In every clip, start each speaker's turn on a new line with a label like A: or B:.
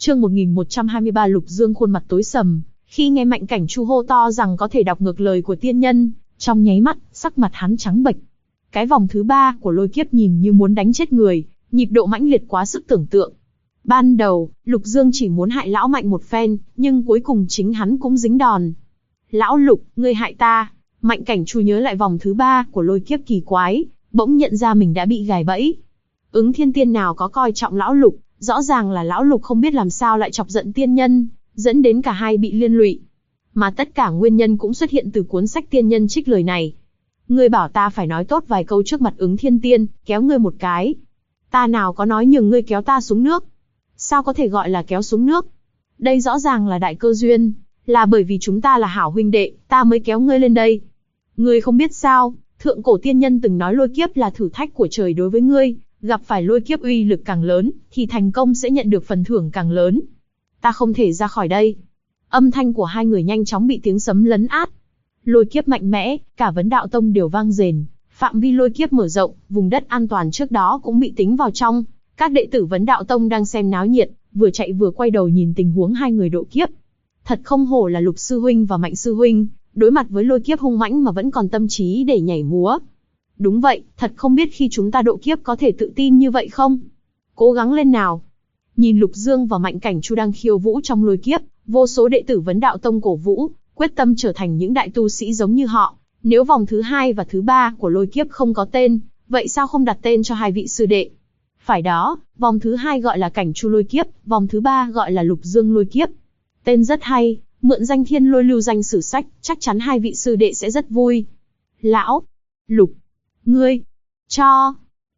A: Chương 1123 Lục Dương khuôn mặt tối sầm, khi nghe Mạnh Cảnh Chu hô to rằng có thể đọc ngược lời của tiên nhân, trong nháy mắt, sắc mặt hắn trắng bệch. Cái vòng thứ 3 của lôi kiếp nhìn như muốn đánh chết người, nhịp độ mãnh liệt quá sức tưởng tượng. Ban đầu, Lục Dương chỉ muốn hại lão Mạnh một phen, nhưng cuối cùng chính hắn cũng dính đòn. Lão Lục, ngươi hại ta. Mạnh Cảnh Chu nhớ lại vòng thứ 3 của lôi kiếp kỳ quái, bỗng nhận ra mình đã bị gài bẫy. Ứng Thiên Tiên nào có coi trọng lão Lục, rõ ràng là lão Lục không biết làm sao lại chọc giận tiên nhân, dẫn đến cả hai bị liên lụy. Mà tất cả nguyên nhân cũng xuất hiện từ cuốn sách tiên nhân trích lời này. Ngươi bảo ta phải nói tốt vài câu trước mặt Ứng Thiên Tiên, kéo ngươi một cái. Ta nào có nói nhường ngươi kéo ta xuống nước. Sao có thể gọi là kéo xuống nước? Đây rõ ràng là đại cơ duyên, là bởi vì chúng ta là hảo huynh đệ, ta mới kéo ngươi lên đây. Ngươi không biết sao, thượng cổ tiên nhân từng nói lôi kiếp là thử thách của trời đối với ngươi, gặp phải lôi kiếp uy lực càng lớn, thì thành công sẽ nhận được phần thưởng càng lớn. Ta không thể ra khỏi đây. Âm thanh của hai người nhanh chóng bị tiếng sấm lấn át. Lôi kiếp mạnh mẽ, cả Vấn Đạo Tông đều vang rền, phạm vi lôi kiếp mở rộng, vùng đất an toàn trước đó cũng bị tính vào trong. Các đệ tử Vấn Đạo Tông đang xem náo nhiệt, vừa chạy vừa quay đầu nhìn tình huống hai người độ kiếp. Thật không hổ là Lục sư huynh và Mạnh sư huynh, đối mặt với lôi kiếp hung mãnh mà vẫn còn tâm trí để nhảy múa. Đúng vậy, thật không biết khi chúng ta độ kiếp có thể tự tin như vậy không? Cố gắng lên nào. Nhìn Lục Dương và Mạnh Cảnh Chu đang khiêu vũ trong lôi kiếp, vô số đệ tử Vấn Đạo Tông cổ vũ, quyết tâm trở thành những đại tu sĩ giống như họ. Nếu vòng thứ 2 và thứ 3 của lôi kiếp không có tên, vậy sao không đặt tên cho hai vị sư đệ? Phải đó, vòng thứ 2 gọi là Cảnh Chu lôi kiếp, vòng thứ 3 gọi là Lục Dương lôi kiếp. Tên rất hay, mượn danh thiên lôi lưu danh sử sách, chắc chắn hai vị sư đệ sẽ rất vui. Lão Lục, ngươi cho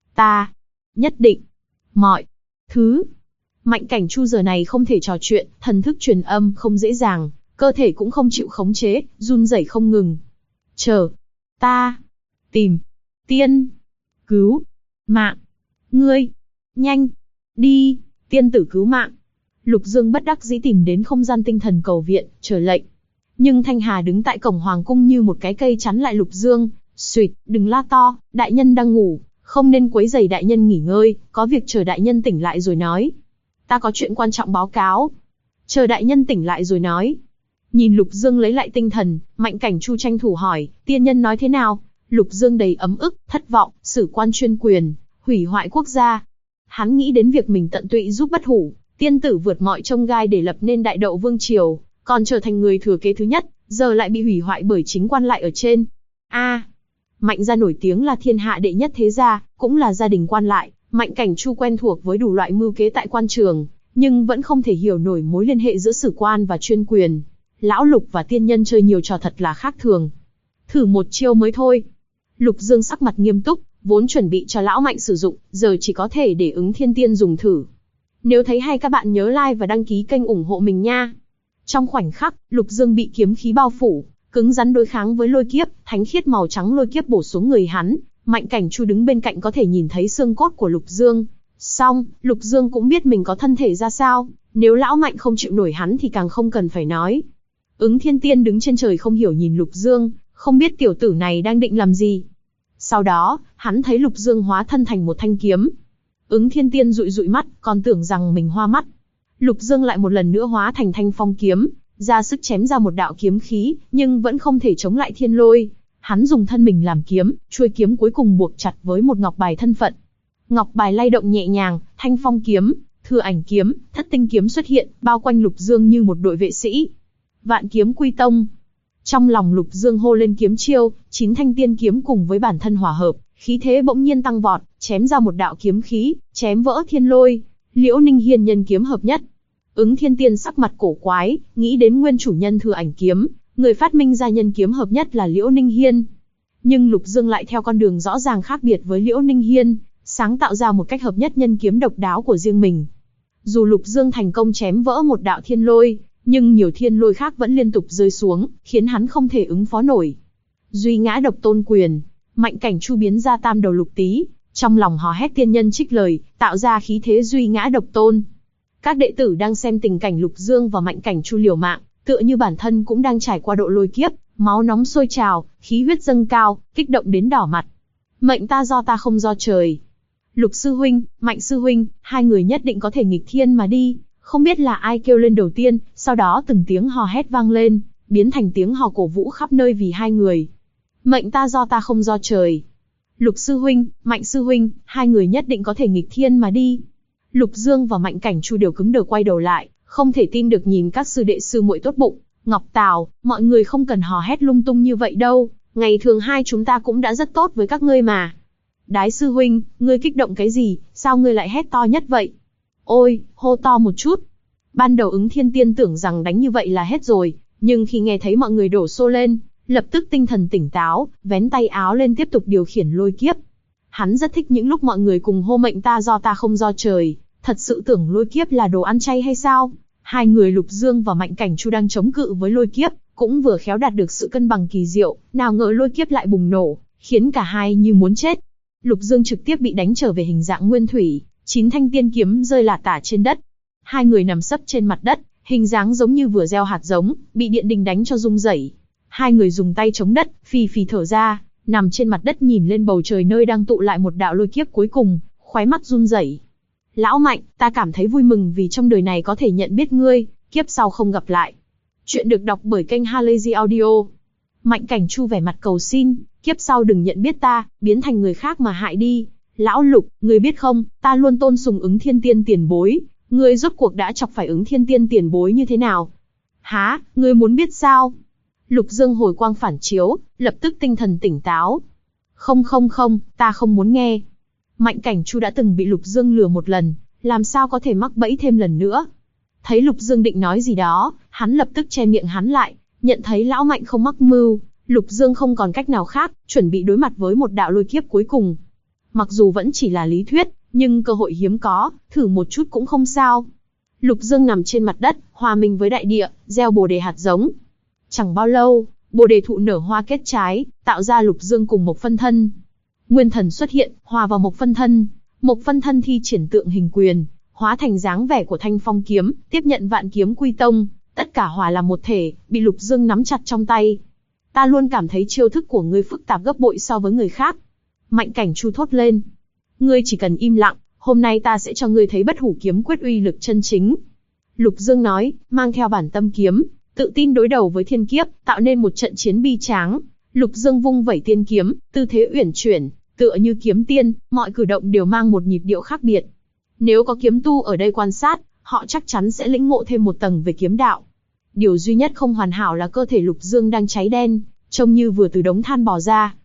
A: ta nhất định mọi thứ. Mạnh Cảnh Chu giờ này không thể trò chuyện, thần thức truyền âm không dễ dàng, cơ thể cũng không chịu khống chế, run rẩy không ngừng. Chờ ta tìm tiên cứu mạng. Ngươi nhanh đi, tiên tử cứu mạng. Lục Dương bất đắc dĩ tìm đến không gian tinh thần cầu viện, chờ lệnh. Nhưng Thanh Hà đứng tại cổng hoàng cung như một cái cây chắn lại Lục Dương. Xuyệt, đừng la to, đại nhân đang ngủ, không nên quấy rầy đại nhân nghỉ ngơi, có việc chờ đại nhân tỉnh lại rồi nói. Ta có chuyện quan trọng báo cáo. Chờ đại nhân tỉnh lại rồi nói. Nhìn Lục Dương lấy lại tinh thần, Mạnh Cảnh Chu tranh thủ hỏi, tiên nhân nói thế nào? Lục Dương đầy ấm ức, thất vọng, sử quan chuyên quyền, hủy hoại quốc gia. Hắn nghĩ đến việc mình tận tụy giúp Bất Hủ, tiên tử vượt mọi chông gai để lập nên Đại Đậu Vương Triều, còn trở thành người thừa kế thứ nhất, giờ lại bị hủy hoại bởi chính quan lại ở trên. Mạnh gia nổi tiếng là thiên hạ đệ nhất thế gia, cũng là gia đình quan lại. Mạnh Cảnh Chu quen thuộc với đủ loại mưu kế tại quan trường, nhưng vẫn không thể hiểu nổi mối liên hệ giữa sử quan và chuyên quyền. Lão Lục và tiên nhân chơi nhiều trò thật là khác thường. Thử một chiêu mới thôi. Lục Dương sắc mặt nghiêm túc, vốn chuẩn bị cho lão Mạnh sử dụng, giờ chỉ có thể để Ứng Thiên Tiên dùng thử. Nếu thấy hay các bạn nhớ like và đăng ký kênh ủng hộ mình nha. Trong khoảnh khắc, Lục Dương bị kiếm khí bao phủ, cứng rắn đối kháng với lôi kiếp, thánh khiết màu trắng lôi kiếp bổ xuống người hắn. Mạnh Cảnh Chu đứng bên cạnh có thể nhìn thấy xương cốt của Lục Dương. Song, Lục Dương cũng biết mình có thân thể ra sao, nếu lão Mạnh không chịu nổi hắn thì càng không cần phải nói. Ứng Thiên Tiên đứng trên trời không hiểu nhìn Lục Dương, không biết tiểu tử này đang định làm gì. Sau đó, hắn thấy Lục Dương hóa thân thành một thanh kiếm. Ứng Thiên Tiên dụi dụi mắt, còn tưởng rằng mình hoa mắt. Lục Dương lại một lần nữa hóa thành thanh phong kiếm, ra sức chém ra một đạo kiếm khí, nhưng vẫn không thể chống lại thiên lôi. Hắn dùng thân mình làm kiếm, chuôi kiếm cuối cùng buộc chặt với một ngọc bài thân phận. Ngọc bài lay động nhẹ nhàng, thanh phong kiếm, thừa ảnh kiếm, thất tinh kiếm xuất hiện, bao quanh Lục Dương như một đội vệ sĩ. Vạn kiếm quy tông. Trong lòng Lục Dương hô lên kiếm chiêu, 9 thanh tiên kiếm cùng với bản thân hòa hợp, khí thế bỗng nhiên tăng vọt, chém ra một đạo kiếm khí, chém vỡ thiên lôi. Liễu Ninh Hiên nhân kiếm hợp nhất. Ứng Thiên Tiên sắc mặt cổ quái, nghĩ đến nguyên chủ nhân thừa ảnh kiếm, người phát minh ra nhân kiếm hợp nhất là Liễu Ninh Hiên. Nhưng Lục Dương lại theo con đường rõ ràng khác biệt với Liễu Ninh Hiên, sáng tạo ra một cách hợp nhất nhân kiếm độc đáo của riêng mình. Dù Lục Dương thành công chém vỡ một đạo thiên lôi, nhưng nhiều thiên lôi khác vẫn liên tục rơi xuống, khiến hắn không thể ứng phó nổi. Duy ngã độc tôn quyền, Mạnh Cảnh Chu biến ra tam đầu lục tý, trong lòng hò hét tiên nhân trích lời, tạo ra khí thế duy ngã độc tôn. Các đệ tử đang xem tình cảnh Lục Dương và Mạnh Cảnh Chu liều mạng, tựa như bản thân cũng đang trải qua độ lôi kiếp, máu nóng sôi trào, khí huyết dâng cao, kích động đến đỏ mặt. Mệnh ta do ta không do trời. Lục sư huynh, Mạnh sư huynh, hai người nhất định có thể nghịch thiên mà đi, Không biết là ai kêu lên đầu tiên, sau đó từng tiếng hò hét vang lên, biến thành tiếng hò cổ vũ khắp nơi vì hai người. Mệnh ta do ta không do trời. Lục sư huynh, Mạnh sư huynh, hai người nhất định có thể nghịch thiên mà đi. Lục Dương và Mạnh Cảnh Chu đều cứng đờ quay đầu lại, không thể tin được nhìn các sư đệ sư muội tốt bụng. Ngọc Tào, mọi người không cần hò hét lung tung như vậy đâu, ngày thường hai chúng ta cũng đã rất tốt với các ngươi mà. Đái sư huynh, ngươi kích động cái gì, sao ngươi lại hét to nhất vậy? Ôi, hô to một chút. Ban đầu Ứng Thiên Tiên tưởng rằng đánh như vậy là hết rồi, nhưng khi nghe thấy mọi người đổ xô lên, lập tức tinh thần tỉnh táo, vén tay áo lên tiếp tục điều khiển lôi kiếp. Hắn rất thích những lúc mọi người cùng hô mệnh ta do ta không do trời, thật sự tưởng lôi kiếp là đồ ăn chay hay sao? Hai người Lục Dương và Mạnh Cảnh Chu đang chống cự với lôi kiếp, cũng vừa khéo đạt được sự cân bằng kỳ diệu, nào ngờ lôi kiếp lại bùng nổ, khiến cả hai như muốn chết. Lục Dương trực tiếp bị đánh trở về hình dạng nguyên thủy, 9 thanh tiên kiếm rơi lả tả trên đất. Hai người nằm sấp trên mặt đất, hình dáng giống như vừa gieo hạt giống, bị điện đình đánh cho rung rẩy. Hai người dùng tay chống đất, phì phì thở ra, nằm trên mặt đất nhìn lên bầu trời nơi đang tụ lại một đạo lôi kiếp cuối cùng, khóe mắt run rẩy. Lão Mạnh, ta cảm thấy vui mừng vì trong đời này có thể nhận biết ngươi, kiếp sau không gặp lại. Chuyện được đọc bởi kênh Halazy Audio. Mạnh Cảnh Chu vẻ mặt cầu xin, kiếp sau đừng nhận biết ta, biến thành người khác mà hại đi. Lão Lục, ngươi biết không, ta luôn tôn sùng Ứng Thiên Tiên tiền bối, ngươi rốt cuộc đã chọc phải Ứng Thiên Tiên tiền bối như thế nào? Hả, ngươi muốn biết sao? Lục Dương hồi quang phản chiếu, lập tức tinh thần tỉnh táo. Không, ta không muốn nghe. Mạnh Cảnh Chu đã từng bị Lục Dương lừa một lần, làm sao có thể mắc bẫy thêm lần nữa? Thấy Lục Dương định nói gì đó, hắn lập tức che miệng hắn lại, nhận thấy lão Mạnh không mắc mưu, Lục Dương không còn cách nào khác, chuẩn bị đối mặt với một đạo lôi kiếp cuối cùng. Mặc dù vẫn chỉ là lý thuyết, nhưng cơ hội hiếm có, thử một chút cũng không sao. Lục Dương nằm trên mặt đất, hòa mình với đại địa, gieo bồ đề hạt giống. Chẳng bao lâu, bồ đề thụ nở hoa kết trái, tạo ra Lục Dương cùng một phân thân. Nguyên thần xuất hiện, hòa vào một phân thân. Một phân thân thi triển tượng hình quyền, hóa thành dáng vẻ của Thanh Phong kiếm, tiếp nhận Vạn Kiếm Quy Tông, tất cả hòa làm một thể, bị Lục Dương nắm chặt trong tay. Ta luôn cảm thấy chiêu thức của ngươi phức tạp gấp bội so với người khác. Mạnh Cảnh Chu thốt lên. Ngươi chỉ cần im lặng, hôm nay ta sẽ cho ngươi thấy Bất Hủ Kiếm quyết uy lực chân chính. Lục Dương nói, mang theo bản tâm kiếm, tự tin đối đầu với thiên kiếp, tạo nên một trận chiến bi tráng. Lục Dương vung vẩy tiên kiếm, tư thế uyển chuyển, tựa như kiếm tiên, mọi cử động đều mang một nhịp điệu khác biệt. Nếu có kiếm tu ở đây quan sát, họ chắc chắn sẽ lĩnh ngộ thêm một tầng về kiếm đạo. Điều duy nhất không hoàn hảo là cơ thể Lục Dương đang cháy đen, trông như vừa từ đống than bò ra.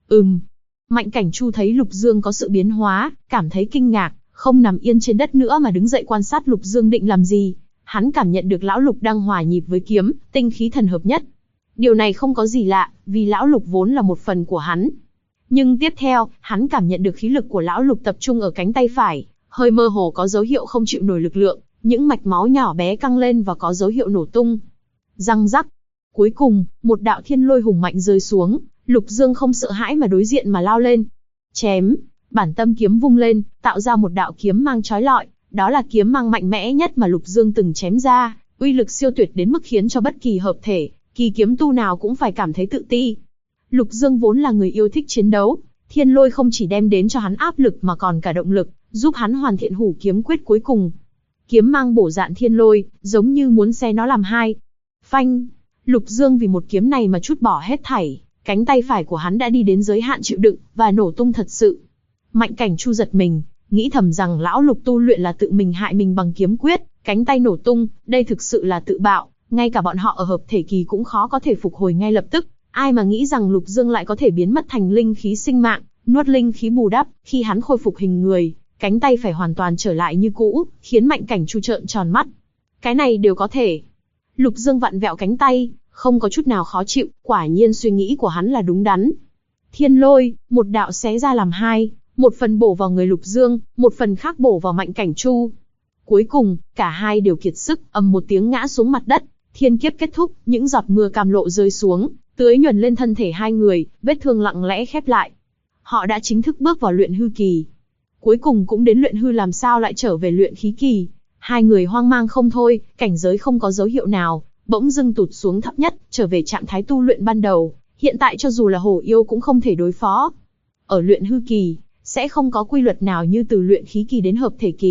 A: Mạnh Cảnh Chu thấy Lục Dương có sự biến hóa, cảm thấy kinh ngạc, không nằm yên trên đất nữa mà đứng dậy quan sát Lục Dương định làm gì. Hắn cảm nhận được lão Lục đang hòa nhịp với kiếm, tinh khí thần hợp nhất. Điều này không có gì lạ, vì lão Lục vốn là một phần của hắn. Nhưng tiếp theo, hắn cảm nhận được khí lực của lão Lục tập trung ở cánh tay phải, hơi mơ hồ có dấu hiệu không chịu nổi lực lượng, những mạch máu nhỏ bé căng lên và có dấu hiệu nổ tung. Răng rắc. Cuối cùng, một đạo thiên lôi hùng mạnh rơi xuống, Lục Dương không sợ hãi mà đối diện mà lao lên. Chém, bản tâm kiếm vung lên, tạo ra một đạo kiếm mang chói lọi, đó là kiếm mang mạnh mẽ nhất mà Lục Dương từng chém ra, uy lực siêu tuyệt đến mức khiến cho bất kỳ hợp thể, kỳ kiếm tu nào cũng phải cảm thấy tự ti. Lục Dương vốn là người yêu thích chiến đấu, thiên lôi không chỉ đem đến cho hắn áp lực mà còn cả động lực, giúp hắn hoàn thiện hủ kiếm quyết cuối cùng. Kiếm mang bổ dạn thiên lôi, giống như muốn xé nó làm hai. Phanh! Lục Dương vì một kiếm này mà trút bỏ hết thảy, cánh tay phải của hắn đã đi đến giới hạn chịu đựng, và nổ tung thật sự. Mạnh Cảnh Chu giật mình, nghĩ thầm rằng lão Lục tu luyện là tự mình hại mình bằng kiếm quyết, cánh tay nổ tung, đây thực sự là tự bạo, ngay cả bọn họ ở hợp thể kỳ cũng khó có thể phục hồi ngay lập tức. Ai mà nghĩ rằng Lục Dương lại có thể biến mất thành linh khí sinh mạng, nuốt linh khí bù đắp, khi hắn khôi phục hình người, cánh tay phải hoàn toàn trở lại như cũ, khiến Mạnh Cảnh Chu trợn tròn mắt. Cái này đều có thể. Lục Dương vặn vẹo cánh tay, không có chút nào khó chịu, quả nhiên suy nghĩ của hắn là đúng đắn. Thiên lôi, một đạo xé ra làm hai, một phần bổ vào người Lục Dương, một phần khác bổ vào Mạnh Cảnh Chu. Cuối cùng, cả hai đều kiệt sức, ầm một tiếng ngã xuống mặt đất, thiên kiếp kết thúc, những giọt mưa cam lộ rơi xuống, tưới nhuần lên thân thể hai người, vết thương lặng lẽ khép lại. Họ đã chính thức bước vào luyện hư kỳ. Cuối cùng cũng đến luyện hư, làm sao lại trở về luyện khí kỳ. Hai người hoang mang không thôi, cảnh giới không có dấu hiệu nào, bỗng dưng tụt xuống thấp nhất, trở về trạng thái tu luyện ban đầu. Hiện tại cho dù là hổ yêu cũng không thể đối phó. Ở luyện hư kỳ, sẽ không có quy luật nào như từ luyện khí kỳ đến hợp thể kỳ,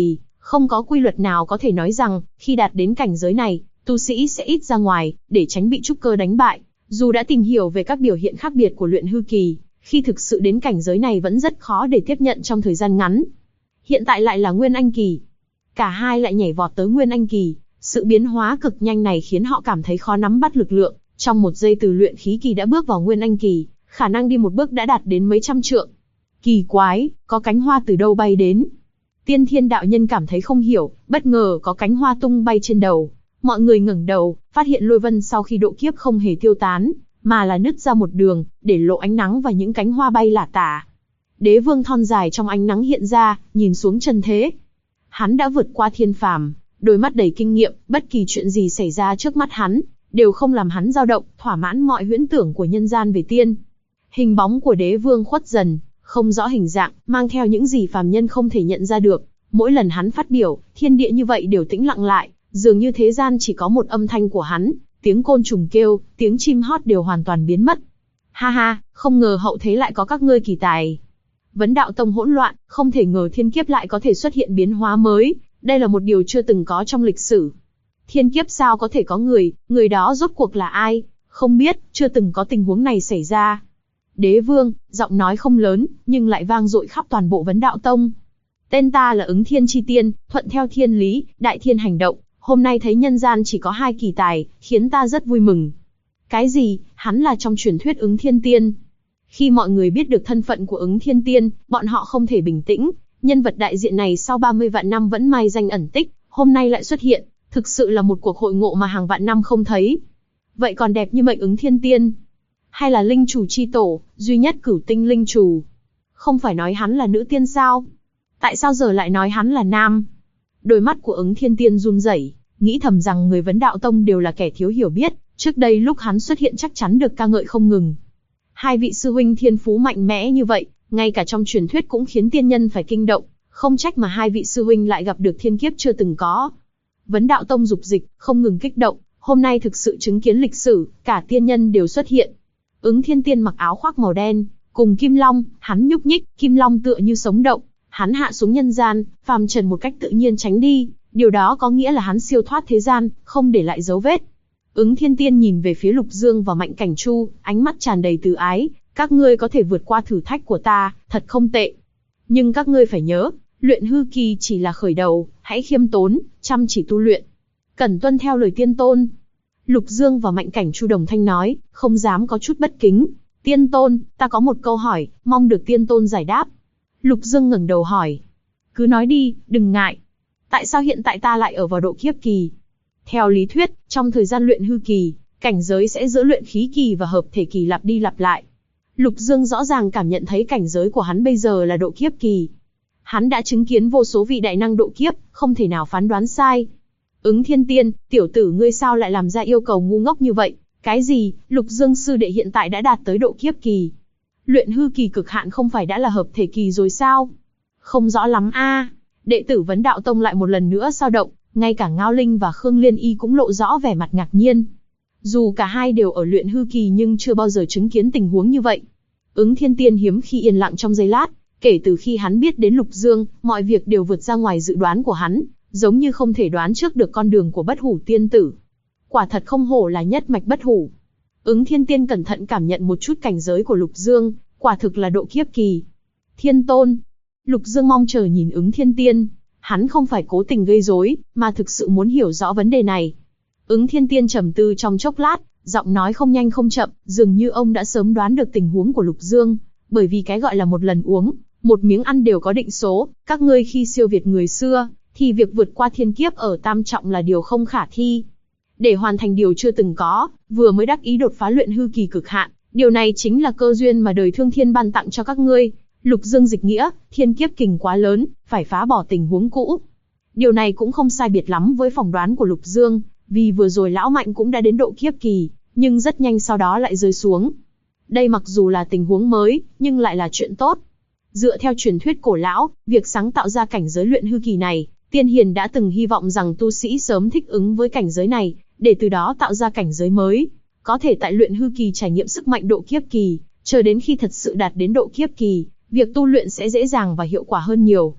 A: Không có quy luật nào có thể nói rằng, khi đạt đến cảnh giới này, tu sĩ sẽ ít ra ngoài, để tránh bị trúc cơ đánh bại. Dù đã tìm hiểu về các biểu hiện khác biệt của luyện hư kỳ, khi thực sự đến cảnh giới này vẫn rất khó để tiếp nhận trong thời gian ngắn. Hiện tại lại là Nguyên Anh kỳ. Cả hai lại nhảy vọt tới Nguyên Anh kỳ, sự biến hóa cực nhanh này khiến họ cảm thấy khó nắm bắt lực lượng. Trong một giây từ luyện khí kỳ đã bước vào Nguyên Anh kỳ, khả năng đi một bước đã đạt đến mấy trăm trượng. Kỳ quái, có cánh hoa từ đâu bay đến? Tiên Thiên đạo nhân cảm thấy không hiểu, bất ngờ có cánh hoa tung bay trên đầu. Mọi người ngẩng đầu, phát hiện lôi vân sau khi độ kiếp không hề tiêu tán, mà là nứt ra một đường, để lộ ánh nắng và những cánh hoa bay lả tả. Đế vương thon dài trong ánh nắng hiện ra, nhìn xuống trần thế. Hắn đã vượt qua thiên phàm, đôi mắt đầy kinh nghiệm, bất kỳ chuyện gì xảy ra trước mắt hắn, đều không làm hắn dao động, thỏa mãn mọi huyễn tưởng của nhân gian về tiên. Hình bóng của đế vương khuất dần, không rõ hình dạng, mang theo những gì phàm nhân không thể nhận ra được. Mỗi lần hắn phát biểu, thiên địa như vậy đều tĩnh lặng lại, dường như thế gian chỉ có một âm thanh của hắn, tiếng côn trùng kêu, tiếng chim hót đều hoàn toàn biến mất. Ha ha, không ngờ hậu thế lại có các ngươi kỳ tài. Vấn đạo tông hỗn loạn, không thể ngờ thiên kiếp lại có thể xuất hiện biến hóa mới, đây là một điều chưa từng có trong lịch sử. Thiên kiếp sao có thể có người đó rốt cuộc là ai? Không biết, chưa từng có tình huống này xảy ra. Đế vương, giọng nói không lớn, nhưng lại vang dội khắp toàn bộ Vấn đạo tông. Tên ta là Ứng Thiên Chi Tiên, thuận theo thiên lý, đại thiên hành động. Hôm nay thấy nhân gian chỉ có 2 kỳ tài, khiến ta rất vui mừng. Cái gì? Hắn là trong truyền thuyết Ứng Thiên Tiên. Khi mọi người biết được thân phận của Ứng Thiên Tiên, bọn họ không thể bình tĩnh. Nhân vật đại diện này sau 30 vạn năm vẫn mai danh ẩn tích, hôm nay lại xuất hiện, thực sự là một cuộc hội ngộ mà hàng vạn năm không thấy. Vậy còn đẹp như mệnh Ứng Thiên Tiên, hay là linh chủ chi tổ, duy nhất cửu tinh linh chủ? Không phải nói hắn là nữ tiên sao? Tại sao giờ lại nói hắn là nam? Đôi mắt của Ứng Thiên Tiên run rẩy, nghĩ thầm rằng người Vấn đạo tông đều là kẻ thiếu hiểu biết, trước đây lúc hắn xuất hiện chắc chắn được ca ngợi không ngừng. 2 vị sư huynh thiên phú mạnh mẽ như vậy, ngay cả trong truyền thuyết cũng khiến tiên nhân phải kinh động, không trách mà 2 vị sư huynh lại gặp được thiên kiếp chưa từng có. Vấn đạo tông dục dịch, không ngừng kích động, hôm nay thực sự chứng kiến lịch sử, cả tiên nhân đều xuất hiện. Ứng Thiên Tiên mặc áo khoác màu đen, cùng Kim Long, hắn nhúc nhích, Kim Long tựa như sống động, hắn hạ xuống nhân gian, phàm trần một cách tự nhiên tránh đi, điều đó có nghĩa là hắn siêu thoát thế gian, không để lại dấu vết. Ứng Thiên Tiên nhìn về phía Lục Dương và Mạnh Cảnh Chu, ánh mắt tràn đầy từ ái, các ngươi có thể vượt qua thử thách của ta, thật không tệ. Nhưng các ngươi phải nhớ, luyện hư kỳ chỉ là khởi đầu, hãy khiêm tốn, chăm chỉ tu luyện. Cần tuân theo lời tiên tôn. Lục Dương và Mạnh Cảnh Chu đồng thanh nói, không dám có chút bất kính. Tiên tôn, ta có một câu hỏi, mong được tiên tôn giải đáp. Lục Dương ngẩng đầu hỏi. Cứ nói đi, đừng ngại. Tại sao hiện tại ta lại ở vào độ kiếp kỳ? Theo lý thuyết, trong thời gian luyện hư kỳ, cảnh giới sẽ giữa luyện khí kỳ và hợp thể kỳ lặp đi lặp lại. Lục Dương rõ ràng cảm nhận thấy cảnh giới của hắn bây giờ là độ kiếp kỳ. Hắn đã chứng kiến vô số vị đại năng độ kiếp, không thể nào phán đoán sai. Ứng Thiên Tiên, tiểu tử ngươi sao lại làm ra yêu cầu ngu ngốc như vậy? Cái gì, Lục Dương sư đệ hiện tại đã đạt tới độ kiếp kỳ? Luyện hư kỳ cực hạn không phải đã là hợp thể kỳ rồi sao? Không rõ lắm a. Đệ tử Vấn đạo tông lại một lần nữa dao động, ngay cả Ngao Linh và Khương Liên Y cũng lộ rõ vẻ mặt ngạc nhiên. Dù cả hai đều ở luyện hư kỳ nhưng chưa bao giờ chứng kiến tình huống như vậy. Ứng Thiên Tiên hiếm khi yên lặng trong giây lát, kể từ khi hắn biết đến Lục Dương, mọi việc đều vượt ra ngoài dự đoán của hắn, giống như không thể đoán trước được con đường của Bất Hủ tiên tử. Quả thật không hổ là nhất mạch Bất Hủ. Ứng Thiên Tiên cẩn thận cảm nhận một chút cảnh giới của Lục Dương, quả thực là độ kiếp kỳ. Thiên tôn. Lục Dương mong chờ nhìn Ứng Thiên Tiên, hắn không phải cố tình gây rối, mà thực sự muốn hiểu rõ vấn đề này. Ứng Thiên Tiên trầm tư trong chốc lát, giọng nói không nhanh không chậm, dường như ông đã sớm đoán được tình huống của Lục Dương, bởi vì cái gọi là một lần uống, một miếng ăn đều có định số, các ngươi khi siêu việt người xưa, thì việc vượt qua thiên kiếp ở tam trọng là điều không khả thi. Để hoàn thành điều chưa từng có, vừa mới đắc ý đột phá luyện hư kỳ cực hạn, điều này chính là cơ duyên mà đời Thương Thiên ban tặng cho các ngươi. Lục Dương dịch nghĩa, thiên kiếp kình quá lớn, phải phá bỏ tình huống cũ. Điều này cũng không sai biệt lắm với phỏng đoán của Lục Dương, vì vừa rồi lão Mạnh cũng đã đến độ kiếp kỳ, nhưng rất nhanh sau đó lại rơi xuống. Đây mặc dù là tình huống mới, nhưng lại là chuyện tốt. Dựa theo truyền thuyết cổ lão, việc sáng tạo ra cảnh giới luyện hư kỳ này, tiên hiền đã từng hy vọng rằng tu sĩ sớm thích ứng với cảnh giới này, để từ đó tạo ra cảnh giới mới. Có thể tại luyện hư kỳ trải nghiệm sức mạnh độ kiếp kỳ, chờ đến khi thật sự đạt đến độ kiếp kỳ, việc tu luyện sẽ dễ dàng và hiệu quả hơn nhiều.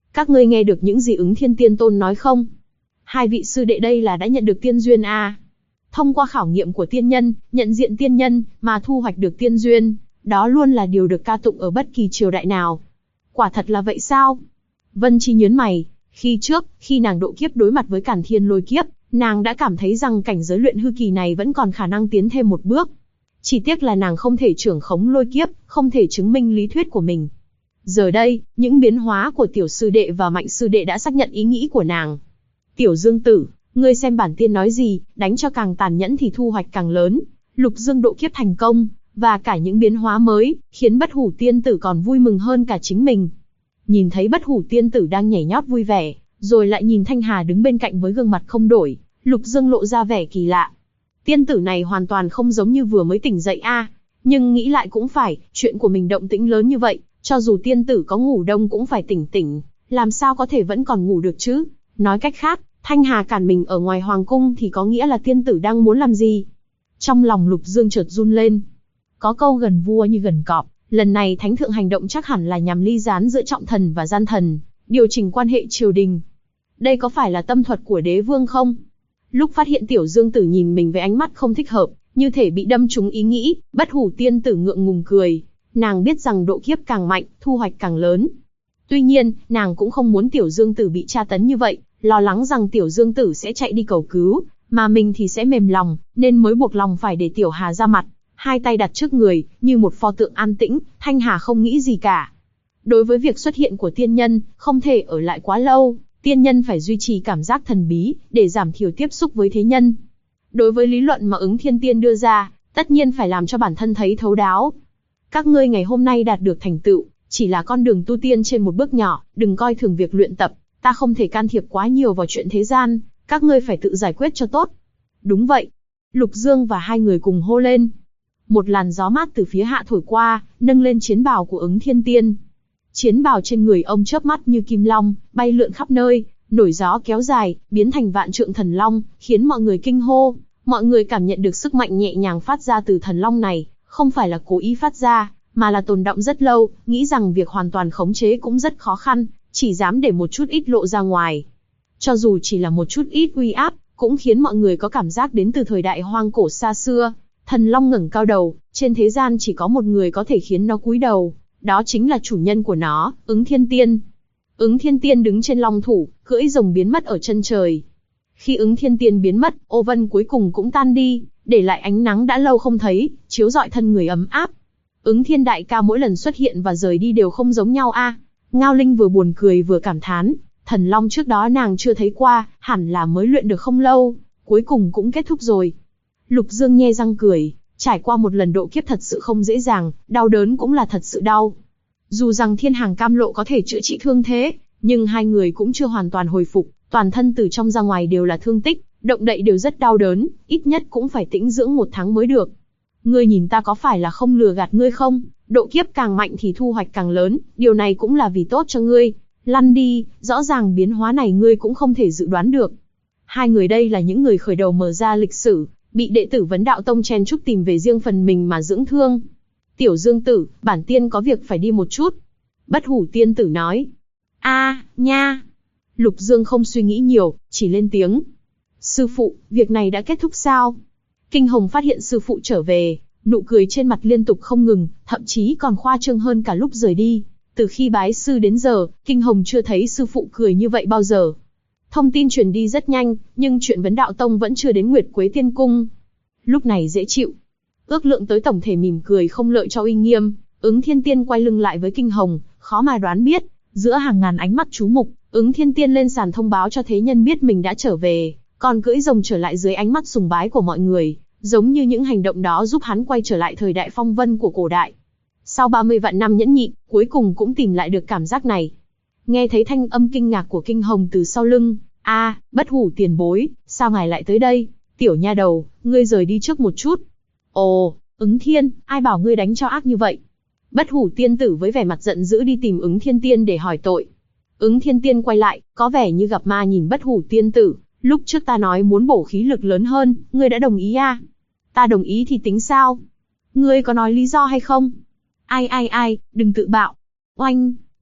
A: Các ngươi nghe được những gì Ứng Thiên Tiên Tôn nói không? Hai vị sư đệ đây là đã nhận được tiên duyên à? Thông qua khảo nghiệm của tiên nhân, nhận diện tiên nhân, mà thu hoạch được tiên duyên, đó luôn là điều được ca tụng ở bất kỳ triều đại nào. Quả thật là vậy sao? Vân Chi nhớn mày, khi trước, khi nàng độ kiếp đối mặt với Càn Thiên lôi kiếp, nàng đã cảm thấy rằng cảnh giới luyện hư kỳ này vẫn còn khả năng tiến thêm một bước. Chỉ tiếc là nàng không thể trưởng khống lôi kiếp, không thể chứng minh lý thuyết của mình. Giờ đây, những biến hóa của tiểu sư đệ và mạnh sư đệ đã xác nhận ý nghĩ của nàng. Tiểu Dương Tử, ngươi xem bản tiên nói gì, đánh cho càng tàn nhẫn thì thu hoạch càng lớn. Lục Dương độ kiếp thành công, và cả những biến hóa mới, khiến Bất Hủ Tiên Tử còn vui mừng hơn cả chính mình. Nhìn thấy Bất Hủ Tiên Tử đang nhảy nhót vui vẻ, rồi lại nhìn Thanh Hà đứng bên cạnh với gương mặt không đổi, Lục Dương lộ ra vẻ kỳ lạ. Tiên tử này hoàn toàn không giống như vừa mới tỉnh dậy a. Nhưng nghĩ lại cũng phải, chuyện của mình động tĩnh lớn như vậy, cho dù tiên tử có ngủ đông cũng phải tỉnh tỉnh, làm sao có thể vẫn còn ngủ được chứ? Nói cách khác, Thanh Hà cản mình ở ngoài hoàng cung thì có nghĩa là tiên tử đang muốn làm gì? Trong lòng Lục Dương chợt run lên. Có câu gần vua như gần cọp, lần này thánh thượng hành động chắc hẳn là nhằm ly gián giữa trọng thần và gian thần, điều chỉnh quan hệ triều đình. Đây có phải là tâm thuật của đế vương không? Lúc phát hiện tiểu Dương Tử nhìn mình với ánh mắt không thích hợp, như thể bị đâm trúng ý nghĩ, Bất Hủ Tiên Tử ngượng ngùng cười. Nàng biết rằng độ kiếp càng mạnh, thu hoạch càng lớn. Tuy nhiên, nàng cũng không muốn tiểu Dương Tử bị tra tấn như vậy, lo lắng rằng tiểu Dương Tử sẽ chạy đi cầu cứu, mà mình thì sẽ mềm lòng, nên mới buộc lòng phải để tiểu Hà ra mặt. Hai tay đặt trước người, như một pho tượng an tĩnh, Thanh Hà không nghĩ gì cả. Đối với việc xuất hiện của tiên nhân, không thể ở lại quá lâu, tiên nhân phải duy trì cảm giác thần bí, để giảm thiểu tiếp xúc với thế nhân. Đối với lý luận mà Ứng Thiên Tiên đưa ra, tất nhiên phải làm cho bản thân thấy thấu đáo. Các ngươi ngày hôm nay đạt được thành tựu, chỉ là con đường tu tiên trên một bước nhỏ, đừng coi thường việc luyện tập, ta không thể can thiệp quá nhiều vào chuyện thế gian, các ngươi phải tự giải quyết cho tốt. Đúng vậy. Lục Dương và hai người cùng hô lên. Một làn gió mát từ phía hạ thổi qua, nâng lên chiến bào của Ứng Thiên Tiên. Chiến bào trên người ông chớp mắt như kim long, bay lượn khắp nơi, nổi gió kéo dài, biến thành vạn trượng thần long, khiến mọi người kinh hô. Mọi người cảm nhận được sức mạnh nhẹ nhàng phát ra từ thần long này, không phải là cố ý phát ra, mà là tồn đọng rất lâu, nghĩ rằng việc hoàn toàn khống chế cũng rất khó khăn, chỉ dám để một chút ít lộ ra ngoài. Cho dù chỉ là một chút ít uy áp, cũng khiến mọi người có cảm giác đến từ thời đại hoang cổ xa xưa. Thần long ngẩng cao đầu, trên thế gian chỉ có một người có thể khiến nó cúi đầu, đó chính là chủ nhân của nó, Ứng Thiên Tiên. Ứng Thiên Tiên đứng trên long thủ, cưỡi rồng biến mất ở chân trời. Khi Ứng Thiên Tiên biến mất, ô vân cuối cùng cũng tan đi, để lại ánh nắng đã lâu không thấy, chiếu rọi thân người ấm áp. Ứng Thiên đại ca mỗi lần xuất hiện và rời đi đều không giống nhau a. Ngao Linh vừa buồn cười vừa cảm thán, thần long trước đó nàng chưa thấy qua, hẳn là mới luyện được không lâu, cuối cùng cũng kết thúc rồi. Lục Dương nhe răng cười, trải qua một lần độ kiếp thật sự không dễ dàng, đau đớn cũng là thật sự đau. Dù rằng Thiên Hàng Cam Lộ có thể chữa trị thương thế, nhưng hai người cũng chưa hoàn toàn hồi phục, toàn thân từ trong ra ngoài đều là thương tích, động đậy đều rất đau đớn, ít nhất cũng phải tĩnh dưỡng 1 tháng mới được. Ngươi nhìn ta có phải là không lừa gạt ngươi không? Độ kiếp càng mạnh thì thu hoạch càng lớn, điều này cũng là vì tốt cho ngươi. Lăn đi, rõ ràng biến hóa này ngươi cũng không thể dự đoán được. Hai người đây là những người khởi đầu mở ra lịch sử, bị đệ tử Vấn Đạo Tông chen chúc tìm về riêng phần mình mà dưỡng thương. Tiểu Dương Tử, bản tiên có việc phải đi một chút. Bất Hủ Tiên Tử nói. Nha. Lục Dương không suy nghĩ nhiều, chỉ lên tiếng. Sư phụ, việc này đã kết thúc sao? Kinh Hồng phát hiện sư phụ trở về, nụ cười trên mặt liên tục không ngừng, thậm chí còn khoa trương hơn cả lúc rời đi. Từ khi bái sư đến giờ, Kinh Hồng chưa thấy sư phụ cười như vậy bao giờ. Thông tin truyền đi rất nhanh, nhưng chuyện Vấn Đạo Tông vẫn chưa đến Nguyệt Quế Tiên Cung. Lúc này dễ chịu. Ước lượng tới tổng thể mỉm cười không lợi cho uy nghiêm, Ứng Thiên Tiên quay lưng lại với Kinh Hồng, khó mà đoán biết, giữa hàng ngàn ánh mắt chú mục, Ứng Thiên Tiên lên sàn thông báo cho thế nhân biết mình đã trở về, còn cưỡi rồng trở lại dưới ánh mắt sùng bái của mọi người, giống như những hành động đó giúp hắn quay trở lại thời đại phong vân của cổ đại. Sau 30 vạn năm nhẫn nhịn, cuối cùng cũng tìm lại được cảm giác này. Nghe thấy thanh âm kinh ngạc của Kinh Hồng từ sau lưng, Bất Hủ tiền bối, sao ngài lại tới đây? Tiểu nha đầu, ngươi rời đi trước một chút. Ồ, Ứng Thiên, ai bảo ngươi đánh cho ác như vậy? Bất Hủ Tiên Tử với vẻ mặt giận dữ đi tìm Ứng Thiên Tiên để hỏi tội. Ứng Thiên Tiên quay lại, có vẻ như gặp ma nhìn Bất Hủ Tiên Tử. Lúc trước ta nói muốn bổ khí lực lớn hơn, ngươi đã đồng ý à? Ta đồng ý thì tính sao? Ngươi có nói lý do hay không? Ai, đừng tự bạo. Oanh!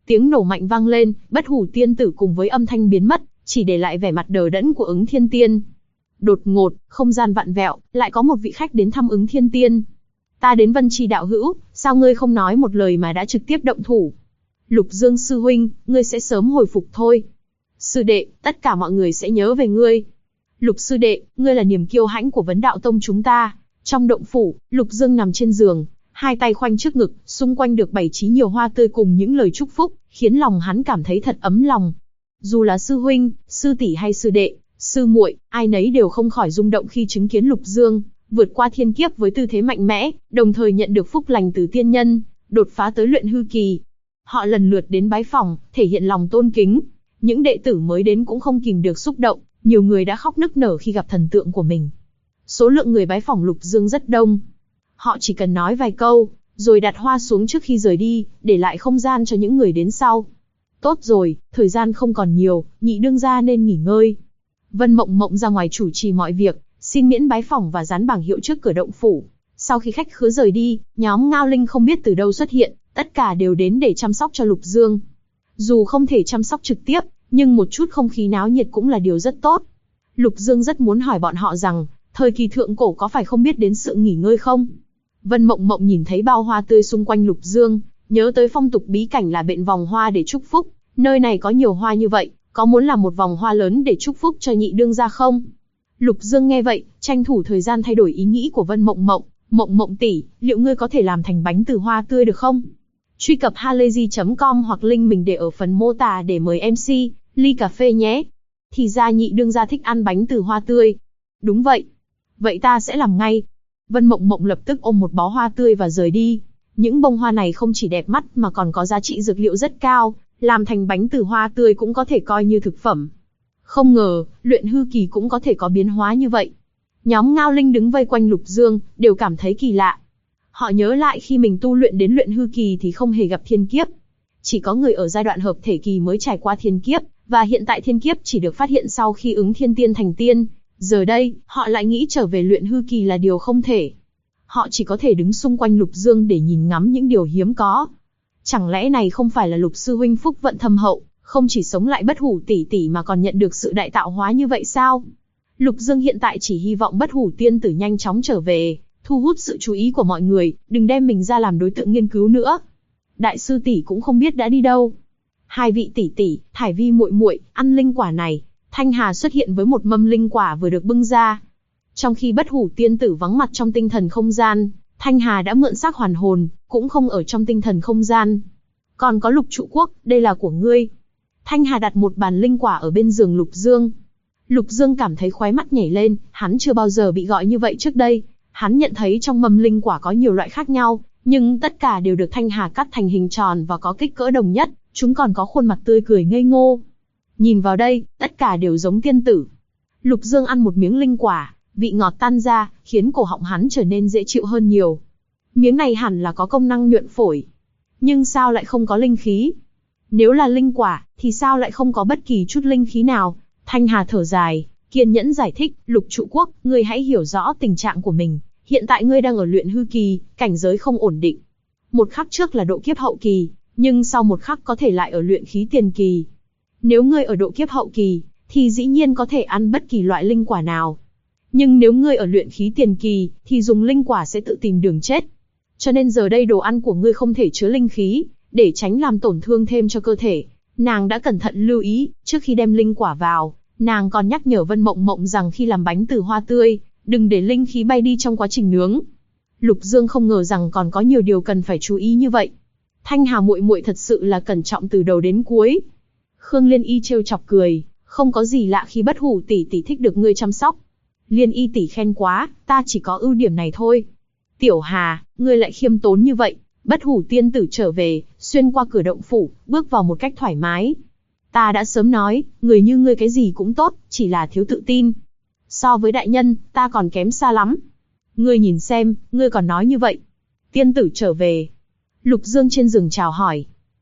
A: Tiếng nổ mạnh vang lên, Bất Hủ Tiên Tử cùng với âm thanh biến mất, chỉ để lại vẻ mặt đờ đẫn của Ứng Thiên Tiên. Đột ngột, không gian vặn vẹo, lại có một vị khách đến thăm Ứng Thiên Tiên. Ta đến Vân Chi đạo hữu, sao ngươi không nói một lời mà đã trực tiếp động thủ? Lục Dương sư huynh, ngươi sẽ sớm hồi phục thôi. Sư đệ, tất cả mọi người sẽ nhớ về ngươi. Lục sư đệ, ngươi là niềm kiêu hãnh của Vấn Đạo Tông chúng ta. Trong động phủ, Lục Dương nằm trên giường, hai tay khoanh trước ngực, xung quanh được bày trí nhiều hoa tươi cùng những lời chúc phúc, khiến lòng hắn cảm thấy thật ấm lòng. Dù là sư huynh, sư tỷ hay sư đệ, sư muội, ai nấy đều không khỏi rung động khi chứng kiến Lục Dương vượt qua thiên kiếp với tư thế mạnh mẽ, đồng thời nhận được phúc lành từ tiên nhân, đột phá tới luyện hư kỳ. Họ lần lượt đến bái phỏng, thể hiện lòng tôn kính. Những đệ tử mới đến cũng không kìm được xúc động, nhiều người đã khóc nức nở khi gặp thần tượng của mình. Số lượng người bái phỏng Lục Dương rất đông. Họ chỉ cần nói vài câu, rồi đặt hoa xuống trước khi rời đi, để lại không gian cho những người đến sau. Tốt rồi, thời gian không còn nhiều, nhị đương gia nên nghỉ ngơi. Vân Mộng Mộng ra ngoài chủ trì mọi việc, xin miễn bái phỏng và dán bảng hiệu trước cửa động phủ. Sau khi khách khứa rời đi, nhóm Ngao Linh không biết từ đâu xuất hiện, tất cả đều đến để chăm sóc cho Lục Dương. Dù không thể chăm sóc trực tiếp, nhưng một chút không khí náo nhiệt cũng là điều rất tốt. Lục Dương rất muốn hỏi bọn họ rằng, thời kỳ thượng cổ có phải không biết đến sự nghỉ ngơi không? Vân Mộng Mộng nhìn thấy bao hoa tươi xung quanh Lục Dương, nhớ tới phong tục bí cảnh là bện vòng hoa để chúc phúc. Nơi này có nhiều hoa như vậy, có muốn làm một vòng hoa lớn để chúc phúc cho nhị đương gia không? Lục Dương nghe vậy, tranh thủ thời gian thay đổi ý nghĩ của Vân Mộng Mộng. Mộng Mộng tỷ, liệu ngươi có thể làm thành bánh từ hoa tươi được không? Truy cập halayzi.com hoặc link mình để ở phần mô tả để mời MC ly cà phê nhé. Thì ra nhị đương gia thích ăn bánh từ hoa tươi. Đúng vậy. Vậy ta sẽ làm ngay. Vân Mộng Mộng lập tức ôm một bó hoa tươi và rời đi. Những bông hoa này không chỉ đẹp mắt mà còn có giá trị dược liệu rất cao, làm thành bánh từ hoa tươi cũng có thể coi như thực phẩm. Không ngờ, luyện hư kỳ cũng có thể có biến hóa như vậy. Nhóm Ngao Linh đứng vây quanh Lục Dương, đều cảm thấy kỳ lạ. Họ nhớ lại khi mình tu luyện đến luyện hư kỳ thì không hề gặp thiên kiếp. Chỉ có người ở giai đoạn hợp thể kỳ mới trải qua thiên kiếp, và hiện tại thiên kiếp chỉ được phát hiện sau khi Ứng Thiên Tiên thành tiên. Giờ đây, họ lại nghĩ trở về luyện hư kỳ là điều không thể. Họ chỉ có thể đứng xung quanh Lục Dương để nhìn ngắm những điều hiếm có. Chẳng lẽ này không phải là Lục sư huynh phúc vận thâm hậu, không chỉ sống lại Bất Hủ tỷ tỷ mà còn nhận được sự đại tạo hóa như vậy sao? Lục Dương hiện tại chỉ hy vọng Bất Hủ Tiên tử nhanh chóng trở về, thu hút sự chú ý của mọi người, đừng đem mình ra làm đối tượng nghiên cứu nữa. Đại sư tỷ cũng không biết đã đi đâu. Hai vị tỷ tỷ, Thải Vi muội muội, ăn linh quả này. Thanh Hà xuất hiện với một mâm linh quả vừa được bưng ra. Trong khi Bất Hủ Tiên tử vắng mặt trong tinh thần không gian, Thanh Hà đã mượn xác hoàn hồn, cũng không ở trong tinh thần không gian. Còn có Lục Trụ Quốc, đây là của ngươi. Thanh Hà đặt một bàn linh quả ở bên giường Lục Dương. Lục Dương cảm thấy khóe mắt nhảy lên, hắn chưa bao giờ bị gọi như vậy trước đây. Hắn nhận thấy trong mâm linh quả có nhiều loại khác nhau, nhưng tất cả đều được Thanh Hà cắt thành hình tròn và có kích cỡ đồng nhất, chúng còn có khuôn mặt tươi cười ngây ngô. Nhìn vào đây, tất cả đều giống tiên tử. Lục Dương ăn một miếng linh quả, vị ngọt tan ra, khiến cổ họng hắn trở nên dễ chịu hơn nhiều. Miếng này hẳn là có công năng nhuận phổi. Nhưng sao lại không có linh khí? Nếu là linh quả, thì sao lại không có bất kỳ chút linh khí nào? Thanh Hà thở dài, kiên nhẫn giải thích, Lục Trụ Quốc, ngươi hãy hiểu rõ tình trạng của mình. Hiện tại ngươi đang ở luyện hư kỳ, cảnh giới không ổn định. Một khắc trước là độ kiếp hậu kỳ, nhưng sau một khắc có thể lại ở luyện khí tiền kỳ. Nếu ngươi ở độ kiếp hậu kỳ, thì dĩ nhiên có thể ăn bất kỳ loại linh quả nào. Nhưng nếu ngươi ở luyện khí tiền kỳ, thì dùng linh quả sẽ tự tìm đường chết. Cho nên giờ đây đồ ăn của ngươi không thể chứa linh khí, để tránh làm tổn thương thêm cho cơ thể. Nàng đã cẩn thận lưu ý, trước khi đem linh quả vào, nàng còn nhắc nhở Vân Mộng Mộng rằng khi làm bánh từ hoa tươi, đừng để linh khí bay đi trong quá trình nướng. Lục Dương không ngờ rằng còn có nhiều điều cần phải chú ý như vậy. Thanh Hà muội muội thật sự là cẩn trọng từ đầu đến cuối. Khương Liên Y trêu chọc cười, không có gì lạ khi Bất Hủ tỷ tỷ thích được ngươi chăm sóc. Liên Y tỷ khen quá, ta chỉ có ưu điểm này thôi. Tiểu Hà, ngươi lại khiêm tốn như vậy. Bất Hủ tiên tử trở về, xuyên qua cửa động phủ, bước vào một cách thoải mái. Ta đã sớm nói, người như ngươi cái gì cũng tốt, chỉ là thiếu tự tin. So với đại nhân, ta còn kém xa lắm. Ngươi nhìn xem, ngươi còn nói như vậy. Tiên tử trở về. Lục Dương trên giường chào hỏi.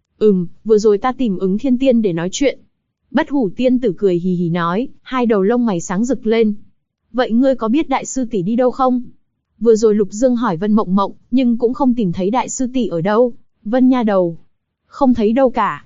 A: Vừa rồi ta tìm Ứng Thiên Tiên để nói chuyện. Bất Hủ tiên tử cười hì hì nói, hai đầu lông mày sáng rực lên. Vậy ngươi có biết đại sư tỷ đi đâu không? Vừa rồi Lục Dương hỏi Vân Mộng Mộng, nhưng cũng không tìm thấy đại sư tỷ ở đâu. Vân nha đầu. Không thấy đâu cả.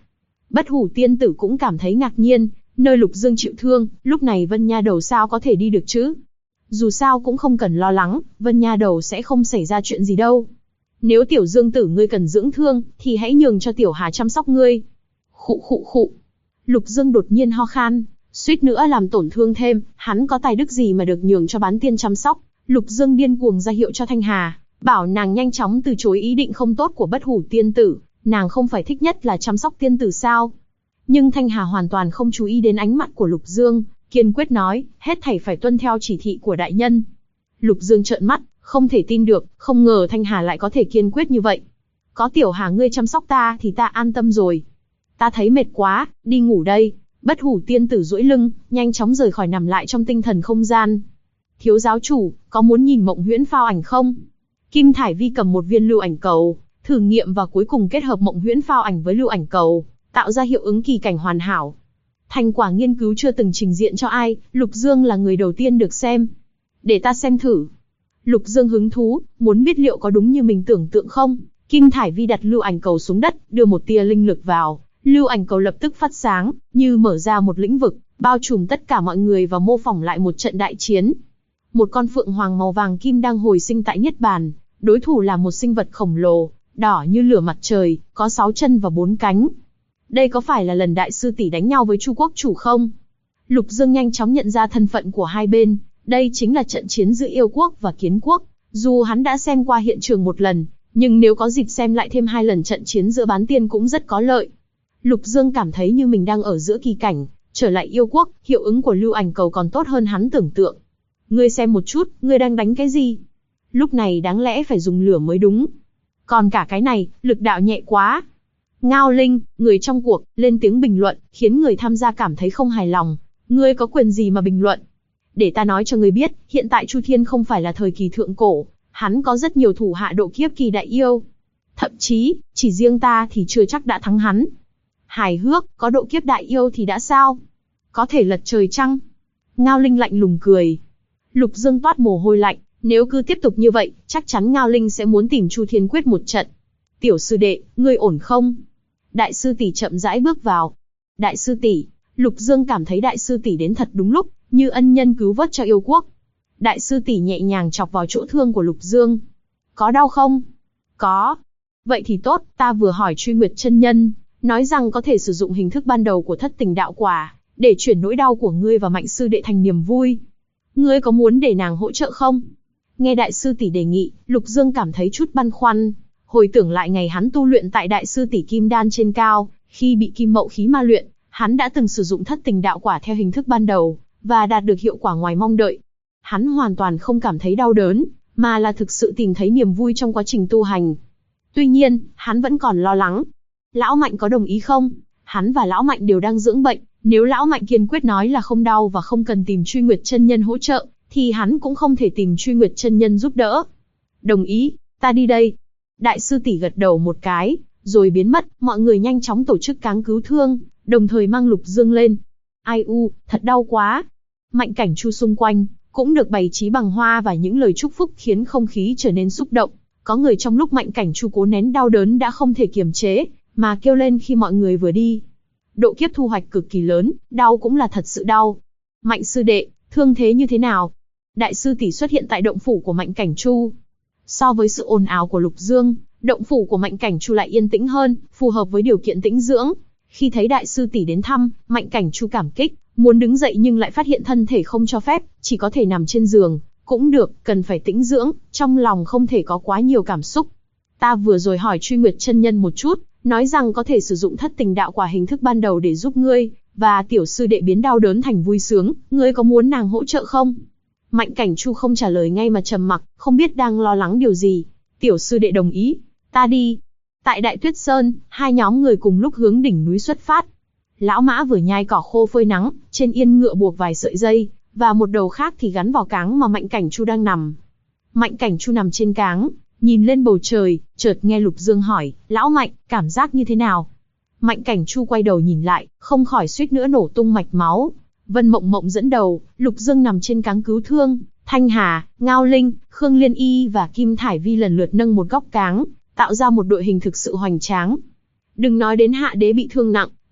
A: Bất Hủ tiên tử cũng cảm thấy ngạc nhiên, nơi Lục Dương chịu thương, lúc này Vân Nha Đầu sao có thể đi được chứ? Dù sao cũng không cần lo lắng, Vân Nha Đầu sẽ không xảy ra chuyện gì đâu. Nếu Tiểu Dương tử ngươi cần dưỡng thương, thì hãy nhường cho Tiểu Hà chăm sóc ngươi. Khụ khụ khụ. Lục Dương đột nhiên ho khan, suýt nữa làm tổn thương thêm, hắn có tài đức gì mà được nhường cho bán tiên chăm sóc. Lục Dương điên cuồng ra hiệu cho Thanh Hà, bảo nàng nhanh chóng từ chối ý định không tốt của Bất Hủ tiên tử, nàng không phải thích nhất là chăm sóc tiên tử sao? Nhưng Thanh Hà hoàn toàn không chú ý đến ánh mắt của Lục Dương, kiên quyết nói, hết thảy phải tuân theo chỉ thị của đại nhân. Lục Dương trợn mắt, không thể tin được, không ngờ Thanh Hà lại có thể kiên quyết như vậy. Có Tiểu Hà ngươi chăm sóc ta thì ta an tâm rồi. Ta thấy mệt quá, đi ngủ đây. Bất Hủ tiên tử duỗi lưng, nhanh chóng rời khỏi nằm lại trong tinh thần không gian. Thiếu giáo chủ, có muốn nhìn Mộng Huyễn phao ảnh không? Kim Thải Vi cầm một viên lưu ảnh cầu, thử nghiệm và cuối cùng kết hợp Mộng Huyễn phao ảnh với lưu ảnh cầu, tạo ra hiệu ứng kỳ cảnh hoàn hảo. Thành quả nghiên cứu chưa từng trình diện cho ai, Lục Dương là người đầu tiên được xem. Để ta xem thử. Lục Dương hứng thú, muốn biết liệu có đúng như mình tưởng tượng không? Kim Thải Vi đặt lưu ảnh cầu xuống đất, đưa một tia linh lực vào, lưu ảnh cầu lập tức phát sáng, như mở ra một lĩnh vực, bao trùm tất cả mọi người và mô phỏng lại một trận đại chiến. Một con phượng hoàng màu vàng kim đang hồi sinh tại Niết Bàn, đối thủ là một sinh vật khổng lồ, đỏ như lửa mặt trời, có 6 chân và 4 cánh. Đây có phải là lần đại sư tỷ đánh nhau với Chu quốc chủ không? Lục Dương nhanh chóng nhận ra thân phận của hai bên, đây chính là trận chiến giữa yêu quốc và kiến quốc. Dù hắn đã xem qua hiện trường một lần, nhưng nếu có dịp xem lại thêm 2 lần trận chiến giữa bán tiên cũng rất có lợi. Lục Dương cảm thấy như mình đang ở giữa kỳ cảnh, trở lại yêu quốc, hiệu ứng của lưu ảnh cầu còn tốt hơn hắn tưởng tượng. Ngươi xem một chút, ngươi đang đánh cái gì? Lúc này đáng lẽ phải dùng lửa mới đúng. Còn cả cái này, lực đạo nhẹ quá. Ngao Linh, người trong cuộc, lên tiếng bình luận, khiến người tham gia cảm thấy không hài lòng. Ngươi có quyền gì mà bình luận? Để ta nói cho ngươi biết, hiện tại Chu Thiên không phải là thời kỳ thượng cổ, hắn có rất nhiều thủ hạ độ kiếp kỳ đại yêu. Thậm chí, chỉ riêng ta thì chưa chắc đã thắng hắn. Hài hước, có độ kiếp đại yêu thì đã sao? Có thể lật trời chăng? Ngao Linh lạnh lùng cười. Lục Dương toát mồ hôi lạnh, nếu cứ tiếp tục như vậy, chắc chắn Ngao Linh sẽ muốn tìm Chu Thiên quyết một trận. Tiểu sư đệ, ngươi ổn không? Đại sư tỷ chậm rãi bước vào. Đại sư tỷ, Lục Dương cảm thấy đại sư tỷ đến thật đúng lúc, như ân nhân cứu vớt cho yêu quốc. Đại sư tỷ nhẹ nhàng chọc vào chỗ thương của Lục Dương. Có đau không? Có. Vậy thì tốt, ta vừa hỏi Truy Nguyệt chân nhân, nói rằng có thể sử dụng hình thức ban đầu của Thất Tình đạo quả, để chuyển nỗi đau của ngươi và Mạnh sư đệ thành niềm vui. Ngươi có muốn để nàng hỗ trợ không? Nghe đại sư tỷ đề nghị, Lục Dương cảm thấy chút băn khoăn. Hồi tưởng lại ngày hắn tu luyện tại đại sư tỷ Kim Đan trên cao, khi bị Kim Mậu khí ma luyện, hắn đã từng sử dụng Thất Tình đạo quả theo hình thức ban đầu, và đạt được hiệu quả ngoài mong đợi. Hắn hoàn toàn không cảm thấy đau đớn, mà là thực sự tìm thấy niềm vui trong quá trình tu hành. Tuy nhiên, hắn vẫn còn lo lắng. Lão Mạnh có đồng ý không? Hắn và Lão Mạnh đều đang dưỡng bệnh, nếu Lão Mạnh kiên quyết nói là không đau và không cần tìm Truy Nguyệt chân nhân hỗ trợ, thì hắn cũng không thể tìm Truy Nguyệt chân nhân giúp đỡ. Đồng ý, ta đi đây. Đại sư tỷ gật đầu một cái, rồi biến mất, mọi người nhanh chóng tổ chức cáng cứu thương, đồng thời mang Lục Dương lên. Ai u, thật đau quá. Mạnh Cảnh Chu xung quanh, cũng được bày trí bằng hoa và những lời chúc phúc khiến không khí trở nên xúc động. Có người trong lúc Mạnh Cảnh Chu cố nén đau đớn đã không thể kiềm chế, mà kêu lên khi mọi người vừa đi. Độ kiếp thu hoạch cực kỳ lớn, đau cũng là thật sự đau. Mạnh sư đệ, thương thế như thế nào? Đại sư tỷ xuất hiện tại động phủ của Mạnh Cảnh Chu. So với sự ồn ào của Lục Dương, động phủ của Mạnh Cảnh Chu lại yên tĩnh hơn, phù hợp với điều kiện tĩnh dưỡng. Khi thấy đại sư tỷ đến thăm, Mạnh Cảnh Chu cảm kích, muốn đứng dậy nhưng lại phát hiện thân thể không cho phép, chỉ có thể nằm trên giường. Cũng được, cần phải tĩnh dưỡng, trong lòng không thể có quá nhiều cảm xúc. Ta vừa rồi hỏi Truy Nguyệt chân nhân một chút, nói rằng có thể sử dụng Thất Tình đạo quả hình thức ban đầu để giúp ngươi, và tiểu sư đệ biến đau đớn thành vui sướng, ngươi có muốn nàng hỗ trợ không? Mạnh Cảnh Chu không trả lời ngay mà trầm mặc, không biết đang lo lắng điều gì. Tiểu sư đệ đồng ý, ta đi. Tại Đại Tuyết Sơn, hai nhóm người cùng lúc hướng đỉnh núi xuất phát. Lão Mã vừa nhai cỏ khô phơi nắng, trên yên ngựa buộc vài sợi dây, và một đầu khác thì gắn vào cáng mà Mạnh Cảnh Chu đang nằm. Mạnh Cảnh Chu nằm trên cáng, nhìn lên bầu trời, chợt nghe Lục Dương hỏi, Lão Mạnh, cảm giác như thế nào? Mạnh Cảnh Chu quay đầu nhìn lại, không khỏi suýt nữa nổ tung mạch máu. Vân Mộng Mộng dẫn đầu, Lục Dương nằm trên cáng cứu thương, Thanh Hà, Ngao Linh, Khương Liên Y và Kim Thải Vi lần lượt nâng một góc cáng, tạo ra một đội hình thực sự hoành tráng. Đừng nói đến Hạ Đế bị thương nặng,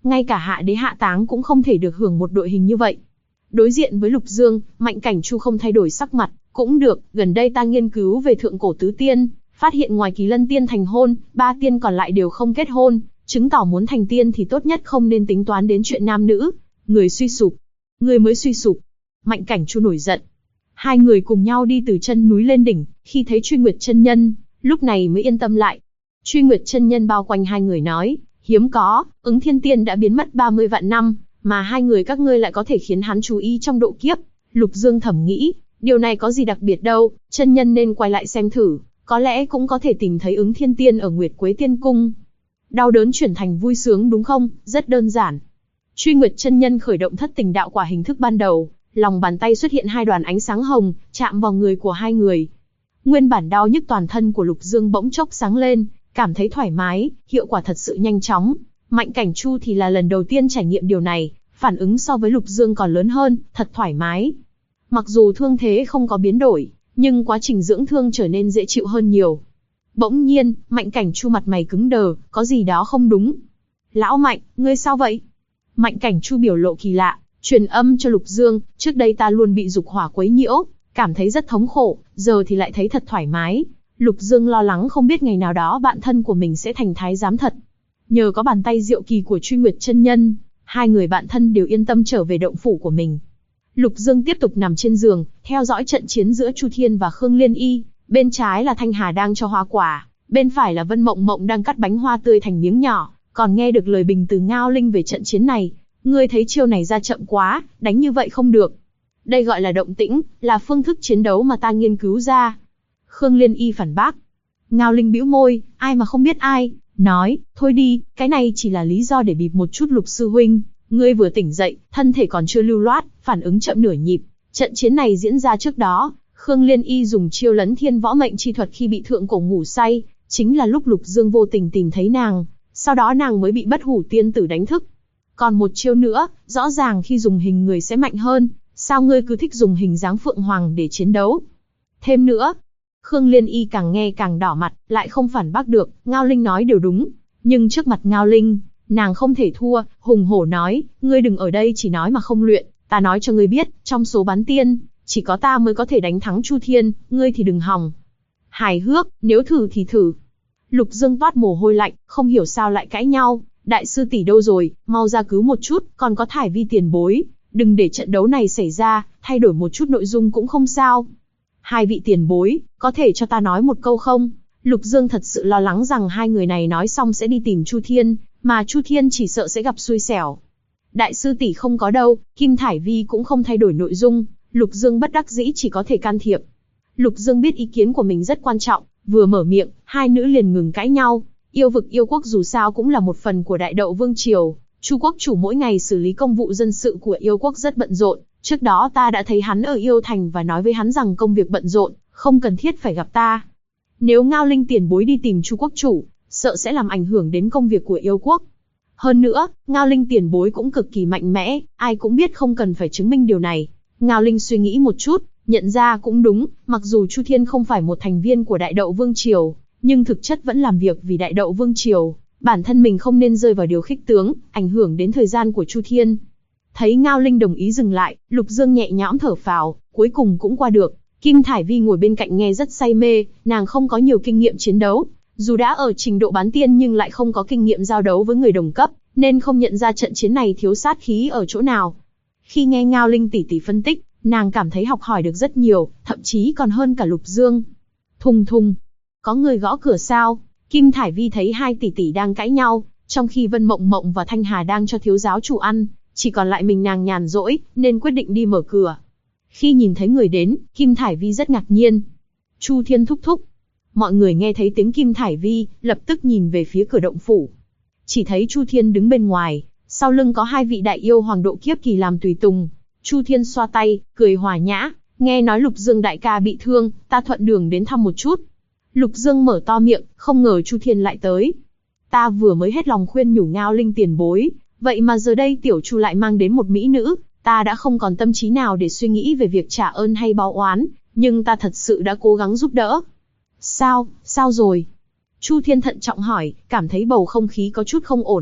A: ngay cả hạ đế hạ táng cũng không thể được hưởng một đội hình như vậy. Đối diện với Lục Dương, Mạnh Cảnh Chu không thay đổi sắc mặt, cũng được, gần đây ta nghiên cứu về thượng cổ tứ tiên, phát hiện ngoài Kỳ Lân tiên thành hôn, 3 tiên còn lại đều không kết hôn, chứng tỏ muốn thành tiên thì tốt nhất không nên tính toán đến chuyện nam nữ. Người suy sụp. Người mới suy sụp. Mạnh Cảnh Chu nổi giận. Hai người cùng nhau đi từ chân núi lên đỉnh, khi thấy Truy Nguyệt chân nhân, lúc này mới yên tâm lại. Truy Nguyệt chân nhân bao quanh hai người nói, hiếm có, Ứng Thiên Tiên đã biến mất 30 vạn năm, mà hai người các ngươi lại có thể khiến hắn chú ý trong độ kiếp. Lục Dương thầm nghĩ, điều này có gì đặc biệt đâu, chân nhân nên quay lại xem thử, có lẽ cũng có thể tìm thấy Ứng Thiên Tiên ở Nguyệt Quế Tiên Cung. Đau đớn chuyển thành vui sướng đúng không? Rất đơn giản. Truy Nguyệt chân nhân khởi động thất tình đạo quả hình thức ban đầu, lòng bàn tay xuất hiện 2 đoàn ánh sáng hồng, chạm vào người của hai người. Nguyên bản đau nhức toàn thân của Lục Dương bỗng chốc sáng lên, cảm thấy thoải mái, hiệu quả thật sự nhanh chóng. Mạnh Cảnh Chu thì là lần đầu tiên trải nghiệm điều này, phản ứng so với Lục Dương còn lớn hơn, thật thoải mái. Mặc dù thương thế không có biến đổi, nhưng quá trình dưỡng thương trở nên dễ chịu hơn nhiều. Bỗng nhiên, Mạnh Cảnh Chu mặt mày cứng đờ, có gì đó không đúng. Lão Mạnh, ngươi sao vậy? Mạnh Cảnh Chu biểu lộ kỳ lạ, truyền âm cho Lục Dương, trước đây ta luôn bị dục hỏa quấy nhiễu, cảm thấy rất thống khổ, giờ thì lại thấy thật thoải mái. Lục Dương lo lắng không biết ngày nào đó bạn thân của mình sẽ thành thái giám thật. Nhờ có bàn tay diệu kỳ của Truy Nguyệt chân nhân, hai người bạn thân đều yên tâm trở về động phủ của mình. Lục Dương tiếp tục nằm trên giường, theo dõi trận chiến giữa Chu Thiên và Khương Liên Y. Bên trái là Thanh Hà đang cho hoa quả, bên phải là Vân Mộng Mộng đang cắt bánh hoa tươi thành miếng nhỏ, còn nghe được lời bình từ Ngao Linh về trận chiến này. Ngươi thấy chiêu này ra chậm quá, đánh như vậy không được. Đây gọi là động tĩnh, là phương thức chiến đấu mà ta nghiên cứu ra. Khương Liên Y phản bác. Ngao Linh bĩu môi, ai mà không biết ai, nói, thôi đi, cái này chỉ là lý do để bịp một chút Lục sư huynh. Ngươi vừa tỉnh dậy, thân thể còn chưa lưu loát, phản ứng chậm nửa nhịp. Trận chiến này diễn ra trước đó, Khương Liên Y dùng chiêu lấn thiên võ mệnh chi thuật khi bị thượng cổ ngủ say, chính là lúc Lục Dương vô tình tìm thấy nàng, sau đó nàng mới bị bất hủ tiên tử đánh thức. Còn một chiêu nữa, rõ ràng khi dùng hình người sẽ mạnh hơn, sao ngươi cứ thích dùng hình dáng Phượng Hoàng để chiến đấu? Thêm nữa, Khương Liên Y càng nghe càng đỏ mặt, lại không phản bác được, Ngao Linh nói đều đúng, nhưng trước mặt Ngao Linh, nàng không thể thua, hùng hổ nói, ngươi đừng ở đây chỉ nói mà không luyện, ta nói cho ngươi biết, trong số bán tiên, chỉ có ta mới có thể đánh thắng Chu Thiên, ngươi thì đừng hòng. Hài hước, nếu thử thì thử. Lục Dương toát mồ hôi lạnh, không hiểu sao lại cãi nhau, đại sư tỷ đâu rồi, mau ra cứu một chút, còn có Thải Vi tiền bối, đừng để trận đấu này xảy ra, thay đổi một chút nội dung cũng không sao. Hai vị tiền bối, có thể cho ta nói một câu không? Lục Dương thật sự lo lắng rằng hai người này nói xong sẽ đi tìm Chu Thiên, mà Chu Thiên chỉ sợ sẽ gặp xui xẻo. Đại sư tỷ không có đâu, Kim Thải Vi cũng không thay đổi nội dung, Lục Dương bất đắc dĩ chỉ có thể can thiệp. Lục Dương biết ý kiến của mình rất quan trọng, vừa mở miệng, hai nữ liền ngừng cãi nhau. Yêu vực yêu quốc dù sao cũng là một phần của Đại Đậu Vương Triều, Chu quốc chủ mỗi ngày xử lý công vụ dân sự của yêu quốc rất bận rộn. Trước đó ta đã thấy hắn ở Yêu Thành và nói với hắn rằng công việc bận rộn, không cần thiết phải gặp ta. Nếu Ngao Linh tiền bối đi tìm Chu quốc chủ, sợ sẽ làm ảnh hưởng đến công việc của yêu quốc. Hơn nữa, Ngao Linh tiền bối cũng cực kỳ mạnh mẽ, ai cũng biết không cần phải chứng minh điều này. Ngao Linh suy nghĩ một chút, nhận ra cũng đúng, mặc dù Chu Thiên không phải một thành viên của Đại Đậu Vương Triều, nhưng thực chất vẫn làm việc vì Đại Đậu Vương Triều, bản thân mình không nên rơi vào điều khích tướng, ảnh hưởng đến thời gian của Chu Thiên. Thấy Ngao Linh đồng ý dừng lại, Lục Dương nhẹ nhõm thở phào, cuối cùng cũng qua được. Kim Thải Vi ngồi bên cạnh nghe rất say mê, nàng không có nhiều kinh nghiệm chiến đấu, dù đã ở trình độ bán tiên nhưng lại không có kinh nghiệm giao đấu với người đồng cấp, nên không nhận ra trận chiến này thiếu sát khí ở chỗ nào. Khi nghe Ngao Linh tỉ tỉ phân tích, nàng cảm thấy học hỏi được rất nhiều, thậm chí còn hơn cả Lục Dương. Thùng thùng, có người gõ cửa sao? Kim Thải Vi thấy hai tỷ tỷ đang cãi nhau, trong khi Vân Mộng Mộng và Thanh Hà đang cho thiếu giáo chủ ăn, chỉ còn lại mình nàng nhàn rỗi, nên quyết định đi mở cửa. Khi nhìn thấy người đến, Kim Thải Vi rất ngạc nhiên. Chu Thiên thúc thúc. Mọi người nghe thấy tiếng Kim Thải Vi, lập tức nhìn về phía cửa động phủ. Chỉ thấy Chu Thiên đứng bên ngoài, sau lưng có hai vị đại yêu hoàng độ kiếp kỳ làm tùy tùng. Chu Thiên xoa tay, cười hòa nhã, nghe nói Lục Dương đại ca bị thương, ta thuận đường đến thăm một chút. Lục Dương mở to miệng, không ngờ Chu Thiên lại tới. Ta vừa mới hết lòng khuyên nhủ Ngao Linh tiền bối, vậy mà giờ đây tiểu Chu lại mang đến một mỹ nữ, ta đã không còn tâm trí nào để suy nghĩ về việc trả ơn hay báo oán, nhưng ta thật sự đã cố gắng giúp đỡ. Sao rồi? Chu Thiên thận trọng hỏi, cảm thấy bầu không khí có chút không ổn.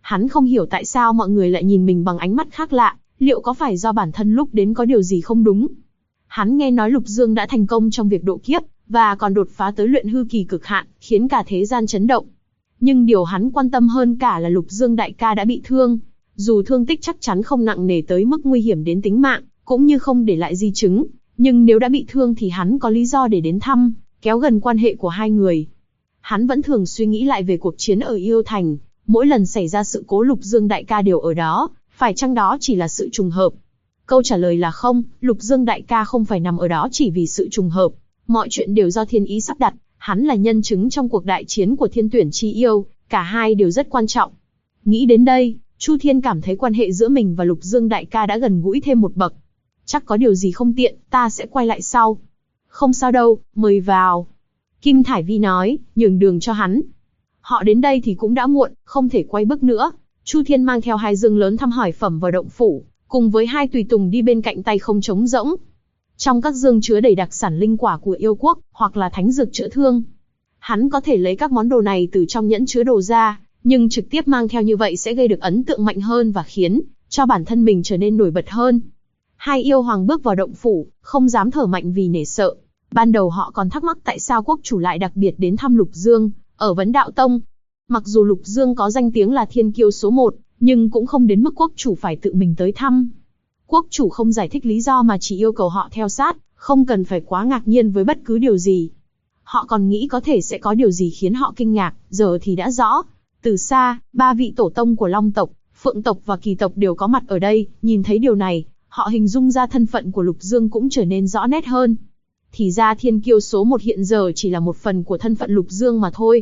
A: Hắn không hiểu tại sao mọi người lại nhìn mình bằng ánh mắt khác lạ, liệu có phải do bản thân lúc đến có điều gì không đúng? Hắn nghe nói Lục Dương đã thành công trong việc độ kiếp, và còn đột phá tới luyện hư kỳ cực hạn, khiến cả thế gian chấn động. Nhưng điều hắn quan tâm hơn cả là Lục Dương đại ca đã bị thương. Dù thương tích chắc chắn không nặng nề tới mức nguy hiểm đến tính mạng, cũng như không để lại di chứng, nhưng nếu đã bị thương thì hắn có lý do để đến thăm, kéo gần quan hệ của hai người. Hắn vẫn thường suy nghĩ lại về cuộc chiến ở Yêu Thành, mỗi lần xảy ra sự cố Lục Dương đại ca đều ở đó, phải chăng đó chỉ là sự trùng hợp? Câu trả lời là không, Lục Dương đại ca không phải nằm ở đó chỉ vì sự trùng hợp. Mọi chuyện đều do thiên ý sắp đặt, hắn là nhân chứng trong cuộc đại chiến của Thiên Tuyển Chi Yêu, cả hai đều rất quan trọng. Nghĩ đến đây, Chu Thiên cảm thấy quan hệ giữa mình và Lục Dương đại ca đã gần gũi thêm một bậc. Chắc có điều gì không tiện, ta sẽ quay lại sau. Không sao đâu, mời vào. Kim Thải Vi nói, nhường đường cho hắn. Họ đến đây thì cũng đã muộn, không thể quay bước nữa. Chu Thiên mang theo 2 dương lớn thăm hỏi phẩm vào động phủ, cùng với 2 tùy tùng đi bên cạnh tay không trống rỗng. Trong các dương chứa đầy đặc sản linh quả của yêu quốc, hoặc là thánh dược chữa thương. Hắn có thể lấy các món đồ này từ trong nhẫn chứa đồ ra, nhưng trực tiếp mang theo như vậy sẽ gây được ấn tượng mạnh hơn và khiến cho bản thân mình trở nên nổi bật hơn. 2 yêu hoàng bước vào động phủ, không dám thở mạnh vì nể sợ. Ban đầu họ còn thắc mắc tại sao quốc chủ lại đặc biệt đến thăm Lục Dương, ở Vấn Đạo Tông. Mặc dù Lục Dương có danh tiếng là thiên kiêu số 1, nhưng cũng không đến mức quốc chủ phải tự mình tới thăm. Quốc chủ không giải thích lý do mà chỉ yêu cầu họ theo sát, không cần phải quá ngạc nhiên với bất cứ điều gì. Họ còn nghĩ có thể sẽ có điều gì khiến họ kinh ngạc, giờ thì đã rõ. Từ xa, 3 vị tổ tông của Long tộc, Phượng tộc và Kỳ tộc đều có mặt ở đây, nhìn thấy điều này, họ hình dung ra thân phận của Lục Dương cũng trở nên rõ nét hơn. Thì ra thiên kiêu số 1 hiện giờ chỉ là một phần của thân phận Lục Dương mà thôi.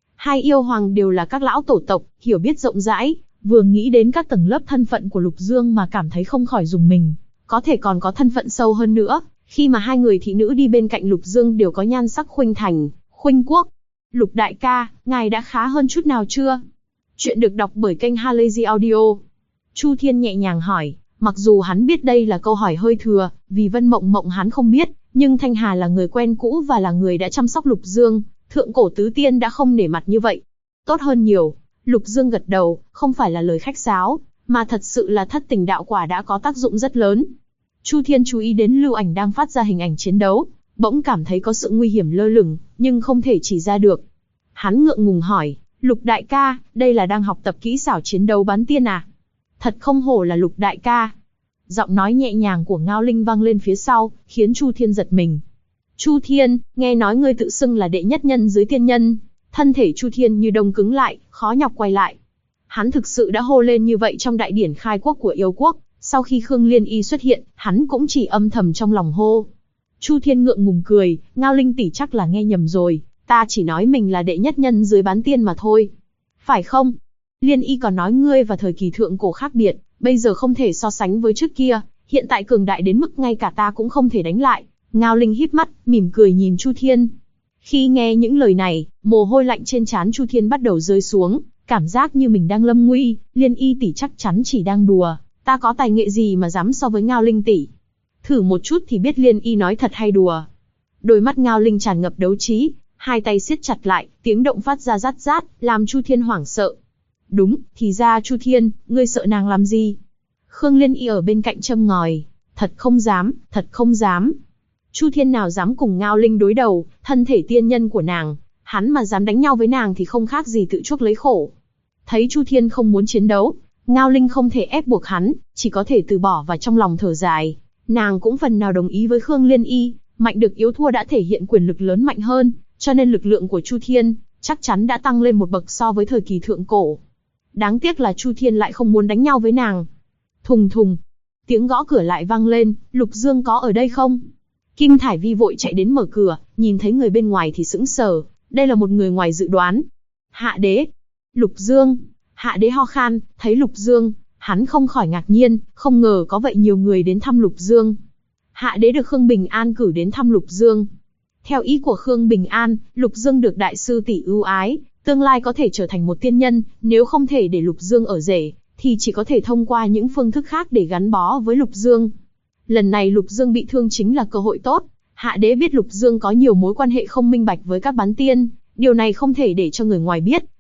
A: 2 yêu hoàng đều là các lão tổ tộc, hiểu biết rộng rãi, vừa nghĩ đến các tầng lớp thân phận của Lục Dương mà cảm thấy không khỏi rùng mình, có thể còn có thân phận sâu hơn nữa, khi mà 2 người thị nữ đi bên cạnh Lục Dương đều có nhan sắc khuynh thành, khuynh quốc. Lục đại ca, ngài đã khá hơn chút nào chưa? Chuyện được đọc bởi kênh Halazy Audio. Chu Thiên nhẹ nhàng hỏi, mặc dù hắn biết đây là câu hỏi hơi thừa, vì Vân Mộng Mộng hắn không biết, nhưng Thanh Hà là người quen cũ và là người đã chăm sóc Lục Dương, thượng cổ tứ tiên đã không nể mặt như vậy. Tốt hơn nhiều. Lục Dương gật đầu, không phải là lời khách sáo, mà thật sự là thất tình đạo quả đã có tác dụng rất lớn. Chu Thiên chú ý đến lưu ảnh đang phát ra hình ảnh chiến đấu, bỗng cảm thấy có sự nguy hiểm lơ lửng, nhưng không thể chỉ ra được. Hắn ngượng ngùng hỏi, Lục đại ca, đây là đang học tập kỹ xảo chiến đấu bán tiên à? Thật không hổ là Lục đại ca. Giọng nói nhẹ nhàng của Ngao Linh vang lên phía sau, khiến Chu Thiên giật mình. Chu Thiên, nghe nói ngươi tự xưng là đệ nhất nhân dưới tiên nhân. Thân thể Chu Thiên như đông cứng lại, khó nhọc quay lại. Hắn thực sự đã hô lên như vậy trong đại điển khai quốc của yêu quốc, sau khi Khương Liên Y xuất hiện, hắn cũng chỉ âm thầm trong lòng hô. Chu Thiên ngượng ngùng cười, Ngao Linh tỷ chắc là nghe nhầm rồi, ta chỉ nói mình là đệ nhất nhân dưới bán tiên mà thôi. Phải không? Liên Y còn nói ngươi và thời kỳ thượng cổ khác biệt, bây giờ không thể so sánh với trước kia, hiện tại cường đại đến mức ngay cả ta cũng không thể đánh lại. Ngao Linh híp mắt, mỉm cười nhìn Chu Thiên. Khi nghe những lời này, mồ hôi lạnh trên trán Chu Thiên bắt đầu rơi xuống, cảm giác như mình đang lâm nguy. Liên Y tỷ chắc chắn chỉ đang đùa, ta có tài nghệ gì mà dám so với Ngao Linh tỷ? Thử một chút thì biết Liên Y nói thật hay đùa. Đôi mắt Ngao Linh tràn ngập đấu trí, 2 tay siết chặt lại, tiếng động phát ra rát rát, làm Chu Thiên hoảng sợ. Đúng, thì ra Chu Thiên, ngươi sợ nàng làm gì? Khương Liên Y ở bên cạnh châm ngòi, thật không dám, thật không dám. Chu Thiên nào dám cùng Ngao Linh đối đầu, thân thể tiên nhân của nàng, hắn mà dám đánh nhau với nàng thì không khác gì tự chuốc lấy khổ. Thấy Chu Thiên không muốn chiến đấu, Ngao Linh không thể ép buộc hắn, chỉ có thể từ bỏ và trong lòng thở dài. Nàng cũng phần nào đồng ý với Khương Liên Y, mạnh được yếu thua đã thể hiện quyền lực lớn mạnh hơn, cho nên lực lượng của Chu Thiên chắc chắn đã tăng lên một bậc so với thời kỳ thượng cổ. Đáng tiếc là Chu Thiên lại không muốn đánh nhau với nàng. Thùng thùng, tiếng gõ cửa lại vang lên, Lục Dương có ở đây không? Kim Thải Vi vội chạy đến mở cửa, nhìn thấy người bên ngoài thì sững sờ, đây là một người ngoài dự đoán. Hạ đế. Lục Dương. Hạ đế ho khan, thấy Lục Dương, hắn không khỏi ngạc nhiên, không ngờ có vậy nhiều người đến thăm Lục Dương. Hạ đế được Khương Bình An cử đến thăm Lục Dương. Theo ý của Khương Bình An, Lục Dương được đại sư tỷ ưu ái, tương lai có thể trở thành một tiên nhân, nếu không thể để Lục Dương ở rể, thì chỉ có thể thông qua những phương thức khác để gắn bó với Lục Dương. Lần này Lục Dương bị thương chính là cơ hội tốt. Hạ đế biết Lục Dương có nhiều mối quan hệ không minh bạch với các bán tiên, điều này không thể để cho người ngoài biết,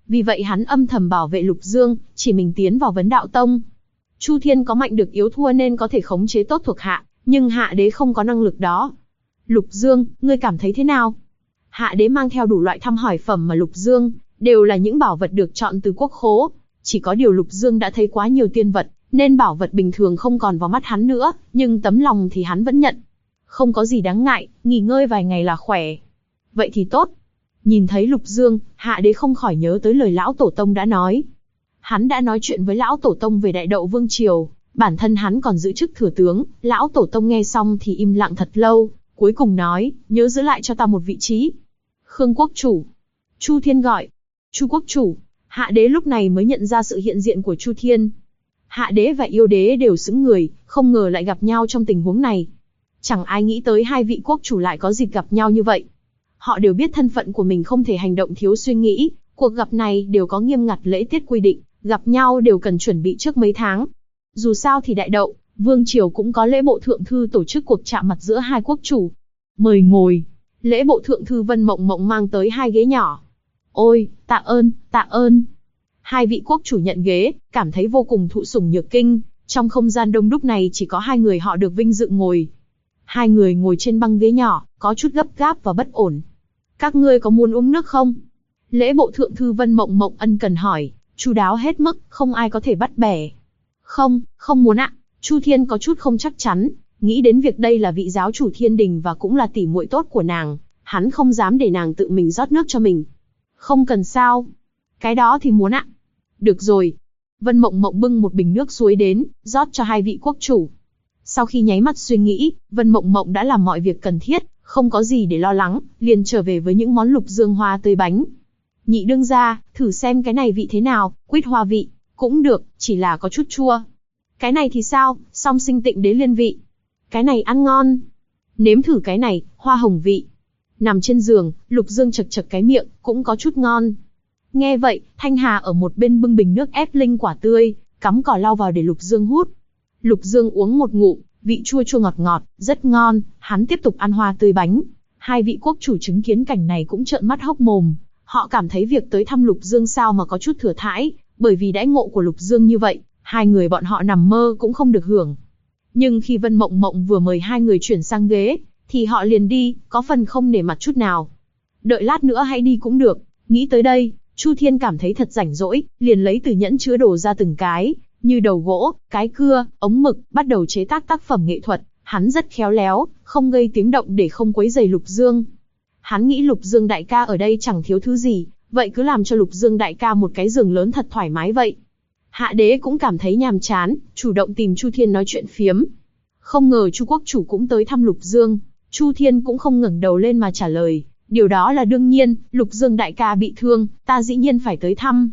A: Vì vậy hắn âm thầm bảo vệ Lục Dương, chỉ mình tiến vào Vấn Đạo Tông. Chu Thiên có mạnh được yếu thua nên có thể khống chế tốt thuộc hạ, nhưng Hạ Đế không có năng lực đó. Lục Dương, ngươi cảm thấy thế nào? Hạ Đế mang theo đủ loại thăm hỏi phẩm mà Lục Dương, đều là những bảo vật được chọn từ quốc khố. Chỉ có điều Lục Dương đã thấy quá nhiều tiên vật, nên bảo vật bình thường không còn vào mắt hắn nữa, nhưng tấm lòng thì hắn vẫn nhận. Không có gì đáng ngại, nghỉ ngơi vài ngày là khỏe. Vậy thì tốt. Nhìn thấy Lục Dương, Hạ Đế không khỏi nhớ tới lời lão tổ tông đã nói. Hắn đã nói chuyện với lão tổ tông về Đại Đậu Vương Triều, bản thân hắn còn giữ chức thừa tướng, lão tổ tông nghe xong thì im lặng thật lâu, cuối cùng nói, nhớ giữ lại cho ta một vị trí. Khương quốc chủ. Chu Thiên gọi. Chu quốc chủ. Hạ Đế lúc này mới nhận ra sự hiện diện của Chu Thiên. Hạ Đế và Yêu Đế đều sững người, không ngờ lại gặp nhau trong tình huống này. Chẳng ai nghĩ tới hai vị quốc chủ lại có dịp gặp nhau như vậy. Họ đều biết thân phận của mình không thể hành động thiếu suy nghĩ, cuộc gặp này đều có nghiêm ngặt lễ tiết quy định, gặp nhau đều cần chuẩn bị trước mấy tháng. Dù sao thì Đại Đậu Vương Triều cũng có lễ bộ thượng thư tổ chức cuộc chạm mặt giữa hai quốc chủ. Mời ngồi. Lễ bộ thượng thư Vân Mộng Mộng mang tới hai ghế nhỏ. Ôi, tạ ơn, tạ ơn. Hai vị quốc chủ nhận ghế, cảm thấy vô cùng thụ sủng nhược kinh. Trong không gian đông đúc này chỉ có hai người họ được vinh dự ngồi. Hai người ngồi trên băng ghế nhỏ, có chút gấp gáp và bất ổn. Các ngươi có muốn uống nước không? Lễ bộ thượng thư Vân Mộng Mộng ân cần hỏi, chu đáo hết mức, không ai có thể bắt bẻ. Không, không muốn ạ. Chu Thiên có chút không chắc chắn, nghĩ đến việc đây là vị giáo chủ thiên đình và cũng là tỷ muội tốt của nàng, hắn không dám để nàng tự mình rót nước cho mình. Không cần sao. Cái đó thì muốn ạ. Được rồi. Vân Mộng Mộng bưng một bình nước suối đến, rót cho hai vị quốc chủ. Sau khi nháy mắt suy nghĩ, Vân Mộng Mộng đã làm mọi việc cần thiết, không có gì để lo lắng, liền trở về với những món lục dương hoa tươi bánh. Nhị đương gia, thử xem cái này vị thế nào, quýt hoa vị, cũng được, chỉ là có chút chua. Cái này thì sao, song sinh tịnh đế liên vị. Cái này ăn ngon. Nếm thử cái này, hoa hồng vị. Nằm trên giường, Lục Dương chật chật cái miệng, cũng có chút ngon. Nghe vậy, Thanh Hà ở một bên bưng bình nước ép linh quả tươi, cắm cỏ lau vào để Lục Dương hút. Lục Dương uống một ngụm, vị chua chua ngọt ngọt, rất ngon, hắn tiếp tục ăn hoa tươi bánh. Hai vị quốc chủ chứng kiến cảnh này cũng trợn mắt hốc mồm, họ cảm thấy việc tới thăm Lục Dương sao mà có chút thừa thãi, bởi vì đãi ngộ của Lục Dương như vậy, hai người bọn họ nằm mơ cũng không được hưởng. Nhưng khi Vân Mộng Mộng vừa mời hai người chuyển sang ghế, thì họ liền đi, có phần không nể mặt chút nào. Đợi lát nữa hãy đi cũng được. Nghĩ tới đây, Chu Thiên cảm thấy thật rảnh rỗi, liền lấy từ nhẫn chứa đồ ra từng cái, như đầu gỗ, cái cưa, ống mực, bắt đầu chế tác tác phẩm nghệ thuật. Hắn rất khéo léo, không gây tiếng động để không quấy rầy Lục Dương. Hắn nghĩ Lục Dương đại ca ở đây chẳng thiếu thứ gì, vậy cứ làm cho Lục Dương đại ca một cái giường lớn thật thoải mái vậy. Hạ Đế cũng cảm thấy nhàm chán, chủ động tìm Chu Thiên nói chuyện phiếm. Không ngờ Chu quốc chủ cũng tới thăm Lục Dương, Chu Thiên cũng không ngẩng đầu lên mà trả lời, điều đó là đương nhiên, Lục Dương đại ca bị thương, ta dĩ nhiên phải tới thăm.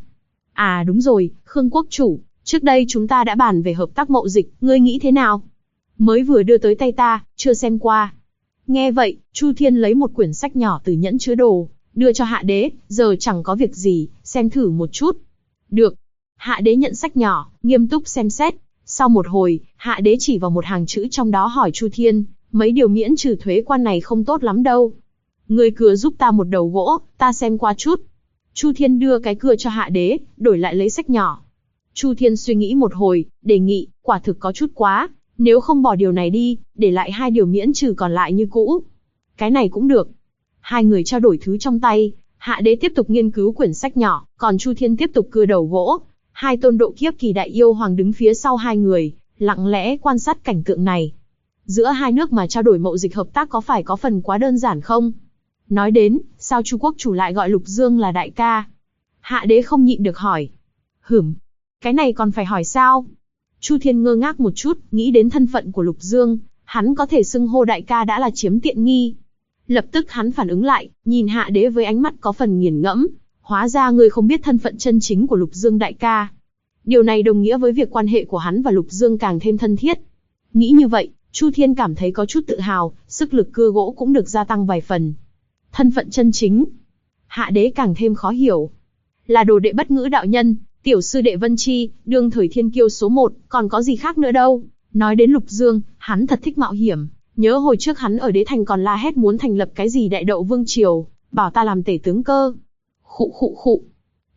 A: À đúng rồi, Khương quốc chủ, trước đây chúng ta đã bàn về hợp tác mậu dịch, ngươi nghĩ thế nào? Mới vừa đưa tới tay ta, chưa xem qua. Nghe vậy, Chu Thiên lấy một quyển sách nhỏ từ nhẫn chứa đồ, đưa cho Hạ Đế, giờ chẳng có việc gì, xem thử một chút. Được. Hạ Đế nhận sách nhỏ, nghiêm túc xem xét. Sau một hồi, Hạ Đế chỉ vào một hàng chữ trong đó hỏi Chu Thiên, mấy điều miễn trừ thuế quan này không tốt lắm đâu. Ngươi cưa giúp ta một đầu gỗ, ta xem qua chút. Chu Thiên đưa cái cưa cho Hạ Đế, đổi lại lấy sách nhỏ. Chu Thiên suy nghĩ một hồi, đề nghị, quả thực có chút quá, nếu không bỏ điều này đi, để lại hai điều miễn trừ còn lại như cũ. Cái này cũng được. Hai người trao đổi thứ trong tay, Hạ Đế tiếp tục nghiên cứu quyển sách nhỏ, còn Chu Thiên tiếp tục cưa đầu gỗ. Hai tôn độ kiếp kỳ đại yêu hoàng đứng phía sau hai người, lặng lẽ quan sát cảnh tượng này. Giữa hai nước mà trao đổi mậu dịch hợp tác có phải có phần quá đơn giản không? Nói đến, sao Chu quốc chủ lại gọi Lục Dương là đại ca? Hạ Đế không nhịn được hỏi. Cái này còn phải hỏi sao? Chu Thiên ngơ ngác một chút, nghĩ đến thân phận của Lục Dương, hắn có thể xưng hô đại ca đã là chiếm tiện nghi. Lập tức hắn phản ứng lại, nhìn Hạ Đế với ánh mắt có phần nghiền ngẫm. Hóa ra ngươi không biết thân phận chân chính của Lục Dương đại ca. Điều này đồng nghĩa với việc quan hệ của hắn và Lục Dương càng thêm thân thiết. Nghĩ như vậy, Chu Thiên cảm thấy có chút tự hào, sức lực cưa gỗ cũng được gia tăng vài phần. Thân phận chân chính. Hạ Đế càng thêm khó hiểu. Là đồ đệ bất ngữ đạo nhân, tiểu sư đệ Vân Chi, đương thời thiên kiêu số 1, còn có gì khác nữa đâu. Nói đến Lục Dương, hắn thật thích mạo hiểm. Nhớ hồi trước hắn ở Đế Thành còn la hét muốn thành lập cái gì Đại Đậu Vương Triều, bảo ta làm tể tướng cơ. Khụ.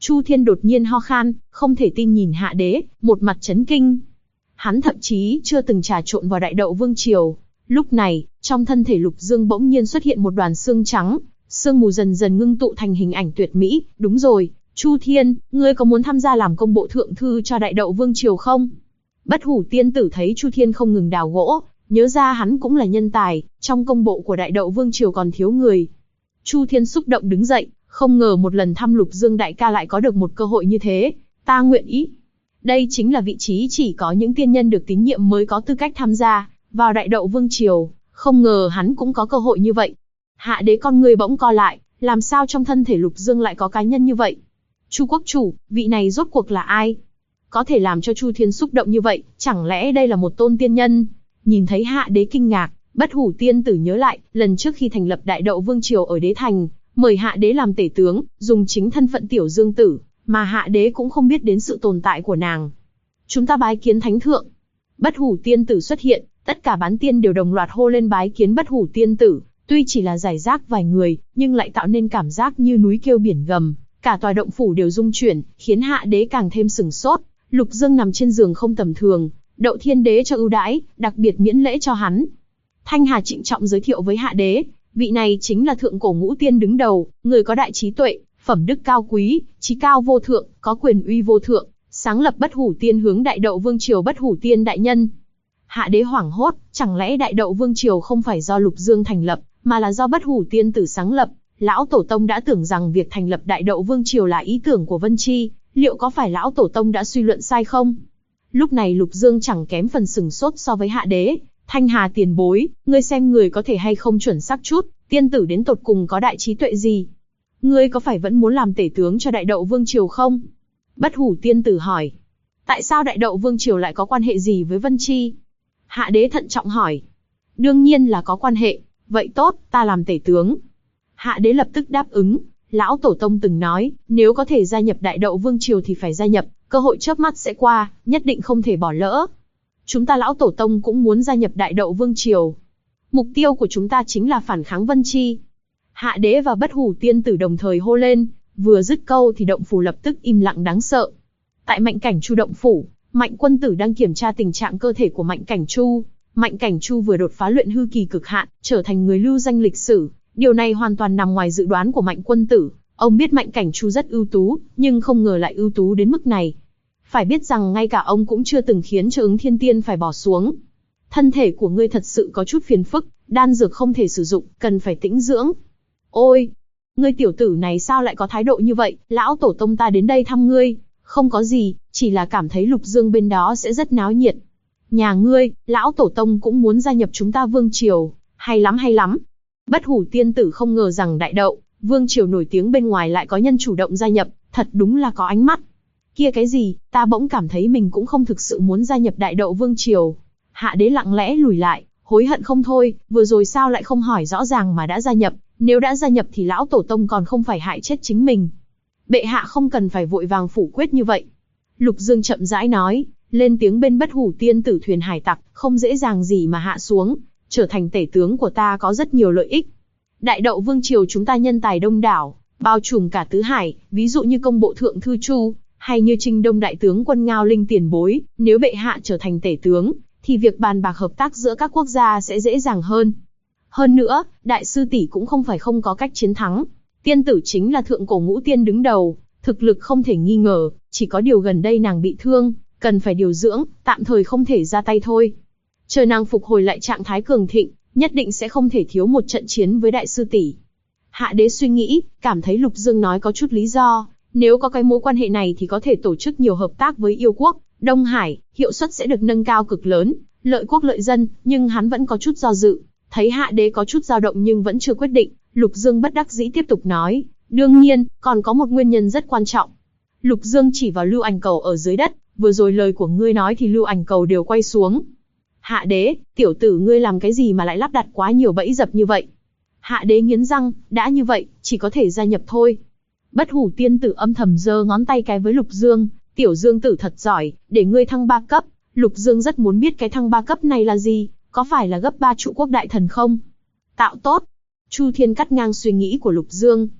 A: Chu Thiên đột nhiên ho khan, không thể tin nhìn Hạ Đế, một mặt chấn kinh. Hắn thậm chí chưa từng trà trộn vào Đại Đậu Vương Triều. Lúc này, trong thân thể Lục Dương bỗng nhiên xuất hiện một đoàn xương trắng, sương mù dần dần ngưng tụ thành hình ảnh tuyệt mỹ. Đúng rồi, Chu Thiên, ngươi có muốn tham gia làm công bộ thượng thư cho Đại Đậu Vương Triều không? Bất Hủ Tiên Tử thấy Chu Thiên không ngừng đào gỗ, nhớ ra hắn cũng là nhân tài, trong công bộ của Đại Đậu Vương Triều còn thiếu người. Chu Thiên xúc động đứng dậy, không ngờ một lần thăm Lục Dương đại ca lại có được một cơ hội như thế, ta nguyện ý. Đây chính là vị trí chỉ có những tiên nhân được tín nhiệm mới có tư cách tham gia vào Đại Đậu Vương Triều, không ngờ hắn cũng có cơ hội như vậy. Hạ Đế con người bỗng co lại, làm sao trong thân thể Lục Dương lại có cá nhân như vậy? Chu quốc chủ, vị này rốt cuộc là ai? Có thể làm cho Chu Thiên xúc động như vậy, chẳng lẽ đây là một tôn tiên nhân? Nhìn thấy Hạ Đế kinh ngạc, Bất Hủ Tiên Tử nhớ lại, lần trước khi thành lập Đại Đậu Vương Triều ở Đế Thành, mời Hạ Đế làm tể tướng, dùng chính thân phận Tiểu Dương Tử, mà Hạ Đế cũng không biết đến sự tồn tại của nàng. Chúng ta bái kiến Thánh Thượng. Bất Hủ Tiên Tử xuất hiện, tất cả bán tiên đều đồng loạt hô lên bái kiến Bất Hủ Tiên Tử, tuy chỉ là giải rác vài người, nhưng lại tạo nên cảm giác như núi kêu biển gầm, cả tòa động phủ đều rung chuyển, khiến Hạ Đế càng thêm sửng sốt. Lục Dương nằm trên giường không tầm thường, Đậu Thiên Đế cho ưu đãi, đặc biệt miễn lễ cho hắn. Thanh Hà trịnh trọng giới thiệu với Hạ Đế, vị này chính là thượng cổ ngũ tiên đứng đầu, người có đại trí tuệ, phẩm đức cao quý, trí cao vô thượng, có quyền uy vô thượng, sáng lập Bất Hủ Tiên hướng Đại Đậu Vương Triều Bất Hủ Tiên đại nhân. Hạ Đế hoảng hốt, chẳng lẽ Đại Đậu Vương Triều không phải do Lục Dương thành lập, mà là do Bất Hủ Tiên Tử sáng lập? Lão Tổ Tông đã tưởng rằng việc thành lập Đại Đậu Vương Triều là ý tưởng của Vân Chi, liệu có phải Lão Tổ Tông đã suy luận sai không? Lúc này Lục Dương chẳng kém phần sừng sốt so với Hạ Đế. Thanh Hà tiền bối, ngươi xem người có thể hay không chuẩn xác chút, tiên tử đến tột cùng có đại trí tuệ gì? Ngươi có phải vẫn muốn làm tể tướng cho Đại Đậu Vương Triều không? Bất Hủ Tiên Tử hỏi. Tại sao Đại Đậu Vương Triều lại có quan hệ gì với Vân Chi? Hạ Đế thận trọng hỏi. Đương nhiên là có quan hệ, vậy tốt, ta làm tể tướng. Hạ Đế lập tức đáp ứng. Lão Tổ Tông từng nói, nếu có thể gia nhập Đại Đậu Vương Triều thì phải gia nhập, cơ hội chớp mắt sẽ qua, nhất định không thể bỏ lỡ. Chúng ta Lão Tổ Tông cũng muốn gia nhập Đại Đậu Vương Triều. Mục tiêu của chúng ta chính là phản kháng Vân Chi. Hạ Đế và Bất Hủ Tiên Tử đồng thời hô lên, vừa dứt câu thì động phủ lập tức im lặng đáng sợ. Tại Mạnh Cảnh Chu động phủ, Mạnh Quân Tử đang kiểm tra tình trạng cơ thể của Mạnh Cảnh Chu. Mạnh Cảnh Chu vừa đột phá luyện hư kỳ cực hạn, trở thành người lưu danh lịch sử. Điều này hoàn toàn nằm ngoài dự đoán của Mạnh Quân Tử. Ông biết Mạnh Cảnh Chu rất ưu tú, nhưng không ngờ lại ưu tú đến mức này. Phải biết rằng ngay cả ông cũng chưa từng khiến cho Ứng Thiên Tiên phải bỏ xuống. Thân thể của ngươi thật sự có chút phiền phức, đan dược không thể sử dụng, cần phải tĩnh dưỡng. Ôi, ngươi tiểu tử này sao lại có thái độ như vậy? Lão Tổ Tông ta đến đây thăm ngươi, không có gì, chỉ là cảm thấy Lục Dương bên đó sẽ rất náo nhiệt. Nhà ngươi, Lão Tổ Tông cũng muốn gia nhập chúng ta Vương Triều, hay lắm hay lắm. Bất Hủ Tiên Tử không ngờ rằng Đại Đậu Vương Triều nổi tiếng bên ngoài lại có nhân chủ động gia nhập, thật đúng là có ánh mắt. Kia cái gì, ta bỗng cảm thấy mình cũng không thực sự muốn gia nhập Đại Đậu Vương Triều. Hạ Đế lặng lẽ lùi lại, hối hận không thôi, vừa rồi sao lại không hỏi rõ ràng mà đã gia nhập, nếu đã gia nhập thì Lão Tổ Tông còn không phải hại chết chính mình. Bệ hạ không cần phải vội vàng phủ quyết như vậy. Lục Dương chậm rãi nói, lên tiếng bên Bất Hủ Tiên Tử thuyền hải tặc, không dễ dàng gì mà hạ xuống, trở thành tể tướng của ta có rất nhiều lợi ích. Đại Đậu Vương Triều chúng ta nhân tài đông đảo, bao trùm cả tứ hải, ví dụ như công bộ thượng thư Chu, hay như Trinh Đông đại tướng quân Ngao Linh tiền bối, nếu bệ hạ trở thành tể tướng, thì việc bàn bạc hợp tác giữa các quốc gia sẽ dễ dàng hơn. Hơn nữa, đại sư tỷ cũng không phải không có cách chiến thắng. Tiên tử chính là thượng cổ ngũ tiên đứng đầu, thực lực không thể nghi ngờ, chỉ có điều gần đây nàng bị thương, cần phải điều dưỡng, tạm thời không thể ra tay thôi. Chờ nàng phục hồi lại trạng thái cường thịnh, nhất định sẽ không thể thiếu một trận chiến với đại sư tỷ. Hạ Đế suy nghĩ, cảm thấy Lục Dương nói có chút lý do, nếu có cái mối quan hệ này thì có thể tổ chức nhiều hợp tác với yêu quốc, Đông Hải, hiệu suất sẽ được nâng cao cực lớn, lợi quốc lợi dân, nhưng hắn vẫn có chút do dự. Thấy Hạ Đế có chút dao động nhưng vẫn chưa quyết định, Lục Dương bất đắc dĩ tiếp tục nói, đương nhiên, còn có một nguyên nhân rất quan trọng. Lục Dương chỉ vào lưu ảnh cầu ở dưới đất, vừa rồi lời của ngươi nói thì lưu ảnh cầu đều quay xuống. Hạ Đế, tiểu tử ngươi làm cái gì mà lại lắp đặt quá nhiều bẫy dập như vậy? Hạ Đế nghiến răng, đã như vậy, chỉ có thể gia nhập thôi. Bất Hủ Tiên Tử âm thầm giơ ngón tay cái với Lục Dương, tiểu Dương tử thật giỏi, để ngươi thăng 3 cấp. Lục Dương rất muốn biết cái thăng 3 cấp này là gì, có phải là gấp 3 trụ quốc đại thần không? Tạo tốt. Chu Thiên cắt ngang suy nghĩ của Lục Dương.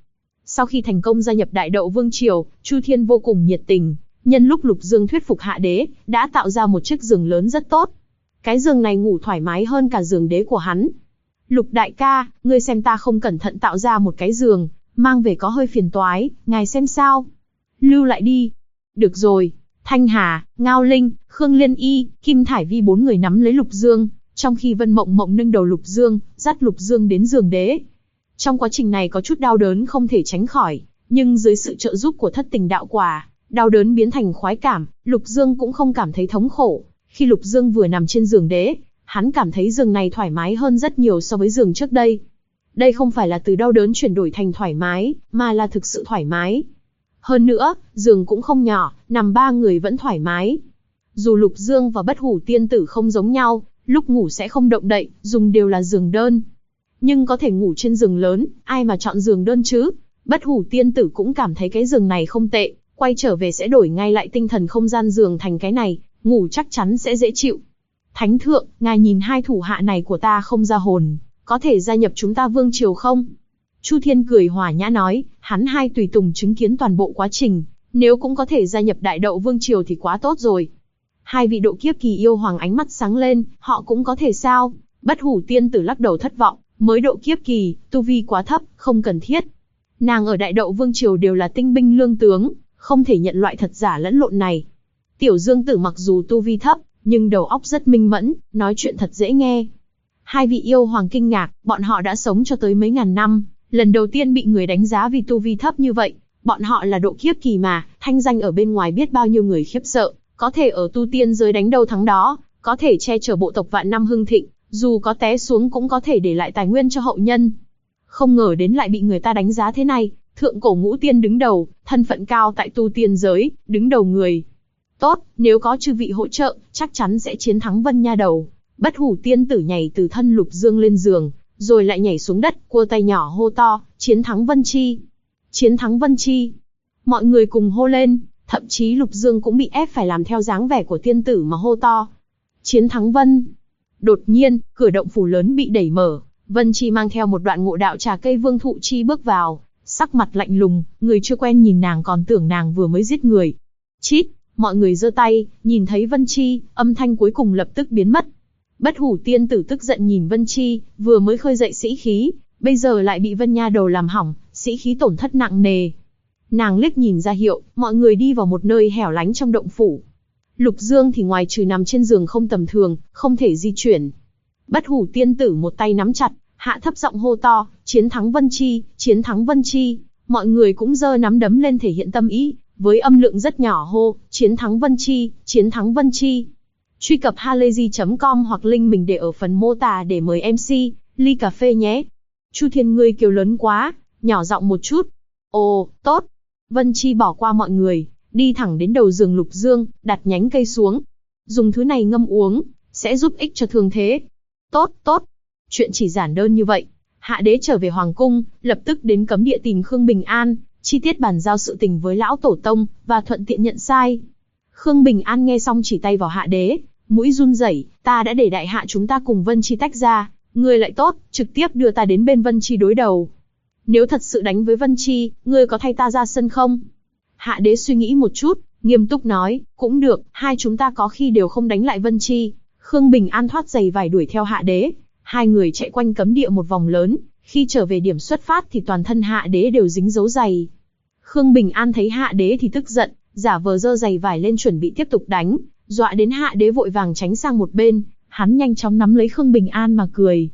A: Sau khi thành công gia nhập Đại Đậu Vương Triều, Chu Thiên vô cùng nhiệt tình, nhân lúc Lục Dương thuyết phục Hạ Đế, đã tạo ra một chiếc giường lớn rất tốt. Cái giường này ngủ thoải mái hơn cả giường đế của hắn. Lục đại ca, ngươi xem ta không cẩn thận tạo ra một cái giường, mang về có hơi phiền toái, ngài xem sao? Lưu lại đi. Được rồi. Thanh Hà, Ngao Linh, Khương Liên Y, Kim Thải Vi 4 người nắm lấy Lục Dương, trong khi Vân Mộng Mộng nâng đầu Lục Dương, dắt Lục Dương đến giường đế. Trong quá trình này có chút đau đớn không thể tránh khỏi, nhưng dưới sự trợ giúp của thất tình đạo quả, đau đớn biến thành khoái cảm, Lục Dương cũng không cảm thấy thống khổ. Khi Lục Dương vừa nằm trên giường đế, hắn cảm thấy giường này thoải mái hơn rất nhiều so với giường trước đây. Đây không phải là từ đau đớn chuyển đổi thành thoải mái, mà là thực sự thoải mái. Hơn nữa, giường cũng không nhỏ, nằm 3 người vẫn thoải mái. Dù Lục Dương và Bất Hủ Tiên Tử không giống nhau, lúc ngủ sẽ không động đậy, dùng đều là giường đơn. Nhưng có thể ngủ trên giường lớn, ai mà chọn giường đơn chứ? Bất Hủ Tiên Tử cũng cảm thấy cái giường này không tệ, quay trở về sẽ đổi ngay lại tinh thần không gian giường thành cái này, ngủ chắc chắn sẽ dễ chịu. Thánh thượng, ngài nhìn 2 thủ hạ này của ta không ra hồn, có thể gia nhập chúng ta vương triều không? Chu Thiên cười hòa nhã nói, hắn 2 tùy tùng chứng kiến toàn bộ quá trình, nếu cũng có thể gia nhập Đại Đậu Vương Triều thì quá tốt rồi. 2 vị độ kiếp kỳ yêu hoàng ánh mắt sáng lên, họ cũng có thể sao? Bất Hủ Tiên Tử lắc đầu thất vọng, mới độ kiếp kỳ, tu vi quá thấp, không cần thiết. Nàng ở Đại Đậu Vương Triều đều là tinh binh lương tướng, không thể nhận loại thật giả lẫn lộn này. Tiểu Dương Tử mặc dù tu vi thấp, nhưng đầu óc rất minh mẫn, nói chuyện thật dễ nghe. 2 vị yêu hoàng kinh ngạc, bọn họ đã sống cho tới mấy ngàn năm, lần đầu tiên bị người đánh giá vì tu vi thấp như vậy. Bọn họ là độ kiếp kỳ mà, thanh danh ở bên ngoài biết bao nhiêu người khiếp sợ, có thể ở tu tiên giới đánh đâu thắng đó, có thể che chở bộ tộc vạn năm hưng thịnh, dù có té xuống cũng có thể để lại tài nguyên cho hậu nhân. Không ngờ đến lại bị người ta đánh giá thế này, thượng cổ ngũ tiên đứng đầu, thân phận cao tại tu tiên giới, đứng đầu người. Tốt, nếu có chư vị hỗ trợ, chắc chắn sẽ chiến thắng Vân Nha Đầu. Bất Hủ Tiên Tử nhảy từ thân Lục Dương lên giường, rồi lại nhảy xuống đất, cua tay nhỏ hô to, chiến thắng Vân Chi. Chiến thắng Vân Chi. Mọi người cùng hô lên, thậm chí Lục Dương cũng bị ép phải làm theo dáng vẻ của tiên tử mà hô to. Chiến thắng Vân. Đột nhiên, cửa động phủ lớn bị đẩy mở, Vân Chi mang theo một đoạn ngộ đạo trà cây vương thụ chi bước vào, sắc mặt lạnh lùng, người chưa quen nhìn nàng còn tưởng nàng vừa mới giết người. Chít, mọi người giơ tay, nhìn thấy Vân Chi, âm thanh cuối cùng lập tức biến mất. Bất Hủ Tiên Tử tức giận nhìn Vân Chi, vừa mới khơi dậy sĩ khí, bây giờ lại bị Vân Nha Đầu làm hỏng, sĩ khí tổn thất nặng nề. Nàng liếc nhìn ra hiệu, mọi người đi vào một nơi hẻo lánh trong động phủ. Lục Dương thì ngoài trừ nằm trên giường không tầm thường, không thể di chuyển. Bất Hủ Tiên Tử một tay nắm chặt, hạ thấp giọng hô to, chiến thắng Vân Chi, chiến thắng Vân Chi. Mọi người cũng giơ nắm đấm lên thể hiện tâm ý, với âm lượng rất nhỏ hô, chiến thắng Vân Chi, chiến thắng Vân Chi. Truy cập halayzi.com hoặc link mình để ở phần mô tả để mời MC, ly cà phê nhé. Chu Thiên ngươi kêu lớn quá, nhỏ giọng một chút. Ồ, tốt. Vân Chi bỏ qua mọi người, đi thẳng đến đầu giường Lục Dương, đặt nhánh cây xuống. Dùng thứ này ngâm uống, sẽ giúp ích cho thương thế. Tốt, tốt. Chuyện chỉ giản đơn như vậy. Hạ đế trở về Hoàng Cung, lập tức đến cấm địa tìm Khương Bình An, chi tiết bàn giao sự tình với lão tổ tông, và thuận tiện nhận sai. Khương Bình An nghe xong chỉ tay vào Hạ đế, mũi run rẩy, ta đã để đại hạ chúng ta cùng Vân Chi tách ra, ngươi lại tốt, trực tiếp đưa ta đến bên Vân Chi đối đầu. Nếu thật sự đánh với Vân Chi, ngươi có thay ta ra sân không? Hạ đế suy nghĩ một chút, nghiêm túc nói, cũng được, hai chúng ta có khi đều không đánh lại Vân Chi. Khương Bình An thoát giày vải đuổi theo Hạ đế, hai người chạy quanh cấm địa một vòng lớn, khi trở về điểm xuất phát thì toàn thân Hạ đế đều dính dấu giày. Khương Bình An thấy Hạ đế thì tức giận, giả vờ giơ giày vải lên chuẩn bị tiếp tục đánh, dọa đến Hạ đế vội vàng tránh sang một bên, hắn nhanh chóng nắm lấy Khương Bình An mà cười.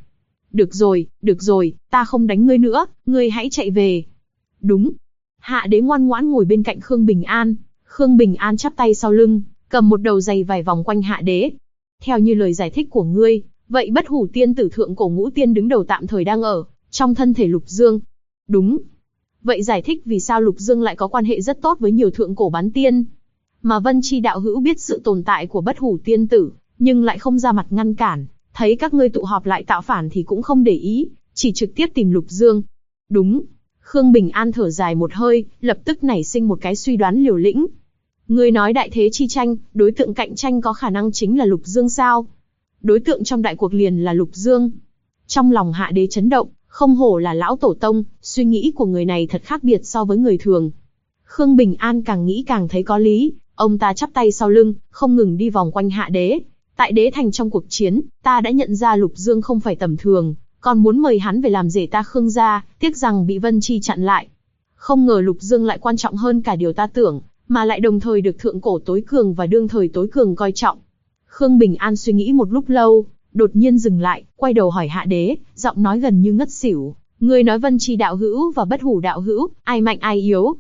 A: Được rồi, ta không đánh ngươi nữa, ngươi hãy chạy về. Đúng. Hạ đế ngoan ngoãn ngồi bên cạnh Khương Bình An, Khương Bình An chắp tay sau lưng, cầm một đầu giày vải vòng quanh Hạ đế. Theo như lời giải thích của ngươi, vậy Bất Hủ Tiên Tử thượng cổ ngũ tiên đứng đầu tạm thời đang ở trong thân thể Lục Dương. Đúng. Vậy giải thích vì sao Lục Dương lại có quan hệ rất tốt với nhiều thượng cổ bán tiên. Mà Vân Chi đạo hữu biết sự tồn tại của Bất Hủ Tiên Tử, nhưng lại không ra mặt ngăn cản, thấy các ngươi tụ họp lại tạo phản thì cũng không để ý, chỉ trực tiếp tìm Lục Dương. Đúng. Khương Bình An thở dài một hơi, lập tức nảy sinh một cái suy đoán liều lĩnh. Ngươi nói đại thế chi tranh, đối tượng cạnh tranh có khả năng chính là Lục Dương sao? Đối tượng trong đại cuộc liền là Lục Dương. Trong lòng Hạ đế chấn động, Không hổ là lão tổ tông, suy nghĩ của người này thật khác biệt so với người thường. Khương Bình An càng nghĩ càng thấy có lý, ông ta chắp tay sau lưng, không ngừng đi vòng quanh Hạ Đế. Tại Đế Thành trong cuộc chiến, ta đã nhận ra Lục Dương không phải tầm thường, còn muốn mời hắn về làm rể ta Khương gia, tiếc rằng bị Vân Chi chặn lại. Không ngờ Lục Dương lại quan trọng hơn cả điều ta tưởng, mà lại đồng thời được thượng cổ tối cường và đương thời tối cường coi trọng. Khương Bình An suy nghĩ một lúc lâu, đột nhiên dừng lại, quay đầu hỏi Hạ Đế, giọng nói gần như ngất xỉu. Ngươi nói Vân Chi đạo hữu và Bất Hủ đạo hữu, ai mạnh ai yếu?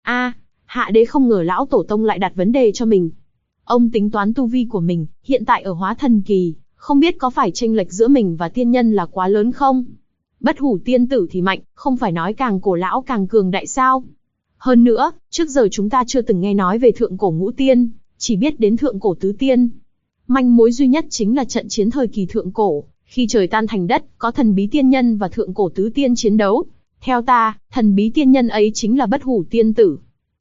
A: Hạ Đế không ngờ lão tổ tông lại đặt vấn đề cho mình. Ông tính toán tu vi của mình, hiện tại ở hóa thần kỳ, không biết có phải chênh lệch giữa mình và tiên nhân là quá lớn không? Bất Hủ tiên tử thì mạnh, không phải nói càng cổ lão càng cường đại sao? Hơn nữa, trước giờ chúng ta chưa từng nghe nói về thượng cổ ngũ tiên, chỉ biết đến thượng cổ tứ tiên. Manh mối duy nhất chính là trận chiến thời kỳ thượng cổ, khi trời tan thành đất, có thần bí tiên nhân và thượng cổ tứ tiên chiến đấu. Theo ta, thần bí tiên nhân ấy chính là Bất Hủ tiên tử.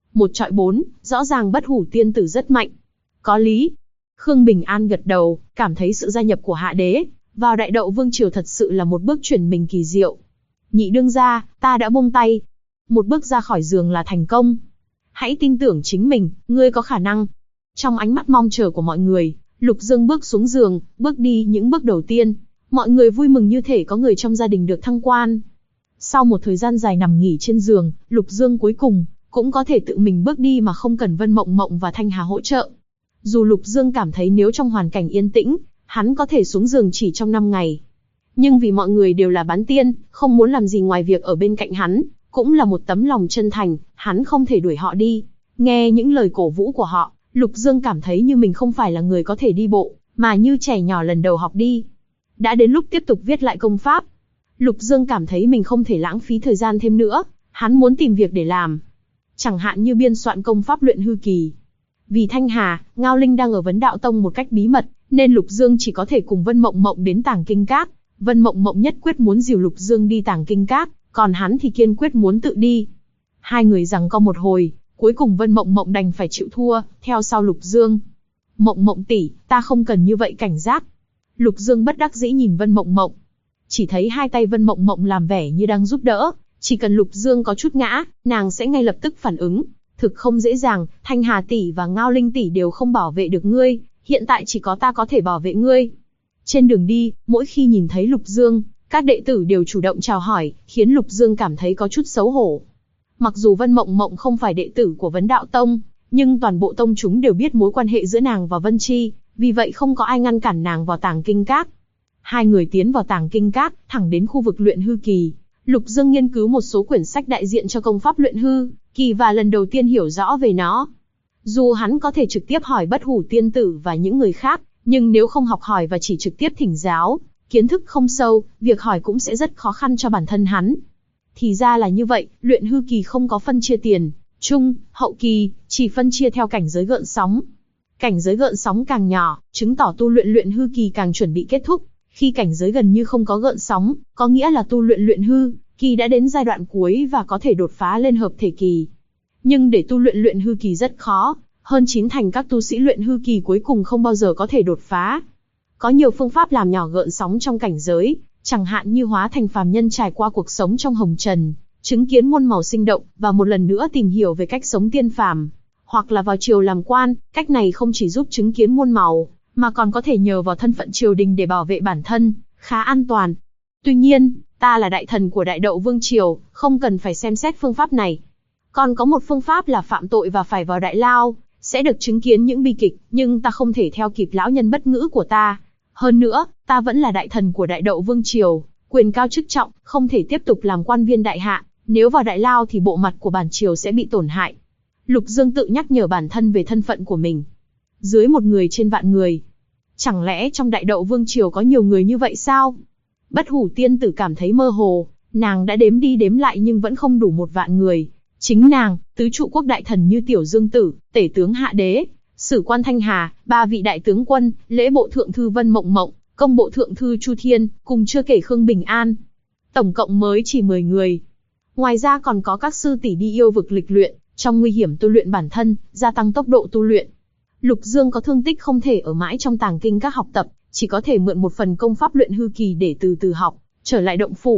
A: 1-4, rõ ràng Bất Hủ tiên tử rất mạnh. Có lý. Khương Bình An gật đầu, cảm thấy sự gia nhập của Hạ Đế vào Đại Đậu Vương Triều thật sự là một bước chuyển mình kỳ diệu. Nhị đương gia, ta đã buông tay. Một bước ra khỏi giường là thành công. Hãy tin tưởng chính mình, ngươi có khả năng. Trong ánh mắt mong chờ của mọi người, Lục Dương bước xuống giường, bước đi những bước đầu tiên. Mọi người vui mừng như thể có người trong gia đình được thăng quan. Sau một thời gian dài nằm nghỉ trên giường, Lục Dương cuối cùng cũng có thể tự mình bước đi mà không cần Vân Mộng Mộng và Thanh Hà hỗ trợ. Dù Lục Dương cảm thấy nếu trong hoàn cảnh yên tĩnh, hắn có thể xuống giường chỉ trong 5 ngày. Nhưng vì mọi người đều là bán tiên, không muốn làm gì ngoài việc ở bên cạnh hắn, cũng là một tấm lòng chân thành, hắn không thể đuổi họ đi. Nghe những lời cổ vũ của họ, Lục Dương cảm thấy như mình không phải là người có thể đi bộ, mà như trẻ nhỏ lần đầu học đi. Đã đến lúc tiếp tục viết lại công pháp. Lục Dương cảm thấy mình không thể lãng phí thời gian thêm nữa, hắn muốn tìm việc để làm. Chẳng hạn như biên soạn công pháp luyện hư kỳ. Vì Thanh Hà, Ngao Linh đang ở Vấn Đạo Tông một cách bí mật, nên Lục Dương chỉ có thể cùng Vân Mộng Mộng đến Tàng Kinh Các. Vân Mộng Mộng nhất quyết muốn dìu Lục Dương đi Tàng Kinh Các, còn hắn thì kiên quyết muốn tự đi. Hai người giằng co một hồi, cuối cùng Vân Mộng Mộng đành phải chịu thua, theo sau Lục Dương. Mộng Mộng tỷ, ta không cần như vậy cảnh giác. Lục Dương bất đắc dĩ nhìn Vân Mộng Mộng. Chỉ thấy hai tay Vân Mộng Mộng làm vẻ như đang giúp đỡ, chỉ cần Lục Dương có chút ngã, nàng sẽ ngay lập tức phản ứng. Thực không dễ dàng, Thanh Hà tỷ và Ngao Linh tỷ đều không bảo vệ được ngươi, hiện tại chỉ có ta có thể bảo vệ ngươi. Trên đường đi, mỗi khi nhìn thấy Lục Dương, các đệ tử đều chủ động chào hỏi, khiến Lục Dương cảm thấy có chút xấu hổ. Mặc dù Vân Mộng Mộng không phải đệ tử của Vấn Đạo Tông, nhưng toàn bộ tông chúng đều biết mối quan hệ giữa nàng và Vân Chi, vì vậy không có ai ngăn cản nàng vào Tàng Kinh Các. Hai người tiến vào Tàng Kinh Các, thẳng đến khu vực luyện hư kỳ. Lục Dương nghiên cứu một số quyển sách đại diện cho công pháp luyện hư kỳ và lần đầu tiên hiểu rõ về nó. Dù hắn có thể trực tiếp hỏi Bất Hủ tiên tử và những người khác, nhưng nếu không học hỏi và chỉ trực tiếp thỉnh giáo, kiến thức không sâu, việc hỏi cũng sẽ rất khó khăn cho bản thân hắn. Thì ra là như vậy, luyện hư kỳ không có phân chia tiền, trung, hậu kỳ, chỉ phân chia theo cảnh giới gợn sóng. Cảnh giới gợn sóng càng nhỏ, chứng tỏ tu luyện luyện hư kỳ càng chuẩn bị kết thúc. Khi cảnh giới gần như không có gợn sóng, có nghĩa là tu luyện luyện hư kỳ đã đến giai đoạn cuối và có thể đột phá lên hợp thể kỳ. Nhưng để tu luyện luyện hư kỳ rất khó, hơn 9 thành các tu sĩ luyện hư kỳ cuối cùng không bao giờ có thể đột phá. Có nhiều phương pháp làm nhỏ gợn sóng trong cảnh giới, chẳng hạn như hóa thành phàm nhân trải qua cuộc sống trong hồng trần, chứng kiến muôn màu sinh động và một lần nữa tìm hiểu về cách sống tiên phàm, hoặc là vào triều làm quan. Cách này không chỉ giúp chứng kiến muôn màu, mà còn có thể nhờ vào thân phận triều đình để bảo vệ bản thân, khá an toàn. Tuy nhiên, ta là đại thần của Đại Đậu Vương Triều, không cần phải xem xét phương pháp này. Còn có một phương pháp là phạm tội và phải vào đại lao, sẽ được chứng kiến những bi kịch, nhưng ta không thể theo kịp lão nhân bất ngữ của ta. Hơn nữa, ta vẫn là đại thần của Đại Đậu Vương Triều, quyền cao chức trọng, không thể tiếp tục làm quan viên đại hạ, nếu vào đại lao thì bộ mặt của bản triều sẽ bị tổn hại. Lục Dương tự nhắc nhở bản thân về thân phận của mình. Dưới 1 người trên vạn người. Chẳng lẽ trong Đại Đậu Vương Triều có nhiều người như vậy sao? Bất Hủ tiên tử cảm thấy mơ hồ, nàng đã đếm đi đếm lại nhưng vẫn không đủ 1 vạn người. Chính nàng, tứ trụ quốc đại thần như Tiểu Dương Tử, tể tướng Hạ Đế, sử quan Thanh Hà, 3 vị đại tướng quân, lễ bộ thượng thư Vân Mộng Mộng, công bộ thượng thư Chu Thiên, cùng chưa kể Khương Bình An. Tổng cộng mới chỉ 10 người. Ngoài ra còn có các sư tỷ đi yêu vực lịch luyện, trong nguy hiểm tu luyện bản thân, gia tăng tốc độ tu luyện. Lục Dương có thương tích không thể ở mãi trong Tàng Kinh Các học tập, chỉ có thể mượn một phần công pháp luyện hư kỳ để từ từ học. Trở lại động phủ,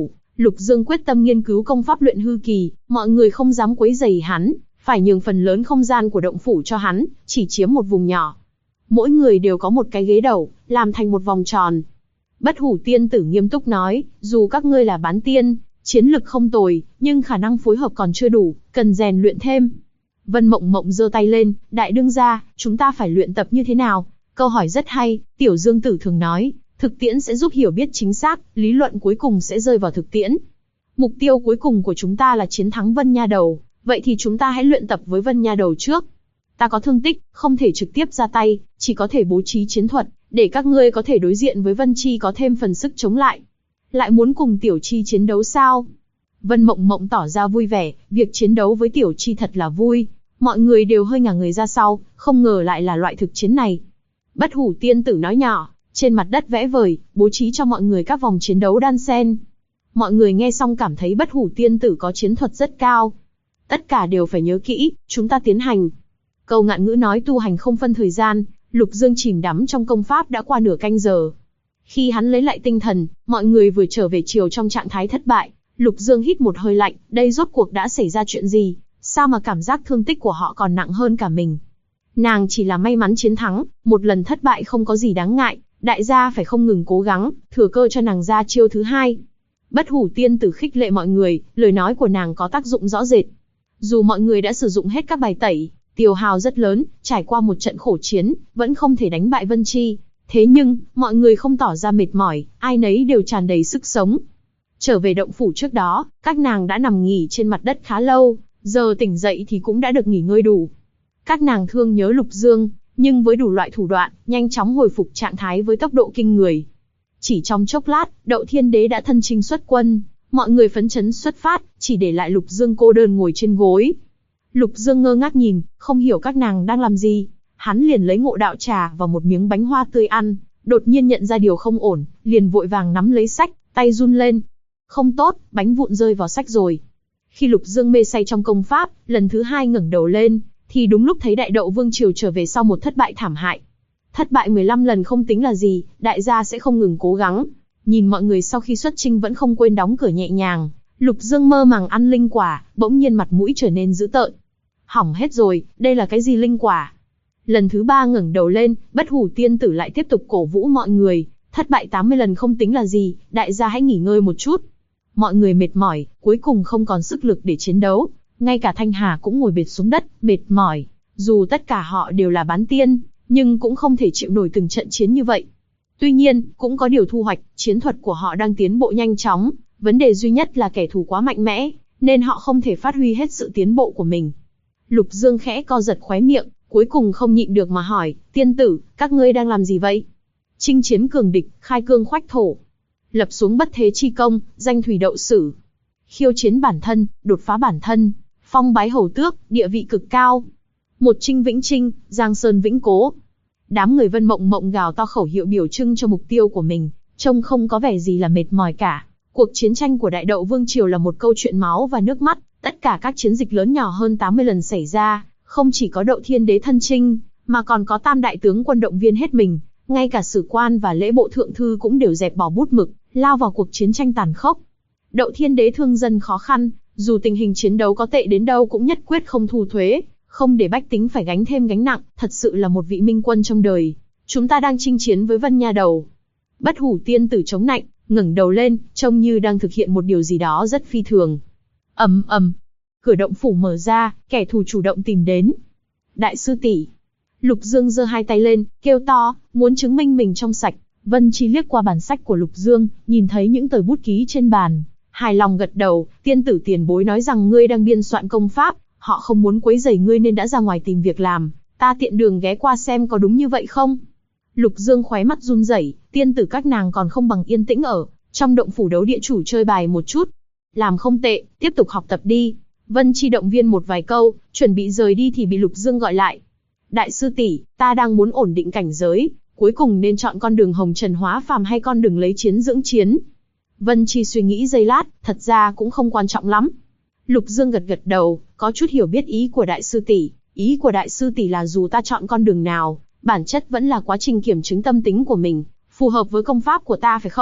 A: Lục Dương quyết tâm nghiên cứu công pháp luyện hư kỳ, mọi người không dám quấy rầy hắn, phải nhường phần lớn không gian của động phủ cho hắn, chỉ chiếm một vùng nhỏ. Mỗi người đều có một cái ghế đầu, làm thành một vòng tròn. Bất Hủ tiên tử nghiêm túc nói, dù các ngươi là bán tiên, chiến lực không tồi, nhưng khả năng phối hợp còn chưa đủ, cần rèn luyện thêm. Vân Mộng Mộng giơ tay lên, đại đương gia, chúng ta phải luyện tập như thế nào? Câu hỏi rất hay, Tiểu Dương Tử thường nói, thực tiễn sẽ giúp hiểu biết chính xác, lý luận cuối cùng sẽ rơi vào thực tiễn. Mục tiêu cuối cùng của chúng ta là chiến thắng Vân Nha Đầu, vậy thì chúng ta hãy luyện tập với Vân Nha Đầu trước. Ta có thương tích, không thể trực tiếp ra tay, chỉ có thể bố trí chiến thuật, để các ngươi có thể đối diện với Vân Chi có thêm phần sức chống lại. Lại muốn cùng Tiểu Chi chiến đấu sao? Vân Mộng Mộng tỏ ra vui vẻ, việc chiến đấu với Tiểu Chi thật là vui. Mọi người đều hơi ngả người ra sau, không ngờ lại là loại thực chiến này. Bất Hủ tiên tử nói nhỏ, trên mặt đất vẽ vời, bố trí cho mọi người các vòng chiến đấu đan xen. Mọi người nghe xong cảm thấy Bất Hủ tiên tử có chiến thuật rất cao. Tất cả đều phải nhớ kỹ, chúng ta tiến hành. Câu ngạn ngữ nói tu hành không phân thời gian, Lục Dương chìm đắm trong công pháp đã qua nửa canh giờ. Khi hắn lấy lại tinh thần, mọi người vừa trở về chiều trong trạng thái thất bại. Lục Dương hít một hơi lạnh, đây rốt cuộc đã xảy ra chuyện gì? Sao mà cảm giác thương tích của họ còn nặng hơn cả mình? Nàng chỉ là may mắn chiến thắng, một lần thất bại không có gì đáng ngại, đại gia phải không ngừng cố gắng, thừa cơ cho nàng ra chiêu thứ hai. Bất Hủ tiên tử khích lệ mọi người, lời nói của nàng có tác dụng rõ rệt. Dù mọi người đã sử dụng hết các bài tẩy, tiêu hao rất lớn, trải qua một trận khổ chiến, vẫn không thể đánh bại Vân Chi. Thế nhưng, mọi người không tỏ ra mệt mỏi, ai nấy đều tràn đầy sức sống. Trở về động phủ trước đó, các nàng đã nằm nghỉ trên mặt đất khá lâu, giờ tỉnh dậy thì cũng đã được nghỉ ngơi đủ. Các nàng thương nhớ Lục Dương, nhưng với đủ loại thủ đoạn, nhanh chóng hồi phục trạng thái với tốc độ kinh người. Chỉ trong chốc lát, Đậu Thiên Đế đã thân chinh xuất quân, mọi người phấn chấn xuất phát, chỉ để lại Lục Dương cô đơn ngồi trên gối. Lục Dương ngơ ngác nhìn, không hiểu các nàng đang làm gì. Hắn liền lấy Ngộ Đạo trà và một miếng bánh hoa tươi ăn, đột nhiên nhận ra điều không ổn, liền vội vàng nắm lấy sách, tay run lên. Không tốt, bánh vụn rơi vào sách rồi. Khi Lục Dương mê say trong công pháp, lần thứ hai ngẩng đầu lên, thì đúng lúc thấy Đại Đậu Vương Triều trở về sau một thất bại thảm hại. Thất bại 15 lần không tính là gì, đại gia sẽ không ngừng cố gắng. Nhìn mọi người sau khi xuất chinh vẫn không quên đóng cửa nhẹ nhàng, Lục Dương mơ màng ăn linh quả, bỗng nhiên mặt mũi trở nên dữ tợn. Hỏng hết rồi, đây là cái gì linh quả? Lần thứ ba ngẩng đầu lên, Bất Hủ tiên tử lại tiếp tục cổ vũ mọi người, thất bại 80 lần không tính là gì, đại gia hãy nghỉ ngơi một chút. Mọi người mệt mỏi, cuối cùng không còn sức lực để chiến đấu, ngay cả Thanh Hà cũng ngồi bệt xuống đất, mệt mỏi. Dù tất cả họ đều là bán tiên, nhưng cũng không thể chịu nổi từng trận chiến như vậy. Tuy nhiên, cũng có điều thu hoạch, chiến thuật của họ đang tiến bộ nhanh chóng, vấn đề duy nhất là kẻ thù quá mạnh mẽ, nên họ không thể phát huy hết sự tiến bộ của mình. Lục Dương khẽ co giật khóe miệng, cuối cùng không nhịn được mà hỏi, tiên tử, các ngươi đang làm gì vậy? Chinh chiến cường địch, khai cương khoách thổ. Lập xuống bất thế chi công, danh thủy đậu sử. Khiêu chiến bản thân, đột phá bản thân, phong bái hầu tước, địa vị cực cao. Một chinh vĩnh chinh, giang sơn vĩnh cố. Đám người Vân Mộng Mộng gào to khẩu hiệu biểu trưng cho mục tiêu của mình, trông không có vẻ gì là mệt mỏi cả. Cuộc chiến tranh của Đại Đậu Vương Triều là một câu chuyện máu và nước mắt, tất cả các chiến dịch lớn nhỏ hơn 80 lần xảy ra, không chỉ có Đậu Thiên Đế thân chinh, mà còn có tam đại tướng quân động viên hết mình, ngay cả sử quan và lễ bộ thượng thư cũng đều dẹp bỏ bút mực, lao vào cuộc chiến tranh tàn khốc. Đậu Thiên Đế thương dân khó khăn, dù tình hình chiến đấu có tệ đến đâu cũng nhất quyết không thu thuế, không để bách tính phải gánh thêm gánh nặng, thật sự là một vị minh quân trong đời. Chúng ta đang chinh chiến với Vân Nha Đầu. Bất Hủ tiên tử chống nạnh, ngẩng đầu lên, trông như đang thực hiện một điều gì đó rất phi thường. Ầm ầm, cửa động phủ mở ra, kẻ thù chủ động tìm đến. Đại sư tỷ. Lục Dương giơ hai tay lên, kêu to, muốn chứng minh mình trong sạch. Vân Chi liếc qua bản sách của Lục Dương, nhìn thấy những tờ bút ký trên bàn, hài lòng gật đầu. Tiên tử tiền bối nói rằng ngươi đang biên soạn công pháp, họ không muốn quấy rầy ngươi nên đã ra ngoài tìm việc làm, ta tiện đường ghé qua xem có đúng như vậy không? Lục Dương khóe mắt run rẩy, tiên tử các nàng còn không bằng yên tĩnh ở trong động phủ đấu địa chủ chơi bài một chút. Làm không tệ, tiếp tục học tập đi. Vân Chi động viên một vài câu, chuẩn bị rời đi thì bị Lục Dương gọi lại. Đại sư tỷ, ta đang muốn ổn định cảnh giới, cuối cùng nên chọn con đường hồng trần hóa phàm hay con đường lấy chiến dưỡng chiến? Vân Chi suy nghĩ giây lát, thật ra cũng không quan trọng lắm. Lục Dương gật gật đầu, có chút hiểu biết ý của đại sư tỷ. Ý của đại sư tỷ là dù ta chọn con đường nào, bản chất vẫn là quá trình kiểm chứng tâm tính của mình, phù hợp với công pháp của ta phải không?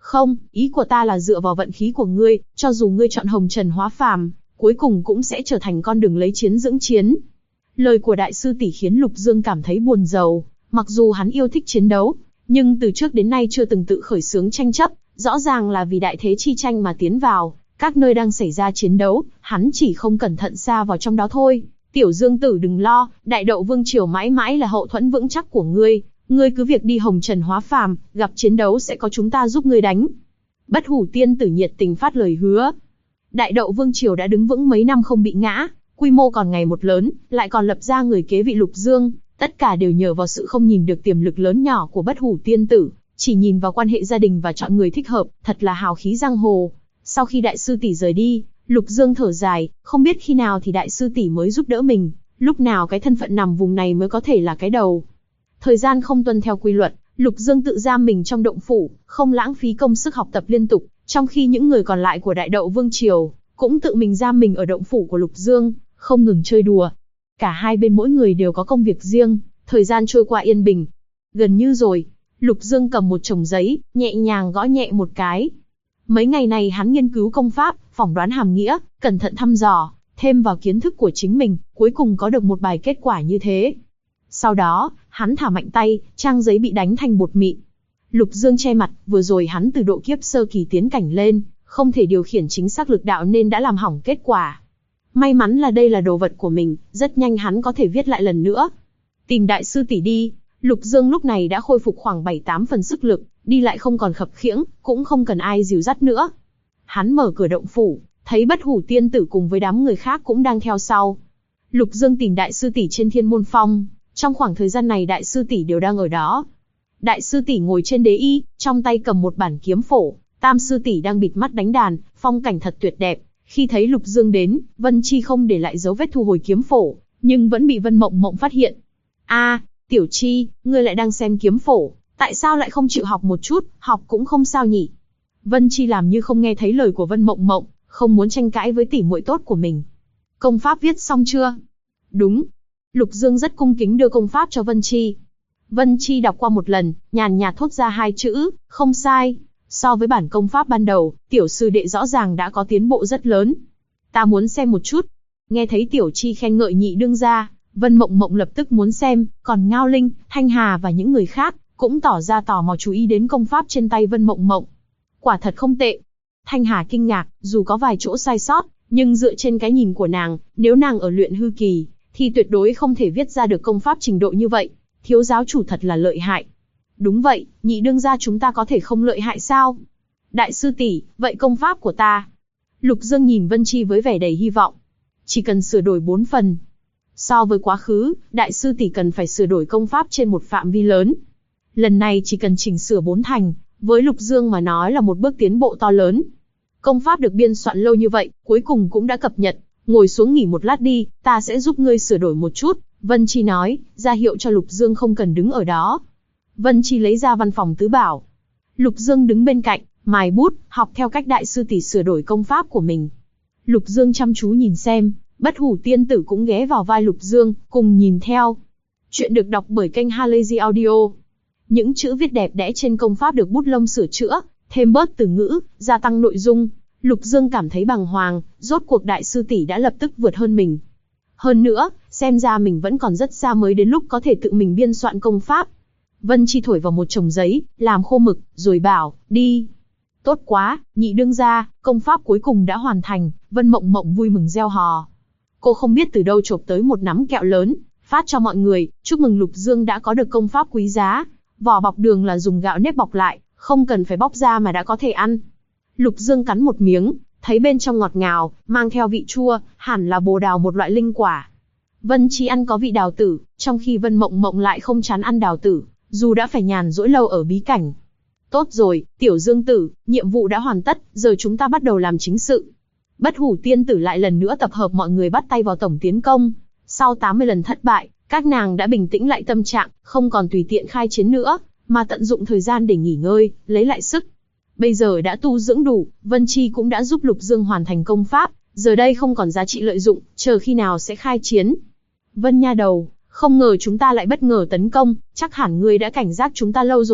A: Không, ý của ta là dựa vào vận khí của ngươi, cho dù ngươi chọn hồng trần hóa phàm, cuối cùng cũng sẽ trở thành con đường lấy chiến dưỡng chiến. Lời của đại sư tỷ khiến Lục Dương cảm thấy buồn rầu, mặc dù hắn yêu thích chiến đấu, nhưng từ trước đến nay chưa từng tự khởi xướng tranh chấp, rõ ràng là vì đại thế chi tranh mà tiến vào, các nơi đang xảy ra chiến đấu, hắn chỉ không cẩn thận xa vào trong đó thôi. Tiểu Dương tử đừng lo, Đại Đậu Vương Triều mãi mãi là hậu thuẫn vững chắc của ngươi cứ việc đi hồng trần hóa phàm, gặp chiến đấu sẽ có chúng ta giúp ngươi đánh. Bất Hủ Tiên tử nhiệt tình phát lời hứa. Đại Đậu Vương Triều đã đứng vững mấy năm không bị ngã, quy mô còn ngày một lớn, lại còn lập ra người kế vị Lục Dương, tất cả đều nhờ vào sự không nhìn được tiềm lực lớn nhỏ của Bất Hủ Tiên tử, chỉ nhìn vào quan hệ gia đình và chọn người thích hợp, thật là hào khí giang hồ. Sau khi đại sư tỷ rời đi, Lục Dương thở dài, không biết khi nào thì đại sư tỷ mới giúp đỡ mình, lúc nào cái thân phận nằm vùng này mới có thể là cái đầu. Thời gian không tuân theo quy luật, Lục Dương tự giam mình trong động phủ, không lãng phí công sức học tập liên tục, trong khi những người còn lại của Đại Đậu Vương Triều cũng tự mình giam mình ở động phủ của Lục Dương, không ngừng chơi đùa. Cả hai bên mỗi người đều có công việc riêng, thời gian trôi qua yên bình. Gần như rồi, Lục Dương cầm một chồng giấy, nhẹ nhàng gõ nhẹ một cái. Mấy ngày này hắn nghiên cứu công pháp, phỏng đoán hàm nghĩa, cẩn thận thăm dò, thêm vào kiến thức của chính mình, cuối cùng có được một bài kết quả như thế. Sau đó, hắn thả mạnh tay, trang giấy bị đánh thành bột mịn. Lục Dương che mặt, vừa rồi hắn từ độ kiếp sơ kỳ tiến cảnh lên, không thể điều khiển chính xác lực đạo nên đã làm hỏng kết quả. May mắn là đây là đồ vật của mình, rất nhanh hắn có thể viết lại lần nữa. Tìm đại sư tỷ đi. Lục Dương lúc này đã khôi phục khoảng 7-8 phần sức lực, đi lại không còn khập khiễng, cũng không cần ai dìu dắt nữa. Hắn mở cửa động phủ, thấy Bất Hủ Tiên tử cùng với đám người khác cũng đang theo sau. Lục Dương tìm đại sư tỷ trên Thiên Môn Phong, trong khoảng thời gian này đại sư tỷ đều đang ở đó. Đại sư tỷ ngồi trên đế y, trong tay cầm một bản kiếm phổ, tam sư tỷ đang bịt mắt đánh đàn, phong cảnh thật tuyệt đẹp. Khi thấy Lục Dương đến, Vân Chi không để lại dấu vết thu hồi kiếm phổ, nhưng vẫn bị Vân Mộng Mộng phát hiện. A, Tiểu Chi, ngươi lại đang xem kiếm phổ, tại sao lại không chịu học một chút, học cũng không sao nhỉ? Vân Chi làm như không nghe thấy lời của Vân Mộng Mộng, không muốn tranh cãi với tỷ muội tốt của mình. Công pháp viết xong chưa? Đúng. Lục Dương rất cung kính đưa công pháp cho Vân Chi. Vân Chi đọc qua một lần, nhàn nhạt thốt ra hai chữ, không sai. So với bản công pháp ban đầu, tiểu sư đệ rõ ràng đã có tiến bộ rất lớn. Ta muốn xem một chút. Nghe thấy Tiểu Chi khen ngợi nhị đương gia, Vân Mộng Mộng lập tức muốn xem, còn Ngao Linh, Thanh Hà và những người khác cũng tỏ ra tò mò chú ý đến công pháp trên tay Vân Mộng Mộng. Quả thật không tệ. Thanh Hà kinh ngạc, dù có vài chỗ sai sót, nhưng dựa trên cái nhìn của nàng, nếu nàng ở luyện hư kỳ, thì tuyệt đối không thể viết ra được công pháp trình độ như vậy. Thiếu giáo chủ thật là lợi hại. Đúng vậy, nhị đương gia chúng ta có thể không lợi hại sao? Đại sư tỷ, vậy công pháp của ta? Lục Dương nhìn Vân Chi với vẻ đầy hy vọng. Chỉ cần sửa đổi 4 phần. So với quá khứ, đại sư tỷ cần phải sửa đổi công pháp trên một phạm vi lớn. Lần này chỉ cần chỉnh sửa 4 thành, với Lục Dương mà nói là một bước tiến bộ to lớn. Công pháp được biên soạn lâu như vậy, cuối cùng cũng đã cập nhật. Ngồi xuống nghỉ một lát đi, ta sẽ giúp ngươi sửa đổi một chút. Vân Chi nói, ra hiệu cho Lục Dương không cần đứng ở đó. Vân Chi lấy ra văn phòng tứ bảo. Lục Dương đứng bên cạnh, mài bút, học theo cách đại sư tỷ sửa đổi công pháp của mình. Lục Dương chăm chú nhìn xem, Bất Hủ Tiên tử cũng ghé vào vai Lục Dương, cùng nhìn theo. Chuyện được đọc bởi kênh Halazy Audio. Những chữ viết đẹp đẽ trên công pháp được bút lông sửa chữa, thêm bớt từ ngữ, gia tăng nội dung. Lục Dương cảm thấy bàng hoàng, rốt cuộc đại sư tỷ đã lập tức vượt hơn mình. Hơn nữa, xem ra mình vẫn còn rất xa mới đến lúc có thể tự mình biên soạn công pháp. Vân Chi thổi vào một chồng giấy, làm khô mực, rồi bảo, đi. Tốt quá, nhị đương gia, công pháp cuối cùng đã hoàn thành. Vân Mộng Mộng vui mừng reo hò. Cô không biết từ đâu chộp tới một nắm kẹo lớn, phát cho mọi người, chúc mừng Lục Dương đã có được công pháp quý giá. Vỏ bọc đường là dùng gạo nếp bọc lại, không cần phải bóc ra mà đã có thể ăn. Lục Dương cắn một miếng, thấy bên trong ngọt ngào, mang theo vị chua, hẳn là bồ đào một loại linh quả. Vân Chi ăn có vị đào tử, trong khi Vân Mộng Mộng lại không chán ăn đào tử, dù đã phải nhàn rỗi lâu ở bí cảnh. Tốt rồi, Tiểu Dương tử, nhiệm vụ đã hoàn tất, giờ chúng ta bắt đầu làm chính sự. Bất Hủ Tiên tử lại lần nữa tập hợp mọi người bắt tay vào tổng tiến công. Sau 80 lần thất bại, các nàng đã bình tĩnh lại tâm trạng, không còn tùy tiện khai chiến nữa, mà tận dụng thời gian để nghỉ ngơi, lấy lại sức. Bây giờ đã tu dưỡng đủ, Vân Chi cũng đã giúp Lục Dương hoàn thành công pháp, giờ đây không còn giá trị lợi dụng, chờ khi nào sẽ khai chiến. Vân nha đầu, không ngờ chúng ta lại bất ngờ tấn công, chắc hẳn ngươi đã cảnh giác chúng ta lâu rồi.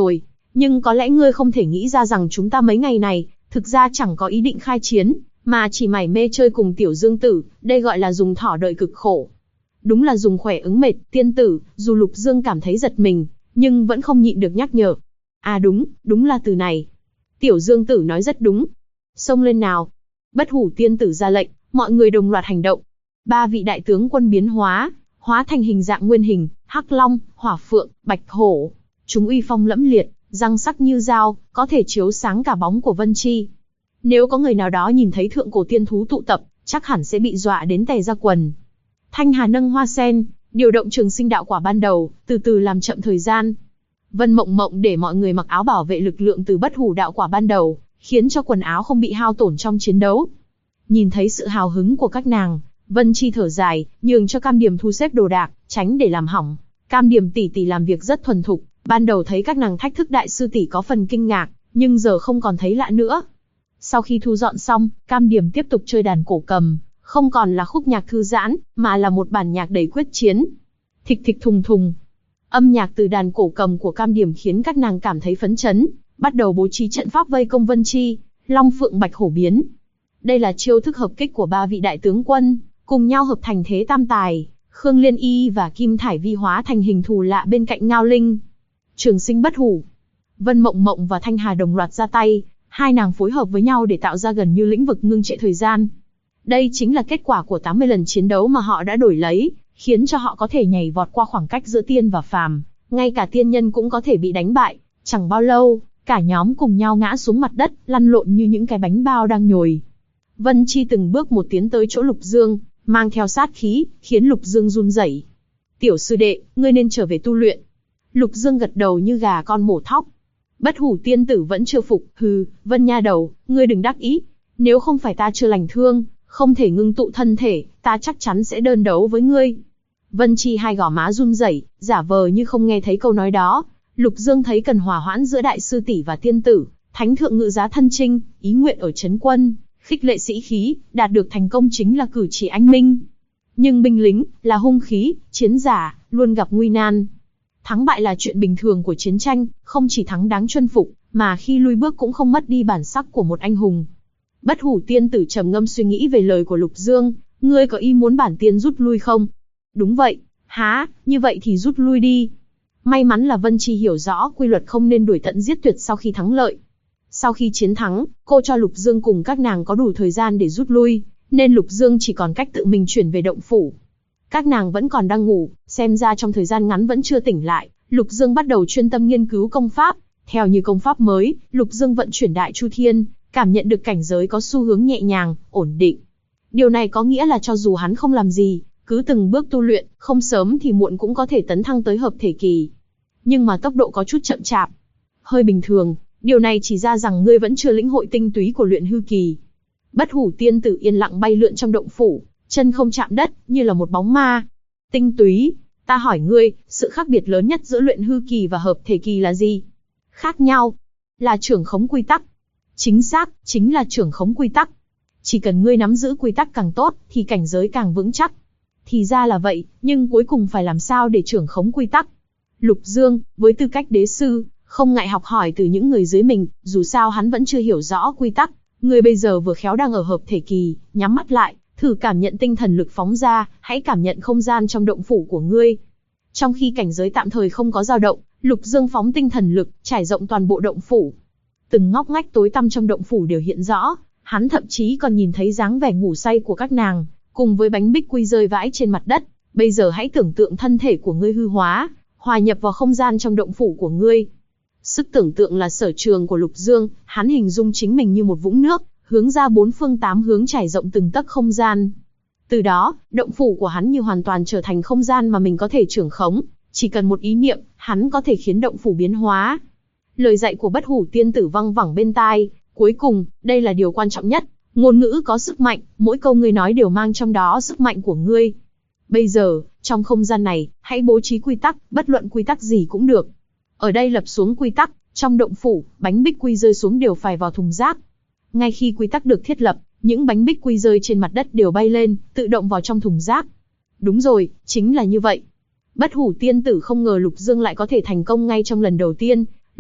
A: Nhưng có lẽ ngươi không thể nghĩ ra rằng chúng ta mấy ngày này, thực ra chẳng có ý định khai chiến, mà chỉ mải mê chơi cùng Tiểu Dương Tử, đây gọi là dùng thỏ đợi cực khổ. Đúng là dùng khỏe ứng mệt, tiên tử, dù Lục Dương cảm thấy giật mình, nhưng vẫn không nhịn được nhắc nhở. À đúng là từ này. Tiểu Dương Tử nói rất đúng. Xông lên nào. Bất Hủ tiên tử ra lệnh, mọi người đồng loạt hành động. 3 vị đại tướng quân biến hóa thành hình dạng nguyên hình, Hắc Long, Hỏa Phượng, Bạch Hổ. Chúng uy phong lẫm liệt, răng sắc như dao, có thể chiếu sáng cả bóng của Vân Chi. Nếu có người nào đó nhìn thấy thượng cổ tiên thú tụ tập, chắc hẳn sẽ bị dọa đến tè ra quần. Thanh Hà nâng hoa sen, điều động trường sinh đạo quả ban đầu, từ từ làm chậm thời gian. Vân Mộng Mộng để mọi người mặc áo bảo vệ lực lượng từ bất hủ đạo quả ban đầu, khiến cho quần áo không bị hao tổn trong chiến đấu. Nhìn thấy sự hào hứng của các nàng, Vân Chi thở dài, nhường cho Cam Điểm thu xếp đồ đạc, tránh để làm hỏng. Cam Điểm tỷ tỷ làm việc rất thuần thục, ban đầu thấy các nàng thách thức đại sư tỷ có phần kinh ngạc, nhưng giờ không còn thấy lạ nữa. Sau khi thu dọn xong, Cam Điểm tiếp tục chơi đàn cổ cầm, không còn là khúc nhạc thư giãn, mà là một bản nhạc đầy quyết chiến. Thịch thịch thùng thùng. Âm nhạc từ đàn cổ cầm của Cam Điểm khiến các nàng cảm thấy phấn chấn, bắt đầu bố trí trận pháp vây công Vân Chi. Long Phượng Bạch Hổ biến. Đây là chiêu thức hợp kích của 3 vị đại tướng quân, cùng nhau hợp thành thế tam tài. Khương Liên Y và Kim Thải Vi hóa thành hình thù lạ bên cạnh Ngao Linh. Trường sinh bất hủ. Vân Mộng Mộng và Thanh Hà đồng loạt ra tay, hai nàng phối hợp với nhau để tạo ra gần như lĩnh vực ngưng trệ thời gian. Đây chính là kết quả của 80 lần chiến đấu mà họ đã đổi lấy, khiến cho họ có thể nhảy vọt qua khoảng cách giữa tiên và phàm, ngay cả tiên nhân cũng có thể bị đánh bại. Chẳng bao lâu, cả nhóm cùng nhau ngã xuống mặt đất, lăn lộn như những cái bánh bao đang nhồi. Vân Chi từng bước một tiến tới chỗ Lục Dương, mang theo sát khí, khiến Lục Dương run rẩy. Tiểu sư đệ, ngươi nên trở về tu luyện. Lục Dương gật đầu như gà con mổ thóc. Bất hủ tiên tử vẫn chưa phục, hừ, Vân nha đầu, ngươi đừng đắc ý. Nếu không phải ta chưa lành thương, không thể ngưng tụ thân thể, ta chắc chắn sẽ đơn đấu với ngươi. Vân Chi hai gò má run rẩy, giả vờ như không nghe thấy câu nói đó. Lục Dương thấy cần hòa hoãn giữa đại sư tỷ và tiên tử, thánh thượng ngự giá thân chinh, ý nguyện ở trấn quân, khích lệ sĩ khí, đạt được thành công chính là cử chỉ anh minh. Nhưng binh lính là hung khí, chiến giả luôn gặp nguy nan. Thắng bại là chuyện bình thường của chiến tranh, không chỉ thắng đáng chuân phục, mà khi lui bước cũng không mất đi bản sắc của một anh hùng. Bất hủ tiên tử trầm ngâm suy nghĩ về lời của Lục Dương, ngươi có ý muốn bản tiên rút lui không? Đúng vậy, há, như vậy thì rút lui đi. May mắn là Vân Chi hiểu rõ quy luật không nên đuổi tận giết tuyệt sau khi thắng lợi. Sau khi chiến thắng, cô cho Lục Dương cùng các nàng có đủ thời gian để rút lui, nên Lục Dương chỉ còn cách tự mình chuyển về động phủ. Các nàng vẫn còn đang ngủ, xem ra trong thời gian ngắn vẫn chưa tỉnh lại. Lục Dương bắt đầu chuyên tâm nghiên cứu công pháp. Theo như công pháp mới, Lục Dương vận chuyển Đại Chu Thiên, cảm nhận được cảnh giới có xu hướng nhẹ nhàng, ổn định. Điều này có nghĩa là cho dù hắn không làm gì, cứ từng bước tu luyện, không sớm thì muộn cũng có thể tấn thăng tới hợp thể kỳ. Nhưng mà tốc độ có chút chậm chạp. Hơi bình thường, điều này chỉ ra rằng ngươi vẫn chưa lĩnh hội tinh túy của luyện hư kỳ. Bất hủ tiên tử yên lặng bay lượn trong động phủ, chân không chạm đất, như là một bóng ma. Tinh túy, ta hỏi ngươi, sự khác biệt lớn nhất giữa luyện hư kỳ và hợp thể kỳ là gì? Khác nhau là trưởng khống quy tắc. Chính xác, chính là trưởng khống quy tắc. Chỉ cần ngươi nắm giữ quy tắc càng tốt, thì cảnh giới càng vững chắc. Thì ra là vậy, nhưng cuối cùng phải làm sao để trưởng khống quy tắc? Lục Dương, với tư cách đế sư, không ngại học hỏi từ những người dưới mình, dù sao hắn vẫn chưa hiểu rõ quy tắc. Ngươi bây giờ vừa khéo đang ở hợp thể kỳ, nhắm mắt lại, thử cảm nhận tinh thần lực phóng ra, hãy cảm nhận không gian trong động phủ của ngươi. Trong khi cảnh giới tạm thời không có dao động, Lục Dương phóng tinh thần lực, trải rộng toàn bộ động phủ. Từng ngóc ngách tối tăm trong động phủ đều hiện rõ, hắn thậm chí còn nhìn thấy dáng vẻ ngủ say của các nàng, cùng với bánh bích quy rơi vãi trên mặt đất. Bây giờ hãy tưởng tượng thân thể của ngươi hư hóa, hòa nhập vào không gian trong động phủ của ngươi. Sức tưởng tượng là sở trường của Lục Dương, hắn hình dung chính mình như một vũng nước, hướng ra 4 phương 8 hướng trải rộng từng tấc không gian. Từ đó, động phủ của hắn như hoàn toàn trở thành không gian mà mình có thể trưởng khống, chỉ cần một ý niệm, hắn có thể khiến động phủ biến hóa. Lời dạy của Bất hủ tiên tử văng vẳng bên tai, cuối cùng, đây là điều quan trọng nhất, ngôn ngữ có sức mạnh, mỗi câu ngươi nói đều mang trong đó sức mạnh của ngươi. Bây giờ, trong không gian này, hãy bố trí quy tắc, bất luận quy tắc gì cũng được. Ở đây lập xuống quy tắc, trong động phủ, bánh bích quy rơi xuống đều phải vào thùng rác. Ngay khi quy tắc được thiết lập, những bánh bích quy rơi trên mặt đất đều bay lên, tự động vào trong thùng rác. Đúng rồi, chính là như vậy. Bất hủ tiên tử không ngờ Lục Dương lại có thể thành công ngay trong lần đầu tiên.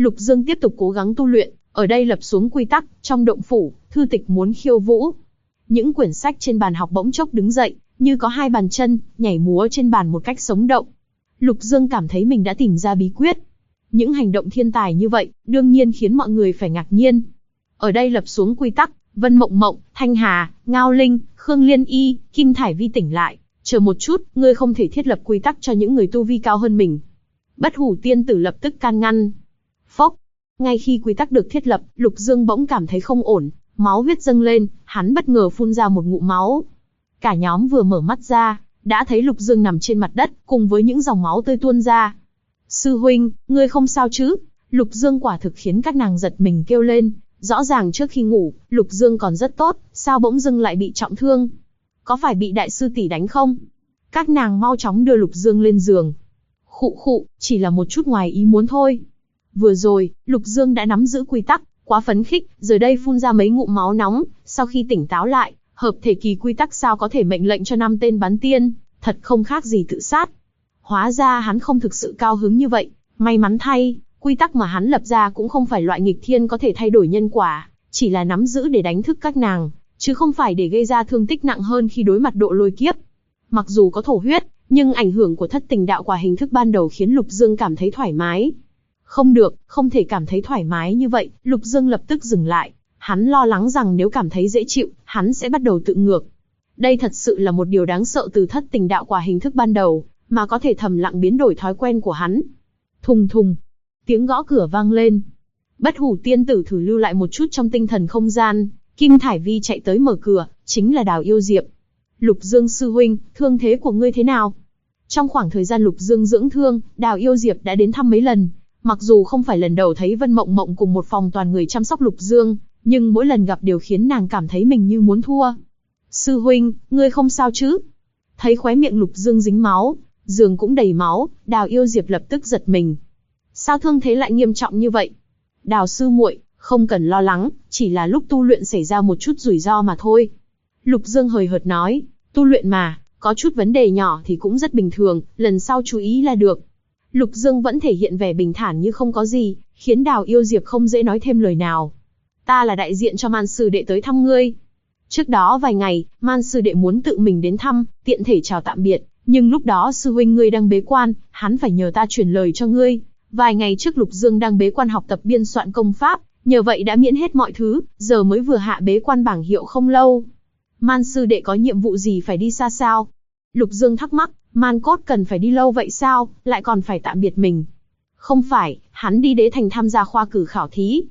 A: Lục Dương tiếp tục cố gắng tu luyện, ở đây lập xuống quy tắc, trong động phủ, thư tịch muốn khiêu vũ. Những quyển sách trên bàn học bỗng chốc đứng dậy, như có hai bàn chân, nhảy múa trên bàn một cách sống động. Lục Dương cảm thấy mình đã tìm ra bí quyết. Những hành động thiên tài như vậy, đương nhiên khiến mọi người phải ngạc nhiên. Ở đây lập xuống quy tắc, Vân Mộng Mộng, Thanh Hà, Ngao Linh, Khương Liên Y, Kim Thải Vi tỉnh lại. Chờ một chút, ngươi không thể thiết lập quy tắc cho những người tu vi cao hơn mình. Bất Hủ Tiên Tử lập tức can ngăn. Phốc. Ngay khi quy tắc được thiết lập, Lục Dương bỗng cảm thấy không ổn, máu huyết dâng lên, hắn bất ngờ phun ra một ngụm máu. Cả nhóm vừa mở mắt ra, đã thấy Lục Dương nằm trên mặt đất, cùng với những dòng máu tươi tuôn ra. Sư huynh, ngươi không sao chứ? Lục Dương quả thực khiến các nàng giật mình kêu lên. Rõ ràng trước khi ngủ, Lục Dương còn rất tốt, sao bỗng dưng lại bị trọng thương? Có phải bị đại sư tỷ đánh không? Các nàng mau chóng đưa Lục Dương lên giường. Khụ khụ, chỉ là một chút ngoài ý muốn thôi. Vừa rồi, Lục Dương đã nắm giữ quy tắc, quá phấn khích, giờ đây phun ra mấy ngụm máu nóng, sau khi tỉnh táo lại, hợp thể kỳ quy tắc sao có thể mệnh lệnh cho 5 tên bắn tiên, thật không khác gì tự sát. Hóa ra hắn không thực sự cao hứng như vậy, may mắn thay, quy tắc mà hắn lập ra cũng không phải loại nghịch thiên có thể thay đổi nhân quả, chỉ là nắm giữ để đánh thức các nàng, chứ không phải để gây ra thương tích nặng hơn khi đối mặt độ lôi kiếp. Mặc dù có thổ huyết, nhưng ảnh hưởng của thất tình đạo quả hình thức ban đầu khiến Lục Dương cảm thấy thoải mái. Không được, không thể cảm thấy thoải mái như vậy, Lục Dương lập tức dừng lại. Hắn lo lắng rằng nếu cảm thấy dễ chịu, hắn sẽ bắt đầu tự ngược. Đây thật sự là một điều đáng sợ từ thất tình đạo quả hình thức ban đầu, mà có thể thầm lặng biến đổi thói quen của hắn. Thùng thùng, tiếng gõ cửa vang lên. Bất Hủ Tiên Tử thử lưu lại một chút trong tinh thần không gian, Kim Thải Vi chạy tới mở cửa, chính là Đào Yêu Diệp. Lục Dương sư huynh, thương thế của ngươi thế nào? Trong khoảng thời gian Lục Dương dưỡng thương, Đào Yêu Diệp đã đến thăm mấy lần. Mặc dù không phải lần đầu thấy Vân Mộng Mộng cùng một phòng toàn người chăm sóc Lục Dương, nhưng mỗi lần gặp đều khiến nàng cảm thấy mình như muốn thua. Sư huynh, ngươi không sao chứ? Thấy khóe miệng Lục Dương dính máu, giường cũng đầy máu, Đào Yêu Diệp lập tức giật mình. Sao thương thế lại nghiêm trọng như vậy? Đào sư muội, không cần lo lắng, chỉ là lúc tu luyện xảy ra một chút rủi ro mà thôi. Lục Dương hời hợt nói, tu luyện mà, có chút vấn đề nhỏ thì cũng rất bình thường, lần sau chú ý là được. Lục Dương vẫn thể hiện vẻ bình thản như không có gì, khiến Đào Yêu Diệp không dễ nói thêm lời nào. Ta là đại diện cho Man sư đệ tới thăm ngươi. Trước đó vài ngày, Man sư đệ muốn tự mình đến thăm, tiện thể chào tạm biệt, nhưng lúc đó sư huynh ngươi đang bế quan, hắn phải nhờ ta truyền lời cho ngươi. Vài ngày trước Lục Dương đang bế quan học tập biên soạn công pháp, nhờ vậy đã miễn hết mọi thứ, giờ mới vừa hạ bế quan bảng hiệu không lâu. Man sư đệ có nhiệm vụ gì phải đi xa sao? Lục Dương thắc mắc, Man Cốt cần phải đi lâu vậy sao, lại còn phải tạm biệt mình? Không phải, hắn đi Đế Thành tham gia khoa cử khảo thí.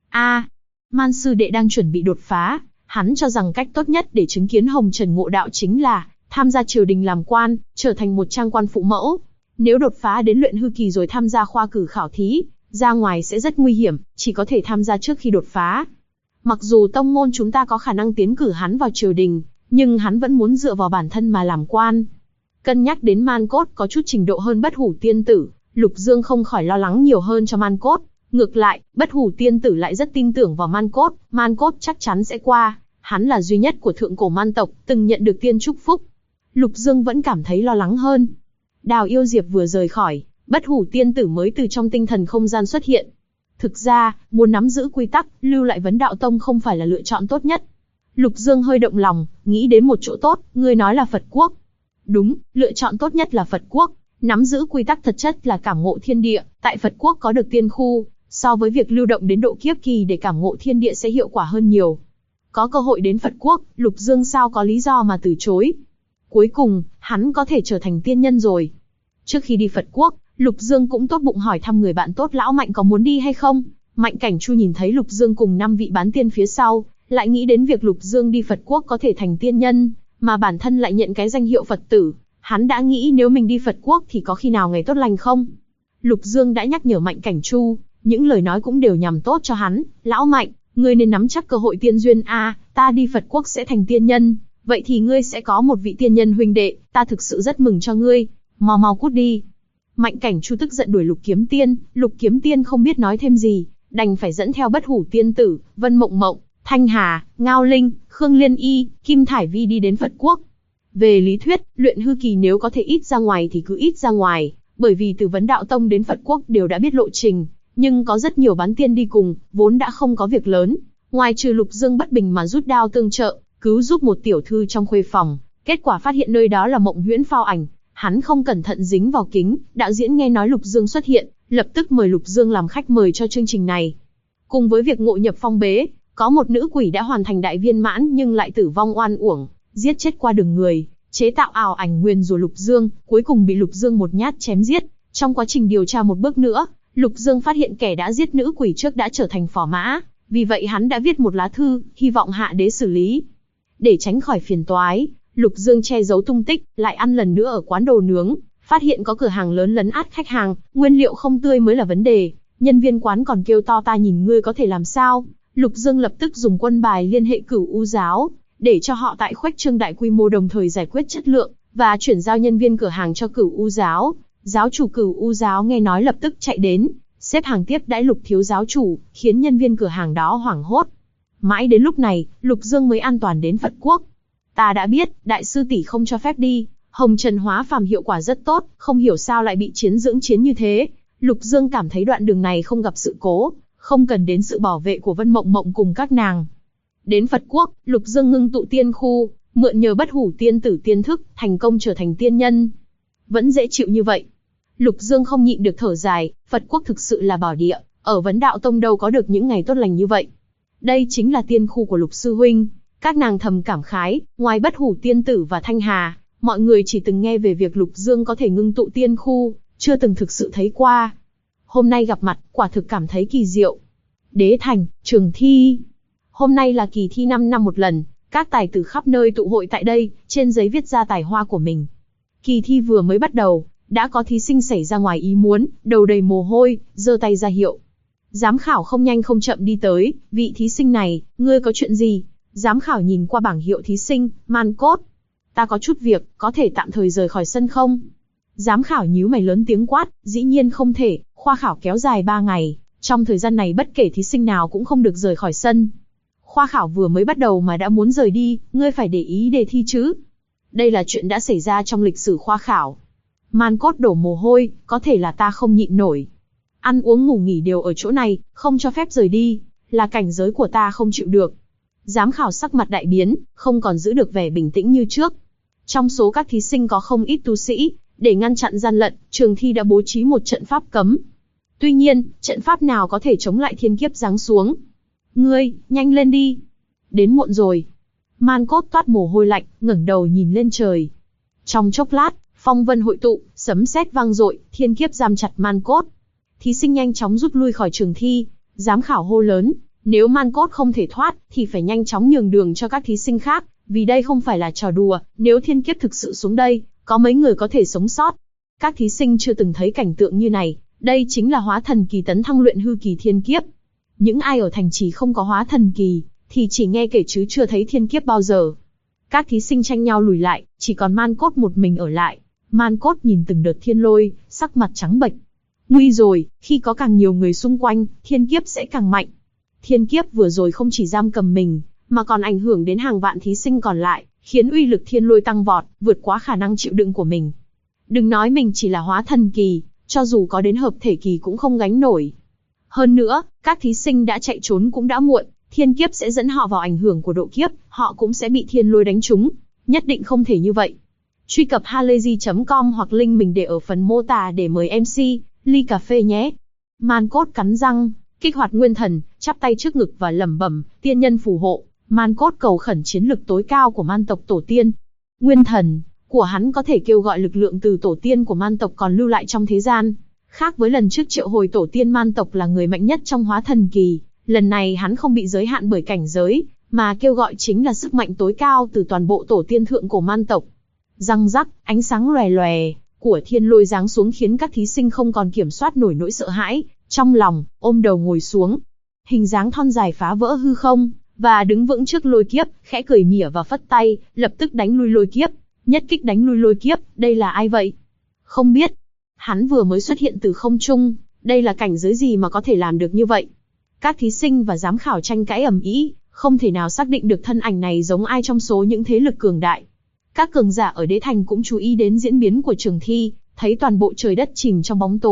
A: Man sư đệ đang chuẩn bị đột phá, hắn cho rằng cách tốt nhất để chứng kiến hồng trần ngộ đạo chính là tham gia triều đình làm quan, trở thành một trang quan phụ mẫu. Nếu đột phá đến luyện hư kỳ rồi tham gia khoa cử khảo thí, ra ngoài sẽ rất nguy hiểm, chỉ có thể tham gia trước khi đột phá. Mặc dù tông môn chúng ta có khả năng tiến cử hắn vào triều đình, nhưng hắn vẫn muốn dựa vào bản thân mà làm quan. Cân nhắc đến Man Cốt có chút trình độ hơn Bất Hủ Tiên Tử, Lục Dương không khỏi lo lắng nhiều hơn cho Man Cốt. Ngược lại, Bất Hủ Tiên Tử lại rất tin tưởng vào Man Cốt chắc chắn sẽ qua, hắn là duy nhất của thượng cổ man tộc, từng nhận được tiên chúc phúc. Lục Dương vẫn cảm thấy lo lắng hơn. Đào Yêu Diệp vừa rời khỏi, Bất Hủ Tiên Tử mới từ trong tinh thần không gian xuất hiện. Thực ra, muốn nắm giữ quy tắc, lưu lại Vấn Đạo Tông không phải là lựa chọn tốt nhất. Lục Dương hơi động lòng, nghĩ đến một chỗ tốt, ngươi nói là Phật Quốc. Đúng, lựa chọn tốt nhất là Phật Quốc, nắm giữ quy tắc thật chất là cảm ngộ thiên địa, tại Phật Quốc có được tiên khu, so với việc lưu động đến độ kiếp kỳ để cảm ngộ thiên địa sẽ hiệu quả hơn nhiều. Có cơ hội đến Phật Quốc, Lục Dương sao có lý do mà từ chối. Cuối cùng, hắn có thể trở thành tiên nhân rồi. Trước khi đi Phật Quốc, Lục Dương cũng tốt bụng hỏi thăm người bạn tốt Lão Mạnh có muốn đi hay không. Mạnh Cảnh Chu nhìn thấy Lục Dương cùng 5 vị bán tiên phía sau, lại nghĩ đến việc Lục Dương đi Phật Quốc có thể thành tiên nhân, mà bản thân lại nhận cái danh hiệu Phật tử. Hắn đã nghĩ nếu mình đi Phật Quốc thì có khi nào ngày tốt lành không? Lục Dương đã nhắc nhở Mạnh Cảnh Chu, những lời nói cũng đều nhằm tốt cho hắn. Lão Mạnh, ngươi nên nắm chắc cơ hội tiên duyên ta đi Phật Quốc sẽ thành tiên nhân, vậy thì ngươi sẽ có một vị tiên nhân huynh đệ, ta thực sự rất mừng cho ngươi, mau mau cút đi. Mạnh Cảnh Chu tức giận đuổi Lục Kiếm Tiên không biết nói thêm gì, đành phải dẫn theo Bất Hủ Tiên Tử, Vân Mộng Mộng, Thanh Hà, Ngao Linh, Khương Liên Y, Kim Thải Vi đi đến Phật Quốc. Về lý thuyết, luyện hư kỳ nếu có thể ít ra ngoài thì cứ ít ra ngoài, bởi vì từ Vấn Đạo Tông đến Phật Quốc đều đã biết lộ trình, nhưng có rất nhiều bán tiên đi cùng, vốn đã không có việc lớn, ngoài trừ Lục Dương bất bình mà rút đao tương trợ, cứu giúp một tiểu thư trong khuê phòng, kết quả phát hiện nơi đó là Mộng Huyễn phao ảnh, hắn không cẩn thận dính vào kính, đạo diễn nghe nói Lục Dương xuất hiện, lập tức mời Lục Dương làm khách mời cho chương trình này. Cùng với việc ngộ nhập phong bế, có một nữ quỷ đã hoàn thành đại viên mãn nhưng lại tử vong oan uổng, giết chết qua đường người, chế tạo ảo ảnh nguyền rủa Lục Dương, cuối cùng bị Lục Dương một nhát chém giết. Trong quá trình điều tra một bước nữa, Lục Dương phát hiện kẻ đã giết nữ quỷ trước đã trở thành phò mã, vì vậy hắn đã viết một lá thư, hy vọng hạ đế xử lý. Để tránh khỏi phiền toái, Lục Dương che giấu tung tích, lại ăn lần nữa ở quán đồ nướng, phát hiện có cửa hàng lớn lấn át khách hàng, nguyên liệu không tươi mới là vấn đề. Nhân viên quán còn kêu to ta nhìn ngươi có thể làm sao. Lục Dương lập tức dùng quân bài liên hệ Cửu U giáo, để cho họ tại khuếch trương đại quy mô đồng thời giải quyết chất lượng, và chuyển giao nhân viên cửa hàng cho Cửu U giáo. Giáo chủ Cửu U giáo nghe nói lập tức chạy đến, xếp hàng tiếp đãi Lục thiếu giáo chủ, khiến nhân viên cửa hàng đó hoảng hốt. Mãi đến lúc này, Lục Dương mới an toàn đến Phật Quốc. Ta đã biết, đại sư tỷ không cho phép đi, Hồng Trần hóa phàm hiệu quả rất tốt, không hiểu sao lại bị chiến dưỡng chiến như thế. Lục Dương cảm thấy đoạn đường này không gặp sự cố, không cần đến sự bảo vệ của Vân Mộng Mộng cùng các nàng. Đến Phật Quốc, Lục Dương ngưng tụ tiên khu, mượn nhờ bất hủ tiên tử tiên thức, thành công trở thành tiên nhân. Vẫn dễ chịu như vậy. Lục Dương không nhịn được thở dài, Phật Quốc thực sự là bảo địa, ở Vấn Đạo Tông đâu có được những ngày tốt lành như vậy. Đây chính là tiên khu của Lục sư huynh. Các nàng thầm cảm khái, ngoài bất hủ tiên tử và Thanh Hà, mọi người chỉ từng nghe về việc Lục Dương có thể ngưng tụ tiên khu, chưa từng thực sự thấy qua. Hôm nay gặp mặt, quả thực cảm thấy kỳ diệu. Đế thành, trường thi. Hôm nay là kỳ thi 5 năm một lần, các tài tử khắp nơi tụ hội tại đây, trên giấy viết ra tài hoa của mình. Kỳ thi vừa mới bắt đầu, đã có thí sinh xảy ra ngoài ý muốn, đầu đầy mồ hôi, giơ tay ra hiệu. Giám khảo không nhanh không chậm đi tới, vị thí sinh này, ngươi có chuyện gì? Giám khảo nhìn qua bảng hiệu thí sinh, Man Cốt. Ta có chút việc, có thể tạm thời rời khỏi sân không? Giám khảo nhíu mày lớn tiếng quát, dĩ nhiên không thể, khoa khảo kéo dài 3 ngày, trong thời gian này bất kể thí sinh nào cũng không được rời khỏi sân. Khoa khảo vừa mới bắt đầu mà đã muốn rời đi, ngươi phải để ý đề thi chứ. Đây là chuyện đã xảy ra trong lịch sử khoa khảo. Man Cốt đổ mồ hôi, có thể là ta không nhịn nổi. Ăn uống ngủ nghỉ đều ở chỗ này, không cho phép rời đi, là cảnh giới của ta không chịu được. Giám khảo sắc mặt đại biến, không còn giữ được vẻ bình tĩnh như trước. Trong số các thí sinh có không ít tu sĩ, để ngăn chặn gian lận, trường thi đã bố trí một trận pháp cấm. Tuy nhiên, trận pháp nào có thể chống lại thiên kiếp giáng xuống? Ngươi, nhanh lên đi. Đến muộn rồi. Man Cốt toát mồ hôi lạnh, ngẩng đầu nhìn lên trời. Trong chốc lát, phong vân hội tụ, sấm sét vang dội, thiên kiếp giam chặt Man Cốt. Thí sinh nhanh chóng rút lui khỏi trường thi. Giám khảo hô lớn, nếu Man Cốt không thể thoát, thì phải nhanh chóng nhường đường cho các thí sinh khác, vì đây không phải là trò đùa, nếu thiên kiếp thực sự xuống đây, có mấy người có thể sống sót. Các thí sinh chưa từng thấy cảnh tượng như này, đây chính là hóa thần kỳ tấn thăng luyện hư kỳ thiên kiếp. Những ai ở thành trì không có hóa thần kỳ, thì chỉ nghe kể chứ chưa thấy thiên kiếp bao giờ. Các thí sinh tranh nhau lùi lại, chỉ còn Man Cốt một mình ở lại. Man Cốt nhìn từng đợt thiên lôi, sắc mặt trắng bệch. Nguy rồi, khi có càng nhiều người xung quanh, thiên kiếp sẽ càng mạnh. Thiên kiếp vừa rồi không chỉ giam cầm mình, mà còn ảnh hưởng đến hàng vạn thí sinh còn lại, khiến uy lực thiên lôi tăng vọt, vượt quá khả năng chịu đựng của mình. Đừng nói mình chỉ là hóa thần kỳ, cho dù có đến hợp thể kỳ cũng không gánh nổi. Hơn nữa, các thí sinh đã chạy trốn cũng đã muộn, thiên kiếp sẽ dẫn họ vào ảnh hưởng của độ kiếp, họ cũng sẽ bị thiên lôi đánh trúng. Nhất định không thể như vậy. Truy cập halayzi.com hoặc link mình để ở phần mô tả để mời MC, ly cà phê nhé. Man Cốt cắn răng, kích hoạt nguyên thần, chắp tay trước ngực và lẩm bẩm, tiên nhân phù hộ. Man Cốt cầu khẩn chiến lực tối cao của man tộc tổ tiên. Nguyên thần của hắn có thể kêu gọi lực lượng từ tổ tiên của man tộc còn lưu lại trong thế gian. Khác với lần trước triệu hồi tổ tiên man tộc là người mạnh nhất trong hóa thần kỳ, lần này hắn không bị giới hạn bởi cảnh giới, mà kêu gọi chính là sức mạnh tối cao từ toàn bộ tổ tiên thượng cổ man tộc. Răng rắc, ánh sáng lòe lòe của thiên lôi giáng xuống khiến các thí sinh không còn kiểm soát nổi nỗi sợ hãi, trong lòng ôm đầu ngồi xuống. Hình dáng thon dài phá vỡ hư không, và đứng vững trước lôi kiếp, khẽ cười mỉa và phất tay, lập tức đánh lui lôi kiếp. Nhất kích đánh lui lôi kiếp, đây là ai vậy? Không biết. Hắn vừa mới xuất hiện từ không trung, đây là cảnh giới gì mà có thể làm được như vậy? Các thí sinh và giám khảo tranh cãi ầm ĩ, không thể nào xác định được thân ảnh này giống ai trong số những thế lực cường đại. Các cường giả ở đế thành cũng chú ý đến diễn biến của trường thi, thấy toàn bộ trời đất chìm trong bóng tối,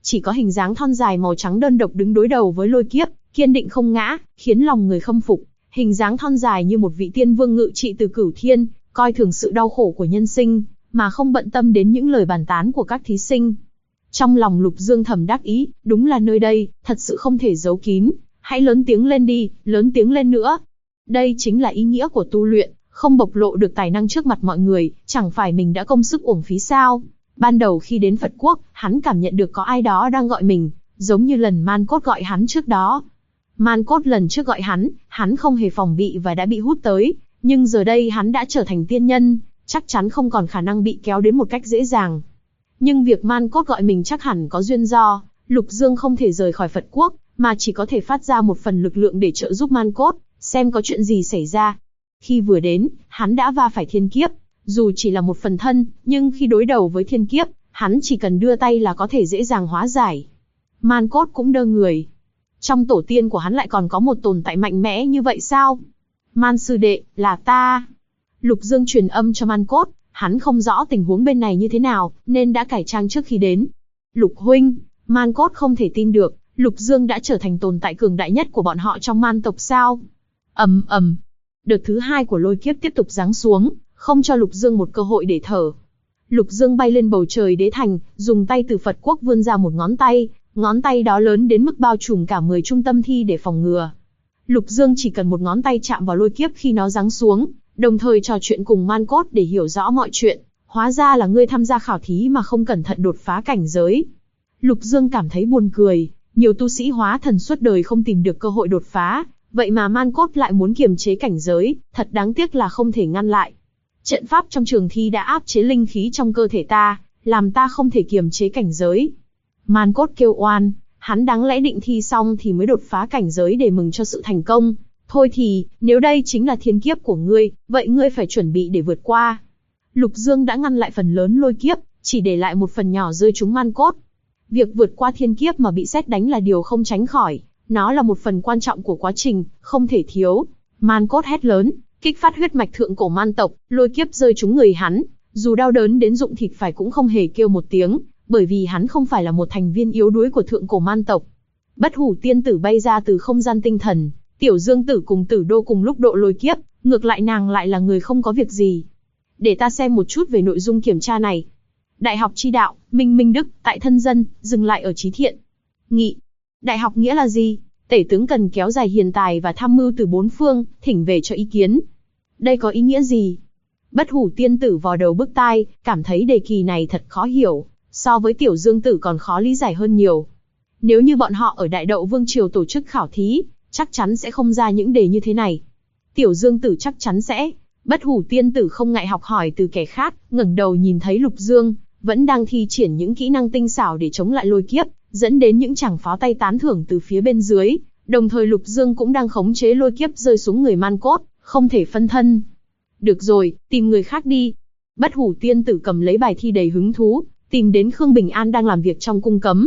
A: chỉ có hình dáng thon dài màu trắng đơn độc đứng đối đầu với lôi kiếp, kiên định không ngã, khiến lòng người khâm phục. Hình dáng thon dài như một vị tiên vương ngự trị từ cửu thiên, coi thường sự đau khổ của nhân sinh, mà không bận tâm đến những lời bàn tán của các thí sinh. Trong lòng Lục Dương thầm đắc ý, đúng là nơi đây, thật sự không thể giấu kín, hãy lớn tiếng lên đi, lớn tiếng lên nữa. Đây chính là ý nghĩa của tu luyện, không bộc lộ được tài năng trước mặt mọi người, chẳng phải mình đã công sức uổng phí sao? Ban đầu khi đến Phật Quốc, hắn cảm nhận được có ai đó đang gọi mình, giống như lần Man Cốt gọi hắn trước đó. Man Cốt lần trước gọi hắn không hề phòng bị và đã bị hút tới, nhưng giờ đây hắn đã trở thành tiên nhân, chắc chắn không còn khả năng bị kéo đến một cách dễ dàng. Nhưng việc Man Cốt gọi mình chắc hẳn có duyên do, Lục Dương không thể rời khỏi Phật Quốc, mà chỉ có thể phát ra một phần lực lượng để trợ giúp Man Cốt, xem có chuyện gì xảy ra. Khi vừa đến, hắn đã va phải thiên kiếp, dù chỉ là một phần thân, nhưng khi đối đầu với thiên kiếp, hắn chỉ cần đưa tay là có thể dễ dàng hóa giải. Man Cốt cũng đơ người. Trong tổ tiên của hắn lại còn có một tồn tại mạnh mẽ như vậy sao? Man sư đệ, là ta. Lục Dương truyền âm cho Man Cốt, hắn không rõ tình huống bên này như thế nào, nên đã cải trang trước khi đến. Lục huynh, Man Cốt không thể tin được, Lục Dương đã trở thành tồn tại cường đại nhất của bọn họ trong Man tộc sao? Ầm ầm. Đợt thứ hai của lôi kiếp tiếp tục giáng xuống, không cho Lục Dương một cơ hội để thở. Lục Dương bay lên bầu trời đế thành, dùng tay từ Phật Quốc vươn ra một ngón tay đó lớn đến mức bao trùm cả 10 trung tâm thi để phòng ngừa. Lục Dương chỉ cần một ngón tay chạm vào lôi kiếp khi nó giáng xuống, đồng thời trò chuyện cùng Man Cốt để hiểu rõ mọi chuyện. Hóa ra là ngươi tham gia khảo thí mà không cẩn thận đột phá cảnh giới. Lục Dương cảm thấy buồn cười, nhiều tu sĩ hóa thần suốt đời không tìm được cơ hội đột phá, vậy mà Man Cốt lại muốn kiềm chế cảnh giới, thật đáng tiếc là không thể ngăn lại. Trận pháp trong trường thi đã áp chế linh khí trong cơ thể ta, làm ta không thể kiềm chế cảnh giới. Man Cốt kêu oan, hắn đáng lẽ định thi xong thì mới đột phá cảnh giới để mừng cho sự thành công. Thôi thì, nếu đây chính là thiên kiếp của ngươi, vậy ngươi phải chuẩn bị để vượt qua. Lục Dương đã ngăn lại phần lớn lôi kiếp, chỉ để lại một phần nhỏ rơi trúng Man Cốt. Việc vượt qua thiên kiếp mà bị sét đánh là điều không tránh khỏi, nó là một phần quan trọng của quá trình, không thể thiếu. Man Cốt hét lớn, kích phát huyết mạch thượng cổ man tộc, lôi kiếp rơi trúng người hắn, dù đau đớn đến rụng thịt phải cũng không hề kêu một tiếng, bởi vì hắn không phải là một thành viên yếu đuối của thượng cổ man tộc. Bất Hủ tiên tử bay ra từ không gian tinh thần, Tiểu Dương Tử cùng Tử Đô cùng lúc độ lôi kiếp, ngược lại nàng lại là người không có việc gì. Để ta xem một chút về nội dung kiểm tra này. Đại học chi đạo, Minh Minh Đức, tại thân dân, dừng lại ở trí thiện. Nghị. Đại học nghĩa là gì? Tể tướng cần kéo dài hiền tài và tham mưu từ bốn phương, thỉnh về cho ý kiến. Đây có ý nghĩa gì? Bất Hủ tiên tử vò đầu bứt tai, cảm thấy đề kỳ này thật khó hiểu, so với Tiểu Dương Tử còn khó lý giải hơn nhiều. Nếu như bọn họ ở Đại Đậu Vương Triều tổ chức khảo thí, chắc chắn sẽ không ra những đề như thế này. Tiểu Dương Tử chắc chắn sẽ. Bất Hủ tiên tử không ngại học hỏi từ kẻ khác, ngẩng đầu nhìn thấy Lục Dương, vẫn đang thi triển những kỹ năng tinh xảo để chống lại lôi kiếp, dẫn đến những chàng pháo tay tán thưởng từ phía bên dưới, đồng thời Lục Dương cũng đang khống chế lôi kiếp rơi xuống người Man Cốt, không thể phân thân. Được rồi, tìm người khác đi. Bất Hủ tiên tử cầm lấy bài thi đầy hứng thú, tìm đến Khương Bình An đang làm việc trong cung cấm.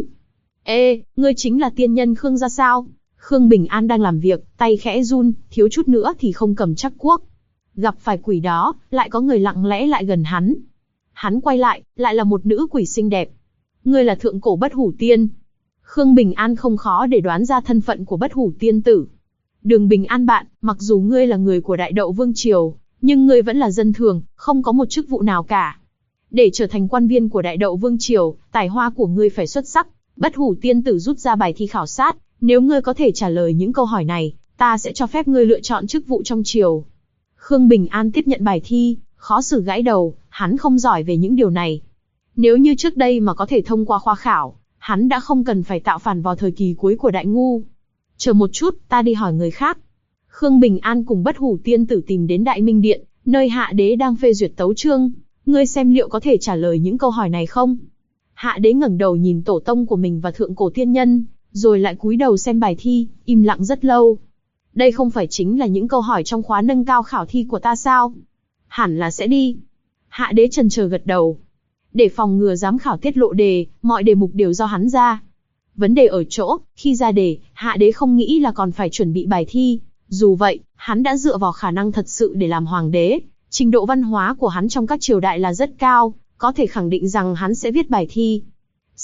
A: Ê, ngươi chính là tiên nhân Khương gia sao? Khương Bình An đang làm việc, tay khẽ run, thiếu chút nữa thì không cầm chắc cuốc. Gặp phải quỷ đó, lại có người lặng lẽ lại gần hắn. Hắn quay lại là một nữ quỷ xinh đẹp. Ngươi là thượng cổ Bất Hủ tiên. Khương Bình An không khó để đoán ra thân phận của Bất Hủ tiên tử. Đường Bình An bạn, mặc dù ngươi là người của Đại Đậu Vương Triều, nhưng ngươi vẫn là dân thường, không có một chức vụ nào cả. Để trở thành quan viên của Đại Đậu Vương Triều, tài hoa của ngươi phải xuất sắc. Bất Hủ tiên tử rút ra bài thi khảo sát, nếu ngươi có thể trả lời những câu hỏi này, ta sẽ cho phép ngươi lựa chọn chức vụ trong triều. Khương Bình An tiếp nhận bài thi, khó xử gãi đầu, hắn không giỏi về những điều này. Nếu như trước đây mà có thể thông qua khoa khảo, hắn đã không cần phải tạo phản vào thời kỳ cuối của Đại Ngu. Chờ một chút, ta đi hỏi người khác. Khương Bình An cùng Bất Hủ tiên tử tìm đến Đại Minh Điện, nơi Hạ Đế đang phê duyệt tấu chương. Ngươi xem liệu có thể trả lời những câu hỏi này không? Hạ Đế ngẩng đầu nhìn tổ tông của mình và thượng cổ tiên nhân, rồi lại cúi đầu xem bài thi, im lặng rất lâu. Đây không phải chính là những câu hỏi trong khóa nâng cao khảo thi của ta sao? Hẳn là sẽ đi. Hạ Đế chần chờ gật đầu. Để phòng ngừa giám khảo tiết lộ đề, mọi đề mục đều do hắn ra. Vấn đề ở chỗ, khi ra đề, Hạ Đế không nghĩ là còn phải chuẩn bị bài thi. Dù vậy, hắn đã dựa vào khả năng thật sự để làm hoàng đế. Trình độ văn hóa của hắn trong các triều đại là rất cao, có thể khẳng định rằng hắn sẽ viết bài thi.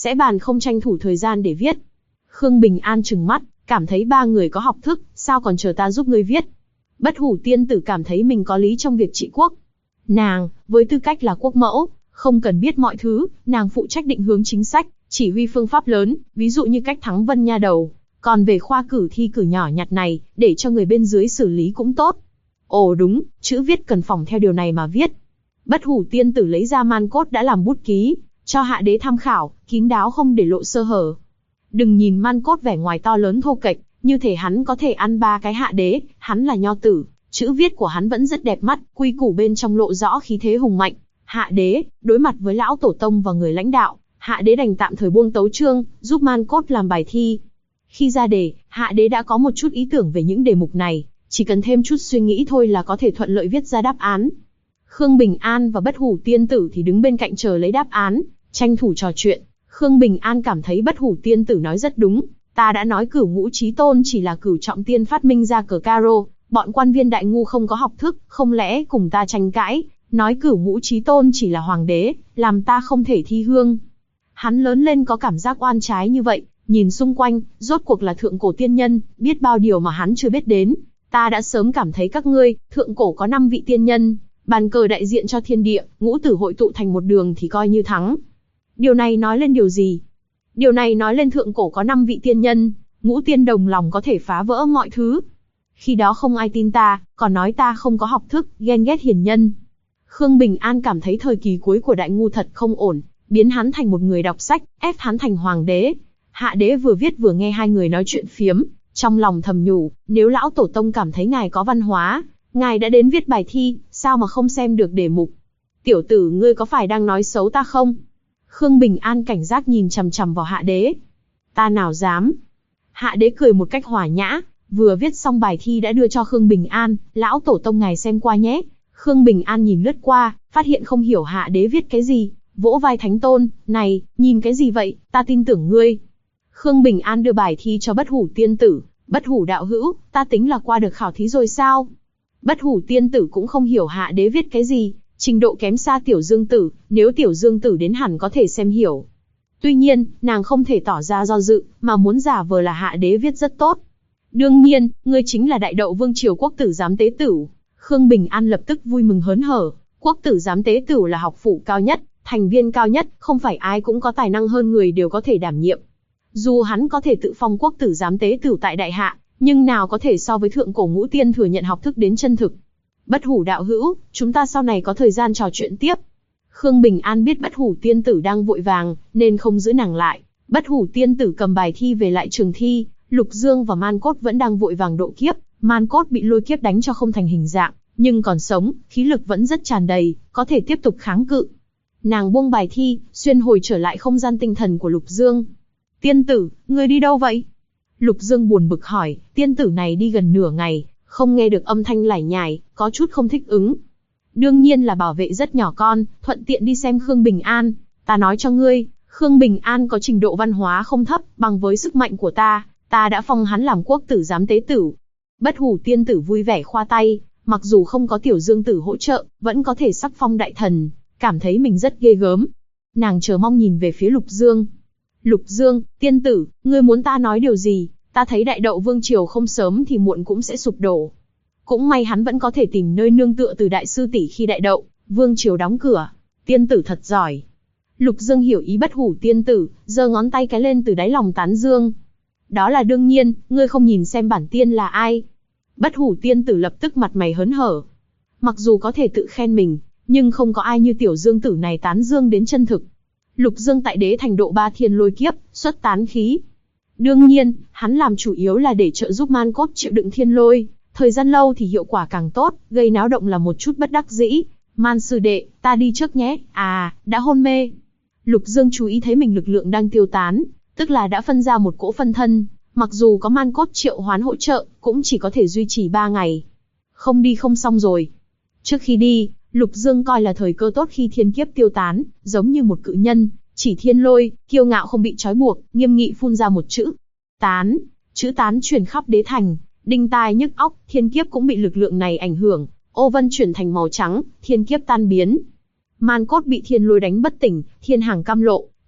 A: sẽ bàn không tranh thủ thời gian để viết. Khương Bình An trừng mắt, cảm thấy ba người có học thức, sao còn chờ ta giúp ngươi viết. Bất Hủ tiên tử cảm thấy mình có lý trong việc trị quốc. Nàng, với tư cách là quốc mẫu, không cần biết mọi thứ, nàng phụ trách định hướng chính sách, chỉ huy phương pháp lớn, ví dụ như cách thắng Vân Nha đầu. Còn về khoa cử thi cử nhỏ nhặt này, để cho người bên dưới xử lý cũng tốt. Ồ đúng, chữ viết cần phỏng theo điều này mà viết. Bất Hủ tiên tử lấy ra man cốt đã làm bút ký, cho Hạ Đế tham khảo, kín đáo không để lộ sơ hở. Đừng nhìn man cốt vẻ ngoài to lớn thô kệch, như thể hắn có thể ăn ba cái Hạ Đế, hắn là nho tử, chữ viết của hắn vẫn rất đẹp mắt, quy củ bên trong lộ rõ khí thế hùng mạnh. Hạ Đế, đối mặt với lão tổ tông và người lãnh đạo, Hạ Đế đành tạm thời buông tấu chương, giúp man cốt làm bài thi. Khi ra đề, Hạ Đế đã có một chút ý tưởng về những đề mục này, chỉ cần thêm chút suy nghĩ thôi là có thể thuận lợi viết ra đáp án. Khương Bình An và Bất Hủ tiên tử thì đứng bên cạnh chờ lấy đáp án, tranh thủ trò chuyện. Khương Bình An cảm thấy Bất Hủ tiên tử nói rất đúng, ta đã nói Cửu Ngũ Chí Tôn chỉ là Cửu Trọng Tiên phát minh ra cờ caro, bọn quan viên đại ngu không có học thức, không lẽ cùng ta tranh cãi, nói Cửu Ngũ Chí Tôn chỉ là hoàng đế, làm ta không thể thi hương. Hắn lớn lên có cảm giác oan trái như vậy, nhìn xung quanh, rốt cuộc là thượng cổ tiên nhân, biết bao điều mà hắn chưa biết đến. Ta đã sớm cảm thấy các ngươi, thượng cổ có 5 vị tiên nhân, bàn cờ đại diện cho thiên địa, ngũ tử hội tụ thành một đường thì coi như thắng. Điều này nói lên điều gì? Điều này nói lên thượng cổ có 5 vị tiên nhân, ngũ tiên đồng lòng có thể phá vỡ mọi thứ. Khi đó không ai tin ta, còn nói ta không có học thức, ghen ghét hiền nhân. Khương Bình An cảm thấy thời kỳ cuối của đại ngu thật không ổn, biến hắn thành một người đọc sách, ép hắn thành hoàng đế. Hạ Đế vừa viết vừa nghe hai người nói chuyện phiếm, trong lòng thầm nhủ, nếu lão tổ tông cảm thấy ngài có văn hóa, ngài đã đến viết bài thi, sao mà không xem được đề mục. Tiểu tử ngươi có phải đang nói xấu ta không? Khương Bình An cảnh giác nhìn chằm chằm vào Hạ Đế. Ta nào dám. Hạ Đế cười một cách hòa nhã, vừa viết xong bài thi đã đưa cho Khương Bình An, lão tổ tông ngài xem qua nhé. Khương Bình An nhìn lướt qua, phát hiện không hiểu Hạ Đế viết cái gì, vỗ vai Thánh Tôn, này, nhìn cái gì vậy, ta tin tưởng ngươi. Khương Bình An đưa bài thi cho Bất Hủ tiên tử, Bất Hủ đạo hữu, ta tính là qua được khảo thí rồi sao? Bất Hủ tiên tử cũng không hiểu Hạ Đế viết cái gì, trình độ kém xa Tiểu Dương tử, nếu Tiểu Dương tử đến hẳn có thể xem hiểu. Tuy nhiên, nàng không thể tỏ ra do dự, mà muốn giả vờ là Hạ Đế viết rất tốt. Đương nhiên, ngươi chính là Đại Đậu Vương triều Quốc tử giám tế tửu. Khương Bình An lập tức vui mừng hớn hở, Quốc tử giám tế tửu là học phủ cao nhất, thành viên cao nhất, không phải ai cũng có tài năng hơn người đều có thể đảm nhiệm. Dù hắn có thể tự phong Quốc tử giám tế tửu tại đại hạ, nhưng nào có thể so với thượng cổ ngũ tiên thừa nhận học thức đến chân thực. Bất Hủ đạo hữu, chúng ta sau này có thời gian trò chuyện tiếp. Khương Bình An biết Bất Hủ tiên tử đang vội vàng, nên không giữ nàng lại. Bất Hủ tiên tử cầm bài thi về lại trường thi, Lục Dương và Man Cốt vẫn đang vội vàng độ kiếp. Man Cốt bị lôi kiếp đánh cho không thành hình dạng, nhưng còn sống, khí lực vẫn rất tràn đầy, có thể tiếp tục kháng cự. Nàng buông bài thi, xuyên hồi trở lại không gian tinh thần của Lục Dương. Tiên tử, ngươi đi đâu vậy? Lục Dương buồn bực hỏi, tiên tử này đi gần nửa ngày, không nghe được âm thanh lải nhải, có chút không thích ứng. Đương nhiên là bảo vệ rất nhỏ con, thuận tiện đi xem Khương Bình An. Ta nói cho ngươi, Khương Bình An có trình độ văn hóa không thấp, bằng với sức mạnh của ta đã phong hắn làm quốc tử giám tế tửu. Bất Hủ tiên tử vui vẻ khoa tay, mặc dù không có Tiểu Dương tử hỗ trợ, vẫn có thể sắc phong đại thần, cảm thấy mình rất ghê gớm. Nàng chờ mong nhìn về phía Lục Dương. Lục Dương, tiên tử, ngươi muốn ta nói điều gì? Ta thấy Đại Đậu Vương triều không sớm thì muộn cũng sẽ sụp đổ. Cũng may hắn vẫn có thể tìm nơi nương tựa từ đại sư tỷ khi Đại Đậu Vương triều đóng cửa. Tiên tử thật giỏi. Lục Dương hiểu ý Bất Hủ tiên tử, giơ ngón tay cái lên từ đáy lòng tán dương. Đó là đương nhiên, ngươi không nhìn xem bản tiên là ai? Bất Hủ tiên tử lập tức mặt mày hớn hở. Mặc dù có thể tự khen mình, nhưng không có ai như Tiểu Dương tử này tán dương đến chân thực. Lục Dương tại đế thành độ 3 thiên lôi kiếp, xuất tán khí. Đương nhiên, hắn làm chủ yếu là để trợ giúp Man Cốt chịu đựng thiên lôi, thời gian lâu thì hiệu quả càng tốt, gây náo động là một chút bất đắc dĩ. Man sư đệ, ta đi trước nhé, đã hôn mê. Lục Dương chú ý thấy mình lực lượng đang tiêu tán, tức là đã phân ra một cỗ phân thân, mặc dù có Man Cốt triệu hoán hỗ trợ, cũng chỉ có thể duy trì 3 ngày. Không đi không xong rồi. Trước khi đi, Lục Dương coi là thời cơ tốt khi thiên kiếp tiêu tán, giống như một cự nhân, chỉ thiên lôi, kiêu ngạo không bị trói buộc, nghiêm nghị phun ra một chữ. Tán, chữ tán truyền khắp đế thành, đinh tai nhức óc, thiên kiếp cũng bị lực lượng này ảnh hưởng, ô vân chuyển thành màu trắng, thiên kiếp tan biến. Man Cốt bị thiên lôi đánh bất tỉnh, thiên hàng cam lộ,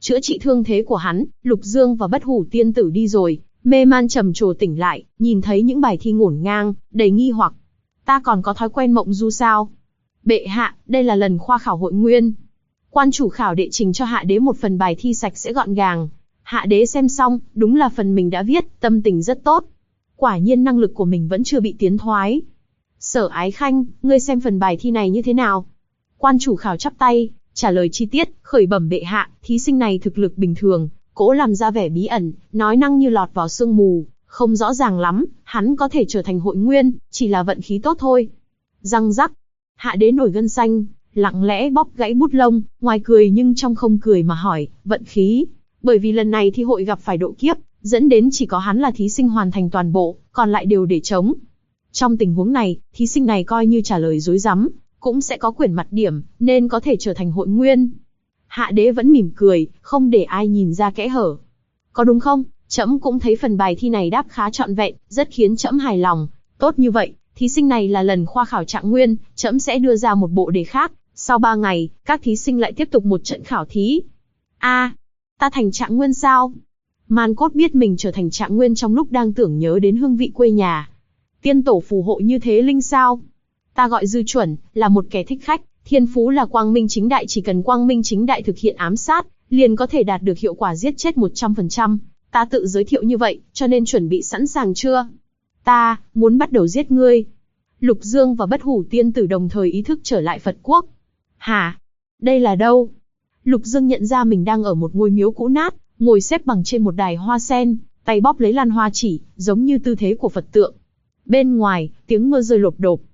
A: chữa trị thương thế của hắn. Lục Dương và Bất Hủ Tiên Tử đi rồi, mê man trầm trồ tỉnh lại, nhìn thấy những bài thi ngổn ngang, đầy nghi hoặc. Ta còn có thói quen mộng du sao? Bệ hạ, đây là lần khoa khảo hội nguyên. Quan chủ khảo đệ trình cho hạ đế một phần bài thi sạch sẽ gọn gàng. Hạ đế xem xong, đúng là phần mình đã viết, tâm tình rất tốt. Quả nhiên năng lực của mình vẫn chưa bị tiến thoái. Sở Ái Khanh, ngươi xem phần bài thi này như thế nào? Quan chủ khảo chắp tay, trả lời chi tiết, khởi bẩm bệ hạ, thí sinh này thực lực bình thường, cố làm ra vẻ bí ẩn, nói năng như lọt vào sương mù, không rõ ràng lắm, hắn có thể trở thành hội nguyên, chỉ là vận khí tốt thôi. Răng rắc, hạ đế nổi gân xanh, lặng lẽ bóp gãy bút lông, ngoài cười nhưng trong không cười mà hỏi, vận khí, bởi vì lần này thi hội gặp phải độ kiếp, dẫn đến chỉ có hắn là thí sinh hoàn thành toàn bộ, còn lại đều để trống. Trong tình huống này, thí sinh này coi như trả lời rối rắm, cũng sẽ có quyển mặt điểm, nên có thể trở thành hội nguyên. Hạ đế vẫn mỉm cười, không để ai nhìn ra kẽ hở. Có đúng không? Trẫm cũng thấy phần bài thi này đáp khá trọn vẹn, rất khiến trẫm hài lòng. Tốt như vậy, thí sinh này là lần khoa khảo trạng nguyên, trẫm sẽ đưa ra một bộ đề khác. Sau 3 ngày, các thí sinh lại tiếp tục một trận khảo thí. Ta thành trạng nguyên sao? Man Cốt biết mình trở thành trạng nguyên trong lúc đang tưởng nhớ đến hương vị quê nhà. Tiên tổ phù hộ như thế linh sao? Ta gọi Dư Chuẩn, là một kẻ thích khách, thiên phú là quang minh chính đại, chỉ cần quang minh chính đại thực hiện ám sát, liền có thể đạt được hiệu quả giết chết 100%. Ta tự giới thiệu như vậy, cho nên chuẩn bị sẵn sàng chưa? Ta muốn bắt đầu giết ngươi. Lục Dương và Bất Hủ Tiên Tử đồng thời ý thức trở lại Phật quốc. Hả? Đây là đâu? Lục Dương nhận ra mình đang ở một ngôi miếu cũ nát, ngồi xếp bằng trên một đài hoa sen, tay bóp lấy lan hoa chỉ, giống như tư thế của Phật tượng. Bên ngoài, tiếng mưa rơi lộp độp.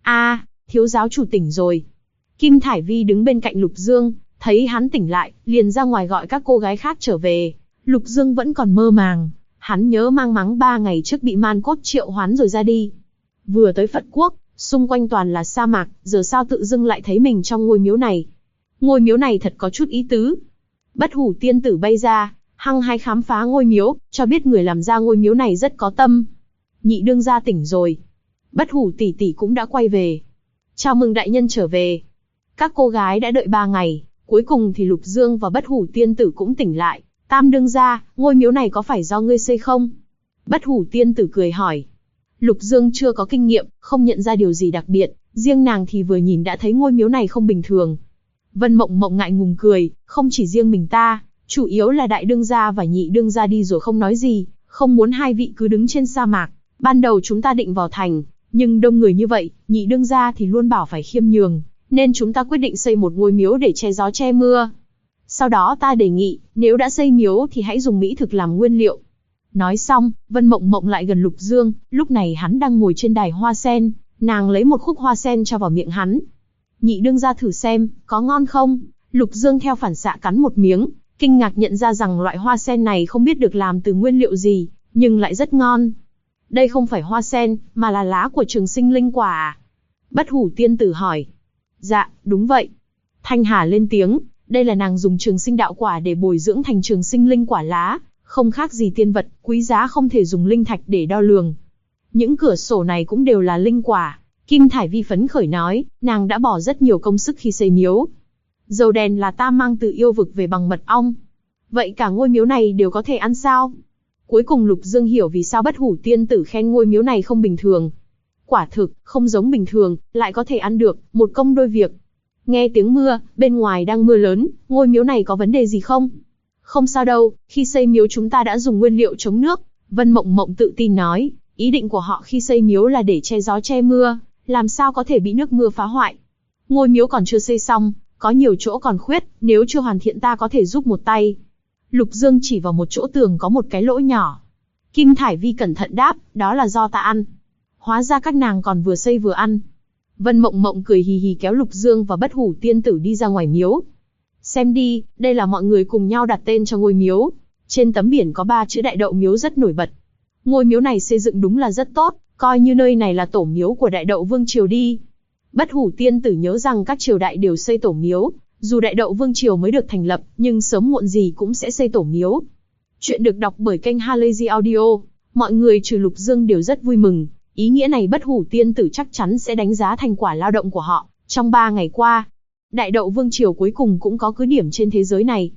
A: Thiếu giáo chủ tỉnh rồi. Kim Thải Vi đứng bên cạnh Lục Dương, thấy hắn tỉnh lại, liền ra ngoài gọi các cô gái khác trở về. Lục Dương vẫn còn mơ màng, hắn nhớ mang máng 3 ngày trước bị Man Cốt triệu hoán rồi ra đi. Vừa tới Phật quốc, xung quanh toàn là sa mạc, giờ sao tự dưng lại thấy mình trong ngôi miếu này. Ngôi miếu này thật có chút ý tứ. Bất Hủ Tiên Tử bay ra, hăng hái khám phá ngôi miếu, cho biết người làm ra ngôi miếu này rất có tâm. Nhị đương gia tỉnh rồi. Bất Hủ tỷ tỷ cũng đã quay về. Chào mừng đại nhân trở về. Các cô gái đã đợi 3 ngày, cuối cùng thì Lục Dương và Bất Hủ Tiên Tử cũng tỉnh lại. Tam đương gia, ngôi miếu này có phải do ngươi xây không? Bất Hủ Tiên Tử cười hỏi. Lục Dương chưa có kinh nghiệm, không nhận ra điều gì đặc biệt, riêng nàng thì vừa nhìn đã thấy ngôi miếu này không bình thường. Vân Mộng Mộng ngại ngùng cười, không chỉ riêng mình ta, chủ yếu là đại đương gia và nhị đương gia đi rồi không nói gì, không muốn hai vị cứ đứng trên sa mạc. Ban đầu chúng ta định vào thành, nhưng đông người như vậy, nhị đương gia thì luôn bảo phải khiêm nhường, nên chúng ta quyết định xây một ngôi miếu để che gió che mưa. Sau đó ta đề nghị, nếu đã xây miếu thì hãy dùng mỹ thực làm nguyên liệu. Nói xong, Vân Mộng Mộng lại gần Lục Dương, lúc này hắn đang ngồi trên đài hoa sen, nàng lấy một khúc hoa sen cho vào miệng hắn. Nhị đương gia thử xem, có ngon không? Lục Dương theo phản xạ cắn một miếng, kinh ngạc nhận ra rằng loại hoa sen này không biết được làm từ nguyên liệu gì, nhưng lại rất ngon. Đây không phải hoa sen, mà là lá của Trường Sinh Linh Quả à? Bất Hủ Tiên Tử hỏi. Dạ, đúng vậy. Thanh Hà lên tiếng, đây là nàng dùng Trường Sinh Đạo Quả để bồi dưỡng thành Trường Sinh Linh Quả lá, không khác gì tiên vật, quý giá không thể dùng linh thạch để đo lường. Những cửa sổ này cũng đều là linh quả. Kim Thải Vi phấn khởi nói, nàng đã bỏ rất nhiều công sức khi xây miếu. Dầu đèn là ta mang từ yêu vực về bằng mật ong. Vậy cả ngôi miếu này đều có thể ăn sao? Cuối cùng Lục Dương hiểu vì sao Bất Hủ Tiên Tử khen ngôi miếu này không bình thường. Quả thực, không giống bình thường, lại có thể ăn được, một công đôi việc. Nghe tiếng mưa, bên ngoài đang mưa lớn, ngôi miếu này có vấn đề gì không? Không sao đâu, khi xây miếu chúng ta đã dùng nguyên liệu chống nước. Vân Mộng Mộng tự tin nói, ý định của họ khi xây miếu là để che gió che mưa, làm sao có thể bị nước mưa phá hoại. Ngôi miếu còn chưa xây xong, có nhiều chỗ còn khuyết, nếu chưa hoàn thiện ta có thể giúp một tay. Lục Dương chỉ vào một chỗ tường có một cái lỗ nhỏ. Kim Thải Vi cẩn thận đáp, đó là do ta ăn. Hóa ra các nàng còn vừa xây vừa ăn. Vân Mộng Mộng cười hì hì kéo Lục Dương và Bất Hủ Tiên Tử đi ra ngoài miếu. Xem đi, đây là mọi người cùng nhau đặt tên cho ngôi miếu. Trên tấm biển có 3 chữ Đại Đậu Miếu rất nổi bật. Ngôi miếu này xây dựng đúng là rất tốt, coi như nơi này là tổ miếu của Đại Đậu Vương Triều đi. Bất Hủ Tiên Tử nhớ rằng các triều đại đều xây tổ miếu, dù Đại Đậu Vương Triều mới được thành lập, nhưng sớm muộn gì cũng sẽ xây tổ miếu. Chuyện được đọc bởi kênh Halazy Audio, mọi người trừ Lục Dương đều rất vui mừng, ý nghĩa này Bất Hủ Tiên Tử chắc chắn sẽ đánh giá thành quả lao động của họ trong 3 ngày qua. Đại Đậu Vương Triều cuối cùng cũng có cứ điểm trên thế giới này.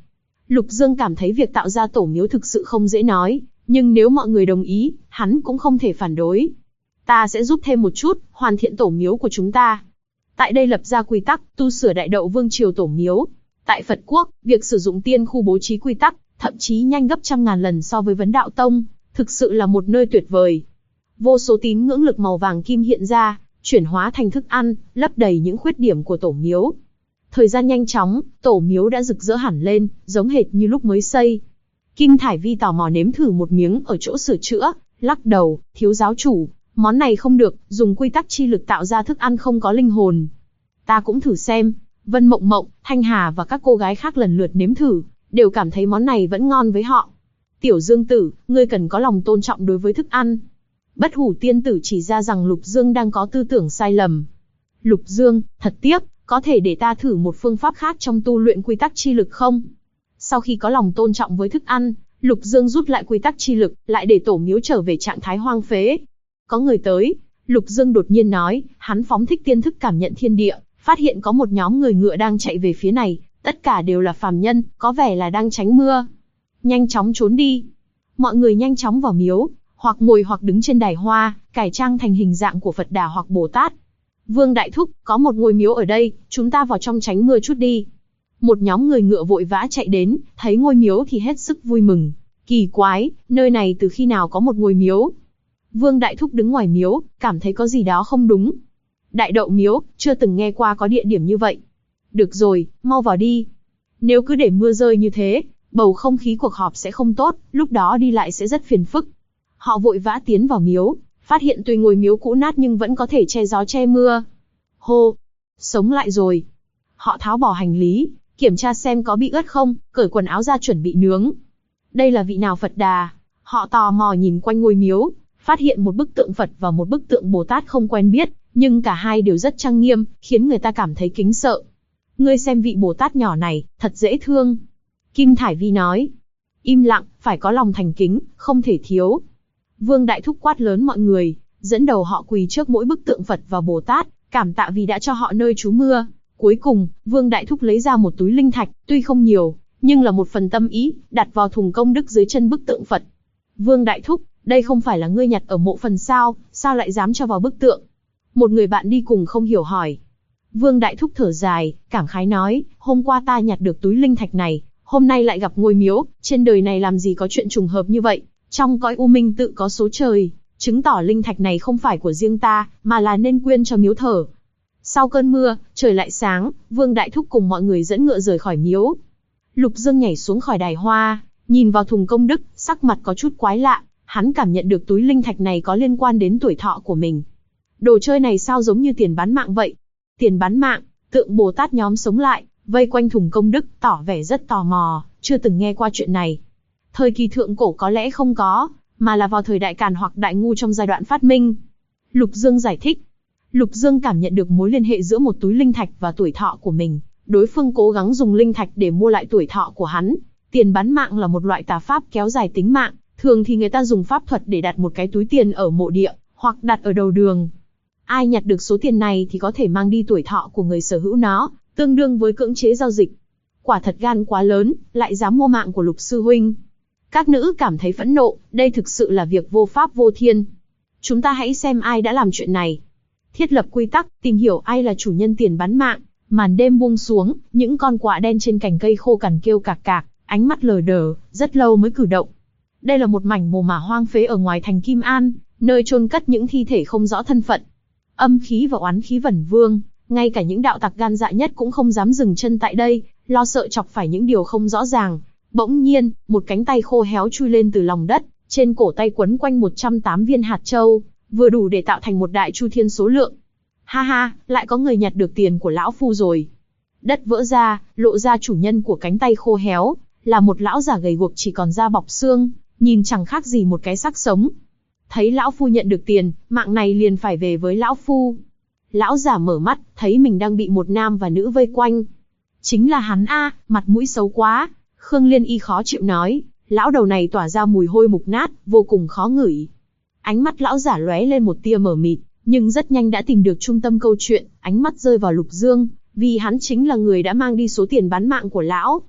A: Lục Dương cảm thấy việc tạo ra tổ miếu thực sự không dễ nói, nhưng nếu mọi người đồng ý, hắn cũng không thể phản đối. Ta sẽ giúp thêm một chút, hoàn thiện tổ miếu của chúng ta. Tại đây lập ra quy tắc, tu sửa Đại Đậu Vương Triều tổ miếu. Tại Phật Quốc, việc sử dụng tiên khu bố trí quy tắc, thậm chí nhanh gấp trăm ngàn lần so với Vấn Đạo Tông, thực sự là một nơi tuyệt vời. Vô số tín ngưỡng lực màu vàng kim hiện ra, chuyển hóa thành thức ăn, lấp đầy những khuyết điểm của tổ miếu. Thời gian nhanh chóng, tổ miếu đã rực rỡ hẳn lên, giống hệt như lúc mới xây. Kim Thải Vi tò mò nếm thử một miếng ở chỗ sửa chữa, lắc đầu, thiếu giáo chủ, món này không được, dùng quy tắc chi lực tạo ra thức ăn không có linh hồn. Ta cũng thử xem. Vân Mộng Mộng, Thanh Hà và các cô gái khác lần lượt nếm thử, đều cảm thấy món này vẫn ngon với họ. Tiểu Dương Tử, ngươi cần có lòng tôn trọng đối với thức ăn. Bất Hủ Tiên Tử chỉ ra rằng Lục Dương đang có tư tưởng sai lầm. Lục Dương, thật tiếc, có thể để ta thử một phương pháp khác trong tu luyện quy tắc chi lực không? Sau khi có lòng tôn trọng với thức ăn, Lục Dương rút lại quy tắc chi lực, lại để tổ miếu trở về trạng thái hoang phế. Có người tới, Lục Dương đột nhiên nói, hắn phóng thích tiên thức cảm nhận thiên địa, phát hiện có một nhóm người ngựa đang chạy về phía này, tất cả đều là phàm nhân, có vẻ là đang tránh mưa. Nhanh chóng trốn đi. Mọi người nhanh chóng vào miếu, hoặc ngồi hoặc đứng trên đài hoa, cải trang thành hình dạng của Phật Đà hoặc Bồ Tát. Vương Đại Thúc, có một ngôi miếu ở đây, chúng ta vào trong tránh mưa chút đi. Một nhóm người ngựa vội vã chạy đến, thấy ngôi miếu thì hết sức vui mừng. Kỳ quái, nơi này từ khi nào có một ngôi miếu? Vương Đại Thúc đứng ngoài miếu, cảm thấy có gì đó không đúng. Đại Đậu miếu, chưa từng nghe qua có địa điểm như vậy. Được rồi, mau vào đi. Nếu cứ để mưa rơi như thế, bầu không khí cuộc họp sẽ không tốt, lúc đó đi lại sẽ rất phiền phức. Họ vội vã tiến vào miếu, phát hiện tuy ngôi miếu cũ nát nhưng vẫn có thể che gió che mưa. Hô, sống lại rồi. Họ tháo bỏ hành lý, kiểm tra xem có bị ướt không, cởi quần áo ra chuẩn bị nướng. Đây là vị nào Phật Đà? Họ tò mò nhìn quanh ngôi miếu, phát hiện một bức tượng Phật và một bức tượng Bồ Tát không quen biết, nhưng cả hai đều rất trang nghiêm, khiến người ta cảm thấy kính sợ. Ngươi xem vị Bồ Tát nhỏ này, thật dễ thương. Kim Thải Vi nói. Im lặng, phải có lòng thành kính, không thể thiếu. Vương Đại Thúc quát lớn mọi người, dẫn đầu họ quỳ trước mỗi bức tượng Phật và Bồ Tát, cảm tạ vì đã cho họ nơi trú mưa. Cuối cùng, Vương Đại Thúc lấy ra một túi linh thạch, tuy không nhiều, nhưng là một phần tâm ý, đặt vào thùng công đức dưới chân bức tượng Phật. Vương Đại Thúc, đây không phải là ngươi nhặt ở mộ phần sao lại dám cho vào bức tượng? Một người bạn đi cùng không hiểu hỏi. Vương Đại Thúc thở dài, cảm khái nói, hôm qua ta nhặt được túi linh thạch này, hôm nay lại gặp ngôi miếu, trên đời này làm gì có chuyện trùng hợp như vậy, trong cõi u minh tự có số trời, chứng tỏ linh thạch này không phải của riêng ta, mà là nên quyên cho miếu thờ. Sau cơn mưa, trời lại sáng, Vương Đại Thúc cùng mọi người dẫn ngựa rời khỏi miếu. Lục Dương nhảy xuống khỏi đài hoa, nhìn vào thùng công đức, sắc mặt có chút quái lạ, hắn cảm nhận được túi linh thạch này có liên quan đến tuổi thọ của mình. Đồ chơi này sao giống như tiền bán mạng vậy? Tiền bán mạng, tượng Bồ Tát nhóm sống lại, vây quanh thùng công đức, tỏ vẻ rất tò mò, chưa từng nghe qua chuyện này. Thời kỳ thượng cổ có lẽ không có, mà là vào thời đại Càn hoặc Đại Ngu trong giai đoạn phát minh. Lục Dương giải thích. Lục Dương cảm nhận được mối liên hệ giữa một túi linh thạch và tuổi thọ của mình. Đối phương cố gắng dùng linh thạch để mua lại tuổi thọ của hắn. Tiền bán mạng là một loại tà pháp kéo dài tính mạng. Thường thì người ta dùng pháp thuật để đặt một cái túi tiền ở mộ địa, hoặc đặt ở đầu đường. Ai nhặt được số tiền này thì có thể mang đi tuổi thọ của người sở hữu nó, tương đương với cưỡng chế giao dịch. Quả thật gan quá lớn, lại dám mua mạng của Lục sư huynh. Các nữ cảm thấy phẫn nộ, đây thực sự là việc vô pháp vô thiên. Chúng ta hãy xem ai đã làm chuyện này. Thiết lập quy tắc, tìm hiểu ai là chủ nhân tiền bán mạng. Màn đêm buông xuống, những con quạ đen trên cành cây khô cằn kêu cạc cạc, ánh mắt lờ đờ, rất lâu mới cử động. Đây là một mảnh mồ mả hoang phế ở ngoài thành Kim An, nơi chôn cất những thi thể không rõ thân phận. Âm khí và oán khí vẩn vương, ngay cả những đạo tặc gan dạ nhất cũng không dám dừng chân tại đây, lo sợ chọc phải những điều không rõ ràng. Bỗng nhiên, một cánh tay khô héo chui lên từ lòng đất, trên cổ tay quấn quanh 108 viên hạt châu, vừa đủ để tạo thành một đại chu thiên số lượng. Ha ha, lại có người nhặt được tiền của lão phu rồi. Đất vỡ ra, lộ ra chủ nhân của cánh tay khô héo, là một lão già gầy guộc chỉ còn da bọc xương, nhìn chẳng khác gì một cái xác sống. Thấy lão phu nhận được tiền, mạng này liền phải về với lão phu. Lão già mở mắt, thấy mình đang bị một nam và nữ vây quanh. Chính là hắn a, mặt mũi xấu quá. Khương Liên Y khó chịu nói, lão đầu này tỏa ra mùi hôi mục nát, vô cùng khó ngửi. Ánh mắt lão giả lóe lên một tia mờ mịt, nhưng rất nhanh đã tìm được trung tâm câu chuyện, ánh mắt rơi vào Lục Dương, vì hắn chính là người đã mang đi số tiền bán mạng của lão.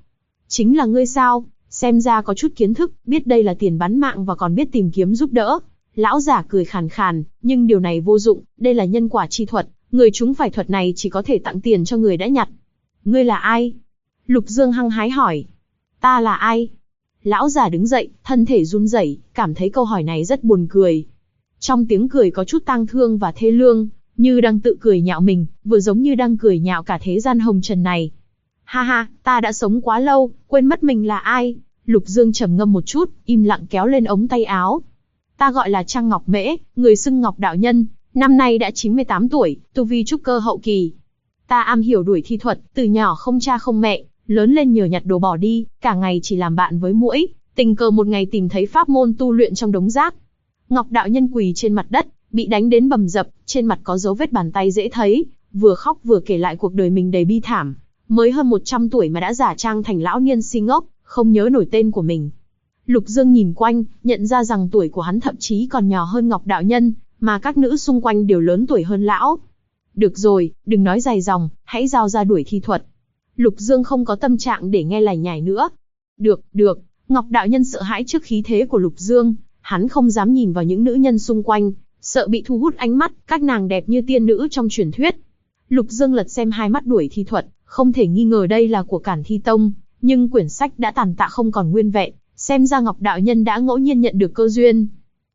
A: Chính là ngươi sao? Xem ra có chút kiến thức, biết đây là tiền bán mạng và còn biết tìm kiếm giúp đỡ. Lão giả cười khàn khàn, nhưng điều này vô dụng, đây là nhân quả chi thuật, người chúng phải thuật này chỉ có thể tặng tiền cho người đã nhặt. Ngươi là ai? Lục Dương hăng hái hỏi. Ta là ai? Lão già đứng dậy, thân thể run rẩy, cảm thấy câu hỏi này rất buồn cười. Trong tiếng cười có chút tang thương và thê lương, như đang tự cười nhạo mình, vừa giống như đang cười nhạo cả thế gian hồng trần này. Ha ha, ta đã sống quá lâu, quên mất mình là ai. Lục Dương trầm ngâm một chút, im lặng kéo lên ống tay áo. Ta gọi là Trang Ngọc Mễ, người xưng Ngọc đạo nhân, năm nay đã 98 tuổi, tu vi trúc cơ hậu kỳ. Ta am hiểu đuổi thi thuật, từ nhỏ không cha không mẹ, lớn lên nhờ nhặt đồ bỏ đi, cả ngày chỉ làm bạn với muỗi, tình cờ một ngày tìm thấy pháp môn tu luyện trong đống rác. Ngọc đạo nhân quỳ trên mặt đất, bị đánh đến bầm dập, trên mặt có dấu vết bàn tay dễ thấy, vừa khóc vừa kể lại cuộc đời mình đầy bi thảm. Mới hơn 100 tuổi mà đã giả trang thành lão niên si ngốc, không nhớ nổi tên của mình. Lục Dương nhìn quanh, nhận ra rằng tuổi của hắn thậm chí còn nhỏ hơn Ngọc đạo nhân, mà các nữ xung quanh đều lớn tuổi hơn lão. Được rồi, đừng nói dài dòng, hãy giao ra đuổi thi thuật. Lục Dương không có tâm trạng để nghe lải nhải nữa. Được. Ngọc đạo nhân sợ hãi trước khí thế của Lục Dương, hắn không dám nhìn vào những nữ nhân xung quanh, sợ bị thu hút ánh mắt, các nàng đẹp như tiên nữ trong truyền thuyết. Lục Dương lật xem hai mắt đuổi thi thuật, không thể nghi ngờ đây là của Cản Thi Tông, nhưng quyển sách đã tàn tạ không còn nguyên vẹn, xem ra Ngọc đạo nhân đã ngẫu nhiên nhận được cơ duyên.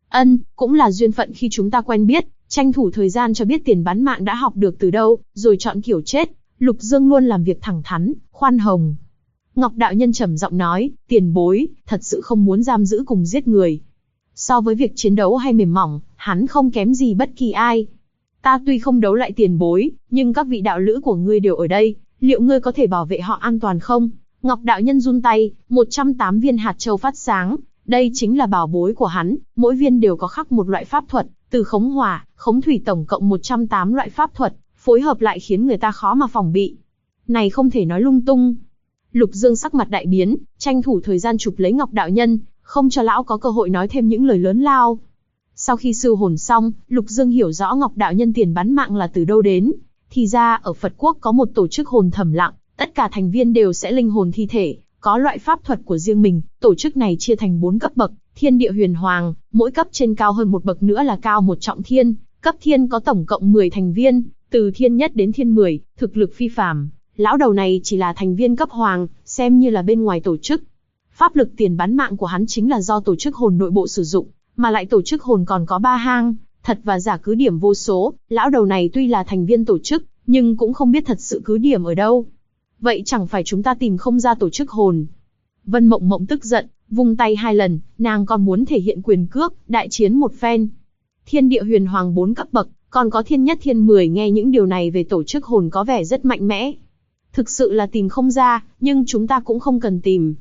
A: Cũng là duyên phận khi chúng ta quen biết, tranh thủ thời gian cho biết tiền bán mạng đã học được từ đâu, rồi chọn kiểu chết. Lục Dương luôn làm việc thẳng thắn, khoan hồng. Ngọc đạo nhân trầm giọng nói, tiền bối, thật sự không muốn giam giữ cùng giết người. So với việc chiến đấu hay mềm mỏng, hắn không kém gì bất kỳ ai. Ta tuy không đấu lại tiền bối, nhưng các vị đạo lữ của ngươi đều ở đây, liệu ngươi có thể bảo vệ họ an toàn không? Ngọc đạo nhân run tay, 108 viên hạt châu phát sáng, đây chính là bảo bối của hắn, mỗi viên đều có khắc một loại pháp thuật, từ khống hỏa, khống thủy tổng cộng 108 loại pháp thuật, phối hợp lại khiến người ta khó mà phòng bị. Này không thể nói lung tung. Lục Dương sắc mặt đại biến, tranh thủ thời gian chụp lấy Ngọc đạo nhân, không cho lão có cơ hội nói thêm những lời lớn lao. Sau khi siêu hồn xong, Lục Dương hiểu rõ Ngọc đạo nhân tiền bán mạng là từ đâu đến. Thì ra ở Phật quốc có một tổ chức hồn thầm lặng, tất cả thành viên đều sẽ linh hồn thi thể, có loại pháp thuật của riêng mình. Tổ chức này chia thành 4 cấp bậc, thiên địa huyền hoàng, mỗi cấp trên cao hơn một bậc nữa là cao một trọng thiên. Cấp thiên có tổng cộng 10 thành viên, từ thiên nhất đến thiên 10, thực lực phi phàm. Lão đầu này chỉ là thành viên cấp hoàng, xem như là bên ngoài tổ chức. Pháp lực tiền bán mạng của hắn chính là do tổ chức hồn nội bộ sử dụng, mà lại tổ chức hồn còn có 3 hang, thật và giả cứ điểm vô số. Lão đầu này tuy là thành viên tổ chức, nhưng cũng không biết thật sự cứ điểm ở đâu. Vậy chẳng phải chúng ta tìm không ra tổ chức hồn? Vân Mộng Mộng tức giận, vung tay 2 lần, nàng còn muốn thể hiện quyền cước, đại chiến một phen. Thiên địa huyền hoàng 4 cấp bậc, còn có thiên nhất thiên 10, nghe những điều này về tổ chức hồn có vẻ rất mạnh mẽ. Thực sự là tìm không ra, nhưng chúng ta cũng không cần tìm.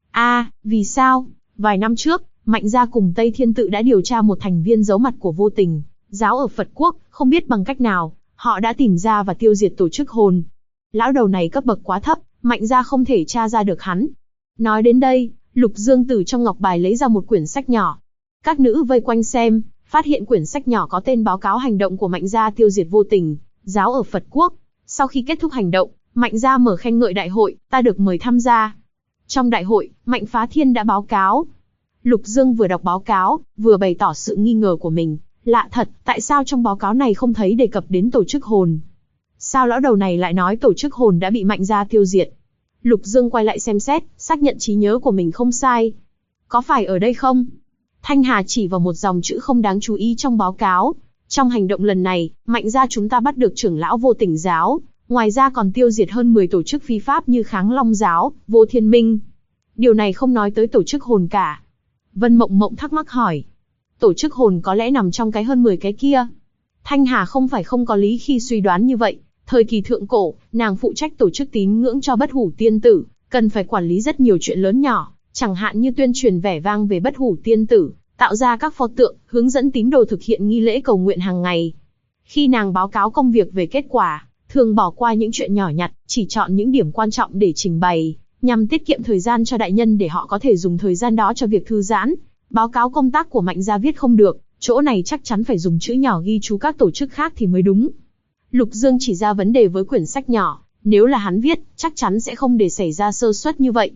A: Vì sao? Vài năm trước, Mạnh gia cùng Tây Thiên Tự đã điều tra một thành viên giấu mặt của Vô Tình giáo ở Phật quốc, không biết bằng cách nào, họ đã tìm ra và tiêu diệt tổ chức hồn. Lão đầu này cấp bậc quá thấp, Mạnh gia không thể tra ra được hắn. Nói đến đây, Lục Dương từ trong ngọc bài lấy ra một quyển sách nhỏ. Các nữ vây quanh xem, phát hiện quyển sách nhỏ có tên báo cáo hành động của Mạnh gia tiêu diệt Vô Tình giáo ở Phật quốc. Sau khi kết thúc hành động, Mạnh gia mở khen ngợi đại hội, ta được mời tham gia. Trong đại hội, Mạnh Phá Thiên đã báo cáo. Lục Dương vừa đọc báo cáo, vừa bày tỏ sự nghi ngờ của mình. Lạ thật, tại sao trong báo cáo này không thấy đề cập đến tổ chức hồn? Sao lão đầu này lại nói tổ chức hồn đã bị Mạnh gia tiêu diệt? Lục Dương quay lại xem xét, xác nhận trí nhớ của mình không sai. Có phải ở đây không? Thanh Hà chỉ vào một dòng chữ không đáng chú ý trong báo cáo. Trong hành động lần này, Mạnh gia chúng ta bắt được trưởng lão Vô Tình giáo, ngoài ra còn tiêu diệt hơn 10 tổ chức phi pháp như Kháng Long giáo, Vô Thiên Minh. Điều này không nói tới tổ chức hồn cả. Vân Mộng Mộng thắc mắc hỏi. Tổ chức hồn có lẽ nằm trong cái hơn 10 cái kia. Thanh Hà không phải không có lý khi suy đoán như vậy. Thời kỳ thượng cổ, nàng phụ trách tổ chức tín ngưỡng cho Bất Hủ Tiên Tử, cần phải quản lý rất nhiều chuyện lớn nhỏ, chẳng hạn như tuyên truyền vẻ vang về Bất Hủ Tiên Tử, tạo ra các pho tượng, hướng dẫn tín đồ thực hiện nghi lễ cầu nguyện hàng ngày. Khi nàng báo cáo công việc về kết quả, thường bỏ qua những chuyện nhỏ nhặt, chỉ chọn những điểm quan trọng để trình bày, nhằm tiết kiệm thời gian cho đại nhân để họ có thể dùng thời gian đó cho việc thư giãn. Báo cáo công tác của Mạnh gia viết không được, chỗ này chắc chắn phải dùng chữ nhỏ ghi chú các tổ chức khác thì mới đúng. Lục Dương chỉ ra vấn đề với quyển sách nhỏ, nếu là hắn viết, chắc chắn sẽ không để xảy ra sơ suất như vậy.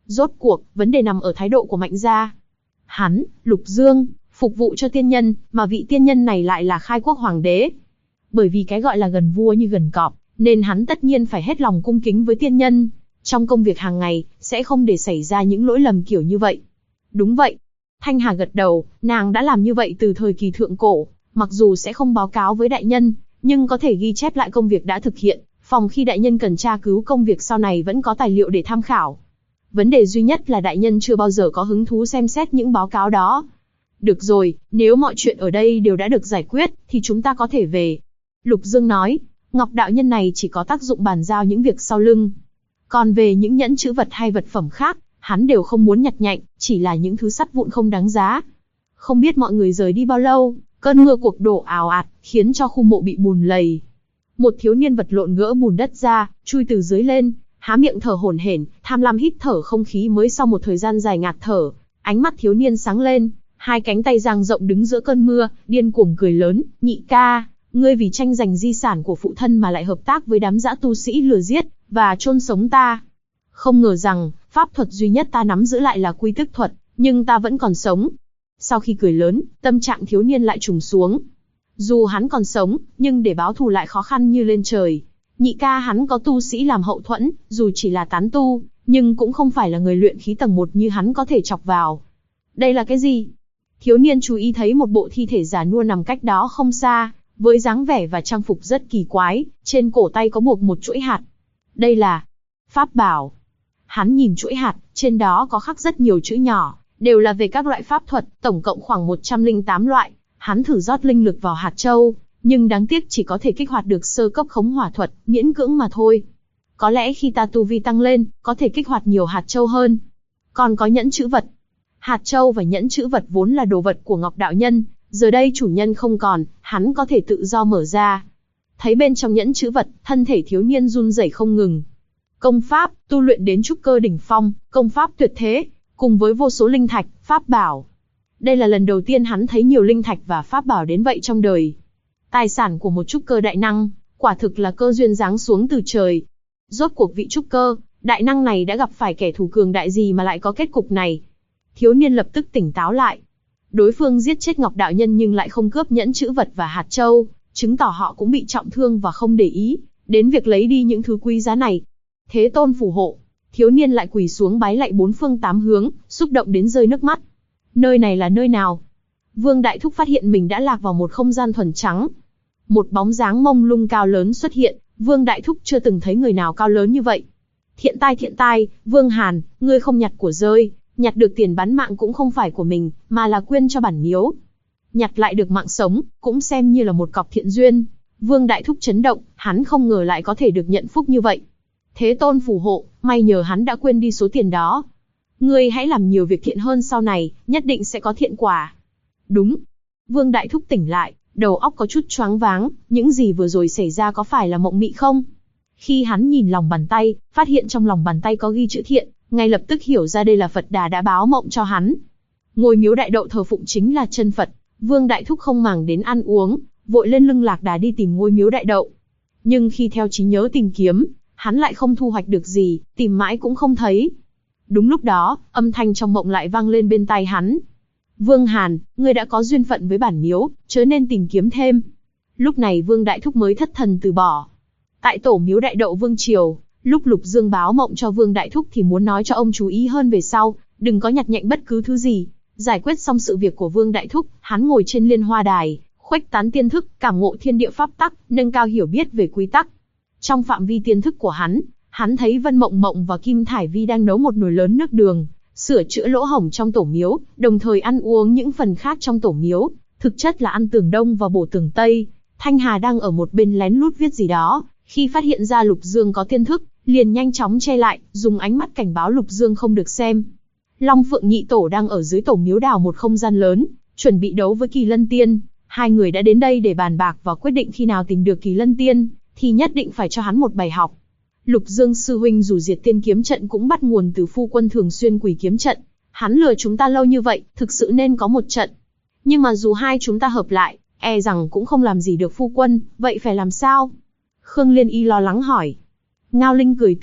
A: Rốt cuộc, vấn đề nằm ở thái độ của Mạnh gia. Hắn, Lục Dương, phục vụ cho tiên nhân, mà vị tiên nhân này lại là khai quốc hoàng đế. Bởi vì cái gọi là gần vua như gần cọp, nên hắn tất nhiên phải hết lòng cung kính với tiên nhân. Trong công việc hàng ngày, sẽ không để xảy ra những lỗi lầm kiểu như vậy. Đúng vậy. Thanh Hà gật đầu, nàng đã làm như vậy từ thời kỳ thượng cổ, mặc dù sẽ không báo cáo với đại nhân, nhưng có thể ghi chép lại công việc đã thực hiện, phòng khi đại nhân cần tra cứu công việc sau này vẫn có tài liệu để tham khảo. Vấn đề duy nhất là đại nhân chưa bao giờ có hứng thú xem xét những báo cáo đó. Được rồi, nếu mọi chuyện ở đây đều đã được giải quyết, thì chúng ta có thể về. Lục Dương nói, Ngọc đạo nhân này chỉ có tác dụng bàn giao những việc sau lưng. Còn về những nhẫn chữ vật hay vật phẩm khác, hắn đều không muốn nhặt nhạnh, chỉ là những thứ sắt vụn không đáng giá. Không biết mọi người rời đi bao lâu, cơn mưa cuộc đổ ào ạt, khiến cho khu mộ bị bùn lầy. Một thiếu niên vật lộn gỡ bùn đất ra, chui từ dưới lên, há miệng thở hổn hển, tham lam hít thở không khí mới sau một thời gian dài ngạt thở. Ánh mắt thiếu niên sáng lên, hai cánh tay dang rộng đứng giữa cơn mưa, điên cuồng cười lớn, nhị ca, ngươi vì tranh giành di sản của phụ thân mà lại hợp tác với đám dã tu sĩ lừa giết, và chôn sống ta. Không ngờ rằng, pháp thuật duy nhất ta nắm giữ lại là quy tức thuật, nhưng ta vẫn còn sống. Sau khi cười lớn, tâm trạng thiếu niên lại trùng xuống. Dù hắn còn sống, nhưng để báo thù lại khó khăn như lên trời. Nhị ca hắn có tu sĩ làm hậu thuẫn, dù chỉ là tán tu, nhưng cũng không phải là người luyện khí tầng 1 như hắn có thể chọc vào. Đây là cái gì? Thiếu niên chú ý thấy một bộ thi thể già nua nằm cách đó không xa, với dáng vẻ và trang phục rất kỳ quái, trên cổ tay có buộc một chuỗi hạt. Đây là pháp bảo. Hắn nhìn chuỗi hạt, trên đó có khắc rất nhiều chữ nhỏ, đều là về các loại pháp thuật, tổng cộng khoảng 108 loại. Hắn thử rót linh lực vào hạt châu, nhưng đáng tiếc chỉ có thể kích hoạt được sơ cấp khống hỏa thuật, miễn cưỡng mà thôi. Có lẽ khi ta tu vi tăng lên, có thể kích hoạt nhiều hạt châu hơn. Còn có nhẫn chữ vật. Hạt châu và nhẫn chữ vật vốn là đồ vật của Ngọc đạo nhân, giờ đây chủ nhân không còn, hắn có thể tự do mở ra. Thấy bên trong nhẫn chữ vật, thân thể thiếu niên run rẩy không ngừng. Công pháp, tu luyện đến trúc cơ đỉnh phong, công pháp tuyệt thế, cùng với vô số linh thạch, pháp bảo. Đây là lần đầu tiên hắn thấy nhiều linh thạch và pháp bảo đến vậy trong đời. Tài sản của một trúc cơ đại năng, quả thực là cơ duyên giáng xuống từ trời. Rốt cuộc vị trúc cơ, đại năng này đã gặp phải kẻ thù cường đại gì mà lại có kết cục này. Thiếu niên lập tức tỉnh táo lại. Đối phương giết chết Ngọc đạo nhân nhưng lại không cướp nhẫn chữ vật và hạt châu, chứng tỏ họ cũng bị trọng thương và không để ý đến việc lấy đi những thứ quý giá này. Thế tôn phù hộ. Thiếu niên lại quỳ xuống bái lạy bốn phương tám hướng, xúc động đến rơi nước mắt. Nơi này là nơi nào? Vương Đại Thúc phát hiện mình đã lạc vào một không gian thuần trắng. Một bóng dáng mông lung cao lớn xuất hiện, Vương Đại Thúc chưa từng thấy người nào cao lớn như vậy. Thiện tai, Vương Hàn, ngươi không nhặt của rơi, nhặt được tiền bán mạng cũng không phải của mình, mà là quyên cho bản miếu. Nhặt lại được mạng sống, cũng xem như là một cọc thiện duyên. Vương Đại Thúc chấn động, hắn không ngờ lại có thể được nhận phúc như vậy. Thế tôn phù hộ, may nhờ hắn đã quên đi số tiền đó. Ngươi hãy làm nhiều việc thiện hơn sau này, nhất định sẽ có thiện quả. Đúng. Vương Đại Thúc tỉnh lại, đầu óc có chút choáng váng, những gì vừa rồi xảy ra có phải là mộng mị không? Khi hắn nhìn lòng bàn tay, phát hiện trong lòng bàn tay có ghi chữ thiện, ngay lập tức hiểu ra đây là Phật Đà đã báo mộng cho hắn. Ngôi miếu đại đậu thờ phụng chính là chân Phật, Vương Đại Thúc không màng đến ăn uống, vội lên lưng lạc đà đi tìm ngôi miếu đại đậu. Nhưng khi theo trí nhớ tìm kiếm, hắn lại không thu hoạch được gì, tìm mãi cũng không thấy. Đúng lúc đó, âm thanh trong mộng lại vang lên bên tai hắn. Vương Hàn, ngươi đã có duyên phận với bản miếu, chớ nên tìm kiếm thêm. Lúc này Vương Đại Thúc mới thất thần từ bỏ. Tại tổ miếu đại đậu Vương Triều, lúc Lục Dương báo mộng cho Vương Đại Thúc thì muốn nói cho ông chú ý hơn về sau, đừng có nhặt nhạnh bất cứ thứ gì. Giải quyết xong sự việc của Vương Đại Thúc, hắn ngồi trên liên hoa đài, khuếch tán tiên thức, cảm ngộ thiên địa pháp tắc, nâng cao hiểu biết về quy tắc. Trong phạm vi tiên thức của hắn thấy Vân Mộng Mộng và Kim Thải Vi đang nấu một nồi lớn nước đường, sửa chữa lỗ hổng trong tổ miếu, đồng thời ăn uống những phần khác trong tổ miếu, thực chất là ăn tường đông và bổ tường tây. Thanh Hà đang ở một bên lén lút viết gì đó, khi phát hiện ra Lục Dương có tiên thức, liền nhanh chóng che lại, dùng ánh mắt cảnh báo Lục Dương không được xem. Long Phượng Nhị Tổ đang ở dưới tổ miếu đào một không gian lớn, chuẩn bị đấu với Kỳ Lân Tiên. Hai người đã đến đây để bàn bạc và quyết định khi nào tìm được Kỳ Lân Tiên, thì nhất định phải cho hắn một bài học. Lục Dương sư huynh dù diệt tiên kiếm trận cũng bắt nguồn từ phu quân thường xuyên quỷ kiếm trận. Hắn lừa chúng ta lâu như vậy, thực sự nên có một trận. Nhưng mà dù hai chúng ta hợp lại, e rằng cũng không làm gì được phu quân, vậy phải làm sao? Khương Liên Y lo lắng hỏi. Ngao Linh cười tươi,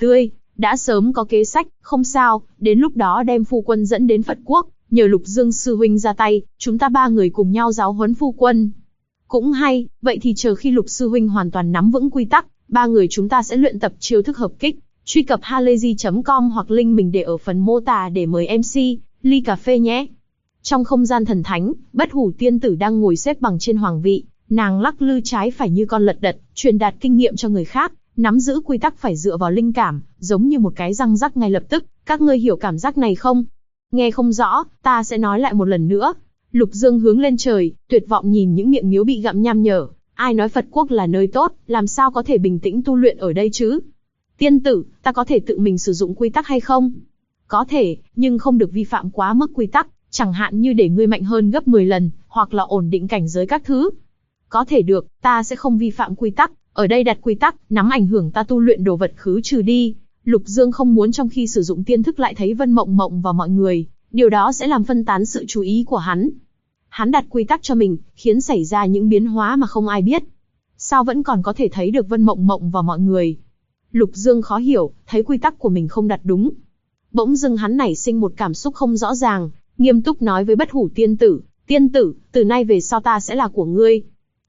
A: đã sớm có kế sách, không sao, đến lúc đó đem phu quân dẫn đến Phật quốc, nhờ Lục Dương sư huynh ra tay, chúng ta ba người cùng nhau giáo huấn phu quân. Cũng hay, vậy thì chờ khi Lục sư huynh hoàn toàn nắm vững quy tắc, ba người chúng ta sẽ luyện tập chiêu thức hợp kích. Truy cập halayzi.com hoặc link mình để ở phần mô tả để mời MC, ly cà phê nhé. Trong không gian thần thánh, Bất Hủ tiên tử đang ngồi xếp bằng trên hoàng vị, nàng lắc lư trái phải như con lật đật, truyền đạt kinh nghiệm cho người khác, nắm giữ quy tắc phải dựa vào linh cảm, giống như một cái răng rắc ngay lập tức, các ngươi hiểu cảm giác này không? Nghe không rõ, ta sẽ nói lại một lần nữa. Lục Dương hướng lên trời, tuyệt vọng nhìn những miệng miếu bị gặm nham nhở, ai nói Phật quốc là nơi tốt, làm sao có thể bình tĩnh tu luyện ở đây chứ? Tiên tử, ta có thể tự mình sử dụng quy tắc hay không? Có thể, nhưng không được vi phạm quá mức quy tắc, chẳng hạn như để ngươi mạnh hơn gấp 10 lần, hoặc là ổn định cảnh giới các thứ. Có thể được, ta sẽ không vi phạm quy tắc, ở đây đặt quy tắc, nắm ảnh hưởng ta tu luyện đồ vật khứ trừ đi. Lục Dương không muốn trong khi sử dụng tiên thức lại thấy Vân Mộng Mộng và mọi người, điều đó sẽ làm phân tán sự chú ý của hắn. Hắn đặt quy tắc cho mình, khiến xảy ra những biến hóa mà không ai biết. Sao vẫn còn có thể thấy được Vân Mộng Mộng và mọi người? Lục Dương khó hiểu, thấy quy tắc của mình không đặt đúng. Bỗng dưng hắn nảy sinh một cảm xúc không rõ ràng, nghiêm túc nói với Bất Hủ tiên tử, tiên tử, từ nay về sau ta sẽ là của ngươi.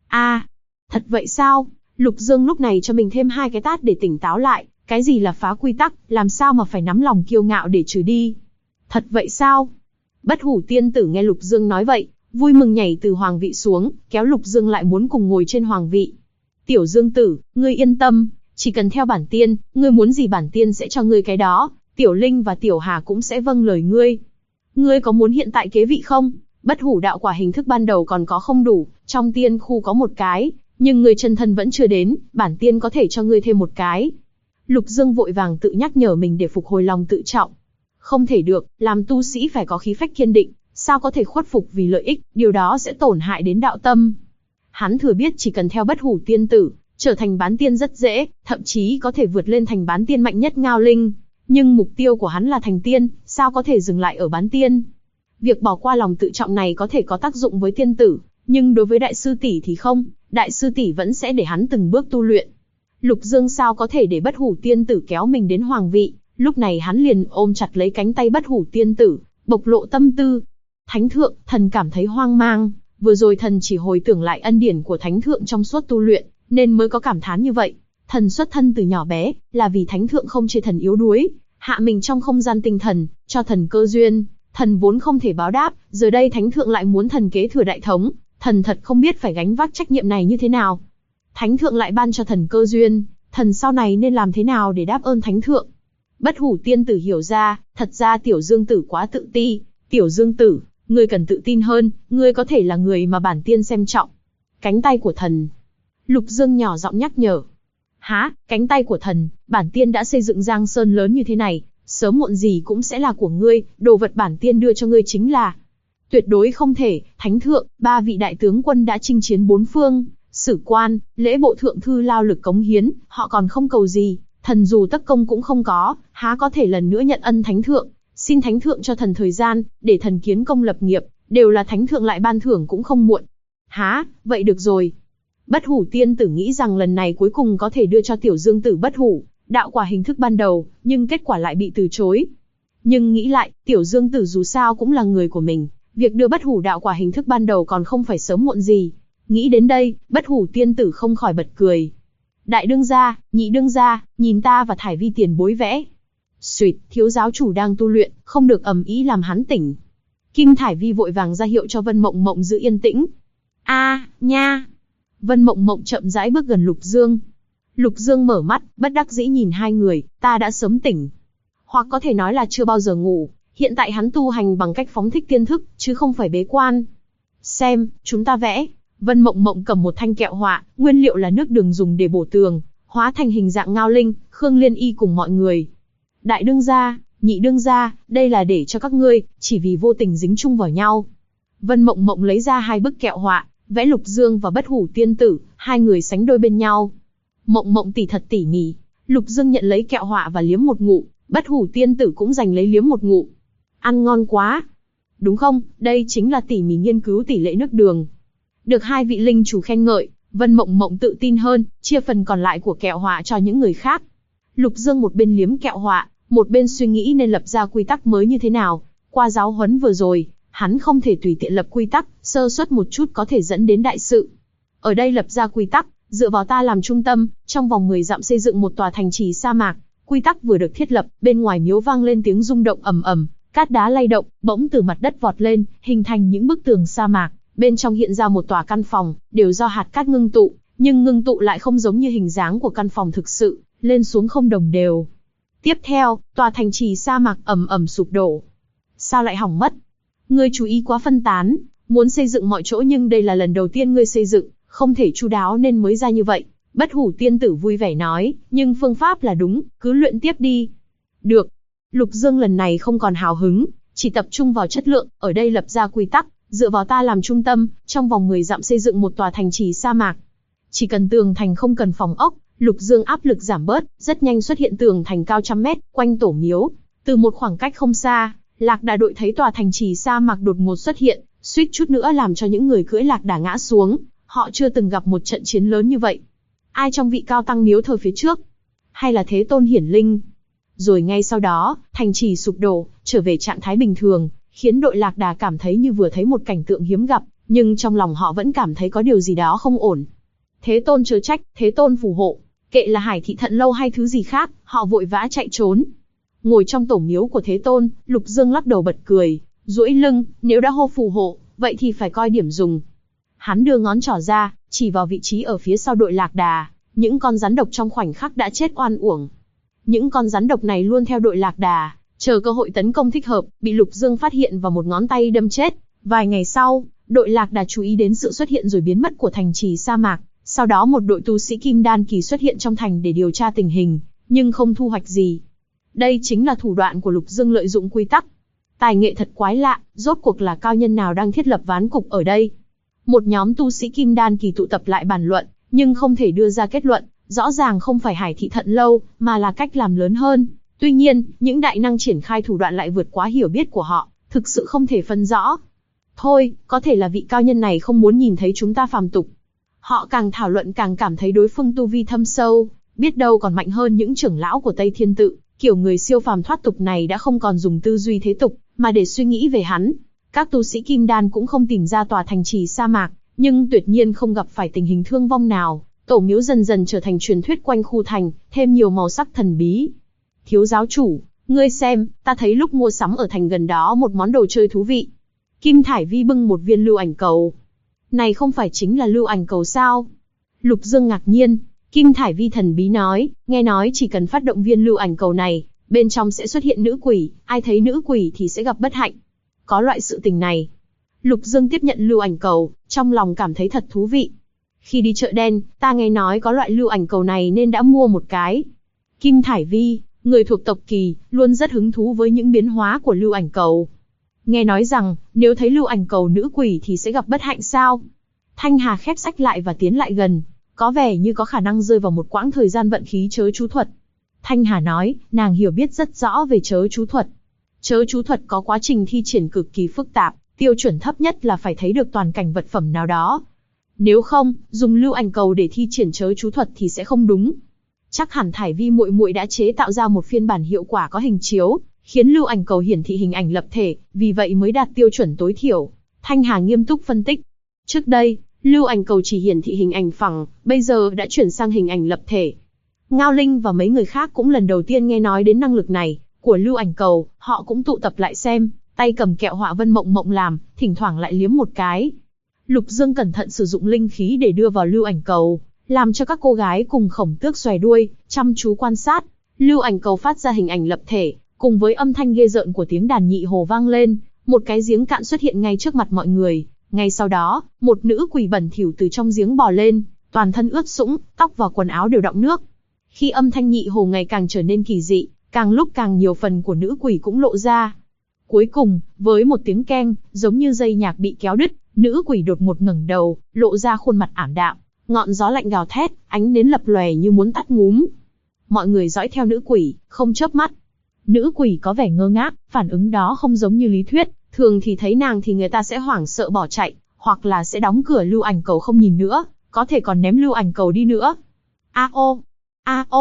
A: Thật vậy sao? Lục Dương lúc này cho mình thêm 2 cái tát để tỉnh táo lại, cái gì là phá quy tắc, làm sao mà phải nắm lòng kiêu ngạo để trừ đi? Thật vậy sao? Bất Hủ tiên tử nghe Lục Dương nói vậy, vui mừng nhảy từ hoàng vị xuống, kéo Lục Dương lại muốn cùng ngồi trên hoàng vị. Tiểu Dương tử, ngươi yên tâm, chỉ cần theo bản tiên, ngươi muốn gì bản tiên sẽ cho ngươi cái đó, Tiểu Linh và Tiểu Hà cũng sẽ vâng lời ngươi. Ngươi có muốn hiện tại kế vị không? Bất Hủ đạo quả hình thức ban đầu còn có không đủ, trong tiên khu có một cái, nhưng ngươi chân thân vẫn chưa đến, bản tiên có thể cho ngươi thêm một cái. Lục Dương vội vàng tự nhắc nhở mình để phục hồi lòng tự trọng. Không thể được, làm tu sĩ phải có khí phách kiên định, sao có thể khuất phục vì lợi ích, điều đó sẽ tổn hại đến đạo tâm. Hắn thừa biết chỉ cần theo Bất Hủ tiên tử, trở thành bán tiên rất dễ, thậm chí có thể vượt lên thành bán tiên mạnh nhất Ngao Linh. Nhưng mục tiêu của hắn là thành tiên, sao có thể dừng lại ở bán tiên? Việc bỏ qua lòng tự trọng này có thể có tác dụng với tiên tử, nhưng đối với đại sư tỷ thì không, đại sư tỷ vẫn sẽ để hắn từng bước tu luyện. Lục Dương sao có thể để Bất Hủ tiên tử kéo mình đến hoàng vị, lúc này hắn liền ôm chặt lấy cánh tay Bất Hủ tiên tử, bộc lộ tâm tư. Thánh thượng, thần cảm thấy hoang mang, vừa rồi thần chỉ hồi tưởng lại ân điển của thánh thượng trong suốt tu luyện, nên mới có cảm thán như vậy. Thần xuất thân từ nhỏ bé, là vì thánh thượng không chê thần yếu đuối, hạ mình trong không gian tinh thần, cho thần cơ duyên, thần vốn không thể báo đáp, giờ đây thánh thượng lại muốn thần kế thừa đại thống, thần thật không biết phải gánh vác trách nhiệm này như thế nào. Thánh thượng lại ban cho thần cơ duyên, thần sau này nên làm thế nào để đáp ơn thánh thượng? Bất Hủ tiên tử hiểu ra, thật ra Tiểu Dương tử quá tự ti, Tiểu Dương tử, ngươi cần tự tin hơn, ngươi có thể là người mà bản tiên xem trọng. Cánh tay của thần. Lục Dương nhỏ giọng nhắc nhở. Hả, cánh tay của thần, bản tiên đã xây dựng giang sơn lớn như thế này, sớm muộn gì cũng sẽ là của ngươi, đồ vật bản tiên đưa cho ngươi chính là. Tuyệt đối không thể, thánh thượng, 3 vị đại tướng quân đã chinh chiến 4 phương, sử quan, lễ bộ thượng thư lao lực cống hiến, họ còn không cầu gì, thần dù tất công cũng không có, há có thể lần nữa nhận ân thánh thượng, xin thánh thượng cho thần thời gian, để thần kiến công lập nghiệp, đều là thánh thượng lại ban thưởng cũng không muộn. Há, vậy được rồi. Bất Hủ tiên tử nghĩ rằng lần này cuối cùng có thể đưa cho Tiểu Dương tử Bất Hủ đạo quả hình thức ban đầu, nhưng kết quả lại bị từ chối. Nhưng nghĩ lại, Tiểu Dương tử dù sao cũng là người của mình, việc đưa Bất Hủ đạo quả hình thức ban đầu còn không phải sớm muộn gì. Nghĩ đến đây, Bất Hủ tiên tử không khỏi bật cười. Đại đương gia, nhị đương gia, nhìn ta và Thải Vi tiền bối vẽ. Xuyệt, thiếu giáo chủ đang tu luyện, không được ầm ĩ làm hắn tỉnh. Kim Thải Vi vội vàng ra hiệu cho Vân Mộng Mộng giữ yên tĩnh. Nha. Vân Mộng Mộng chậm rãi bước gần Lục Dương. Lục Dương mở mắt, bất đắc dĩ nhìn hai người, ta đã sớm tỉnh. Hoặc có thể nói là chưa bao giờ ngủ, hiện tại hắn tu hành bằng cách phóng thích tiên thức, chứ không phải bế quan. Xem, chúng ta vẽ. Vân Mộng Mộng cầm một thanh kẹo họa, nguyên liệu là nước đường dùng để bổ tường, hóa thành hình dạng Ngao Linh, Khương Liên Y cùng mọi người. Đại đương gia, nhị đương gia, đây là để cho các ngươi, chỉ vì vô tình dính chung vào nhau. Vân Mộng Mộng lấy ra 2 bức kẹo họa, vẽ Lục Dương và Bất Hủ tiên tử, hai người sánh đôi bên nhau. Mộng Mộng tỉ thật tỉ mỉ. Lục Dương nhận lấy kẹo họa và liếm một ngụm, Bất Hủ tiên tử cũng giành lấy liếm một ngụm. Ăn ngon quá. Đúng không, đây chính là tỉ mỉ nghiên cứu tỷ lệ nước đường. Được 2 vị linh chủ khen ngợi, Vân Mộng Mộng tự tin hơn, chia phần còn lại của kẹo họa cho những người khác. Lục Dương một bên liếm kẹo họa, một bên suy nghĩ nên lập ra quy tắc mới như thế nào. Qua giáo huấn vừa rồi, hắn không thể tùy tiện lập quy tắc, sơ suất một chút có thể dẫn đến đại sự. Ở đây lập ra quy tắc, dựa vào ta làm trung tâm, trong vòng 10 dặm xây dựng một tòa thành trì sa mạc. Quy tắc vừa được thiết lập, bên ngoài miếu vang lên tiếng rung động ầm ầm, cát đá lay động, bỗng từ mặt đất vọt lên, hình thành những bức tường sa mạc. Bên trong hiện ra một tòa căn phòng, đều do hạt cát ngưng tụ, nhưng ngưng tụ lại không giống như hình dáng của căn phòng thực sự, lên xuống không đồng đều. Tiếp theo, tòa thành trì sa mạc ầm ầm sụp đổ. Sao lại hỏng mất? Ngươi chú ý quá phân tán, muốn xây dựng mọi chỗ nhưng đây là lần đầu tiên ngươi xây dựng, không thể chu đáo nên mới ra như vậy. Bất Hủ tiên tử vui vẻ nói, nhưng phương pháp là đúng, cứ luyện tiếp đi. Được. Lục Dương lần này không còn hào hứng, chỉ tập trung vào chất lượng, ở đây lập ra quy tắc, dựa vào ta làm trung tâm, trong vòng 10 dặm xây dựng một tòa thành trì sa mạc. Chỉ cần tường thành không cần phòng ốc, Lục Dương áp lực giảm bớt, rất nhanh xuất hiện tường thành cao trăm mét, quanh tổ miếu. Từ một khoảng cách không xa, Lạc Đà đội thấy tòa thành trì sa mạc đột ngột xuất hiện, suýt chút nữa làm cho những người cưỡi Lạc Đà ngã xuống. Họ chưa từng gặp một trận chiến lớn như vậy. Ai trong vị cao tăng miếu thờ phía trước? Hay là Thế Tôn hiển linh? Rồi ngay sau đó, thành trì sụp đổ, trở về trạng thái bình thường, khiến đội Lạc Đà cảm thấy như vừa thấy một cảnh tượng hiếm gặp, nhưng trong lòng họ vẫn cảm thấy có điều gì đó không ổn. Thế Tôn chớ trách, Thế Tôn phù hộ, kệ là Hải Thị Thận Lâu hay thứ gì khác, họ vội vã chạy trốn. Ngồi trong tổ miếu của Thế Tôn, Lục Dương lắc đầu bật cười, duỗi lưng, nếu đã hô phù hộ, vậy thì phải coi điểm dùng. Hắn đưa ngón trỏ ra, chỉ vào vị trí ở phía sau đội Lạc Đà, những con rắn độc trong khoảnh khắc đã chết oan uổng. Những con rắn độc này luôn theo đội Lạc Đà, chờ cơ hội tấn công thích hợp, bị Lục Dương phát hiện và một ngón tay đâm chết. Vài ngày sau, đội Lạc Đà chú ý đến sự xuất hiện rồi biến mất của thành trì sa mạc. Sau đó một đội tu sĩ Kim Đan kỳ xuất hiện trong thành để điều tra tình hình, nhưng không thu hoạch gì. Đây chính là thủ đoạn của Lục Dương lợi dụng quy tắc. Tài nghệ thật quái lạ, rốt cuộc là cao nhân nào đang thiết lập ván cục ở đây? Một nhóm tu sĩ Kim Đan kỳ tụ tập lại bàn luận, nhưng không thể đưa ra kết luận. Rõ ràng không phải Hải Thị Thận Lâu, mà là cách làm lớn hơn. Tuy nhiên, những đại năng triển khai thủ đoạn lại vượt quá hiểu biết của họ, thực sự không thể phân rõ. Thôi, có thể là vị cao nhân này không muốn nhìn thấy chúng ta phàm tục. Họ càng thảo luận càng cảm thấy đối phương tu vi thâm sâu, biết đâu còn mạnh hơn những trưởng lão của Tây Thiên Tự. Kiểu người siêu phàm thoát tục này đã không còn dùng tư duy thế tục, mà để suy nghĩ về hắn. Các tu sĩ Kim Đan cũng không tìm ra tòa thành trì sa mạc, nhưng tuyệt nhiên không gặp phải tình hình thương vong nào. Tổ miếu dần dần trở thành truyền thuyết quanh khu thành, thêm nhiều màu sắc thần bí. Thiếu giáo chủ, ngươi xem, ta thấy lúc mua sắm ở thành gần đó một món đồ chơi thú vị. Kim Thải Vi bưng một viên lưu ảnh cầu. Này không phải chính là lưu ảnh cầu sao? Lục Dương ngạc nhiên, Kim Thải Vi thần bí nói, nghe nói chỉ cần phát động viên lưu ảnh cầu này, bên trong sẽ xuất hiện nữ quỷ, ai thấy nữ quỷ thì sẽ gặp bất hạnh. Có loại sự tình này. Lục Dương tiếp nhận lưu ảnh cầu, trong lòng cảm thấy thật thú vị. Khi đi chợ đen, ta nghe nói có loại lưu ảnh cầu này nên đã mua một cái. Kim Thải Vi, người thuộc tộc Kỳ, luôn rất hứng thú với những biến hóa của lưu ảnh cầu. Nghe nói rằng, nếu thấy lưu ảnh cầu nữ quỷ thì sẽ gặp bất hạnh sao? Thanh Hà khép sách lại và tiến lại gần, có vẻ như có khả năng rơi vào một quãng thời gian vận khí chớ chú thuật. Thanh Hà nói, nàng hiểu biết rất rõ về chớ chú thuật. Chớ chú thuật có quá trình thi triển cực kỳ phức tạp, tiêu chuẩn thấp nhất là phải thấy được toàn cảnh vật phẩm nào đó. Nếu không, dùng lưu ảnh cầu để thi triển chớ chú thuật thì sẽ không đúng. Chắc hẳn Thải Vi muội muội đã chế tạo ra một phiên bản hiệu quả có hình chiếu, khiến lưu ảnh cầu hiển thị hình ảnh lập thể, vì vậy mới đạt tiêu chuẩn tối thiểu. Thanh Hà nghiêm túc phân tích. Trước đây, lưu ảnh cầu chỉ hiển thị hình ảnh phẳng, bây giờ đã chuyển sang hình ảnh lập thể. Ngao Linh và mấy người khác cũng lần đầu tiên nghe nói đến năng lực này của lưu ảnh cầu, họ cũng tụ tập lại xem, tay cầm kẹo họa Vân Mộng Mộng làm, thỉnh thoảng lại liếm một cái. Lục Dương cẩn thận sử dụng linh khí để đưa vào lưu ảnh cầu, làm cho các cô gái cùng Khổng Tước xòe đuôi, chăm chú quan sát. Lưu ảnh cầu phát ra hình ảnh lập thể, cùng với âm thanh ghê rợn của tiếng đàn nhị hồ vang lên, một cái giếng cạn xuất hiện ngay trước mặt mọi người. Ngay sau đó, một nữ quỷ bẩn thỉu từ trong giếng bò lên, toàn thân ướt sũng, tóc và quần áo đều đọng nước. Khi âm thanh nhị hồ ngày càng trở nên kỳ dị, càng lúc càng nhiều phần của nữ quỷ cũng lộ ra. Cuối cùng, với một tiếng keng, giống như dây nhạc bị kéo đứt, nữ quỷ đột ngột ngẩng đầu, lộ ra khuôn mặt ảm đạm, ngọn gió lạnh gào thét, ánh nến lập lòe như muốn tắt ngúm. Mọi người dõi theo nữ quỷ, không chớp mắt. Nữ quỷ có vẻ ngơ ngác, phản ứng đó không giống như lý thuyết, thường thì thấy nàng thì người ta sẽ hoảng sợ bỏ chạy, hoặc là sẽ đóng cửa lưu ảnh cầu không nhìn nữa, có thể còn ném lưu ảnh cầu đi nữa. A ô,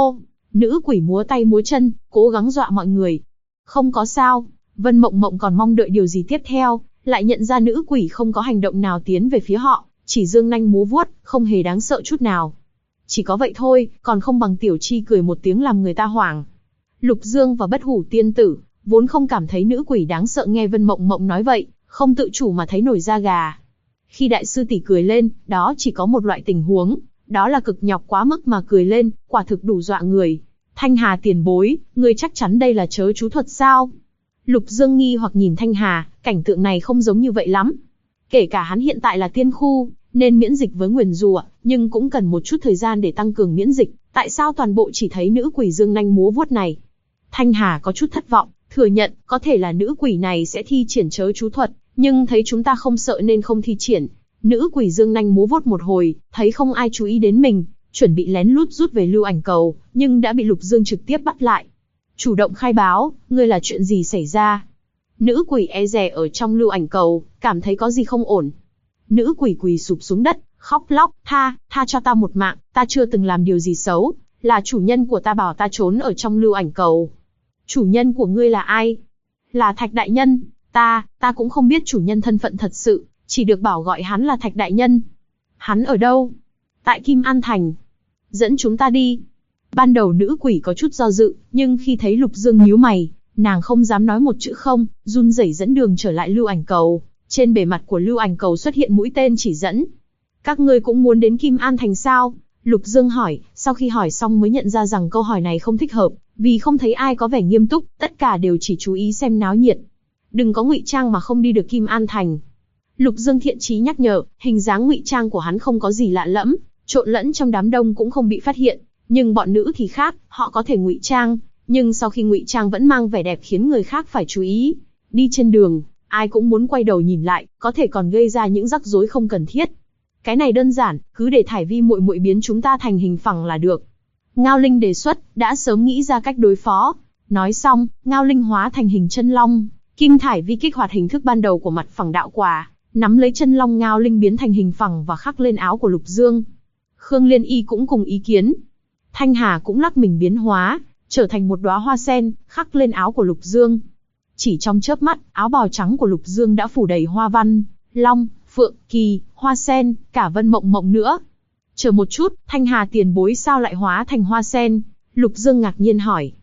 A: Nữ quỷ múa tay múa chân, cố gắng dọa mọi người. Không có sao, Vân Mộng Mộng còn mong đợi điều gì tiếp theo, lại nhận ra nữ quỷ không có hành động nào tiến về phía họ, chỉ giương nanh múa vuốt, không hề đáng sợ chút nào. Chỉ có vậy thôi, còn không bằng Tiểu Chi cười một tiếng làm người ta hoảng. Lục Dương và Bất Hủ Tiên Tử vốn không cảm thấy nữ quỷ đáng sợ, nghe Vân Mộng Mộng nói vậy, không tự chủ mà thấy nổi da gà. Khi đại sư tỷ cười lên, đó chỉ có một loại tình huống, đó là cực nhọc quá mức mà cười lên, quả thực đủ dọa người. Thanh Hà tiền bối, ngươi chắc chắn đây là chớ chú thuật sao? Lục Dương nghi hoặc nhìn Thanh Hà, cảnh tượng này không giống như vậy lắm. Kể cả hắn hiện tại là tiên khu, nên miễn dịch với nguyền rủa, nhưng cũng cần một chút thời gian để tăng cường miễn dịch. Tại sao toàn bộ chỉ thấy nữ quỷ dương nanh múa vuốt này? Thanh Hà có chút thất vọng, thừa nhận có thể là nữ quỷ này sẽ thi triển chớ chú thuật, nhưng thấy chúng ta không sợ nên không thi triển. Nữ quỷ dương nanh múa vuốt một hồi, thấy không ai chú ý đến mình, chuẩn bị lén lút rút về lưu ảnh cầu, nhưng đã bị Lục Dương trực tiếp bắt lại. Chủ động khai báo, ngươi là chuyện gì xảy ra? Nữ quỷ e dè ở trong lưu ảnh cầu, cảm thấy có gì không ổn. Nữ quỷ quỳ sụp xuống đất, khóc lóc, tha cho ta một mạng, ta chưa từng làm điều gì xấu, là chủ nhân của ta bảo ta trốn ở trong lưu ảnh cầu. Chủ nhân của ngươi là ai? Là Thạch Đại Nhân, ta cũng không biết chủ nhân thân phận thật sự, chỉ được bảo gọi hắn là Thạch Đại Nhân. Hắn ở đâu? Tại Kim An Thành. Dẫn chúng ta đi. Ban đầu nữ quỷ có chút do dự, nhưng khi thấy Lục Dương nhíu mày, nàng không dám nói một chữ không, run rẩy dẫn đường trở lại lưu ảnh cầu. Trên bề mặt của lưu ảnh cầu xuất hiện mũi tên chỉ dẫn. Các ngươi cũng muốn đến Kim An Thành sao? Lục Dương hỏi, sau khi hỏi xong mới nhận ra rằng câu hỏi này không thích hợp, vì không thấy ai có vẻ nghiêm túc, tất cả đều chỉ chú ý xem náo nhiệt. Đừng có ngụy trang mà không đi được Kim An Thành. Lục Dương thiện chí nhắc nhở, hình dáng ngụy trang của hắn không có gì lạ lẫm, trộn lẫn trong đám đông cũng không bị phát hiện. Nhưng bọn nữ thì khác, họ có thể ngụy trang, nhưng sau khi ngụy trang vẫn mang vẻ đẹp khiến người khác phải chú ý. Đi trên đường, ai cũng muốn quay đầu nhìn lại, có thể còn gây ra những rắc rối không cần thiết. Cái này đơn giản, cứ để Thải Vi muội muội biến chúng ta thành hình phẳng là được. Ngao Linh đề xuất, đã sớm nghĩ ra cách đối phó. Nói xong, Ngao Linh hóa thành hình chân long. Kim Thải Vi kích hoạt hình thức ban đầu của mặt phẳng đạo quả, nắm lấy chân long Ngao Linh biến thành hình phẳng và khắc lên áo của Lục Dương. Khương Liên Y cũng cùng ý kiến. Thanh Hà cũng lắc mình biến hóa, trở thành một đóa hoa sen, khắc lên áo của Lục Dương. Chỉ trong chớp mắt, áo bào trắng của Lục Dương đã phủ đầy hoa văn, long, phượng, kỳ, hoa sen, cả Vân Mộng Mộng nữa. Chờ một chút, Thanh Hà tiền bối sao lại hóa thành hoa sen? Lục Dương ngạc nhiên hỏi.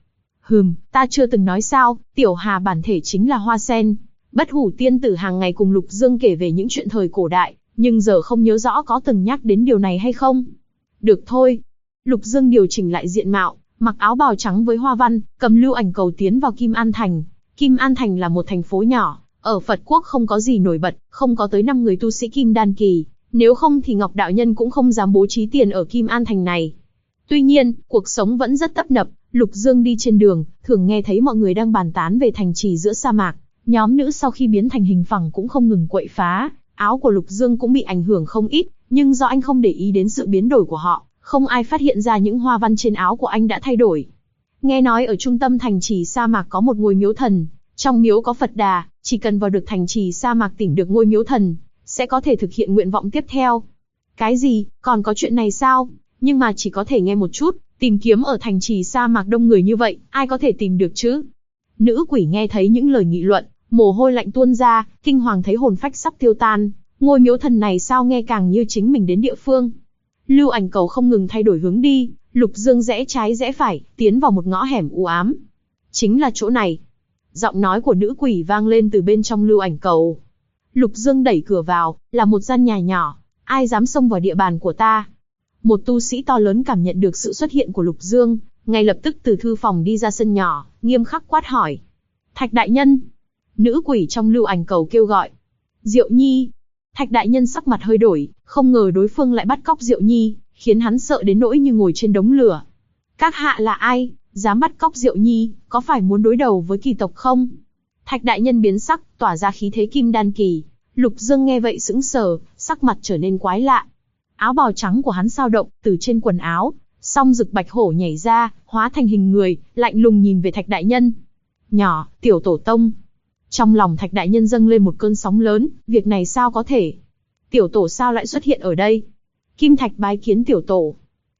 A: Ta chưa từng nói sao, Tiểu Hà bản thể chính là hoa sen. Bất Hủ Tiên Tử hàng ngày cùng Lục Dương kể về những chuyện thời cổ đại, nhưng giờ không nhớ rõ có từng nhắc đến điều này hay không. Được thôi. Lục Dương điều chỉnh lại diện mạo, mặc áo bào trắng với hoa văn, cầm lưu ảnh cầu tiến vào Kim An Thành. Kim An Thành là một thành phố nhỏ, ở Phật Quốc không có gì nổi bật, không có tới 5 người tu sĩ Kim Đan Kỳ, nếu không thì Ngọc Đạo Nhân cũng không dám bố trí tiền ở Kim An Thành này. Tuy nhiên, cuộc sống vẫn rất tấp nập, Lục Dương đi trên đường, thường nghe thấy mọi người đang bàn tán về thành trì giữa sa mạc. Nhóm nữ sau khi biến thành hình phẳng cũng không ngừng quậy phá, áo của Lục Dương cũng bị ảnh hưởng không ít, nhưng do anh không để ý đến sự biến đổi của họ, không ai phát hiện ra những hoa văn trên áo của anh đã thay đổi. Nghe nói ở trung tâm thành trì sa mạc có một ngôi miếu thần, trong miếu có Phật Đà, chỉ cần vào được thành trì sa mạc tìm được ngôi miếu thần, sẽ có thể thực hiện nguyện vọng tiếp theo. Cái gì, còn có chuyện này sao? Nhưng mà chỉ có thể nghe một chút, tìm kiếm ở thành trì sa mạc đông người như vậy, ai có thể tìm được chứ? Nữ quỷ nghe thấy những lời nghị luận, mồ hôi lạnh tuôn ra, kinh hoàng thấy hồn phách sắp tiêu tan, ngôi miếu thần này sao nghe càng như chính mình đến địa phương. Lưu ảnh cầu không ngừng thay đổi hướng đi, Lục Dương rẽ trái rẽ phải, tiến vào một ngõ hẻm u ám. Chính là chỗ này. Giọng nói của nữ quỷ vang lên từ bên trong lưu ảnh cầu. Lục Dương đẩy cửa vào, là một gian nhà nhỏ. Ai dám xông vào địa bàn của ta? Một tu sĩ to lớn cảm nhận được sự xuất hiện của Lục Dương, ngay lập tức từ thư phòng đi ra sân nhỏ, nghiêm khắc quát hỏi. Thạch Đại Nhân! Nữ quỷ trong lưu ảnh cầu kêu gọi. Diệu Nhi! Thạch Đại Nhân sắc mặt hơi đổi, không ngờ đối phương lại bắt cóc Diệu Nhi, khiến hắn sợ đến nỗi như ngồi trên đống lửa. Các hạ là ai, dám bắt cóc Diệu Nhi, có phải muốn đối đầu với kỳ tộc không? Thạch Đại Nhân biến sắc, tỏa ra khí thế Kim Đan Kỳ. Lục Dương nghe vậy sững sờ, sắc mặt trở nên quái lạ. Áo bào trắng của hắn dao động, từ trên quần áo, song rực bạch hổ nhảy ra, hóa thành hình người, lạnh lùng nhìn về Thạch Đại Nhân. Nhỏ, tiểu tổ tông. Trong lòng Thạch Đại Nhân dâng lên một cơn sóng lớn, việc này sao có thể? Tiểu tổ sao lại xuất hiện ở đây? Kim Thạch bái kiến tiểu tổ.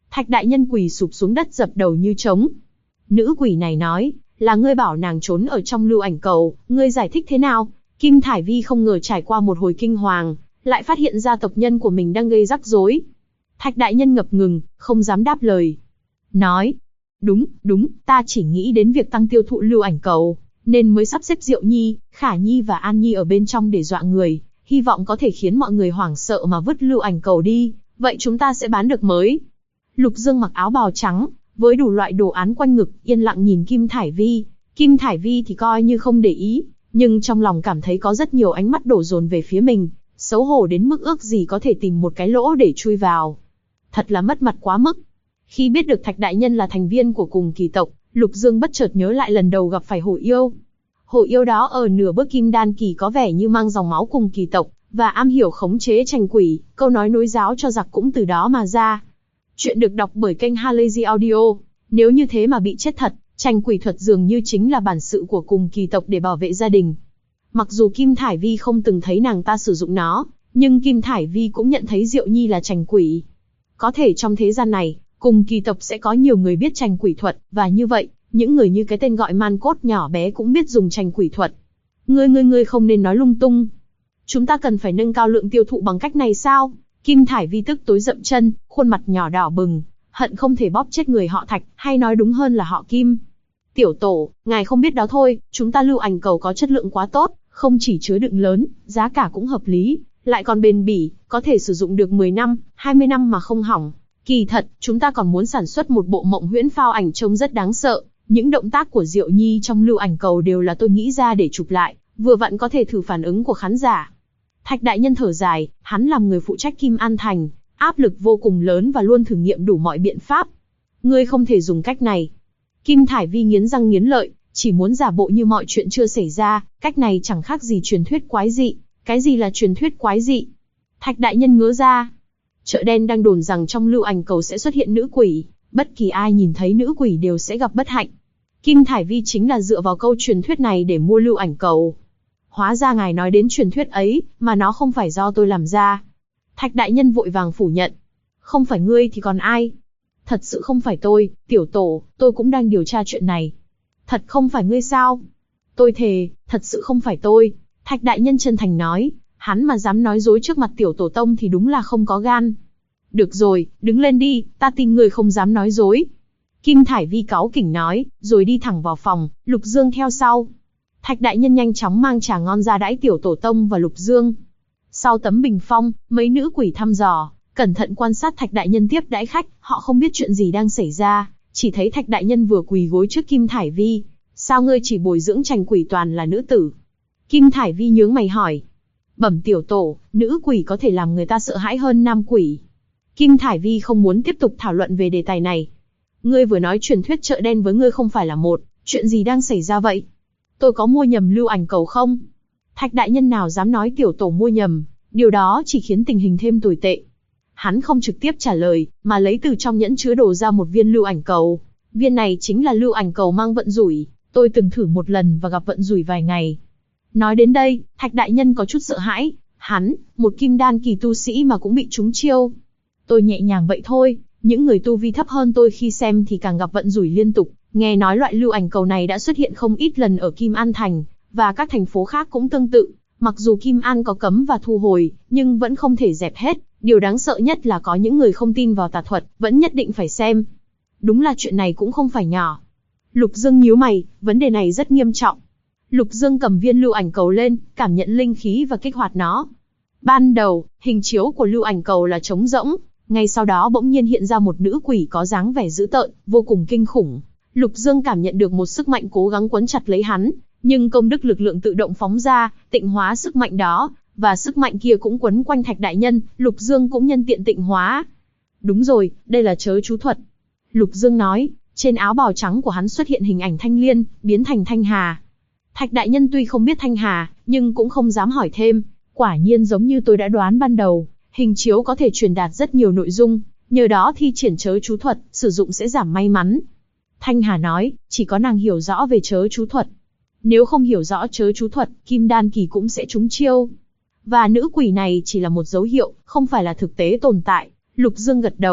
A: Thạch đại nhân quỳ sụp xuống đất dập đầu như trống. Nữ quỷ này nói, là ngươi bảo nàng trốn ở trong lưu ảnh cầu, ngươi giải thích thế nào? Kim Thải Vi không ngờ trải qua một hồi kinh hoàng, lại phát hiện ra tộc nhân của mình đang gây rắc rối. Thạch đại nhân ngập ngừng, không dám đáp lời. Nói, đúng, ta chỉ nghĩ đến việc tăng tiêu thụ lưu ảnh cầu, nên mới sắp xếp Diệu Nhi, Khả Nhi và An Nhi ở bên trong để dọa người, hy vọng có thể khiến mọi người hoảng sợ mà vứt lưu ảnh cầu đi, vậy chúng ta sẽ bán được mới. Lục Dương mặc áo bào trắng, với đủ loại đồ án quanh ngực, yên lặng nhìn Kim Thải Vi. Kim Thải Vi thì coi như không để ý, nhưng trong lòng cảm thấy có rất nhiều ánh mắt đổ dồn về phía mình, xấu hổ đến mức ước gì có thể tìm một cái lỗ để chui vào. Thật là mất mặt quá mức. Khi biết được Thạch đại nhân là thành viên của cùng kỳ tộc, Lục Dương bất chợt nhớ lại lần đầu gặp phải hổ yêu. Hổ yêu đó ở nửa bước kim đan kỳ có vẻ như mang dòng máu cùng kỳ tộc, và am hiểu khống chế tranh quỷ, câu nói nối giáo cho giặc cũng từ đó mà ra. Chuyện được đọc bởi kênh Halazy Audio. Nếu như thế mà bị chết thật, tranh quỷ thuật dường như chính là bản sự của cùng kỳ tộc để bảo vệ gia đình. Mặc dù Kim Thải Vi không từng thấy nàng ta sử dụng nó, nhưng Kim Thải Vi cũng nhận thấy Diệu Nhi là tranh quỷ. Có thể trong thế gian này, cùng kỳ tộc sẽ có nhiều người biết tranh quỷ thuật, và như vậy, những người như cái tên gọi man cốt nhỏ bé cũng biết dùng tranh quỷ thuật. Ngươi không nên nói lung tung. Chúng ta cần phải nâng cao lượng tiêu thụ bằng cách này sao? Kim Thải Vi tức tối dậm chân, khuôn mặt nhỏ đỏ bừng, hận không thể bóp chết người họ Thạch, hay nói đúng hơn là họ Kim. Tiểu tổ, ngài không biết đó thôi, chúng ta lưu ảnh cầu có chất lượng quá tốt, không chỉ chứa đựng lớn, giá cả cũng hợp lý, lại còn bền bỉ, có thể sử dụng được 10 năm, 20 năm mà không hỏng. Kỳ thật, chúng ta còn muốn sản xuất một bộ mộng huyễn phao ảnh trông rất đáng sợ. Những động tác của Diệu Nhi trong lưu ảnh cầu đều là tôi nghĩ ra để chụp lại, vừa vặn có thể thử phản ứng của khán giả. Thạch đại nhân thở dài, hắn làm người phụ trách Kim An Thành, áp lực vô cùng lớn và luôn thử nghiệm đủ mọi biện pháp. Ngươi không thể dùng cách này. Kim Thải Vi nghiến răng nghiến lợi, chỉ muốn giả bộ như mọi chuyện chưa xảy ra, cách này chẳng khác gì truyền thuyết quái dị. Cái gì là truyền thuyết quái dị? Thạch đại nhân ngớ ra. Chợ đen đang đồn rằng trong lưu ảnh cầu sẽ xuất hiện nữ quỷ, bất kỳ ai nhìn thấy nữ quỷ đều sẽ gặp bất hạnh. Kim Thải Vi chính là dựa vào câu truyền thuyết này để mua lưu ảnh cầu. Hóa ra ngài nói đến truyền thuyết ấy, mà nó không phải do tôi làm ra. Thạch đại nhân vội vàng phủ nhận. Không phải ngươi thì còn ai? Thật sự không phải tôi, tiểu tổ, tôi cũng đang điều tra chuyện này. Thật không phải ngươi sao? Tôi thề, thật sự không phải tôi. Thạch đại nhân chân thành nói, hắn mà dám nói dối trước mặt tiểu tổ tông thì đúng là không có gan. Được rồi, đứng lên đi, ta tin ngươi không dám nói dối. Kim Thải Vi cáu kỉnh nói, rồi đi thẳng vào phòng, Lục Dương theo sau. Thạch đại nhân nhanh chóng mang trà ngon ra đãi tiểu tổ tông và Lục Dương. Sau tấm bình phong, mấy nữ quỷ thăm dò, cẩn thận quan sát Thạch đại nhân tiếp đãi khách, họ không biết chuyện gì đang xảy ra, chỉ thấy Thạch đại nhân vừa quỳ gối trước Kim Thải Vi. Sao ngươi chỉ bồi dưỡng tranh quỷ toàn là nữ tử? Kim Thải Vi nhướng mày hỏi. Bẩm tiểu tổ, nữ quỷ có thể làm người ta sợ hãi hơn nam quỷ. Kim Thải Vi không muốn tiếp tục thảo luận về đề tài này. Ngươi vừa nói truyền thuyết chợ đen với ngươi không phải là một, chuyện gì đang xảy ra vậy? Tôi có mua nhầm lưu ảnh cầu không? Thạch đại nhân nào dám nói tiểu tổ mua nhầm, điều đó chỉ khiến tình hình thêm tồi tệ. Hắn không trực tiếp trả lời, mà lấy từ trong nhẫn chứa đồ ra một viên lưu ảnh cầu. Viên này chính là lưu ảnh cầu mang vận rủi, tôi từng thử một lần và gặp vận rủi vài ngày. Nói đến đây, Thạch đại nhân có chút sợ hãi, hắn, một kim đan kỳ tu sĩ mà cũng bị trúng chiêu. Tôi nhẹ nhàng vậy thôi, những người tu vi thấp hơn tôi khi xem thì càng gặp vận rủi liên tục. Nghe nói loại lưu ảnh cầu này đã xuất hiện không ít lần ở Kim An Thành, và các thành phố khác cũng tương tự. Mặc dù Kim An có cấm và thu hồi, nhưng vẫn không thể dẹp hết. Điều đáng sợ nhất là có những người không tin vào tà thuật, vẫn nhất định phải xem. Đúng là chuyện này cũng không phải nhỏ. Lục Dương nhíu mày, vấn đề này rất nghiêm trọng. Lục Dương cầm viên lưu ảnh cầu lên, cảm nhận linh khí và kích hoạt nó. Ban đầu, hình chiếu của lưu ảnh cầu là trống rỗng, ngay sau đó bỗng nhiên hiện ra một nữ quỷ có dáng vẻ dữ tợn, vô cùng kinh khủng. Lục Dương cảm nhận được một sức mạnh cố gắng quấn chặt lấy hắn, nhưng công đức lực lượng tự động phóng ra, tịnh hóa sức mạnh đó, và sức mạnh kia cũng quấn quanh Thạch đại nhân, Lục Dương cũng nhân tiện tịnh hóa. Đúng rồi, đây là chớ chú thuật. Lục Dương nói, trên áo bào trắng của hắn xuất hiện hình ảnh Thanh Liên, biến thành Thanh Hà. Thạch đại nhân tuy không biết Thanh Hà, nhưng cũng không dám hỏi thêm. Quả nhiên giống như tôi đã đoán ban đầu, hình chiếu có thể truyền đạt rất nhiều nội dung, nhờ đó thi triển chớ chú thuật, sử dụng sẽ giảm may mắn. Thanh Hà nói, chỉ có nàng hiểu rõ về chớ chú thuật. Nếu không hiểu rõ chớ chú thuật, kim đan kỳ cũng sẽ trúng chiêu. Và nữ quỷ này chỉ là một dấu hiệu, không phải là thực tế tồn tại. Lục Dương gật đầu,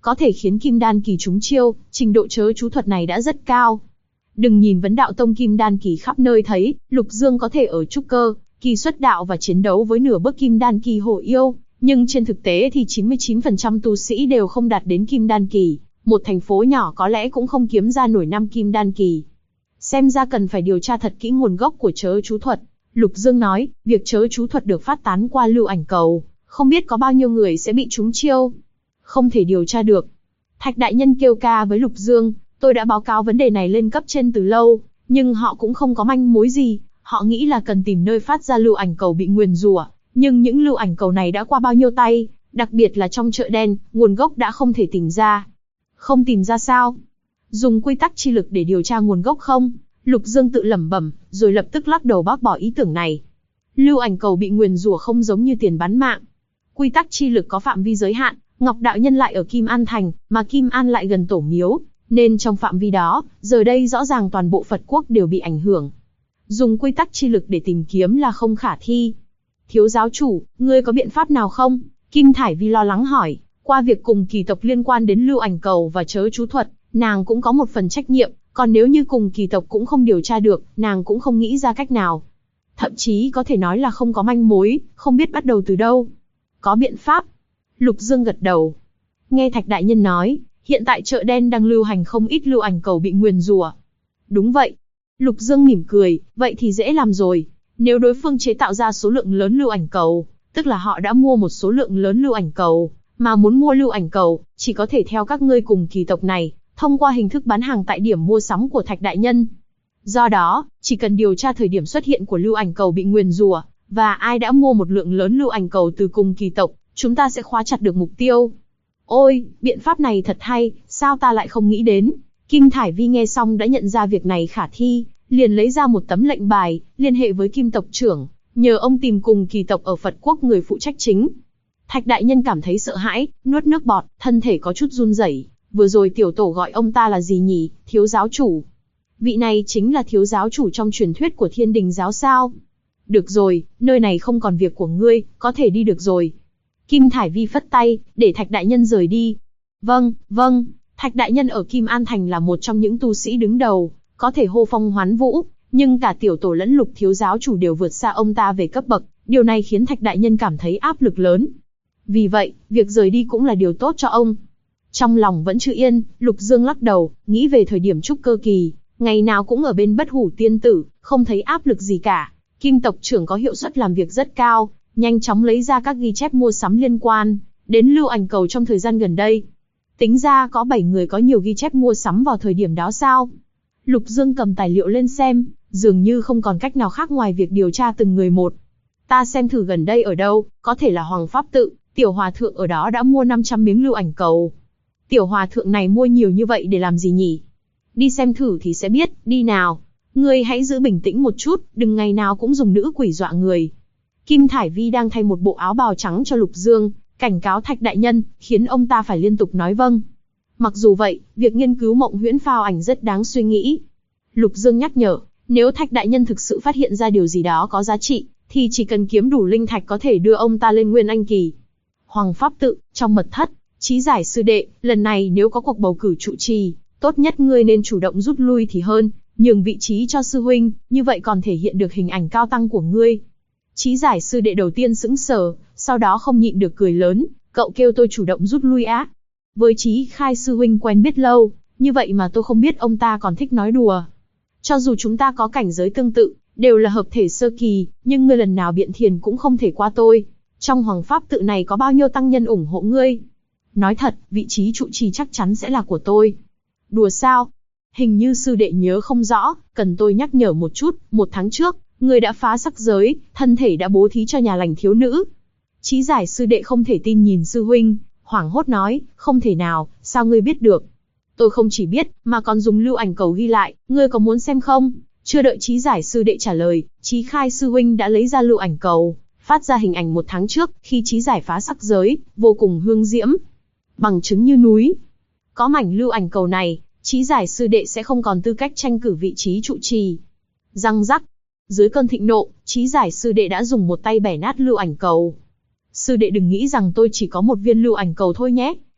A: có thể khiến kim đan kỳ trúng chiêu, trình độ chớ chú thuật này đã rất cao. Đừng nhìn vấn đạo tông kim đan kỳ khắp nơi thấy, Lục Dương có thể ở trúc cơ kỳ xuất đạo và chiến đấu với nửa bước kim đan kỳ hổ yêu, nhưng trên thực tế thì 99% tu sĩ đều không đạt đến kim đan kỳ, một thành phố nhỏ có lẽ cũng không kiếm ra nổi 5 kim đan kỳ. Xem ra cần phải điều tra thật kỹ nguồn gốc của chớ chú thuật. Lục Dương nói, việc chớ chú thuật được phát tán qua lưu ảnh cầu, không biết có bao nhiêu người sẽ bị trúng chiêu. Không thể điều tra được. Thạch đại nhân kêu ca với Lục Dương, tôi đã báo cáo vấn đề này lên cấp trên từ lâu, nhưng họ cũng không có manh mối gì. Họ nghĩ là cần tìm nơi phát ra lưu ảnh cầu bị nguyền rủa, nhưng những lưu ảnh cầu này đã qua bao nhiêu tay, đặc biệt là trong chợ đen, nguồn gốc đã không thể tìm ra. Không tìm ra sao? Dùng quy tắc chi lực để điều tra nguồn gốc không? Lục Dương tự lẩm bẩm, rồi lập tức lắc đầu bác bỏ ý tưởng này. Lưu ảnh cầu bị nguyền rủa không giống như tiền bán mạng. Quy tắc chi lực có phạm vi giới hạn, Ngọc đạo nhân lại ở Kim An thành, mà Kim An lại gần tổ miếu, nên trong phạm vi đó, giờ đây rõ ràng toàn bộ Phật quốc đều bị ảnh hưởng. Dùng quy tắc chi lực để tìm kiếm là không khả thi. Thiếu giáo chủ, ngươi có biện pháp nào không? Kim Thải Vi lo lắng hỏi. Qua việc cùng kỳ tộc liên quan đến lưu ảnh cầu và chớ chú thuật, nàng cũng có một phần trách nhiệm, còn nếu như cùng kỳ tộc cũng không điều tra được, nàng cũng không nghĩ ra cách nào. Thậm chí có thể nói là không có manh mối, không biết bắt đầu từ đâu. Có biện pháp. Lục Dương gật đầu. Nghe Thạch đại nhân nói, hiện tại chợ đen đang lưu hành không ít lưu ảnh cầu bị nguyền rủa. Đúng vậy. Lục Dương mỉm cười, vậy thì dễ làm rồi. Nếu đối phương chế tạo ra số lượng lớn lưu ảnh cầu, tức là họ đã mua một số lượng lớn lưu ảnh cầu, mà muốn mua lưu ảnh cầu, chỉ có thể theo các ngươi cùng kỳ tộc này, thông qua hình thức bán hàng tại điểm mua sắm của Thạch đại nhân. Do đó, chỉ cần điều tra thời điểm xuất hiện của lưu ảnh cầu bị nguyền rủa, và ai đã mua một lượng lớn lưu ảnh cầu từ cùng kỳ tộc, chúng ta sẽ khóa chặt được mục tiêu. Ôi, biện pháp này thật hay, sao ta lại không nghĩ đến? Kim Thải Vi nghe xong đã nhận ra việc này khả thi, liền lấy ra một tấm lệnh bài, liên hệ với Kim tộc trưởng, nhờ ông tìm cùng kỳ tộc ở Phật quốc người phụ trách chính. Thạch đại nhân cảm thấy sợ hãi, nuốt nước bọt, thân thể có chút run rẩy. Vừa rồi tiểu tổ gọi ông ta là gì nhỉ? Thiếu giáo chủ. Vị này chính là thiếu giáo chủ trong truyền thuyết của Thiên Đình giáo sao? Được rồi, nơi này không còn việc của ngươi, có thể đi được rồi. Kim Thải Vi phất tay, để Thạch đại nhân rời đi. Vâng, vâng. Thạch đại nhân ở Kim An thành là một trong những tu sĩ đứng đầu, có thể hô phong hoán vũ, nhưng cả tiểu tổ lẫn Lục thiếu giáo chủ đều vượt xa ông ta về cấp bậc, điều này khiến Thạch đại nhân cảm thấy áp lực lớn. Vì vậy, việc rời đi cũng là điều tốt cho ông. Trong lòng vẫn chưa yên, Lục Dương lắc đầu, nghĩ về thời điểm trúc cơ kỳ, ngày nào cũng ở bên Bất Hủ tiên tử, không thấy áp lực gì cả. Kim tộc trưởng có hiệu suất làm việc rất cao, nhanh chóng lấy ra các ghi chép mua sắm liên quan đến lưu ảnh cầu trong thời gian gần đây. Tính ra có 7 người có nhiều ghi chép mua sắm vào thời điểm đó sao? Lục Dương cầm tài liệu lên xem, dường như không còn cách nào khác ngoài việc điều tra từng người một. Ta xem thử gần đây ở đâu, có thể là Hoàng Pháp Tự, tiểu hòa thượng ở đó đã mua 500 miếng lưu ảnh cầu. Tiểu hòa thượng này mua nhiều như vậy để làm gì nhỉ? Đi xem thử thì sẽ biết, đi nào. Ngươi hãy giữ bình tĩnh một chút, đừng ngày nào cũng dùng nữ quỷ dọa người. Kim Thải Vi đang thay một bộ áo bào trắng cho Lục Dương, cảnh cáo Thạch đại nhân, khiến ông ta phải liên tục nói vâng. Mặc dù vậy, việc nghiên cứu mộng huyễn phao ảnh rất đáng suy nghĩ. Lục Dương nhắc nhở, nếu Thạch đại nhân thực sự phát hiện ra điều gì đó có giá trị, thì chỉ cần kiếm đủ linh thạch có thể đưa ông ta lên Nguyên Anh kỳ. Hoàng Pháp Tự, trong mật thất, Chí Giải sư đệ, lần này nếu có cuộc bầu cử trụ trì, tốt nhất ngươi nên chủ động rút lui thì hơn, nhường vị trí cho sư huynh, như vậy còn thể hiện được hình ảnh cao tăng của ngươi. Chí Giải sư đệ đầu tiên sững sờ, sau đó không nhịn được cười lớn, cậu kêu tôi chủ động rút lui á? Với Chí Khai sư huynh quen biết lâu, như vậy mà tôi không biết ông ta còn thích nói đùa. Cho dù chúng ta có cảnh giới tương tự, đều là hợp thể sơ kỳ, nhưng ngươi lần nào biện thiền cũng không thể qua tôi. Trong Hoàng Pháp Tự này có bao nhiêu tăng nhân ủng hộ ngươi? Nói thật, vị trí trụ trì chắc chắn sẽ là của tôi. Đùa sao? Hình như sư đệ nhớ không rõ, cần tôi nhắc nhở một chút, 1 tháng trước, ngươi đã phá sắc giới, thân thể đã bố thí cho nhà lành thiếu nữ. Chí Giải sư đệ không thể tin nhìn sư huynh, hoảng hốt nói, không thể nào, sao ngươi biết được? Tôi không chỉ biết, mà còn dùng lưu ảnh cầu ghi lại, ngươi có muốn xem không? Chưa đợi Chí Giải sư đệ trả lời, Chí Khai sư huynh đã lấy ra lưu ảnh cầu, phát ra hình ảnh 1 tháng trước, khi Chí Giải phá sắc giới, vô cùng hương diễm, bằng chứng như núi. Có mảnh lưu ảnh cầu này, Chí Giải sư đệ sẽ không còn tư cách tranh cử vị trí trụ trì. Răng rắc, dưới cơn thịnh nộ, Chí Giải sư đệ đã dùng một tay bẻ nát lưu ảnh cầu. Sư đệ đừng nghĩ rằng tôi chỉ có một viên lưu ảnh cầu thôi nhé.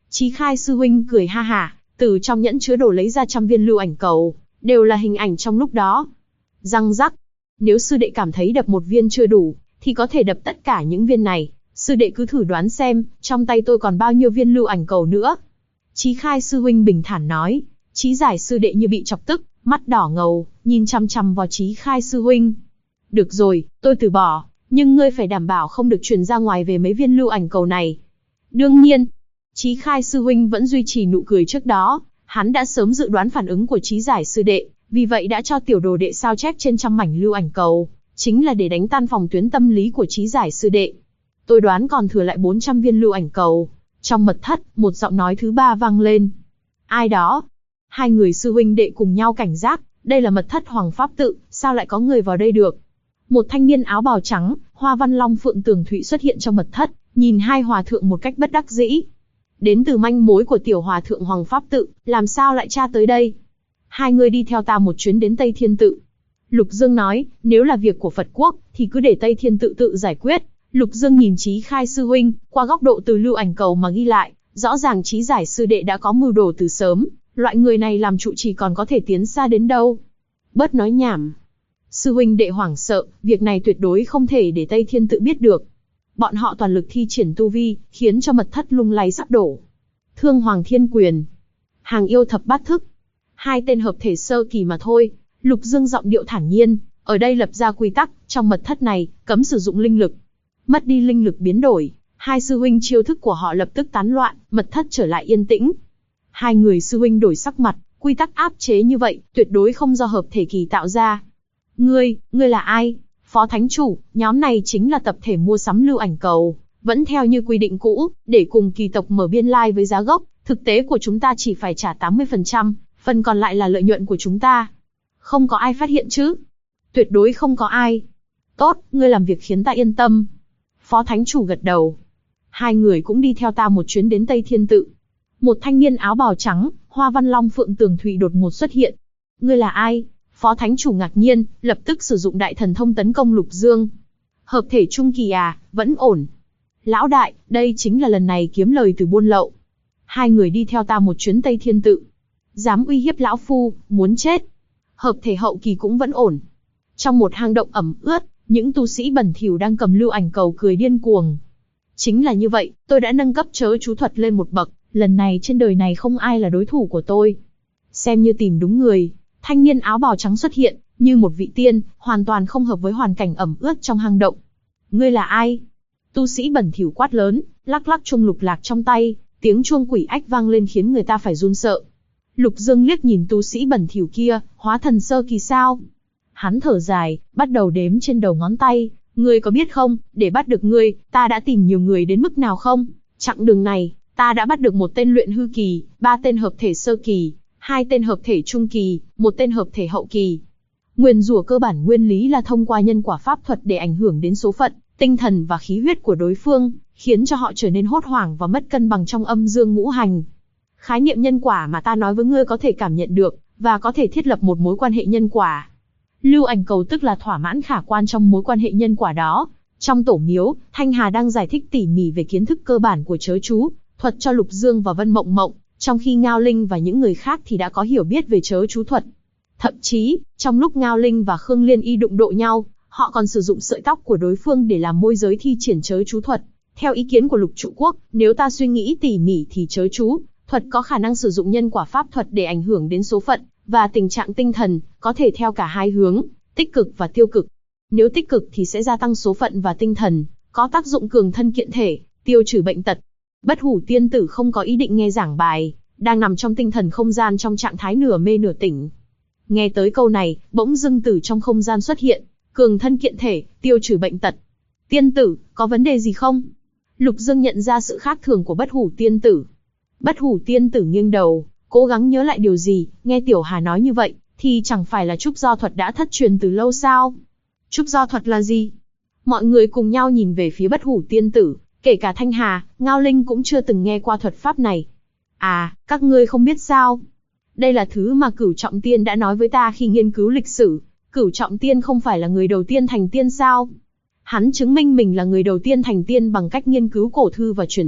A: Chí Khai sư huynh cười ha hả, từ trong nhẫn chứa đồ lấy ra 100 viên lưu ảnh cầu, đều là hình ảnh trong lúc đó. Răng rắc, nếu sư đệ cảm thấy đập một viên chưa đủ, thì có thể đập tất cả những viên này. Sư đệ cứ thử đoán xem, trong tay tôi còn bao nhiêu viên lưu ảnh cầu nữa. Chí Khai sư huynh bình thản nói. Chí Giải sư đệ như bị chọc tức, mắt đỏ ngầu, nhìn chằm chằm vào Chí Khai sư huynh. Được rồi, tôi từ bỏ, nhưng ngươi phải đảm bảo không được truyền ra ngoài về mấy viên lưu ảnh cầu này. Đương nhiên, Chí Khai sư huynh vẫn duy trì nụ cười trước đó, hắn đã sớm dự đoán phản ứng của Chí Giải sư đệ, vì vậy đã cho tiểu đồ đệ sao chép trên 100 mảnh lưu ảnh cầu, chính là để đánh tan phòng tuyến tâm lý của Chí Giải sư đệ. Tôi đoán còn thừa lại 400 viên lưu ảnh cầu. Trong mật thất, một giọng nói thứ ba vang lên. Ai đó? Hai người sư huynh đệ cùng nhau cảnh giác, đây là mật thất Hoàng Pháp Tự, sao lại có người vào đây được? Một thanh niên áo bào trắng, hoa văn long phượng tường thụy xuất hiện trong mật thất, nhìn hai hòa thượng một cách bất đắc dĩ. Đến từ manh mối của tiểu hòa thượng Hoàng Pháp Tự, làm sao lại tra tới đây? Hai người đi theo ta một chuyến đến Tây Thiên Tự. Lục Dương nói, nếu là việc của Phật quốc, thì cứ để Tây Thiên Tự tự giải quyết. Lục Dương nhìn Chí Khai sư huynh, qua góc độ từ lưu ảnh cầu mà ghi lại, rõ ràng Chí Giải sư đệ đã có mưu đồ từ sớm, loại người này làm trụ trì còn có thể tiến xa đến đâu. Bớt nói nhảm. Sư huynh đệ hoảng sợ, việc này tuyệt đối không thể để Tây Thiên Tự biết được. Bọn họ toàn lực thi triển tu vi, khiến cho mật thất lung lay sắp đổ. Thương Hoàng Thiên Quyền, Hàng Yêu Thập Bát Thức, hai tên hợp thể sơ kỳ mà thôi. Lục Dương giọng điệu thản nhiên, ở đây lập ra quy tắc, trong mật thất này, cấm sử dụng linh lực. Mất đi linh lực biến đổi, hai sư huynh chiêu thức của họ lập tức tán loạn, mật thất trở lại yên tĩnh. Hai người sư huynh đổi sắc mặt, quy tắc áp chế như vậy, tuyệt đối không do hợp thể kỳ tạo ra. Ngươi là ai? Phó Thánh Chủ, nhóm này chính là tập thể mua sắm lưu ảnh cầu, vẫn theo như quy định cũ, để cùng kỳ tộc mở biên lai với giá gốc, thực tế của chúng ta chỉ phải trả 80%, phần còn lại là lợi nhuận của chúng ta. Không có ai phát hiện chứ? Tuyệt đối không có ai. Tốt, ngươi làm việc khiến ta yên tâm. Phó Thánh Chủ gật đầu. Hai người cũng đi theo ta một chuyến đến Tây Thiên Tự. Một thanh niên áo bào trắng, hoa văn long phượng tường thụy đột ngột xuất hiện. Ngươi là ai? Phó Thánh Chủ ngạc nhiên, lập tức sử dụng đại thần thông tấn công Lục Dương. Hợp thể trung kỳ à, vẫn ổn. Lão đại, đây chính là lần này kiếm lời từ buôn lậu. Hai người đi theo ta một chuyến Tây Thiên Tự. Dám uy hiếp lão phu, muốn chết. Hợp thể hậu kỳ cũng vẫn ổn. Trong một hang động ẩm ướt, những tu sĩ bẩn thỉu đang cầm lưu ảnh cầu cười điên cuồng. Chính là như vậy, tôi đã nâng cấp chớ chú thuật lên một bậc, lần này trên đời này không ai là đối thủ của tôi. Xem như tìm đúng người, thanh niên áo bào trắng xuất hiện, như một vị tiên, hoàn toàn không hợp với hoàn cảnh ẩm ướt trong hang động. Ngươi là ai? Tu sĩ bẩn thỉu quát lớn, lắc lắc chuông lục lạc trong tay, tiếng chuông quỷ ách vang lên khiến người ta phải run sợ. Lục Dương liếc nhìn tu sĩ bẩn thỉu kia, hóa thần sơ kỳ sao? Hắn thở dài, bắt đầu đếm trên đầu ngón tay. Ngươi có biết không, để bắt được ngươi, ta đã tìm nhiều người đến mức nào không? Chặng đường này, ta đã bắt được một tên luyện hư kỳ, 3 tên hợp thể sơ kỳ, 2 tên hợp thể trung kỳ, 1 tên hợp thể hậu kỳ. Nguyền rủa cơ bản nguyên lý là thông qua nhân quả pháp thuật để ảnh hưởng đến số phận, tinh thần và khí huyết của đối phương, khiến cho họ trở nên hốt hoảng và mất cân bằng trong âm dương ngũ hành. Khái niệm nhân quả mà ta nói với ngươi có thể cảm nhận được, và có thể thiết lập một mối quan hệ nhân quả. Lưu ảnh cầu tức là thỏa mãn khả quan trong mối quan hệ nhân quả đó. Trong tổ miếu, Thanh Hà đang giải thích tỉ mỉ về kiến thức cơ bản của chớ chú, thuật cho Lục Dương và Vân Mộng Mộng, trong khi Ngao Linh và những người khác thì đã có hiểu biết về chớ chú thuật. Thậm chí, trong lúc Ngao Linh và Khương Liên Y đụng độ nhau, họ còn sử dụng sợi tóc của đối phương để làm môi giới thi triển chớ chú thuật. Theo ý kiến của Lục Trụ Quốc, nếu ta suy nghĩ tỉ mỉ thì chớ chú thuật có khả năng sử dụng nhân quả pháp thuật để ảnh hưởng đến số phận và tình trạng tinh thần, có thể theo cả hai hướng, tích cực và tiêu cực. Nếu tích cực thì sẽ gia tăng số phận và tinh thần, có tác dụng cường thân kiện thể, tiêu trừ bệnh tật. Bất Hủ tiên tử không có ý định nghe giảng bài, đang nằm trong tinh thần không gian trong trạng thái nửa mê nửa tỉnh. Nghe tới câu này, bỗng dưng từ trong không gian xuất hiện, cường thân kiện thể, tiêu trừ bệnh tật. Tiên tử, có vấn đề gì không? Lục Dương nhận ra sự khác thường của Bất Hủ tiên tử. Bất Hủ tiên tử nghiêng đầu, cố gắng nhớ lại điều gì, nghe Tiểu Hà nói như vậy, thì chẳng phải là trúc do thuật đã thất truyền từ lâu sao? Trúc do thuật là gì? Mọi người cùng nhau nhìn về phía Bất Hủ tiên tử, kể cả Thanh Hà, Ngao Linh cũng chưa từng nghe qua thuật pháp này. À, các ngươi không biết sao? Đây là thứ mà Cửu Trọng Tiên đã nói với ta khi nghiên cứu lịch sử. Cửu Trọng Tiên không phải là người đầu tiên thành tiên sao? Hắn chứng minh mình là người đầu tiên thành tiên bằng cách nghiên cứu cổ thư và truyền thuyết,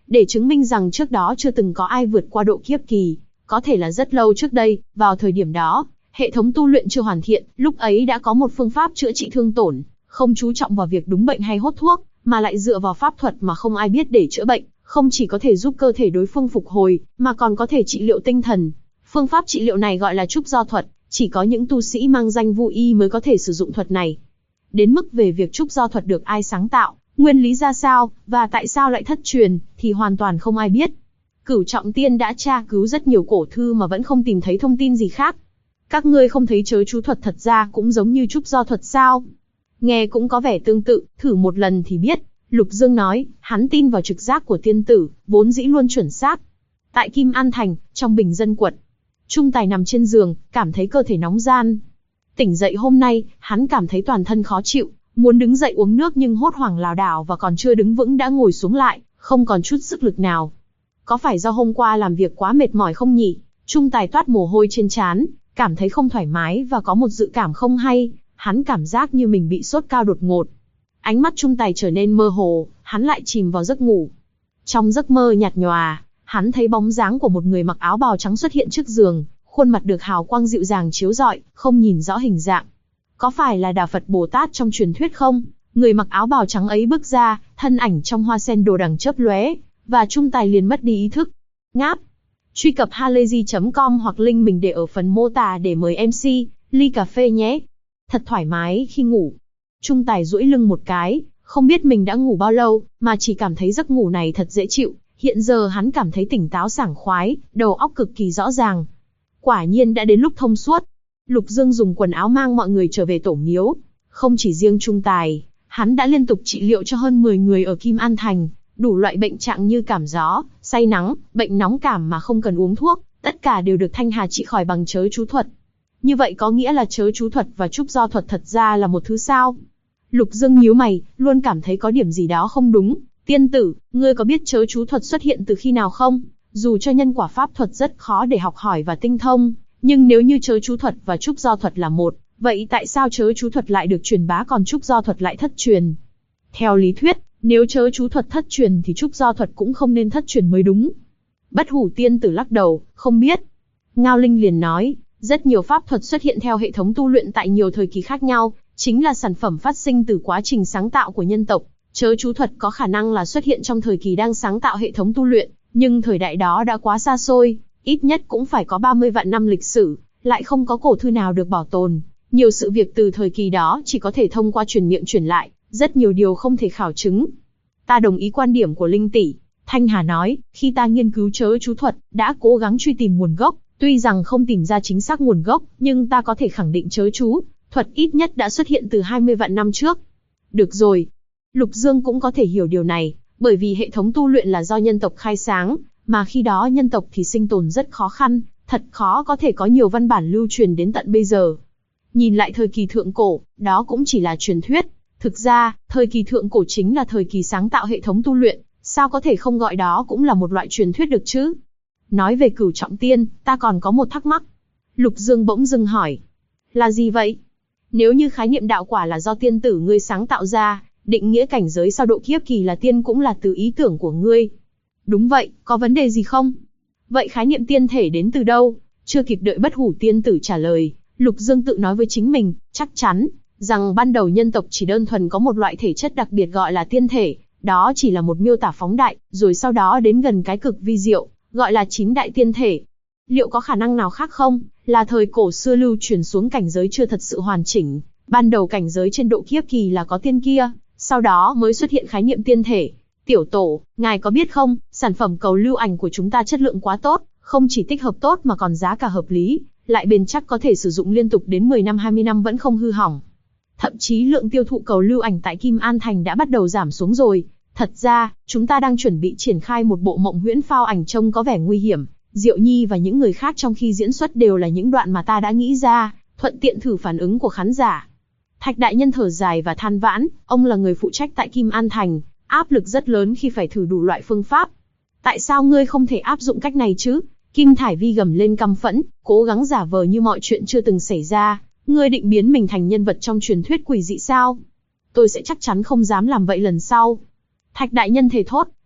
A: để chứng minh rằng trước đó chưa từng có ai vượt qua độ kiếp kỳ, có thể là rất lâu trước đây, vào thời điểm đó, hệ thống tu luyện chưa hoàn thiện, lúc ấy đã có một phương pháp chữa trị thương tổn, không chú trọng vào việc đúng bệnh hay hốt thuốc, mà lại dựa vào pháp thuật mà không ai biết để chữa bệnh, không chỉ có thể giúp cơ thể đối phương phục hồi, mà còn có thể trị liệu tinh thần. Phương pháp trị liệu này gọi là trúc do thuật, chỉ có những tu sĩ mang danh Vu Y mới có thể sử dụng thuật này. Đến mức về việc trúc do thuật được ai sáng tạo, nguyên lý ra sao, và tại sao lại thất truyền, thì hoàn toàn không ai biết. Cửu Trọng Tiên đã tra cứu rất nhiều cổ thư mà vẫn không tìm thấy thông tin gì khác. Các ngươi không thấy chớ chú thuật thật ra cũng giống như trúc do thuật sao? Nghe cũng có vẻ tương tự, thử một lần thì biết. Lục Dương nói, hắn tin vào trực giác của tiên tử, vốn dĩ luôn chuẩn xác. Tại Kim An Thành, trong bình dân quận, Trung Tài nằm trên giường, cảm thấy cơ thể nóng gian. Tỉnh dậy hôm nay, hắn cảm thấy toàn thân khó chịu, muốn đứng dậy uống nước nhưng hốt hoảng lảo đảo và còn chưa đứng vững đã ngồi xuống lại, không còn chút sức lực nào. Có phải do hôm qua làm việc quá mệt mỏi không nhỉ? Trung Tài toát mồ hôi trên trán, cảm thấy không thoải mái và có một dự cảm không hay, hắn cảm giác như mình bị sốt cao đột ngột. Ánh mắt Trung Tài trở nên mơ hồ, hắn lại chìm vào giấc ngủ. Trong giấc mơ nhạt nhòa, hắn thấy bóng dáng của một người mặc áo bào trắng xuất hiện trước giường, khuôn mặt được hào quang dịu dàng chiếu rọi, không nhìn rõ hình dạng. Có phải là Đà Phật Bồ Tát trong truyền thuyết không? Người mặc áo bào trắng ấy bước ra, thân ảnh trong hoa sen đồ đằng chớp lóe, và Trung Tài liền mất đi ý thức. Ngáp. Truy cập halayzi.com hoặc link mình để ở phần mô tả để mời MC ly cà phê nhé. Thật thoải mái khi ngủ. Trung Tài duỗi lưng một cái, không biết mình đã ngủ bao lâu, mà chỉ cảm thấy giấc ngủ này thật dễ chịu. Hiện giờ hắn cảm thấy tỉnh táo sảng khoái, đầu óc cực kỳ rõ ràng. Quả nhiên đã đến lúc thông suốt. Lục Dương dùng quần áo mang mọi người trở về tổ miếu. Không chỉ riêng Trung Tài, hắn đã liên tục trị liệu cho hơn 10 người ở Kim An Thành. Đủ loại bệnh trạng như cảm gió, say nắng, bệnh nóng cảm mà không cần uống thuốc, tất cả đều được Thanh Hà trị khỏi bằng chớ chú thuật. Như vậy có nghĩa là chớ chú thuật và trúc do thuật thật ra là một thứ sao? Lục Dương nhíu mày, luôn cảm thấy có điểm gì đó không đúng. Tiên tử, ngươi có biết chớ chú thuật xuất hiện từ khi nào không? Dù cho nhân quả pháp thuật rất khó để học hỏi và tinh thông, nhưng nếu như chớ chú thuật và trúc do thuật là một, vậy tại sao chớ chú thuật lại được truyền bá còn trúc do thuật lại thất truyền? Theo lý thuyết, nếu chớ chú thuật thất truyền thì trúc do thuật cũng không nên thất truyền mới đúng. Bất Hủ tiên tử lắc đầu, không biết. Ngao Linh liền nói, rất nhiều pháp thuật xuất hiện theo hệ thống tu luyện tại nhiều thời kỳ khác nhau, chính là sản phẩm phát sinh từ quá trình sáng tạo của nhân tộc. Chớ chú thuật có khả năng là xuất hiện trong thời kỳ đang sáng tạo hệ thống tu luyện, nhưng thời đại đó đã quá xa xôi, ít nhất cũng phải có 30 vạn năm lịch sử, lại không có cổ thư nào được bảo tồn. Nhiều sự việc từ thời kỳ đó chỉ có thể thông qua truyền miệng truyền lại, rất nhiều điều không thể khảo chứng. Ta đồng ý quan điểm của Linh tỷ. Thanh Hà nói, khi ta nghiên cứu chớ chú thuật, đã cố gắng truy tìm nguồn gốc, tuy rằng không tìm ra chính xác nguồn gốc, nhưng ta có thể khẳng định chớ chú thuật ít nhất đã xuất hiện từ 20 vạn năm trước. Được rồi. Lục Dương cũng có thể hiểu điều này, bởi vì hệ thống tu luyện là do nhân tộc khai sáng, mà khi đó nhân tộc thì sinh tồn rất khó khăn, thật khó có thể có nhiều văn bản lưu truyền đến tận bây giờ. Nhìn lại thời kỳ thượng cổ, đó cũng chỉ là truyền thuyết. Thực ra, thời kỳ thượng cổ chính là thời kỳ sáng tạo hệ thống tu luyện, sao có thể không gọi đó cũng là một loại truyền thuyết được chứ? Nói về Cửu Trọng Tiên, ta còn có một thắc mắc. Lục Dương bỗng dưng hỏi. Là gì vậy? Nếu như khái niệm đạo quả là do tiên tử ngươi sáng tạo ra, định nghĩa cảnh giới sau độ kiếp kỳ là tiên cũng là từ ý tưởng của ngươi. Đúng vậy, có vấn đề gì không? Vậy khái niệm tiên thể đến từ đâu? Chưa kịp đợi Bất Hủ tiên tử trả lời, Lục Dương tự nói với chính mình, chắc chắn rằng ban đầu nhân tộc chỉ đơn thuần có một loại thể chất đặc biệt gọi là tiên thể, đó chỉ là một miêu tả phóng đại, rồi sau đó đến gần cái cực vi diệu, gọi là 9 đại tiên thể. Liệu có khả năng nào khác không, là thời cổ xưa lưu truyền xuống cảnh giới chưa thật sự hoàn chỉnh, ban đầu cảnh giới trên độ kiếp kỳ là có tiên kia, sau đó mới xuất hiện khái niệm tiên thể. Tiểu tổ, ngài có biết không, sản phẩm cầu lưu ảnh của chúng ta chất lượng quá tốt, không chỉ tích hợp tốt mà còn giá cả hợp lý, lại bền chắc có thể sử dụng liên tục đến 10 năm 20 năm vẫn không hư hỏng. Thậm chí lượng tiêu thụ cầu lưu ảnh tại Kim An Thành đã bắt đầu giảm xuống rồi. Thật ra, chúng ta đang chuẩn bị triển khai một bộ mộng huyễn phao ảnh trông có vẻ nguy hiểm. Diệu Nhi và những người khác trong khi diễn xuất đều là những đoạn mà ta đã nghĩ ra, thuận tiện thử phản ứng của khán giả. Thạch đại nhân thở dài và than vãn, ông là người phụ trách tại Kim An Thành, áp lực rất lớn khi phải thử đủ loại phương pháp. Tại sao ngươi không thể áp dụng cách này chứ? Kim Thải Vi gầm lên căm phẫn, cố gắng giả vờ như mọi chuyện chưa từng xảy ra. Ngươi định biến mình thành nhân vật trong truyền thuyết quỷ dị sao? Tôi sẽ chắc chắn không dám làm vậy lần sau. Thạch đại nhân thề thốt,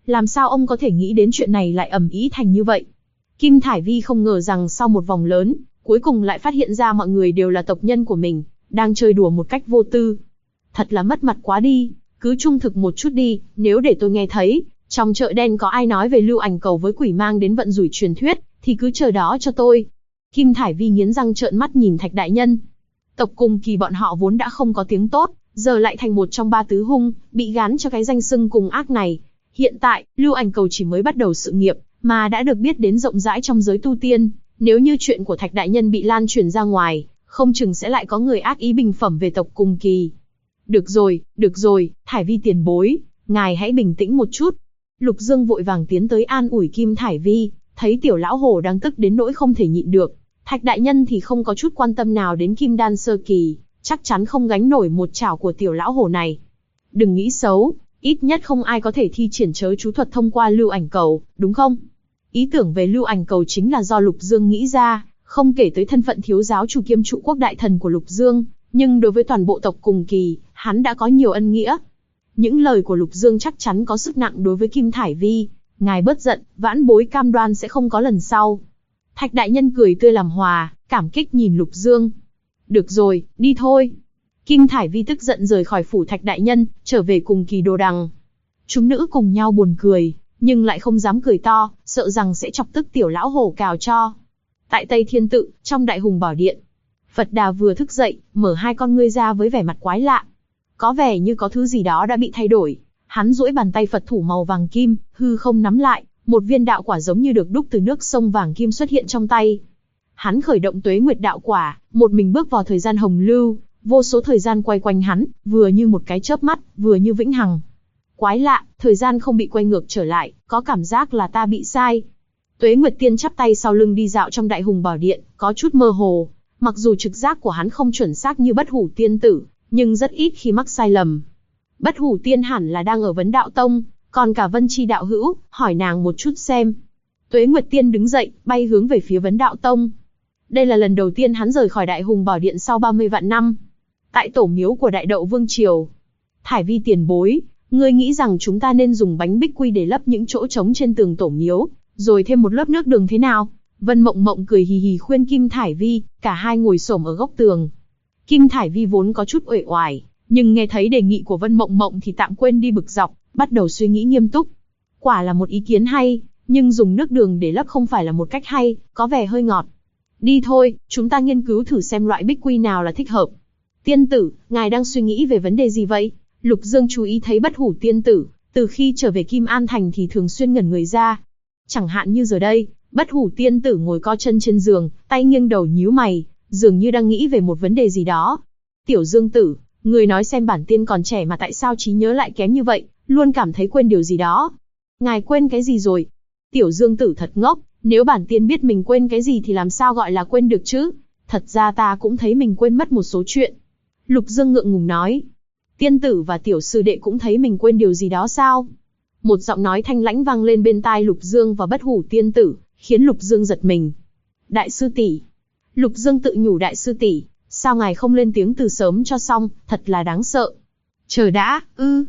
A: làm sao ông có thể nghĩ đến chuyện này lại ầm ĩ thành như vậy? Kim Thải Vi không ngờ rằng sau một vòng lớn, cuối cùng lại phát hiện ra mọi người đều là tộc nhân của mình, đang chơi đùa một cách vô tư. Thật là mất mặt quá đi, cứ trung thực một chút đi, nếu để tôi nghe thấy, trong chợ đen có ai nói về Lưu Ảnh Cầu với quỷ mang đến vận rủi truyền thuyết, thì cứ chờ đó cho tôi. Kim Thải Vi nghiến răng trợn mắt nhìn Thạch đại nhân. Tộc Cùng Kỳ bọn họ vốn đã không có tiếng tốt, giờ lại thành một trong ba tứ hung, bị gán cho cái danh xưng cùng ác này. Hiện tại, Lưu Ảnh Cầu chỉ mới bắt đầu sự nghiệp, mà đã được biết đến rộng rãi trong giới tu tiên. Nếu như chuyện của Thạch đại nhân bị lan truyền ra ngoài, không chừng sẽ lại có người ác ý bình phẩm về tộc Cùng Kỳ. Được rồi, Thải Vi tiền bối, ngài hãy bình tĩnh một chút. Lục Dương vội vàng tiến tới an ủi Kim Thải Vi, thấy tiểu lão hổ đang tức đến nỗi không thể nhịn được. Thạch đại nhân thì không có chút quan tâm nào đến Kim Đan sơ kỳ, chắc chắn không gánh nổi một chảo của tiểu lão hổ này. Đừng nghĩ xấu, ít nhất không ai có thể thi triển chớ chú thuật thông qua Lưu Ảnh Cầu, đúng không? Ý tưởng về Lưu Ảnh Cầu chính là do Lục Dương nghĩ ra, không kể tới thân phận thiếu giáo chủ kiêm trụ quốc đại thần của Lục Dương, nhưng đối với toàn bộ tộc Cùng Kỳ, hắn đã có nhiều ân nghĩa. Những lời của Lục Dương chắc chắn có sức nặng đối với Kim Thải Vi. Ngài bớt giận, vãn bối cam đoan sẽ không có lần sau. Thạch đại nhân cười tươi làm hòa, cảm kích nhìn Lục Dương. Được rồi, đi thôi. Kim Thải Vi tức giận rời khỏi phủ Thạch đại nhân, trở về cùng Kỳ Đồ Đằng. Chúng nữ cùng nhau buồn cười, nhưng lại không dám cười to, sợ rằng sẽ chọc tức tiểu lão hổ cào cho. Tại Tây Thiên Tự, trong Đại Hùng Bảo Điện, Phật Đà vừa thức dậy, mở hai con ngươi ra với vẻ mặt quái lạ. Có vẻ như có thứ gì đó đã bị thay đổi. Hắn duỗi bàn tay Phật thủ màu vàng kim, hư không nắm lại, một viên đạo quả giống như được đúc từ nước sông vàng kim xuất hiện trong tay. Hắn khởi động Tuế Nguyệt đạo quả, một mình bước vào thời gian hồng lưu, vô số thời gian quay quanh hắn, vừa như một cái chớp mắt, vừa như vĩnh hằng. Quái lạ, thời gian không bị quay ngược trở lại, có cảm giác là ta bị sai. Tuế Nguyệt Tiên chắp tay sau lưng đi dạo trong Đại Hùng Bảo Điện, có chút mơ hồ. Mặc dù trực giác của hắn không chuẩn xác như Bất Hủ Tiên tử, nhưng rất ít khi mắc sai lầm. Bất Hủ Tiên hẳn là đang ở Vấn Đạo Tông, còn cả Vân Chi đạo hữu, hỏi nàng một chút xem. Tuế Nguyệt Tiên đứng dậy, bay hướng về phía Vấn Đạo Tông. Đây là lần đầu tiên hắn rời khỏi Đại Hùng Bảo Điện sau 30 vạn năm. Tại tổ miếu của Đại Đậu Vương Triều. Thải Vi tiền bối, ngươi nghĩ rằng chúng ta nên dùng bánh bích quy để lấp những chỗ trống trên tường tổ miếu, rồi thêm một lớp nước đường thế nào? Vân Mộng Mộng cười hì hì khuyên Kim Thải Vi, cả hai ngồi xổm ở góc tường. Kim Thải Vi vốn có chút uể oải, nhưng nghe thấy đề nghị của Vân Mộng Mộng thì tạm quên đi bực dọc, bắt đầu suy nghĩ nghiêm túc. Quả là một ý kiến hay, nhưng dùng nước đường để lấp không phải là một cách hay, có vẻ hơi ngọt. Đi thôi, chúng ta nghiên cứu thử xem loại bích quy nào là thích hợp. Tiên tử, ngài đang suy nghĩ về vấn đề gì vậy? Lục Dương chú ý thấy Bất Hủ Tiên tử, từ khi trở về Kim An Thành thì thường xuyên ngẩn người ra. Chẳng hạn như giờ đây, Bất Hủ Tiên tử ngồi co chân trên giường, tay nghiêng đầu nhíu mày, dường như đang nghĩ về một vấn đề gì đó. Tiểu Dương tử, người nói xem bản tiên còn trẻ mà tại sao trí nhớ lại kém như vậy, luôn cảm thấy quên điều gì đó. Ngài quên cái gì rồi? Tiểu Dương tử thật ngốc, nếu bản tiên biết mình quên cái gì thì làm sao gọi là quên được chứ? Thật ra ta cũng thấy mình quên mất một số chuyện. Lục Dương ngượng ngùng nói. Tiên tử và tiểu sư đệ cũng thấy mình quên điều gì đó sao? Một giọng nói thanh lãnh vang lên bên tai Lục Dương và Bất Hủ Tiên tử, khiến Lục Dương giật mình. Đại sư tỷ. Lục Dương tự nhủ đại sư tỷ, sao ngài không lên tiếng từ sớm cho xong, thật là đáng sợ. Chờ đã,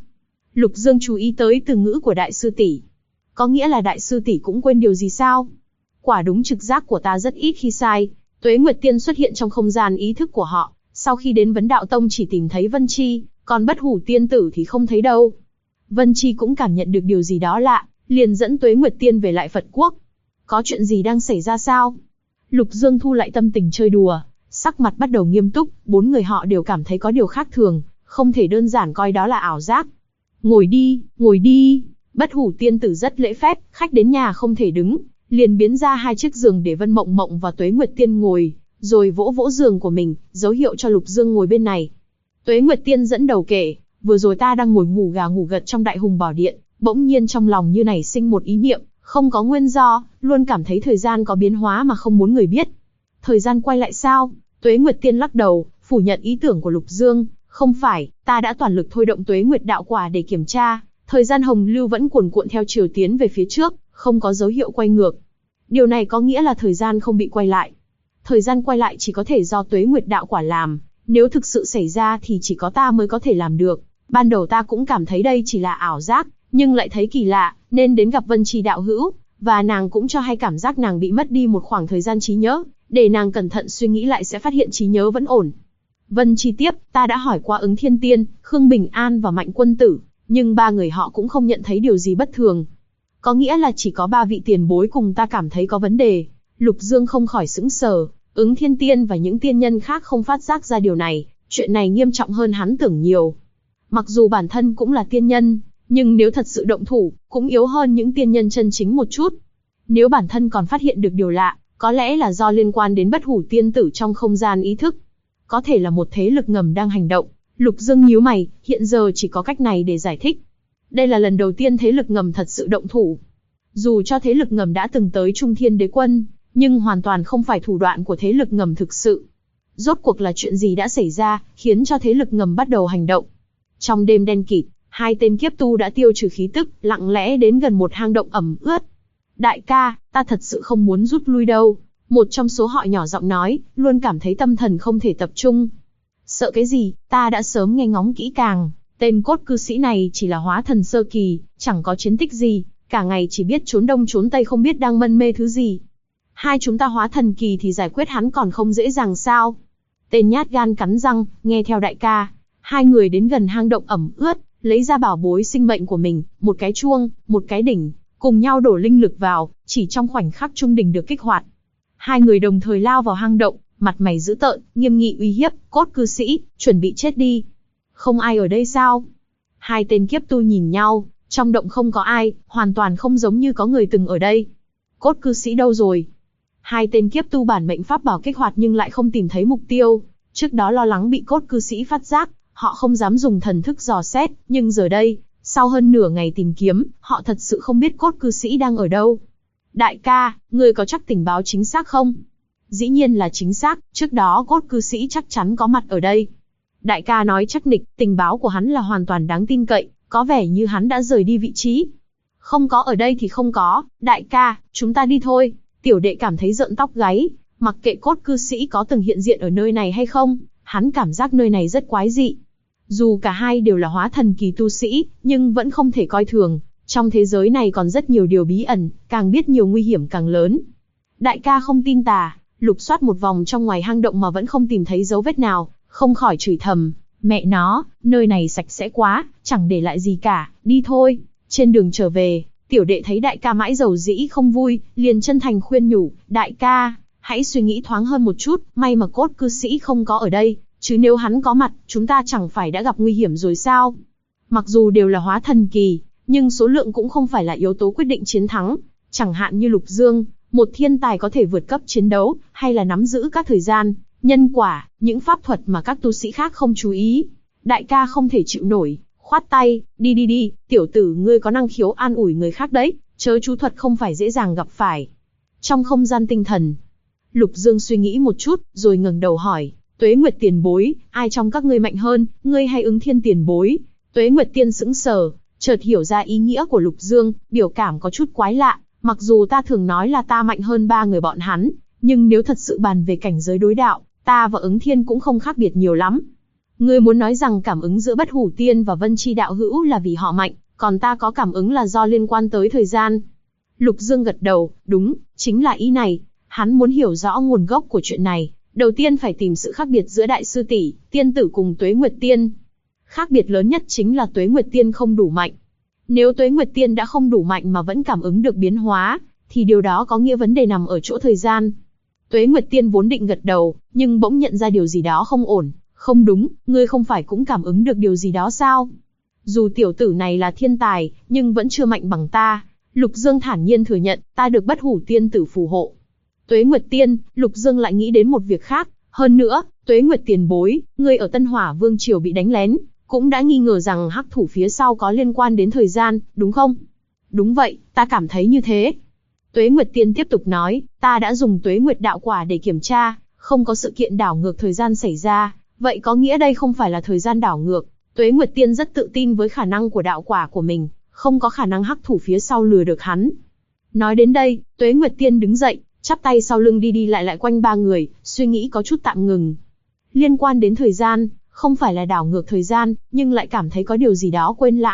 A: Lục Dương chú ý tới từ ngữ của đại sư tỷ. Có nghĩa là đại sư tỷ cũng quên điều gì sao? Quả đúng trực giác của ta rất ít khi sai. Tuế Nguyệt Tiên xuất hiện trong không gian ý thức của họ, sau khi đến Vấn Đạo Tông chỉ tìm thấy Vân Chi, còn Bất Hủ Tiên tử thì không thấy đâu. Vân Chi cũng cảm nhận được điều gì đó lạ, liền dẫn Tuế Nguyệt Tiên về lại Phật Quốc. Có chuyện gì đang xảy ra sao? Lục Dương thu lại tâm tình chơi đùa, sắc mặt bắt đầu nghiêm túc, bốn người họ đều cảm thấy có điều khác thường, không thể đơn giản coi đó là ảo giác. Ngồi đi. Bất Hủ Tiên tử rất lễ phép, khách đến nhà không thể đứng, liền biến ra hai chiếc giường để Vân Mộng Mộng và Tuế Nguyệt Tiên ngồi, rồi vỗ vỗ giường của mình, dấu hiệu cho Lục Dương ngồi bên này. Tuế Nguyệt Tiên dẫn đầu kể, vừa rồi ta đang ngồi ngủ gà ngủ gật trong Đại Hùng Bảo Điện, bỗng nhiên trong lòng như nảy sinh một ý niệm, không có nguyên do, luôn cảm thấy thời gian có biến hóa mà không muốn người biết. Thời gian quay lại sao? Tuế Nguyệt Tiên lắc đầu, phủ nhận ý tưởng của Lục Dương, không phải, ta đã toàn lực thôi động Tuế Nguyệt đạo quả để kiểm tra, thời gian hồng lưu vẫn cuồn cuộn theo chiều tiến về phía trước, không có dấu hiệu quay ngược. Điều này có nghĩa là thời gian không bị quay lại. Thời gian quay lại chỉ có thể do Tuế Nguyệt đạo quả làm, nếu thực sự xảy ra thì chỉ có ta mới có thể làm được. Ban đầu ta cũng cảm thấy đây chỉ là ảo giác, nhưng lại thấy kỳ lạ, nên đến gặp Vân Chi đạo hữu, và nàng cũng cho hay cảm giác nàng bị mất đi một khoảng thời gian trí nhớ, để nàng cẩn thận suy nghĩ lại sẽ phát hiện trí nhớ vẫn ổn. Vân Chi tiếp, ta đã hỏi qua Ứng Thiên Tiên, Khương Bình An và Mạnh Quân Tử, nhưng ba người họ cũng không nhận thấy điều gì bất thường. Có nghĩa là chỉ có ba vị tiền bối cùng ta cảm thấy có vấn đề. Lục Dương không khỏi sững sờ, Ứng Thiên Tiên và những tiên nhân khác không phát giác ra điều này, chuyện này nghiêm trọng hơn hắn tưởng nhiều. Mặc dù bản thân cũng là tiên nhân, nhưng nếu thật sự động thủ, cũng yếu hơn những tiên nhân chân chính một chút. Nếu bản thân còn phát hiện được điều lạ, có lẽ là do liên quan đến bất hủ tiên tử trong không gian ý thức. Có thể là một thế lực ngầm đang hành động. Lục Dương nhíu mày, hiện giờ chỉ có cách này để giải thích. Đây là lần đầu tiên thế lực ngầm thật sự động thủ. Dù cho thế lực ngầm đã từng tới Trung Thiên Đế Quân, nhưng hoàn toàn không phải thủ đoạn của thế lực ngầm thực sự. Rốt cuộc là chuyện gì đã xảy ra, khiến cho thế lực ngầm bắt đầu hành động? Trong đêm đen kịt, hai tên kiếp tu đã tiêu trừ khí tức, lặng lẽ đến gần một hang động ẩm ướt. Đại ca, ta thật sự không muốn rút lui đâu. Một trong số họ nhỏ giọng nói, luôn cảm thấy tâm thần không thể tập trung. Sợ cái gì, ta đã sớm nghe ngóng kỹ càng. Tên cốt cư sĩ này chỉ là hóa thần sơ kỳ, chẳng có chiến tích gì, cả ngày chỉ biết trốn đông trốn tây không biết đang mân mê thứ gì. Hai chúng ta hóa thần kỳ thì giải quyết hắn còn không dễ dàng sao? Tên nhát gan cắn răng, nghe theo đại ca. Hai người đến gần hang động ẩm ướt, lấy ra bảo bối sinh mệnh của mình, một cái chuông, một cái đỉnh, cùng nhau đổ linh lực vào, chỉ trong khoảnh khắc trung đỉnh được kích hoạt. Hai người đồng thời lao vào hang động, mặt mày dữ tợn, nghiêm nghị uy hiếp, cốt cư sĩ, chuẩn bị chết đi. Không ai ở đây sao? Hai tên kiếp tu nhìn nhau, trong động không có ai, hoàn toàn không giống như có người từng ở đây. Cốt cư sĩ đâu rồi? Hai tên kiếp tu bản mệnh pháp bảo kích hoạt nhưng lại không tìm thấy mục tiêu. Trước đó lo lắng bị cốt cư sĩ phát giác, họ không dám dùng thần thức dò xét, nhưng giờ đây, sau hơn nửa ngày tìm kiếm, họ thật sự không biết cốt cư sĩ đang ở đâu. Đại ca, ngươi có chắc tình báo chính xác không? Dĩ nhiên là chính xác, trước đó cốt cư sĩ chắc chắn có mặt ở đây. Đại ca nói chắc nịch, tình báo của hắn là hoàn toàn đáng tin cậy, có vẻ như hắn đã rời đi vị trí. Không có ở đây thì không có, đại ca, chúng ta đi thôi. Tiểu đệ cảm thấy rợn tóc gáy, mặc kệ cốt cư sĩ có từng hiện diện ở nơi này hay không, hắn cảm giác nơi này rất quái dị. Dù cả hai đều là hóa thần kỳ tu sĩ, nhưng vẫn không thể coi thường. Trong thế giới này còn rất nhiều điều bí ẩn, càng biết nhiều nguy hiểm càng lớn. Đại ca không tin tà, lục soát một vòng trong ngoài hang động mà vẫn không tìm thấy dấu vết nào, không khỏi chửi thầm, mẹ nó, nơi này sạch sẽ quá, chẳng để lại gì cả, đi thôi. Trên đường trở về, tiểu đệ thấy đại ca mãi dầu dĩ không vui, liền chân thành khuyên nhủ, đại ca, hãy suy nghĩ thoáng hơn một chút, may mà cốt cư sĩ không có ở đây, chứ nếu hắn có mặt, chúng ta chẳng phải đã gặp nguy hiểm rồi sao? Mặc dù đều là hóa thần kỳ, nhưng số lượng cũng không phải là yếu tố quyết định chiến thắng. Chẳng hạn như Lục Dương, một thiên tài có thể vượt cấp chiến đấu, hay là nắm giữ các thời gian, nhân quả, những pháp thuật mà các tu sĩ khác không chú ý. Đại ca không thể chịu nổi, khoát tay, đi, tiểu tử ngươi có năng khiếu an ủi người khác đấy, chớ chú thuật không phải dễ dàng gặp phải. Trong không gian tinh thần, Lục Dương suy nghĩ một chút, rồi ngẩng đầu hỏi, Tuế Nguyệt tiền bối, ai trong các ngươi mạnh hơn, ngươi hay Ứng Thiên tiền bối? Tuế Nguyệt tiên sững sờ, chợt hiểu ra ý nghĩa của Lục Dương, biểu cảm có chút quái lạ, mặc dù ta thường nói là ta mạnh hơn ba người bọn hắn, nhưng nếu thật sự bàn về cảnh giới đối đạo, ta và Ứng Thiên cũng không khác biệt nhiều lắm. Ngươi muốn nói rằng cảm ứng giữa Bất Hủ Tiên và Vân Chi đạo hữu là vì họ mạnh, còn ta có cảm ứng là do liên quan tới thời gian. Lục Dương gật đầu, đúng, chính là ý này. Hắn muốn hiểu rõ nguồn gốc của chuyện này, đầu tiên phải tìm sự khác biệt giữa Đại sư tỷ, tiên tử cùng Tuế Nguyệt Tiên. Khác biệt lớn nhất chính là Tuế Nguyệt Tiên không đủ mạnh. Nếu Tuế Nguyệt Tiên đã không đủ mạnh mà vẫn cảm ứng được biến hóa, thì điều đó có nghĩa vấn đề nằm ở chỗ thời gian. Tuế Nguyệt Tiên vốn định gật đầu, nhưng bỗng nhận ra điều gì đó không ổn. Không đúng, ngươi không phải cũng cảm ứng được điều gì đó sao? Dù tiểu tử này là thiên tài, nhưng vẫn chưa mạnh bằng ta. Lục Dương thản nhiên thừa nhận, ta được Bất Hủ Tiên tử phù hộ. Tuế Nguyệt Tiên, Lục Dương lại nghĩ đến một việc khác. Hơn nữa, Tuế Nguyệt tiền bối, ngươi ở Tân Hỏa Vương Triều bị đánh lén, cũng đã nghi ngờ rằng hắc thủ phía sau có liên quan đến thời gian, đúng không? Đúng vậy, ta cảm thấy như thế. Tuế Nguyệt Tiên tiếp tục nói, ta đã dùng Tuế Nguyệt đạo quả để kiểm tra, không có sự kiện đảo ngược thời gian xảy ra, vậy có nghĩa đây không phải là thời gian đảo ngược. Tuế Nguyệt Tiên rất tự tin với khả năng của đạo quả của mình, không có khả năng hắc thủ phía sau lừa được hắn. Nói đến đây, Tuế Nguyệt Tiên đứng dậy, chắp tay sau lưng đi lại quanh ba người, suy nghĩ có chút tạm ngừng. Liên quan đến thời gian, không phải là đảo ngược thời gian, nhưng lại cảm thấy có điều gì đó quên lãng.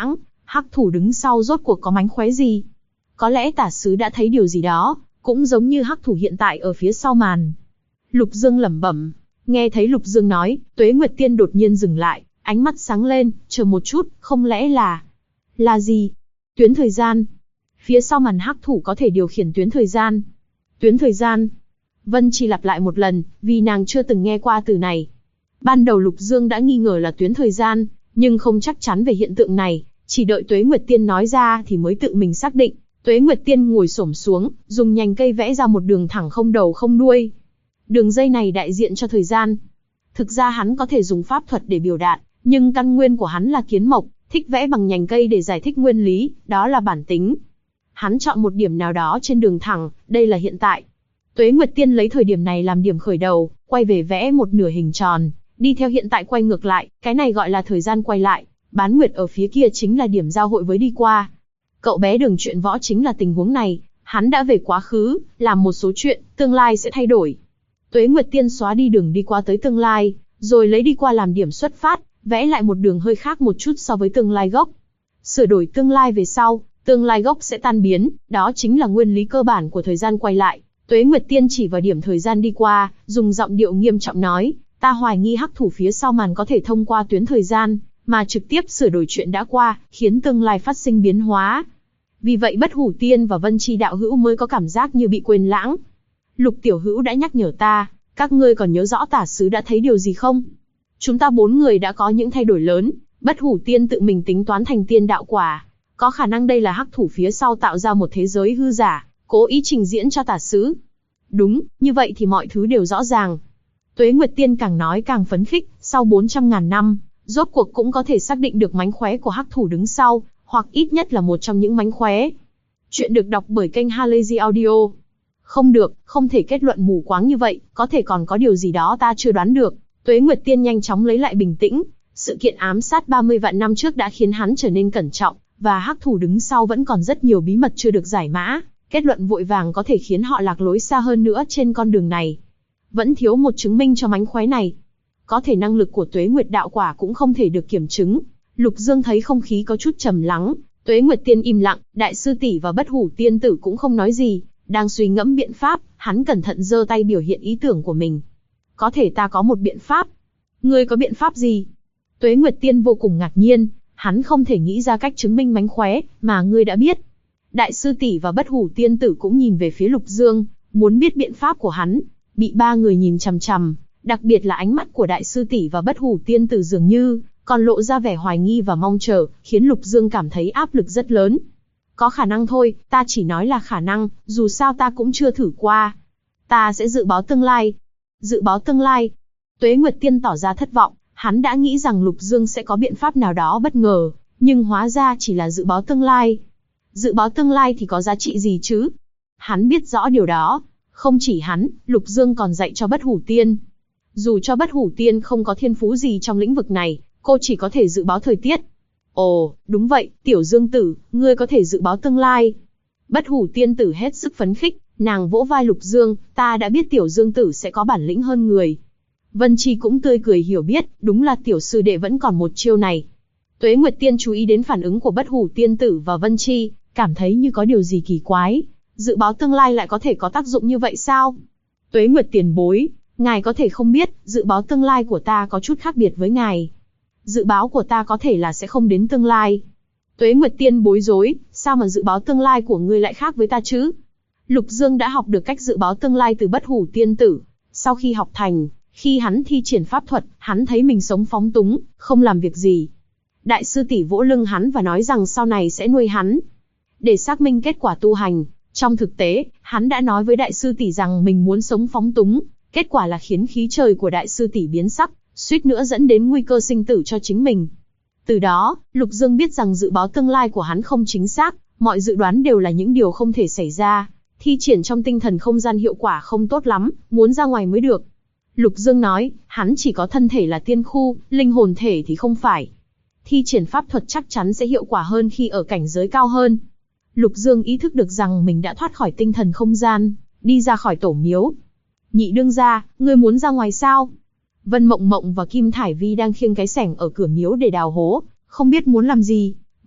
A: Hắc thủ đứng sau rốt cuộc có mánh khóe gì? Có lẽ tả sứ đã thấy điều gì đó, cũng giống như hắc thủ hiện tại ở phía sau màn. Lục Dương lẩm bẩm. Nghe thấy Lục Dương nói, Tuế Nguyệt Tiên đột nhiên dừng lại, ánh mắt sáng lên, chờ một chút, không lẽ là... Là gì? Tuyến thời gian. Phía sau màn hắc thủ có thể điều khiển tuyến thời gian. Tuyến thời gian. Vân Chi lặp lại một lần, vì nàng chưa từng nghe qua từ này. Ban đầu Lục Dương đã nghi ngờ là tuyến thời gian, nhưng không chắc chắn về hiện tượng này, chỉ đợi Tuế Nguyệt Tiên nói ra thì mới tự mình xác định. Tuế Nguyệt Tiên ngồi xổm xuống, dùng nhành cây vẽ ra một đường thẳng không đầu không đuôi. Đường dây này đại diện cho thời gian. Thực ra hắn có thể dùng pháp thuật để biểu đạt, nhưng căn nguyên của hắn là kiến mộc, thích vẽ bằng nhành cây để giải thích nguyên lý, đó là bản tính. Hắn chọn một điểm nào đó trên đường thẳng, đây là hiện tại. Tuế Nguyệt Tiên lấy thời điểm này làm điểm khởi đầu, quay về vẽ một nửa hình tròn, đi theo hiện tại quay ngược lại, cái này gọi là thời gian quay lại. Bán nguyệt ở phía kia chính là điểm giao hội với đi qua. Cậu bé Đường Truyện Võ chính là tình huống này, hắn đã về quá khứ, làm một số chuyện, tương lai sẽ thay đổi. Tuế Nguyệt Tiên xóa đi đường đi qua tới tương lai, rồi lấy đi qua làm điểm xuất phát, vẽ lại một đường hơi khác một chút so với tương lai gốc. Sửa đổi tương lai về sau, tương lai gốc sẽ tan biến, đó chính là nguyên lý cơ bản của thời gian quay lại. Tuế Nguyệt Tiên chỉ vào điểm thời gian đi qua, dùng giọng điệu nghiêm trọng nói, ta hoài nghi hắc thủ phía sau màn có thể thông qua tuyến thời gian, mà trực tiếp sửa đổi chuyện đã qua, khiến tương lai phát sinh biến hóa. Vì vậy Bất Hủ Tiên và Vân Chi đạo hữu mới có cảm giác như bị quên lãng. Lục tiểu hữu đã nhắc nhở ta, các ngươi còn nhớ rõ tả sứ đã thấy điều gì không? Chúng ta 4 người đã có những thay đổi lớn, Bất Hủ Tiên tự mình tính toán thành tiên đạo quả. Có khả năng đây là hắc thủ phía sau tạo ra một thế giới hư giả, cố ý trình diễn cho tả sứ. Đúng, như vậy thì mọi thứ đều rõ ràng. Tuế Nguyệt Tiên càng nói càng phấn khích, sau 400.000 năm, rốt cuộc cũng có thể xác định được mánh khóe của hắc thủ đứng sau, hoặc ít nhất là một trong những mánh khóe. Chuyện được đọc bởi kênh Halazy Audio. Không được, không thể kết luận mù quáng như vậy, có thể còn có điều gì đó ta chưa đoán được. Tuế Nguyệt Tiên nhanh chóng lấy lại bình tĩnh. Sự kiện ám sát 30 vạn năm trước đã khiến hắn trở nên cẩn trọng, và hắc thủ đứng sau vẫn còn rất nhiều bí mật chưa được giải mã. Kết luận vội vàng có thể khiến họ lạc lối xa hơn nữa trên con đường này. Vẫn thiếu một chứng minh cho mánh khóe này. Có thể năng lực của Tuế Nguyệt đạo quả cũng không thể được kiểm chứng. Lục Dương thấy không khí có chút trầm lắng, Tuế Nguyệt Tiên im lặng, Đại sư tỷ và Bất Hủ Tiên tử cũng không nói gì, đang suy ngẫm biện pháp, hắn cẩn thận giơ tay biểu hiện ý tưởng của mình. Có thể ta có một biện pháp. Ngươi có biện pháp gì? Tuế Nguyệt Tiên vô cùng ngạc nhiên, hắn không thể nghĩ ra cách chứng minh mánh khóe, mà ngươi đã biết. Đại sư tỷ và Bất Hủ Tiên tử cũng nhìn về phía Lục Dương, muốn biết biện pháp của hắn. Bị 3 người nhìn chằm chằm, đặc biệt là ánh mắt của Đại sư tỷ và Bất Hủ Tiên tử dường như còn lộ ra vẻ hoài nghi và mong chờ, khiến Lục Dương cảm thấy áp lực rất lớn. Có khả năng thôi, ta chỉ nói là khả năng, dù sao ta cũng chưa thử qua. Ta sẽ dự báo tương lai. Dự báo tương lai. Tuế Nguyệt Tiên tỏ ra thất vọng, hắn đã nghĩ rằng Lục Dương sẽ có biện pháp nào đó bất ngờ, nhưng hóa ra chỉ là dự báo tương lai. Dự báo tương lai thì có giá trị gì chứ? Hắn biết rõ điều đó. Không chỉ hắn, Lục Dương còn dạy cho Bất Hủ Tiên. Dù cho Bất Hủ Tiên không có thiên phú gì trong lĩnh vực này, cô chỉ có thể dự báo thời tiết. Ồ, đúng vậy, Tiểu Dương tử, ngươi có thể dự báo tương lai. Bất Hủ Tiên tử hết sức phấn khích, nàng vỗ vai Lục Dương, ta đã biết Tiểu Dương tử sẽ có bản lĩnh hơn người. Vân Chi cũng tươi cười hiểu biết, đúng là tiểu sư đệ vẫn còn một chiêu này. Tuế Nguyệt Tiên chú ý đến phản ứng của Bất Hủ Tiên tử và Vân Chi, cảm thấy như có điều gì kỳ quái. Dự báo tương lai lại có thể có tác dụng như vậy sao? Tuế Nguyệt tiền bối, ngài có thể không biết, dự báo tương lai của ta có chút khác biệt với ngài. Dự báo của ta có thể là sẽ không đến tương lai. Tuế Nguyệt Tiên bối rối, sao mà dự báo tương lai của ngươi lại khác với ta chứ? Lục Dương đã học được cách dự báo tương lai từ Bất Hủ Tiên tử. Sau khi học thành, khi hắn thi triển pháp thuật, hắn thấy mình sống phóng túng, không làm việc gì. Đại sư tỷ vỗ lưng hắn và nói rằng sau này sẽ nuôi hắn. Để xác minh kết quả tu hành, trong thực tế, hắn đã nói với đại sư tỷ rằng mình muốn sống phóng túng, kết quả là khiến khí trời của đại sư tỷ biến sắc, suýt nữa dẫn đến nguy cơ sinh tử cho chính mình. Từ đó, Lục Dương biết rằng dự báo tương lai của hắn không chính xác, mọi dự đoán đều là những điều không thể xảy ra. Thi triển trong tinh thần không gian hiệu quả không tốt lắm, muốn ra ngoài mới được. Lục Dương nói, hắn chỉ có thân thể là tiên khu, linh hồn thể thì không phải. Thi triển pháp thuật chắc chắn sẽ hiệu quả hơn khi ở cảnh giới cao hơn. Lục Dương ý thức được rằng mình đã thoát khỏi tinh thần không gian, đi ra khỏi tổ miếu. Nhị đương gia, ngươi muốn ra ngoài sao? Vân Mộng Mộng và Kim Thải Vi đang khiêng cái xẻng ở cửa miếu để đào hố, không biết muốn làm gì.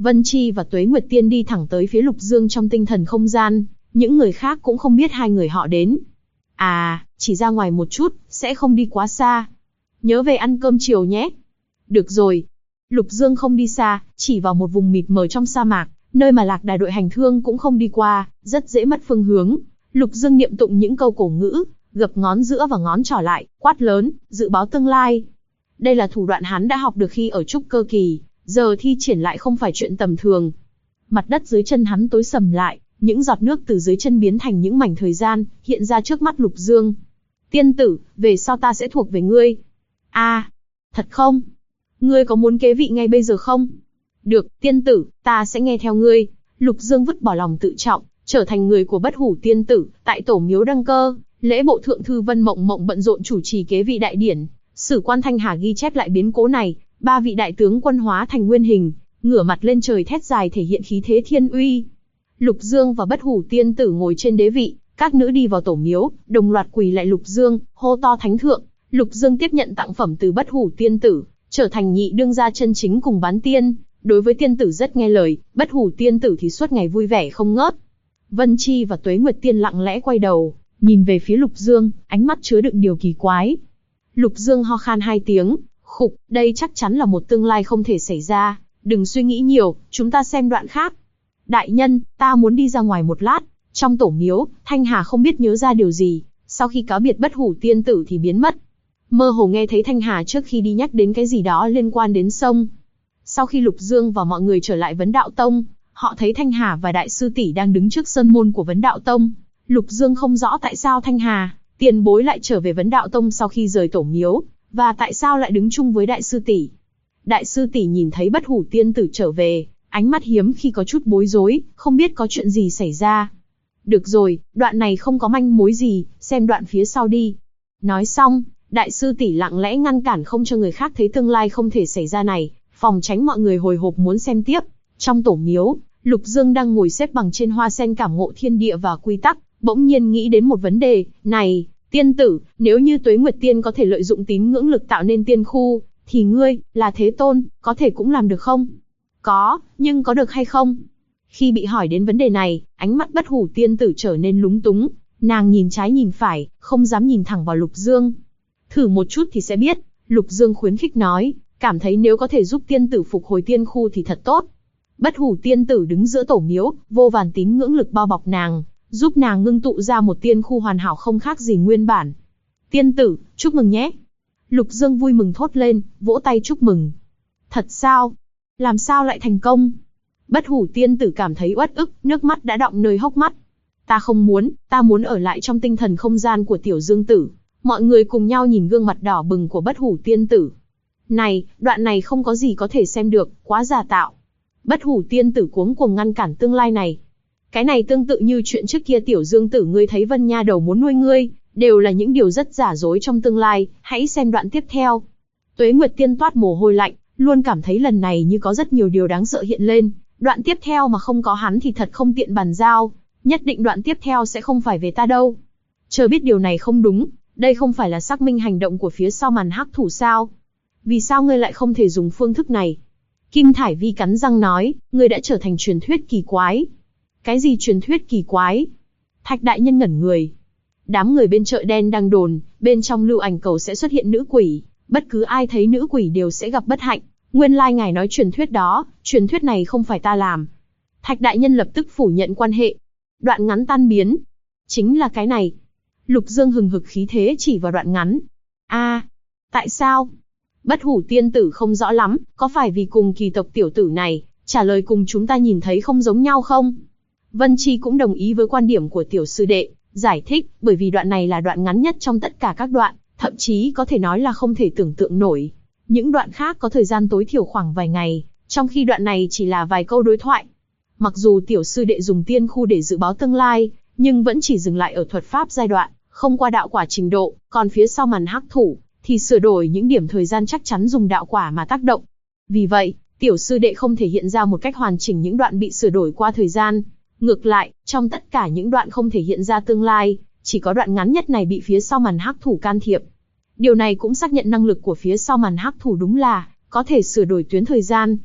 A: Vân Chi và Tuế Nguyệt Tiên đi thẳng tới phía Lục Dương trong tinh thần không gian, những người khác cũng không biết hai người họ đến. À, chỉ ra ngoài một chút, sẽ không đi quá xa. Nhớ về ăn cơm chiều nhé. Được rồi. Lục Dương không đi xa, chỉ vào một vùng mịt mờ trong sa mạc, nơi mà Lạc Đà đội hành thương cũng không đi qua, rất dễ mất phương hướng. Lục Dương niệm tụng những câu cổ ngữ, gập ngón giữa và ngón trỏ lại, quát lớn, dự báo tương lai. Đây là thủ đoạn hắn đã học được khi ở trúc cơ kỳ, giờ thi triển lại không phải chuyện tầm thường. Mặt đất dưới chân hắn tối sầm lại, những giọt nước từ dưới chân biến thành những mảnh thời gian, hiện ra trước mắt Lục Dương. Tiên tử, về sau ta sẽ thuộc về ngươi. À, thật không? Ngươi có muốn kế vị ngay bây giờ không? Được, tiên tử, ta sẽ nghe theo ngươi. Lục Dương vứt bỏ lòng tự trọng, trở thành người của Bất Hủ tiên tử, tại tổ miếu đăng cơ, lễ bộ thượng thư Vân Mộng Mộng bận rộn chủ trì kế vị đại điển. Sử quan Thanh Hà ghi chép lại biến cố này, 3 vị đại tướng quân hóa thành nguyên hình, ngửa mặt lên trời thét dài thể hiện khí thế thiên uy. Lục Dương và Bất Hủ tiên tử ngồi trên đế vị, các nữ đi vào tổ miếu, đồng loạt quỳ lại Lục Dương, hô to thánh thượng. Lục Dương tiếp nhận tặng phẩm từ Bất Hủ tiên tử, trở thành nhị đương gia chân chính cùng bán tiên. Đối với tiên tử rất nghe lời, Bất Hủ tiên tử thì suốt ngày vui vẻ không ngớt. Vân Chi và Tuế Nguyệt Tiên lặng lẽ quay đầu, nhìn về phía Lục Dương, ánh mắt chứa đựng điều kỳ quái. Lục Dương ho khan 2 tiếng, khục, đây chắc chắn là một tương lai không thể xảy ra, đừng suy nghĩ nhiều, chúng ta xem đoạn khác. Đại nhân, ta muốn đi ra ngoài một lát. Trong tổ miếu, Thanh Hà không biết nhớ ra điều gì, sau khi cáo biệt Bất Hủ tiên tử thì biến mất. Mơ hồ nghe thấy Thanh Hà trước khi đi nhắc đến cái gì đó liên quan đến sông. Sau khi Lục Dương và mọi người trở lại Vấn Đạo Tông, họ thấy Thanh Hà và Đại sư tỷ đang đứng trước sân môn của Vấn Đạo Tông. Lục Dương không rõ tại sao Thanh Hà, tiền bối lại trở về Vấn Đạo Tông sau khi rời tổ miếu, và tại sao lại đứng chung với Đại sư tỷ. Đại sư tỷ nhìn thấy Bất Hủ tiên tử trở về, ánh mắt hiếm khi có chút bối rối, không biết có chuyện gì xảy ra. Được rồi, đoạn này không có manh mối gì, xem đoạn phía sau đi. Nói xong, Đại sư tỷ lặng lẽ ngăn cản không cho người khác thấy tương lai không thể xảy ra này, phòng tránh mọi người hồi hộp muốn xem tiếp. Trong tổ miếu, Lục Dương đang ngồi xếp bằng trên hoa sen cảm ngộ thiên địa và quy tắc, bỗng nhiên nghĩ đến một vấn đề. Này, tiên tử, nếu như Tuế Nguyệt Tiên có thể lợi dụng tín ngưỡng lực tạo nên tiên khu, thì ngươi, là Thế Tôn, có thể cũng làm được không? Có, nhưng có được hay không? Khi bị hỏi đến vấn đề này, ánh mắt Bất Hủ tiên tử trở nên lúng túng, nàng nhìn trái nhìn phải, không dám nhìn thẳng vào Lục Dương. Thử một chút thì sẽ biết, Lục Dương khuyến khích nói, cảm thấy nếu có thể giúp tiên tử phục hồi tiên khu thì thật tốt. Bất Hủ tiên tử đứng giữa tổ miếu, vô vàn tín ngưỡng lực bao bọc nàng, giúp nàng ngưng tụ ra một tiên khu hoàn hảo không khác gì nguyên bản. Tiên tử, chúc mừng nhé. Lục Dương vui mừng thốt lên, vỗ tay chúc mừng. Thật sao? Làm sao lại thành công? Bất Hủ tiên tử cảm thấy uất ức, nước mắt đã đọng nơi hốc mắt. Ta muốn ở lại trong tinh thần không gian của Tiểu Dương tử. Mọi người cùng nhau nhìn gương mặt đỏ bừng của Bất Hủ tiên tử. Này, đoạn này không có gì có thể xem được, quá giả tạo. Bất Hủ tiên tử cuống cuồng ngăn cản tương lai này. Cái này tương tự như chuyện trước kia Tiểu Dương tử ngươi thấy Vân Nha Đầu muốn nuôi ngươi, đều là những điều rất giả dối trong tương lai, hãy xem đoạn tiếp theo. Tuế Nguyệt Tiên toát mồ hôi lạnh, luôn cảm thấy lần này như có rất nhiều điều đáng sợ hiện lên, đoạn tiếp theo mà không có hắn thì thật không tiện bàn giao, nhất định đoạn tiếp theo sẽ không phải về ta đâu. Chờ biết điều này không đúng, đây không phải là xác minh hành động của phía sau màn hắc thủ sao? Vì sao ngươi lại không thể dùng phương thức này? Kim Thải Vi cắn răng nói, ngươi đã trở thành truyền thuyết kỳ quái. Cái gì truyền thuyết kỳ quái? Thạch đại nhân ngẩn người. Đám người bên chợ đen đang đồn, bên trong lưu ảnh cầu sẽ xuất hiện nữ quỷ, bất cứ ai thấy nữ quỷ đều sẽ gặp bất hạnh. Nguyên lai ngài nói truyền thuyết đó, truyền thuyết này không phải ta làm. Thạch đại nhân lập tức phủ nhận quan hệ. Đoạn ngắn tan biến. Chính là cái này. Lục Dương hừng hực khí thế chỉ vào đoạn ngắn. Tại sao? Bất Hủ tiên tử không rõ lắm, có phải vì cùng kỳ tộc tiểu tử này, trả lời cùng chúng ta nhìn thấy không giống nhau không? Vân Chi cũng đồng ý với quan điểm của tiểu sư đệ, giải thích, bởi vì đoạn này là đoạn ngắn nhất trong tất cả các đoạn, thậm chí có thể nói là không thể tưởng tượng nổi. Những đoạn khác có thời gian tối thiểu khoảng vài ngày, trong khi đoạn này chỉ là vài câu đối thoại. Mặc dù tiểu sư đệ dùng tiên khu để dự báo tương lai, nhưng vẫn chỉ dừng lại ở thuật pháp giai đoạn, không qua đạo quả trình độ, còn phía sau màn hắc thủ, thì sửa đổi những điểm thời gian chắc chắn dùng đạo quả mà tác động. Vì vậy, tiểu sư đệ không thể hiện ra một cách hoàn chỉnh những đoạn bị sửa đổi qua thời gian. Ngược lại, trong tất cả những đoạn không thể hiện ra tương lai, chỉ có đoạn ngắn nhất này bị phía sau màn hắc thủ can thiệp. Điều này cũng xác nhận năng lực của phía sau màn hắc thủ đúng là có thể sửa đổi tuyến thời gian.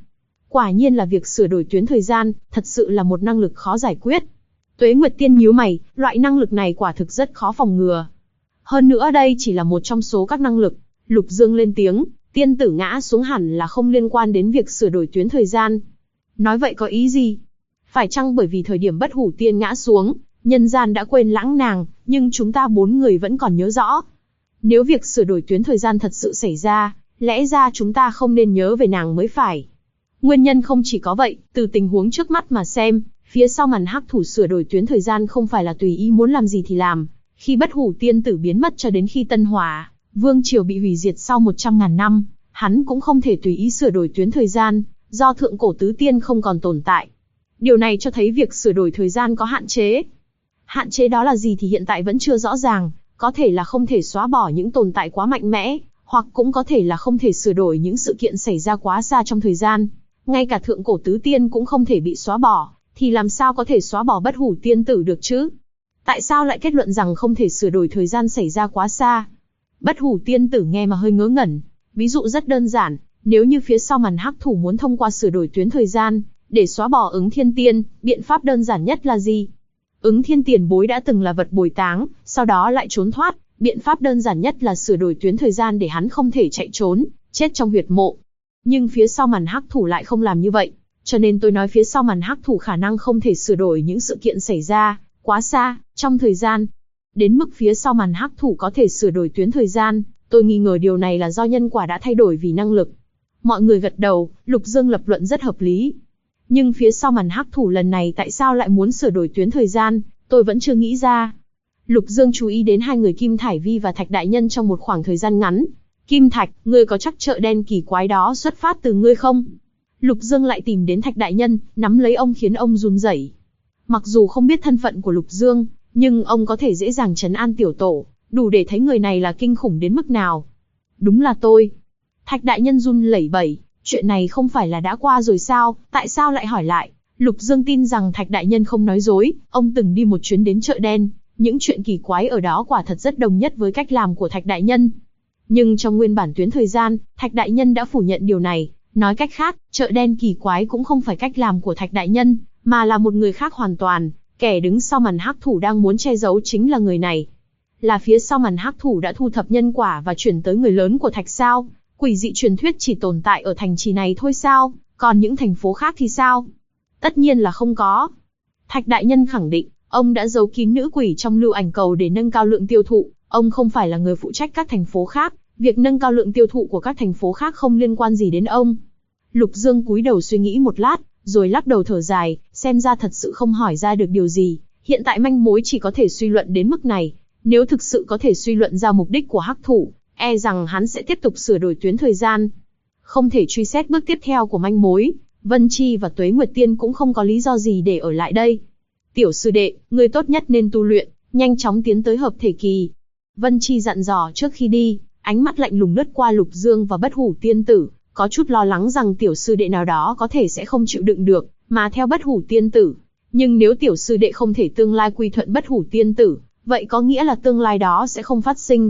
A: Quả nhiên là việc sửa đổi tuyến thời gian, thật sự là một năng lực khó giải quyết. Tuế Nguyệt Tiên nhíu mày, loại năng lực này quả thực rất khó phòng ngừa. Hơn nữa đây chỉ là một trong số các năng lực. Lục Dương lên tiếng, tiên tử ngã xuống hẳn là không liên quan đến việc sửa đổi tuyến thời gian. Nói vậy có ý gì? Phải chăng bởi vì thời điểm Bất Hủ Tiên ngã xuống, nhân gian đã quên lãng nàng, nhưng chúng ta 4 người vẫn còn nhớ rõ. Nếu việc sửa đổi tuyến thời gian thật sự xảy ra, lẽ ra chúng ta không nên nhớ về nàng mới phải. Nguyên nhân không chỉ có vậy, từ tình huống trước mắt mà xem, phía sau màn hắc thủ sửa đổi tuyến thời gian không phải là tùy ý muốn làm gì thì làm. Khi Bất Hủ Tiên tử biến mất cho đến khi Tân Hỏa Vương triều bị hủy diệt sau 100.000 năm, hắn cũng không thể tùy ý sửa đổi tuyến thời gian, do thượng cổ tứ tiên không còn tồn tại. Điều này cho thấy việc sửa đổi thời gian có hạn chế. Hạn chế đó là gì thì hiện tại vẫn chưa rõ ràng, có thể là không thể xóa bỏ những tồn tại quá mạnh mẽ, hoặc cũng có thể là không thể sửa đổi những sự kiện xảy ra quá xa trong thời gian. Ngay cả thượng cổ tứ tiên cũng không thể bị xóa bỏ, thì làm sao có thể xóa bỏ Bất Hủ Tiên tử được chứ? Tại sao lại kết luận rằng không thể sửa đổi thời gian xảy ra quá xa? Bất Hủ Tiên tử nghe mà hơi ngớ ngẩn. Ví dụ rất đơn giản, nếu như phía sau màn hắc thủ muốn thông qua sửa đổi tuyến thời gian, để xóa bỏ Ứng Thiên Tiên, biện pháp đơn giản nhất là gì? Ứng Thiên tiền bối đã từng là vật bồi táng, sau đó lại trốn thoát, biện pháp đơn giản nhất là sửa đổi tuyến thời gian để hắn không thể chạy trốn, chết trong huyệt mộ. Nhưng phía sau màn hắc thủ lại không làm như vậy, cho nên tôi nói phía sau màn hắc thủ khả năng không thể sửa đổi những sự kiện xảy ra quá xa trong thời gian. Đến mức phía sau màn hắc thủ có thể sửa đổi tuyến thời gian, tôi nghi ngờ điều này là do nhân quả đã thay đổi vì năng lực. Mọi người gật đầu, Lục Dương lập luận rất hợp lý. Nhưng phía sau màn hắc thủ lần này tại sao lại muốn sửa đổi tuyến thời gian, tôi vẫn chưa nghĩ ra. Lục Dương chú ý đến hai người Kim Thải Vi và Thạch Đại Nhân trong một khoảng thời gian ngắn. Kim Thạch, ngươi có chắc chợ đen kỳ quái đó xuất phát từ ngươi không? Lục Dương lại tìm đến Thạch Đại Nhân, nắm lấy ông khiến ông run rẩy. Mặc dù không biết thân phận của Lục Dương, nhưng ông có thể dễ dàng trấn an tiểu tổ, đủ để thấy người này là kinh khủng đến mức nào. Đúng là tôi. Thạch Đại Nhân run lẩy bẩy, chuyện này không phải là đã qua rồi sao, tại sao lại hỏi lại? Lục Dương tin rằng Thạch Đại Nhân không nói dối, ông từng đi một chuyến đến chợ đen, những chuyện kỳ quái ở đó quả thật rất đồng nhất với cách làm của Thạch Đại Nhân. Nhưng trong nguyên bản tuyến thời gian, Thạch Đại Nhân đã phủ nhận điều này, nói cách khác, chợ đen kỳ quái cũng không phải cách làm của Thạch Đại Nhân, mà là một người khác hoàn toàn, kẻ đứng sau màn hắc thủ đang muốn che giấu chính là người này. Là phía sau màn hắc thủ đã thu thập nhân quả và chuyển tới người lớn của Thạch sao? Quỷ dị truyền thuyết chỉ tồn tại ở thành trì này thôi sao? Còn những thành phố khác thì sao? Tất nhiên là không có. Thạch Đại Nhân khẳng định, ông đã giấu kín nữ quỷ trong lưu ảnh cầu để nâng cao lượng tiêu thụ, ông không phải là người phụ trách các thành phố khác, việc nâng cao lượng tiêu thụ của các thành phố khác không liên quan gì đến ông. Lục Dương cúi đầu suy nghĩ một lát, rồi lắc đầu thở dài, xem ra thật sự không hỏi ra được điều gì, hiện tại manh mối chỉ có thể suy luận đến mức này, nếu thực sự có thể suy luận ra mục đích của hắc thủ, e rằng hắn sẽ tiếp tục sửa đổi tuyến thời gian. Không thể truy xét bước tiếp theo của manh mối, Vân Chi và Tuế Nguyệt Tiên cũng không có lý do gì để ở lại đây. Tiểu sư đệ, ngươi tốt nhất nên tu luyện, nhanh chóng tiến tới hợp thể kỳ. Vân Chi dặn dò trước khi đi, ánh mắt lạnh lùng lướt qua Lục Dương và Bất Hủ Tiên tử, có chút lo lắng rằng tiểu sư đệ nào đó có thể sẽ không chịu đựng được, mà theo Bất Hủ Tiên tử. Nhưng nếu tiểu sư đệ không thể tương lai quy thuận Bất Hủ Tiên tử, vậy có nghĩa là tương lai đó sẽ không phát sinh.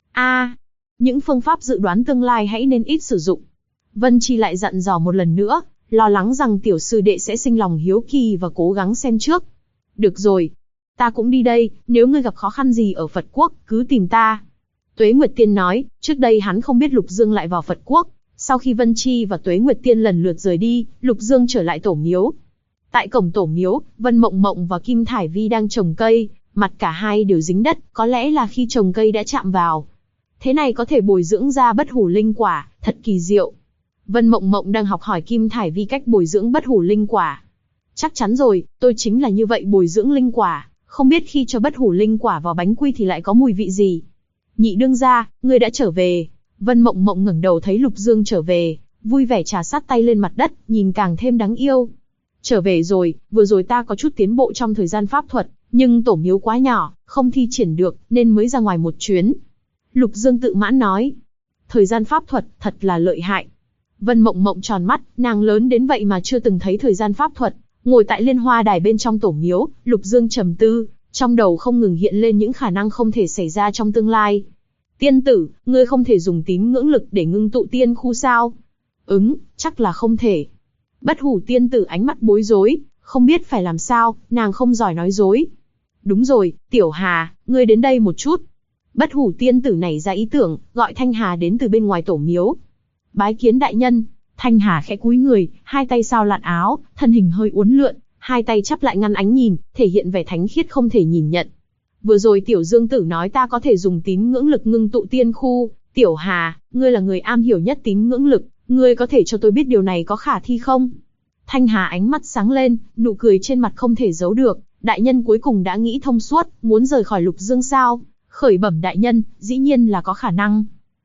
A: Những phương pháp dự đoán tương lai hãy nên ít sử dụng. Vân Chi lại dặn dò một lần nữa, lo lắng rằng tiểu sư đệ sẽ sinh lòng hiếu kỳ và cố gắng xem trước. Được rồi, ta cũng đi đây, nếu ngươi gặp khó khăn gì ở Phật Quốc, cứ tìm ta. Tuế Nguyệt Tiên nói, trước đây hắn không biết Lục Dương lại vào Phật Quốc. Sau khi Vân Chi và Tuế Nguyệt Tiên lần lượt rời đi, Lục Dương trở lại tổ miếu. Tại cổng tổ miếu, Vân Mộng Mộng và Kim Thải Vi đang trồng cây, mặt cả hai đều dính đất, có lẽ là khi trồng cây đã chạm vào. Thế này có thể bồi dưỡng ra bất hủ linh quả, thật kỳ diệu. Vân Mộng Mộng đang học hỏi Kim Thải Vi cách bồi dưỡng bất hủ linh quả. Chắc chắn rồi, tôi chính là như vậy bồi dưỡng linh quả, không biết khi cho bất hủ linh quả vào bánh quy thì lại có mùi vị gì. Nhị đương gia, ngươi đã trở về. Vân Mộng Mộng ngẩng đầu thấy Lục Dương trở về, vui vẻ trà sát tay lên mặt đất, nhìn càng thêm đáng yêu. Trở về rồi, vừa rồi ta có chút tiến bộ trong thời gian pháp thuật, nhưng tổ miếu quá nhỏ, không thi triển được, nên mới ra ngoài một chuyến. Lục Dương tự mãn nói. Thời gian pháp thuật, thật là lợi hại. Vân Mộng Mộng tròn mắt, nàng lớn đến vậy mà chưa từng thấy thời gian pháp thuật. Ngồi tại liên hoa đài bên trong tổ miếu, Lục Dương trầm tư, trong đầu không ngừng hiện lên những khả năng không thể xảy ra trong tương lai. Tiên tử, ngươi không thể dùng tín ngưỡng lực để ngưng tụ tiên khu sao? Chắc là không thể. Bất hủ tiên tử ánh mắt bối rối, không biết phải làm sao, nàng không giỏi nói dối. Đúng rồi, Tiểu Hà, ngươi đến đây một chút. Bất hủ tiên tử nảy ra ý tưởng, gọi Thanh Hà đến từ bên ngoài tổ miếu. Bái kiến đại nhân. Thanh Hà khẽ cúi người, hai tay sao lạn áo, thân hình hơi uốn lượn, hai tay chắp lại ngăn ánh nhìn, thể hiện vẻ thánh khiết không thể nhìn nhận. Vừa rồi Tiểu Dương Tử nói ta có thể dùng tín ngưỡng lực ngưng tụ tiên khu. Tiểu Hà, ngươi là người am hiểu nhất tín ngưỡng lực, ngươi có thể cho tôi biết điều này có khả thi không? Thanh Hà ánh mắt sáng lên, nụ cười trên mặt không thể giấu được. Đại nhân cuối cùng đã nghĩ thông suốt, muốn rời khỏi Lục Dương sao? Khởi bẩm đại nhân, dĩ nhiên là có khả năng.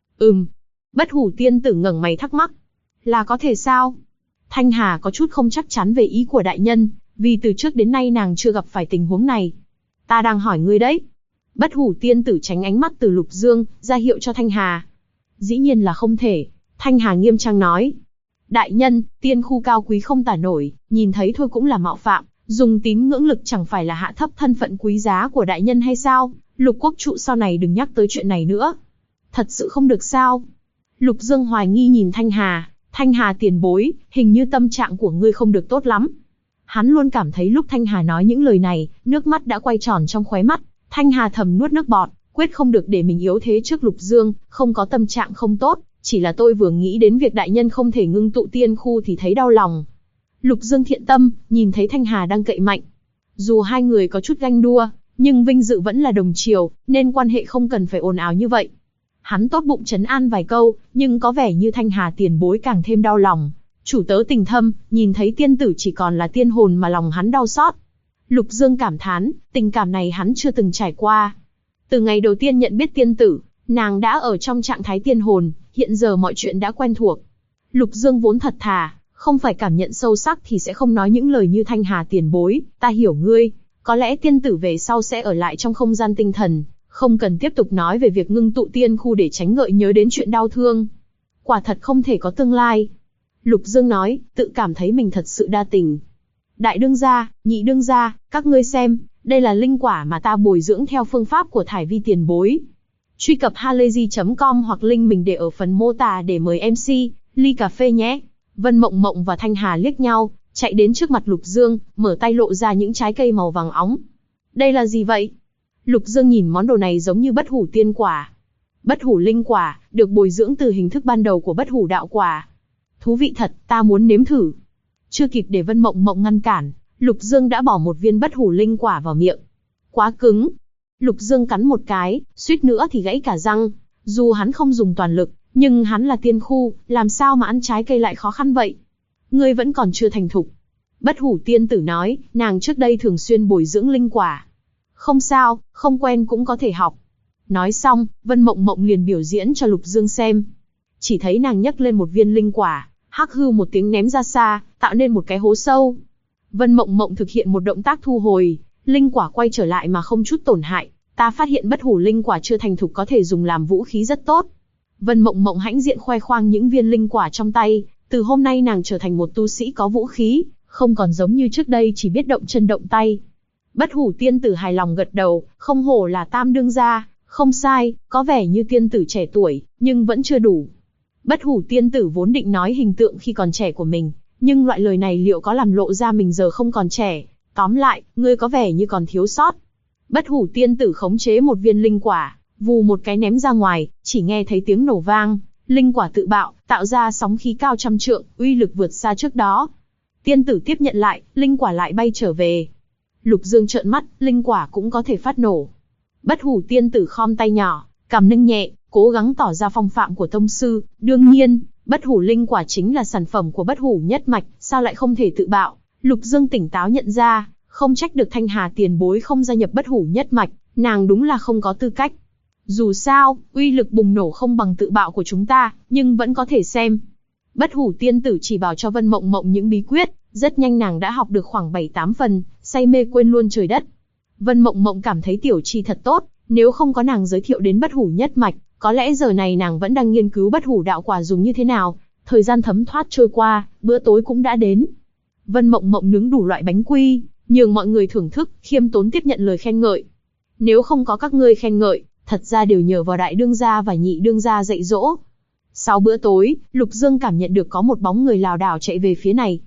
A: Bất hủ tiên tử ngẩng mày thắc mắc. Là có thể sao? Thanh Hà có chút không chắc chắn về ý của đại nhân, vì từ trước đến nay nàng chưa gặp phải tình huống này. Ta đang hỏi ngươi đấy. Bất hủ tiên tử tránh ánh mắt từ Lục Dương, ra hiệu cho Thanh Hà. Dĩ nhiên là không thể. Thanh Hà nghiêm trang nói. Đại nhân, tiên khu cao quý không tả nổi, nhìn thấy thôi cũng là mạo phạm. Dùng tín ngưỡng lực chẳng phải là hạ thấp thân phận quý giá của đại nhân hay sao? Lục quốc trụ sau này đừng nhắc tới chuyện này nữa. Thật sự không được sao? Lục Dương hoài nghi nhìn Thanh Hà. Thanh Hà tiền bối, hình như tâm trạng của ngươi không được tốt lắm. Hắn luôn cảm thấy lúc Thanh Hà nói những lời này, nước mắt đã quay tròn trong khóe mắt. Thanh Hà thầm nuốt nước bọt, quyết không được để mình yếu thế trước Lục Dương, không có tâm trạng không tốt, chỉ là tôi vừa nghĩ đến việc đại nhân không thể ngưng tụ tiên khu thì thấy đau lòng. Lục Dương thiện tâm, nhìn thấy Thanh Hà đang cậy mạnh. Dù hai người có chút ganh đua, nhưng vinh dự vẫn là đồng chiều, nên quan hệ không cần phải ồn ào như vậy. Hắn tốt bụng trấn an vài câu, nhưng có vẻ như Thanh Hà tiền bối càng thêm đau lòng. Chủ tớ tình thâm, nhìn thấy tiên tử chỉ còn là tiên hồn mà lòng hắn đau xót. Lục Dương cảm thán, tình cảm này hắn chưa từng trải qua. Từ ngày đầu tiên nhận biết tiên tử, nàng đã ở trong trạng thái tiên hồn, hiện giờ mọi chuyện đã quen thuộc. Lục Dương vốn thật thà, không phải cảm nhận sâu sắc thì sẽ không nói những lời như Thanh Hà tiền bối, ta hiểu ngươi, có lẽ tiên tử về sau sẽ ở lại trong không gian tinh thần, không cần tiếp tục nói về việc ngưng tụ tiên khu để tránh gợi nhớ đến chuyện đau thương. Quả thật không thể có tương lai. Lục Dương nói, tự cảm thấy mình thật sự đa tình. Đại đương gia, nhị đương gia, các ngươi xem, đây là linh quả mà ta bồi dưỡng theo phương pháp của Thải Vi tiền bối. Truy cập halayzi.com hoặc link mình để ở phần mô tả để mời MC, ly cà phê nhé. Vân Mộng Mộng và Thanh Hà liếc nhau, chạy đến trước mặt Lục Dương, mở tay lộ ra những trái cây màu vàng óng. Đây là gì vậy? Lục Dương nhìn món đồ này giống như bất hủ tiên quả. Bất hủ linh quả, được bồi dưỡng từ hình thức ban đầu của bất hủ đạo quả. Thú vị thật, ta muốn nếm thử. Chưa kịp để Vân Mộng Mộng ngăn cản, Lục Dương đã bỏ một viên bất hủ linh quả vào miệng. Quá cứng. Lục Dương cắn một cái, suýt nữa thì gãy cả răng. Dù hắn không dùng toàn lực, nhưng hắn là tiên khu, làm sao mà ăn trái cây lại khó khăn vậy? Ngươi vẫn còn chưa thành thục. Bất hủ tiên tử nói, nàng trước đây thường xuyên bồi dưỡng linh quả. Không sao, không quen cũng có thể học. Nói xong, Vân Mộng Mộng liền biểu diễn cho Lục Dương xem. Chỉ thấy nàng nhấc lên một viên linh quả, hắc hư một tiếng ném ra xa, tạo nên một cái hố sâu. Vân Mộng Mộng thực hiện một động tác thu hồi, linh quả quay trở lại mà không chút tổn hại. Ta phát hiện bất hủ linh quả chưa thành thục có thể dùng làm vũ khí rất tốt. Vân Mộng Mộng hãnh diện khoe khoang những viên linh quả trong tay. Từ hôm nay nàng trở thành một tu sĩ có vũ khí, không còn giống như trước đây chỉ biết động chân động tay. Bất hủ tiên tử hài lòng gật đầu, không hổ là tam đương gia, không sai, có vẻ như tiên tử trẻ tuổi, nhưng vẫn chưa đủ. Bất hủ tiên tử vốn định nói hình tượng khi còn trẻ của mình, nhưng loại lời này liệu có làm lộ ra mình giờ không còn trẻ. Tóm lại, ngươi có vẻ như còn thiếu sót. Bất hủ tiên tử khống chế một viên linh quả, vù một cái ném ra ngoài, chỉ nghe thấy tiếng nổ vang, linh quả tự bạo, tạo ra sóng khí cao trăm trượng, uy lực vượt xa trước đó. Tiên tử tiếp nhận lại, linh quả lại bay trở về. Lục Dương trợn mắt, linh quả cũng có thể phát nổ. Bất hủ tiên tử khom tay nhỏ, cằm nâng nhẹ, cố gắng tỏ ra phong phạm của tông sư. Đương nhiên, bất hủ linh quả chính là sản phẩm của bất hủ nhất mạch, sao lại không thể tự bạo? Lục Dương tỉnh táo nhận ra, không trách được Thanh Hà tiền bối không gia nhập bất hủ nhất mạch, nàng đúng là không có tư cách. Dù sao, uy lực bùng nổ không bằng tự bạo của chúng ta, nhưng vẫn có thể xem. Bất hủ tiên tử chỉ bảo cho Vân Mộng Mộng những bí quyết, rất nhanh nàng đã học được khoảng 7-8 phần, say mê quên luôn trời đất. Vân Mộng Mộng cảm thấy tiểu chi thật tốt, nếu không có nàng giới thiệu đến bất hủ nhất mạch, có lẽ giờ này nàng vẫn đang nghiên cứu bất hủ đạo quả dùng như thế nào. Thời gian thấm thoát trôi qua, bữa tối cũng đã đến. Vân Mộng Mộng nướng đủ loại bánh quy, nhường mọi người thưởng thức, khiêm tốn tiếp nhận lời khen ngợi. Nếu không có các ngươi khen ngợi, thật ra đều nhờ vào đại đương gia và nhị đương gia dạy dỗ. Sau bữa tối, Lục Dương cảm nhận được có một bóng người lảo đảo chạy về phía này.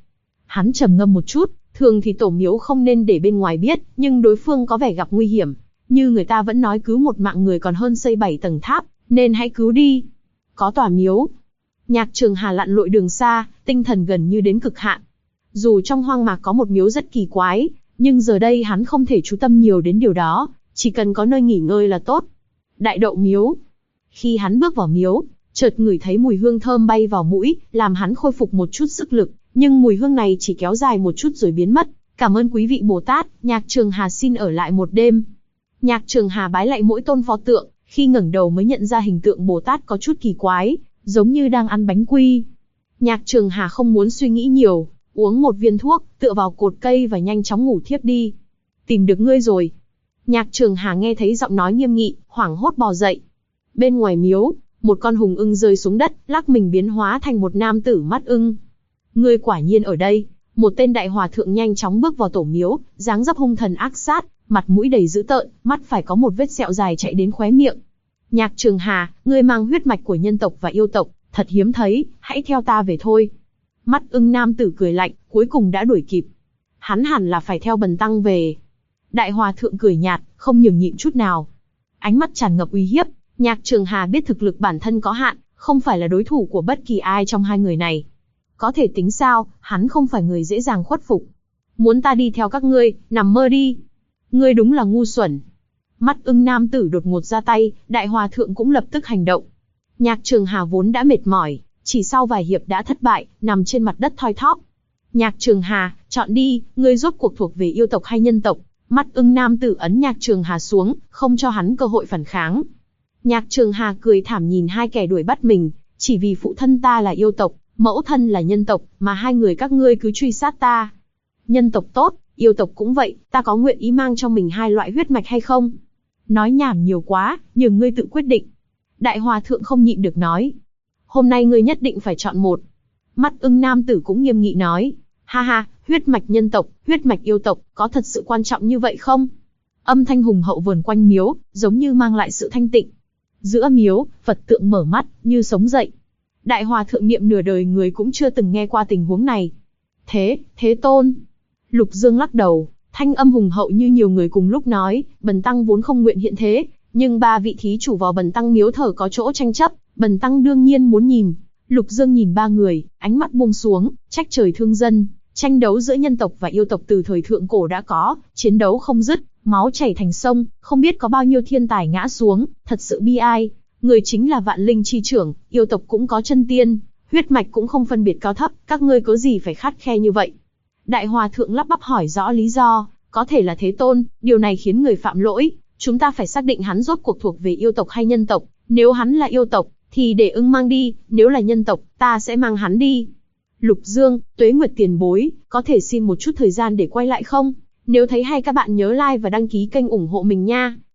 A: Hắn trầm ngâm một chút, thường thì tổ miếu không nên để bên ngoài biết, nhưng đối phương có vẻ gặp nguy hiểm. Như người ta vẫn nói cứu một mạng người còn hơn xây 7 tầng tháp, nên hãy cứu đi. Có tòa miếu. Nhạc Trường Hà lặn lội đường xa, tinh thần gần như đến cực hạn. Dù trong hoang mạc có một miếu rất kỳ quái, nhưng giờ đây hắn không thể chú tâm nhiều đến điều đó, chỉ cần có nơi nghỉ ngơi là tốt. Đại Đậu miếu. Khi hắn bước vào miếu, chợt ngửi thấy mùi hương thơm bay vào mũi, làm hắn khôi phục một chút sức lực, nhưng mùi hương này chỉ kéo dài một chút rồi biến mất. Cảm ơn quý vị Bồ Tát, Nhạc Trường Hà xin ở lại một đêm. Nhạc Trường Hà bái lại mỗi tôn pho tượng, khi ngẩng đầu mới nhận ra hình tượng Bồ Tát có chút kỳ quái, giống như đang ăn bánh quy. Nhạc Trường Hà không muốn suy nghĩ nhiều, uống một viên thuốc, tựa vào cột cây và nhanh chóng ngủ thiếp đi. Tìm được ngươi rồi. Nhạc Trường Hà nghe thấy giọng nói nghiêm nghị, hoảng hốt bò dậy. Bên ngoài miếu, một con hùng ưng rơi xuống đất, lắc mình biến hóa thành một nam tử mắt ưng. Ngươi quả nhiên ở đây. Một tên đại hòa thượng nhanh chóng bước vào tổ miếu, dáng dấp hung thần ác sát, mặt mũi đầy dữ tợn, mắt phải có một vết sẹo dài chạy đến khóe miệng. Nhạc Trường Hà, ngươi mang huyết mạch của nhân tộc và yêu tộc, thật hiếm thấy, hãy theo ta về thôi. Mắt ưng nam tử cười lạnh, cuối cùng đã đuổi kịp. Hắn hẳn là phải theo Bần tăng về. Đại hòa thượng cười nhạt, không nhường nhịn chút nào. Ánh mắt tràn ngập uy hiếp. Nhạc Trường Hà biết thực lực bản thân có hạn, không phải là đối thủ của bất kỳ ai trong hai người này. Có thể tính sao, hắn không phải người dễ dàng khuất phục. Muốn ta đi theo các ngươi, nằm mơ đi. Ngươi đúng là ngu xuẩn. Mắt ưng nam tử đột ngột ra tay, đại hòa thượng cũng lập tức hành động. Nhạc Trường Hà vốn đã mệt mỏi, chỉ sau vài hiệp đã thất bại, nằm trên mặt đất thoi thóp. Nhạc Trường Hà, chọn đi, ngươi rốt cuộc thuộc về yêu tộc hay nhân tộc? Mắt ưng nam tử ấn Nhạc Trường Hà xuống, không cho hắn cơ hội phản kháng. Nhạc Trường Hà cười thảm nhìn hai kẻ đuổi bắt mình, chỉ vì phụ thân ta là yêu tộc, mẫu thân là nhân tộc, mà hai người các ngươi cứ truy sát ta. Nhân tộc tốt, yêu tộc cũng vậy, ta có nguyện ý mang trong mình hai loại huyết mạch hay không? Nói nhảm nhiều quá, nhường ngươi tự quyết định. Đại hòa thượng không nhịn được nói. Hôm nay ngươi nhất định phải chọn một. Mắt ưng nam tử cũng nghiêm nghị nói. Ha ha, huyết mạch nhân tộc, huyết mạch yêu tộc, có thật sự quan trọng như vậy không? Âm thanh hùng hậu vờn quanh miếu, giống như mang lại sự thanh tịnh. Giữa miếu, Phật tượng mở mắt, như sống dậy. Đại hòa thượng niệm nửa đời người cũng chưa từng nghe qua tình huống này. Thế tôn. Lục Dương lắc đầu, thanh âm hùng hậu như nhiều người cùng lúc nói, Bần tăng vốn không nguyện hiện thế, nhưng ba vị thí chủ vào Bần tăng miếu thờ có chỗ tranh chấp, Bần tăng đương nhiên muốn nhìn. Lục Dương nhìn ba người, ánh mắt buông xuống, trách trời thương dân, tranh đấu giữa nhân tộc và yêu tộc từ thời thượng cổ đã có, chiến đấu không dứt, máu chảy thành sông, không biết có bao nhiêu thiên tài ngã xuống, thật sự bi ai. Người chính là vạn linh chi trưởng, yêu tộc cũng có chân tiên, huyết mạch cũng không phân biệt cao thấp, các ngươi có gì phải khắt khe như vậy? Đại hòa thượng lắp bắp hỏi rõ lý do, có thể là thế tôn, điều này khiến người phạm lỗi, chúng ta phải xác định hắn rốt cuộc thuộc về yêu tộc hay nhân tộc, nếu hắn là yêu tộc, thì để ưng mang đi, nếu là nhân tộc, ta sẽ mang hắn đi. Lục Dương, Tuế Nguyệt tiền bối, có thể xin một chút thời gian để quay lại không? Nếu thấy hay các bạn nhớ like và đăng ký kênh ủng hộ mình nha.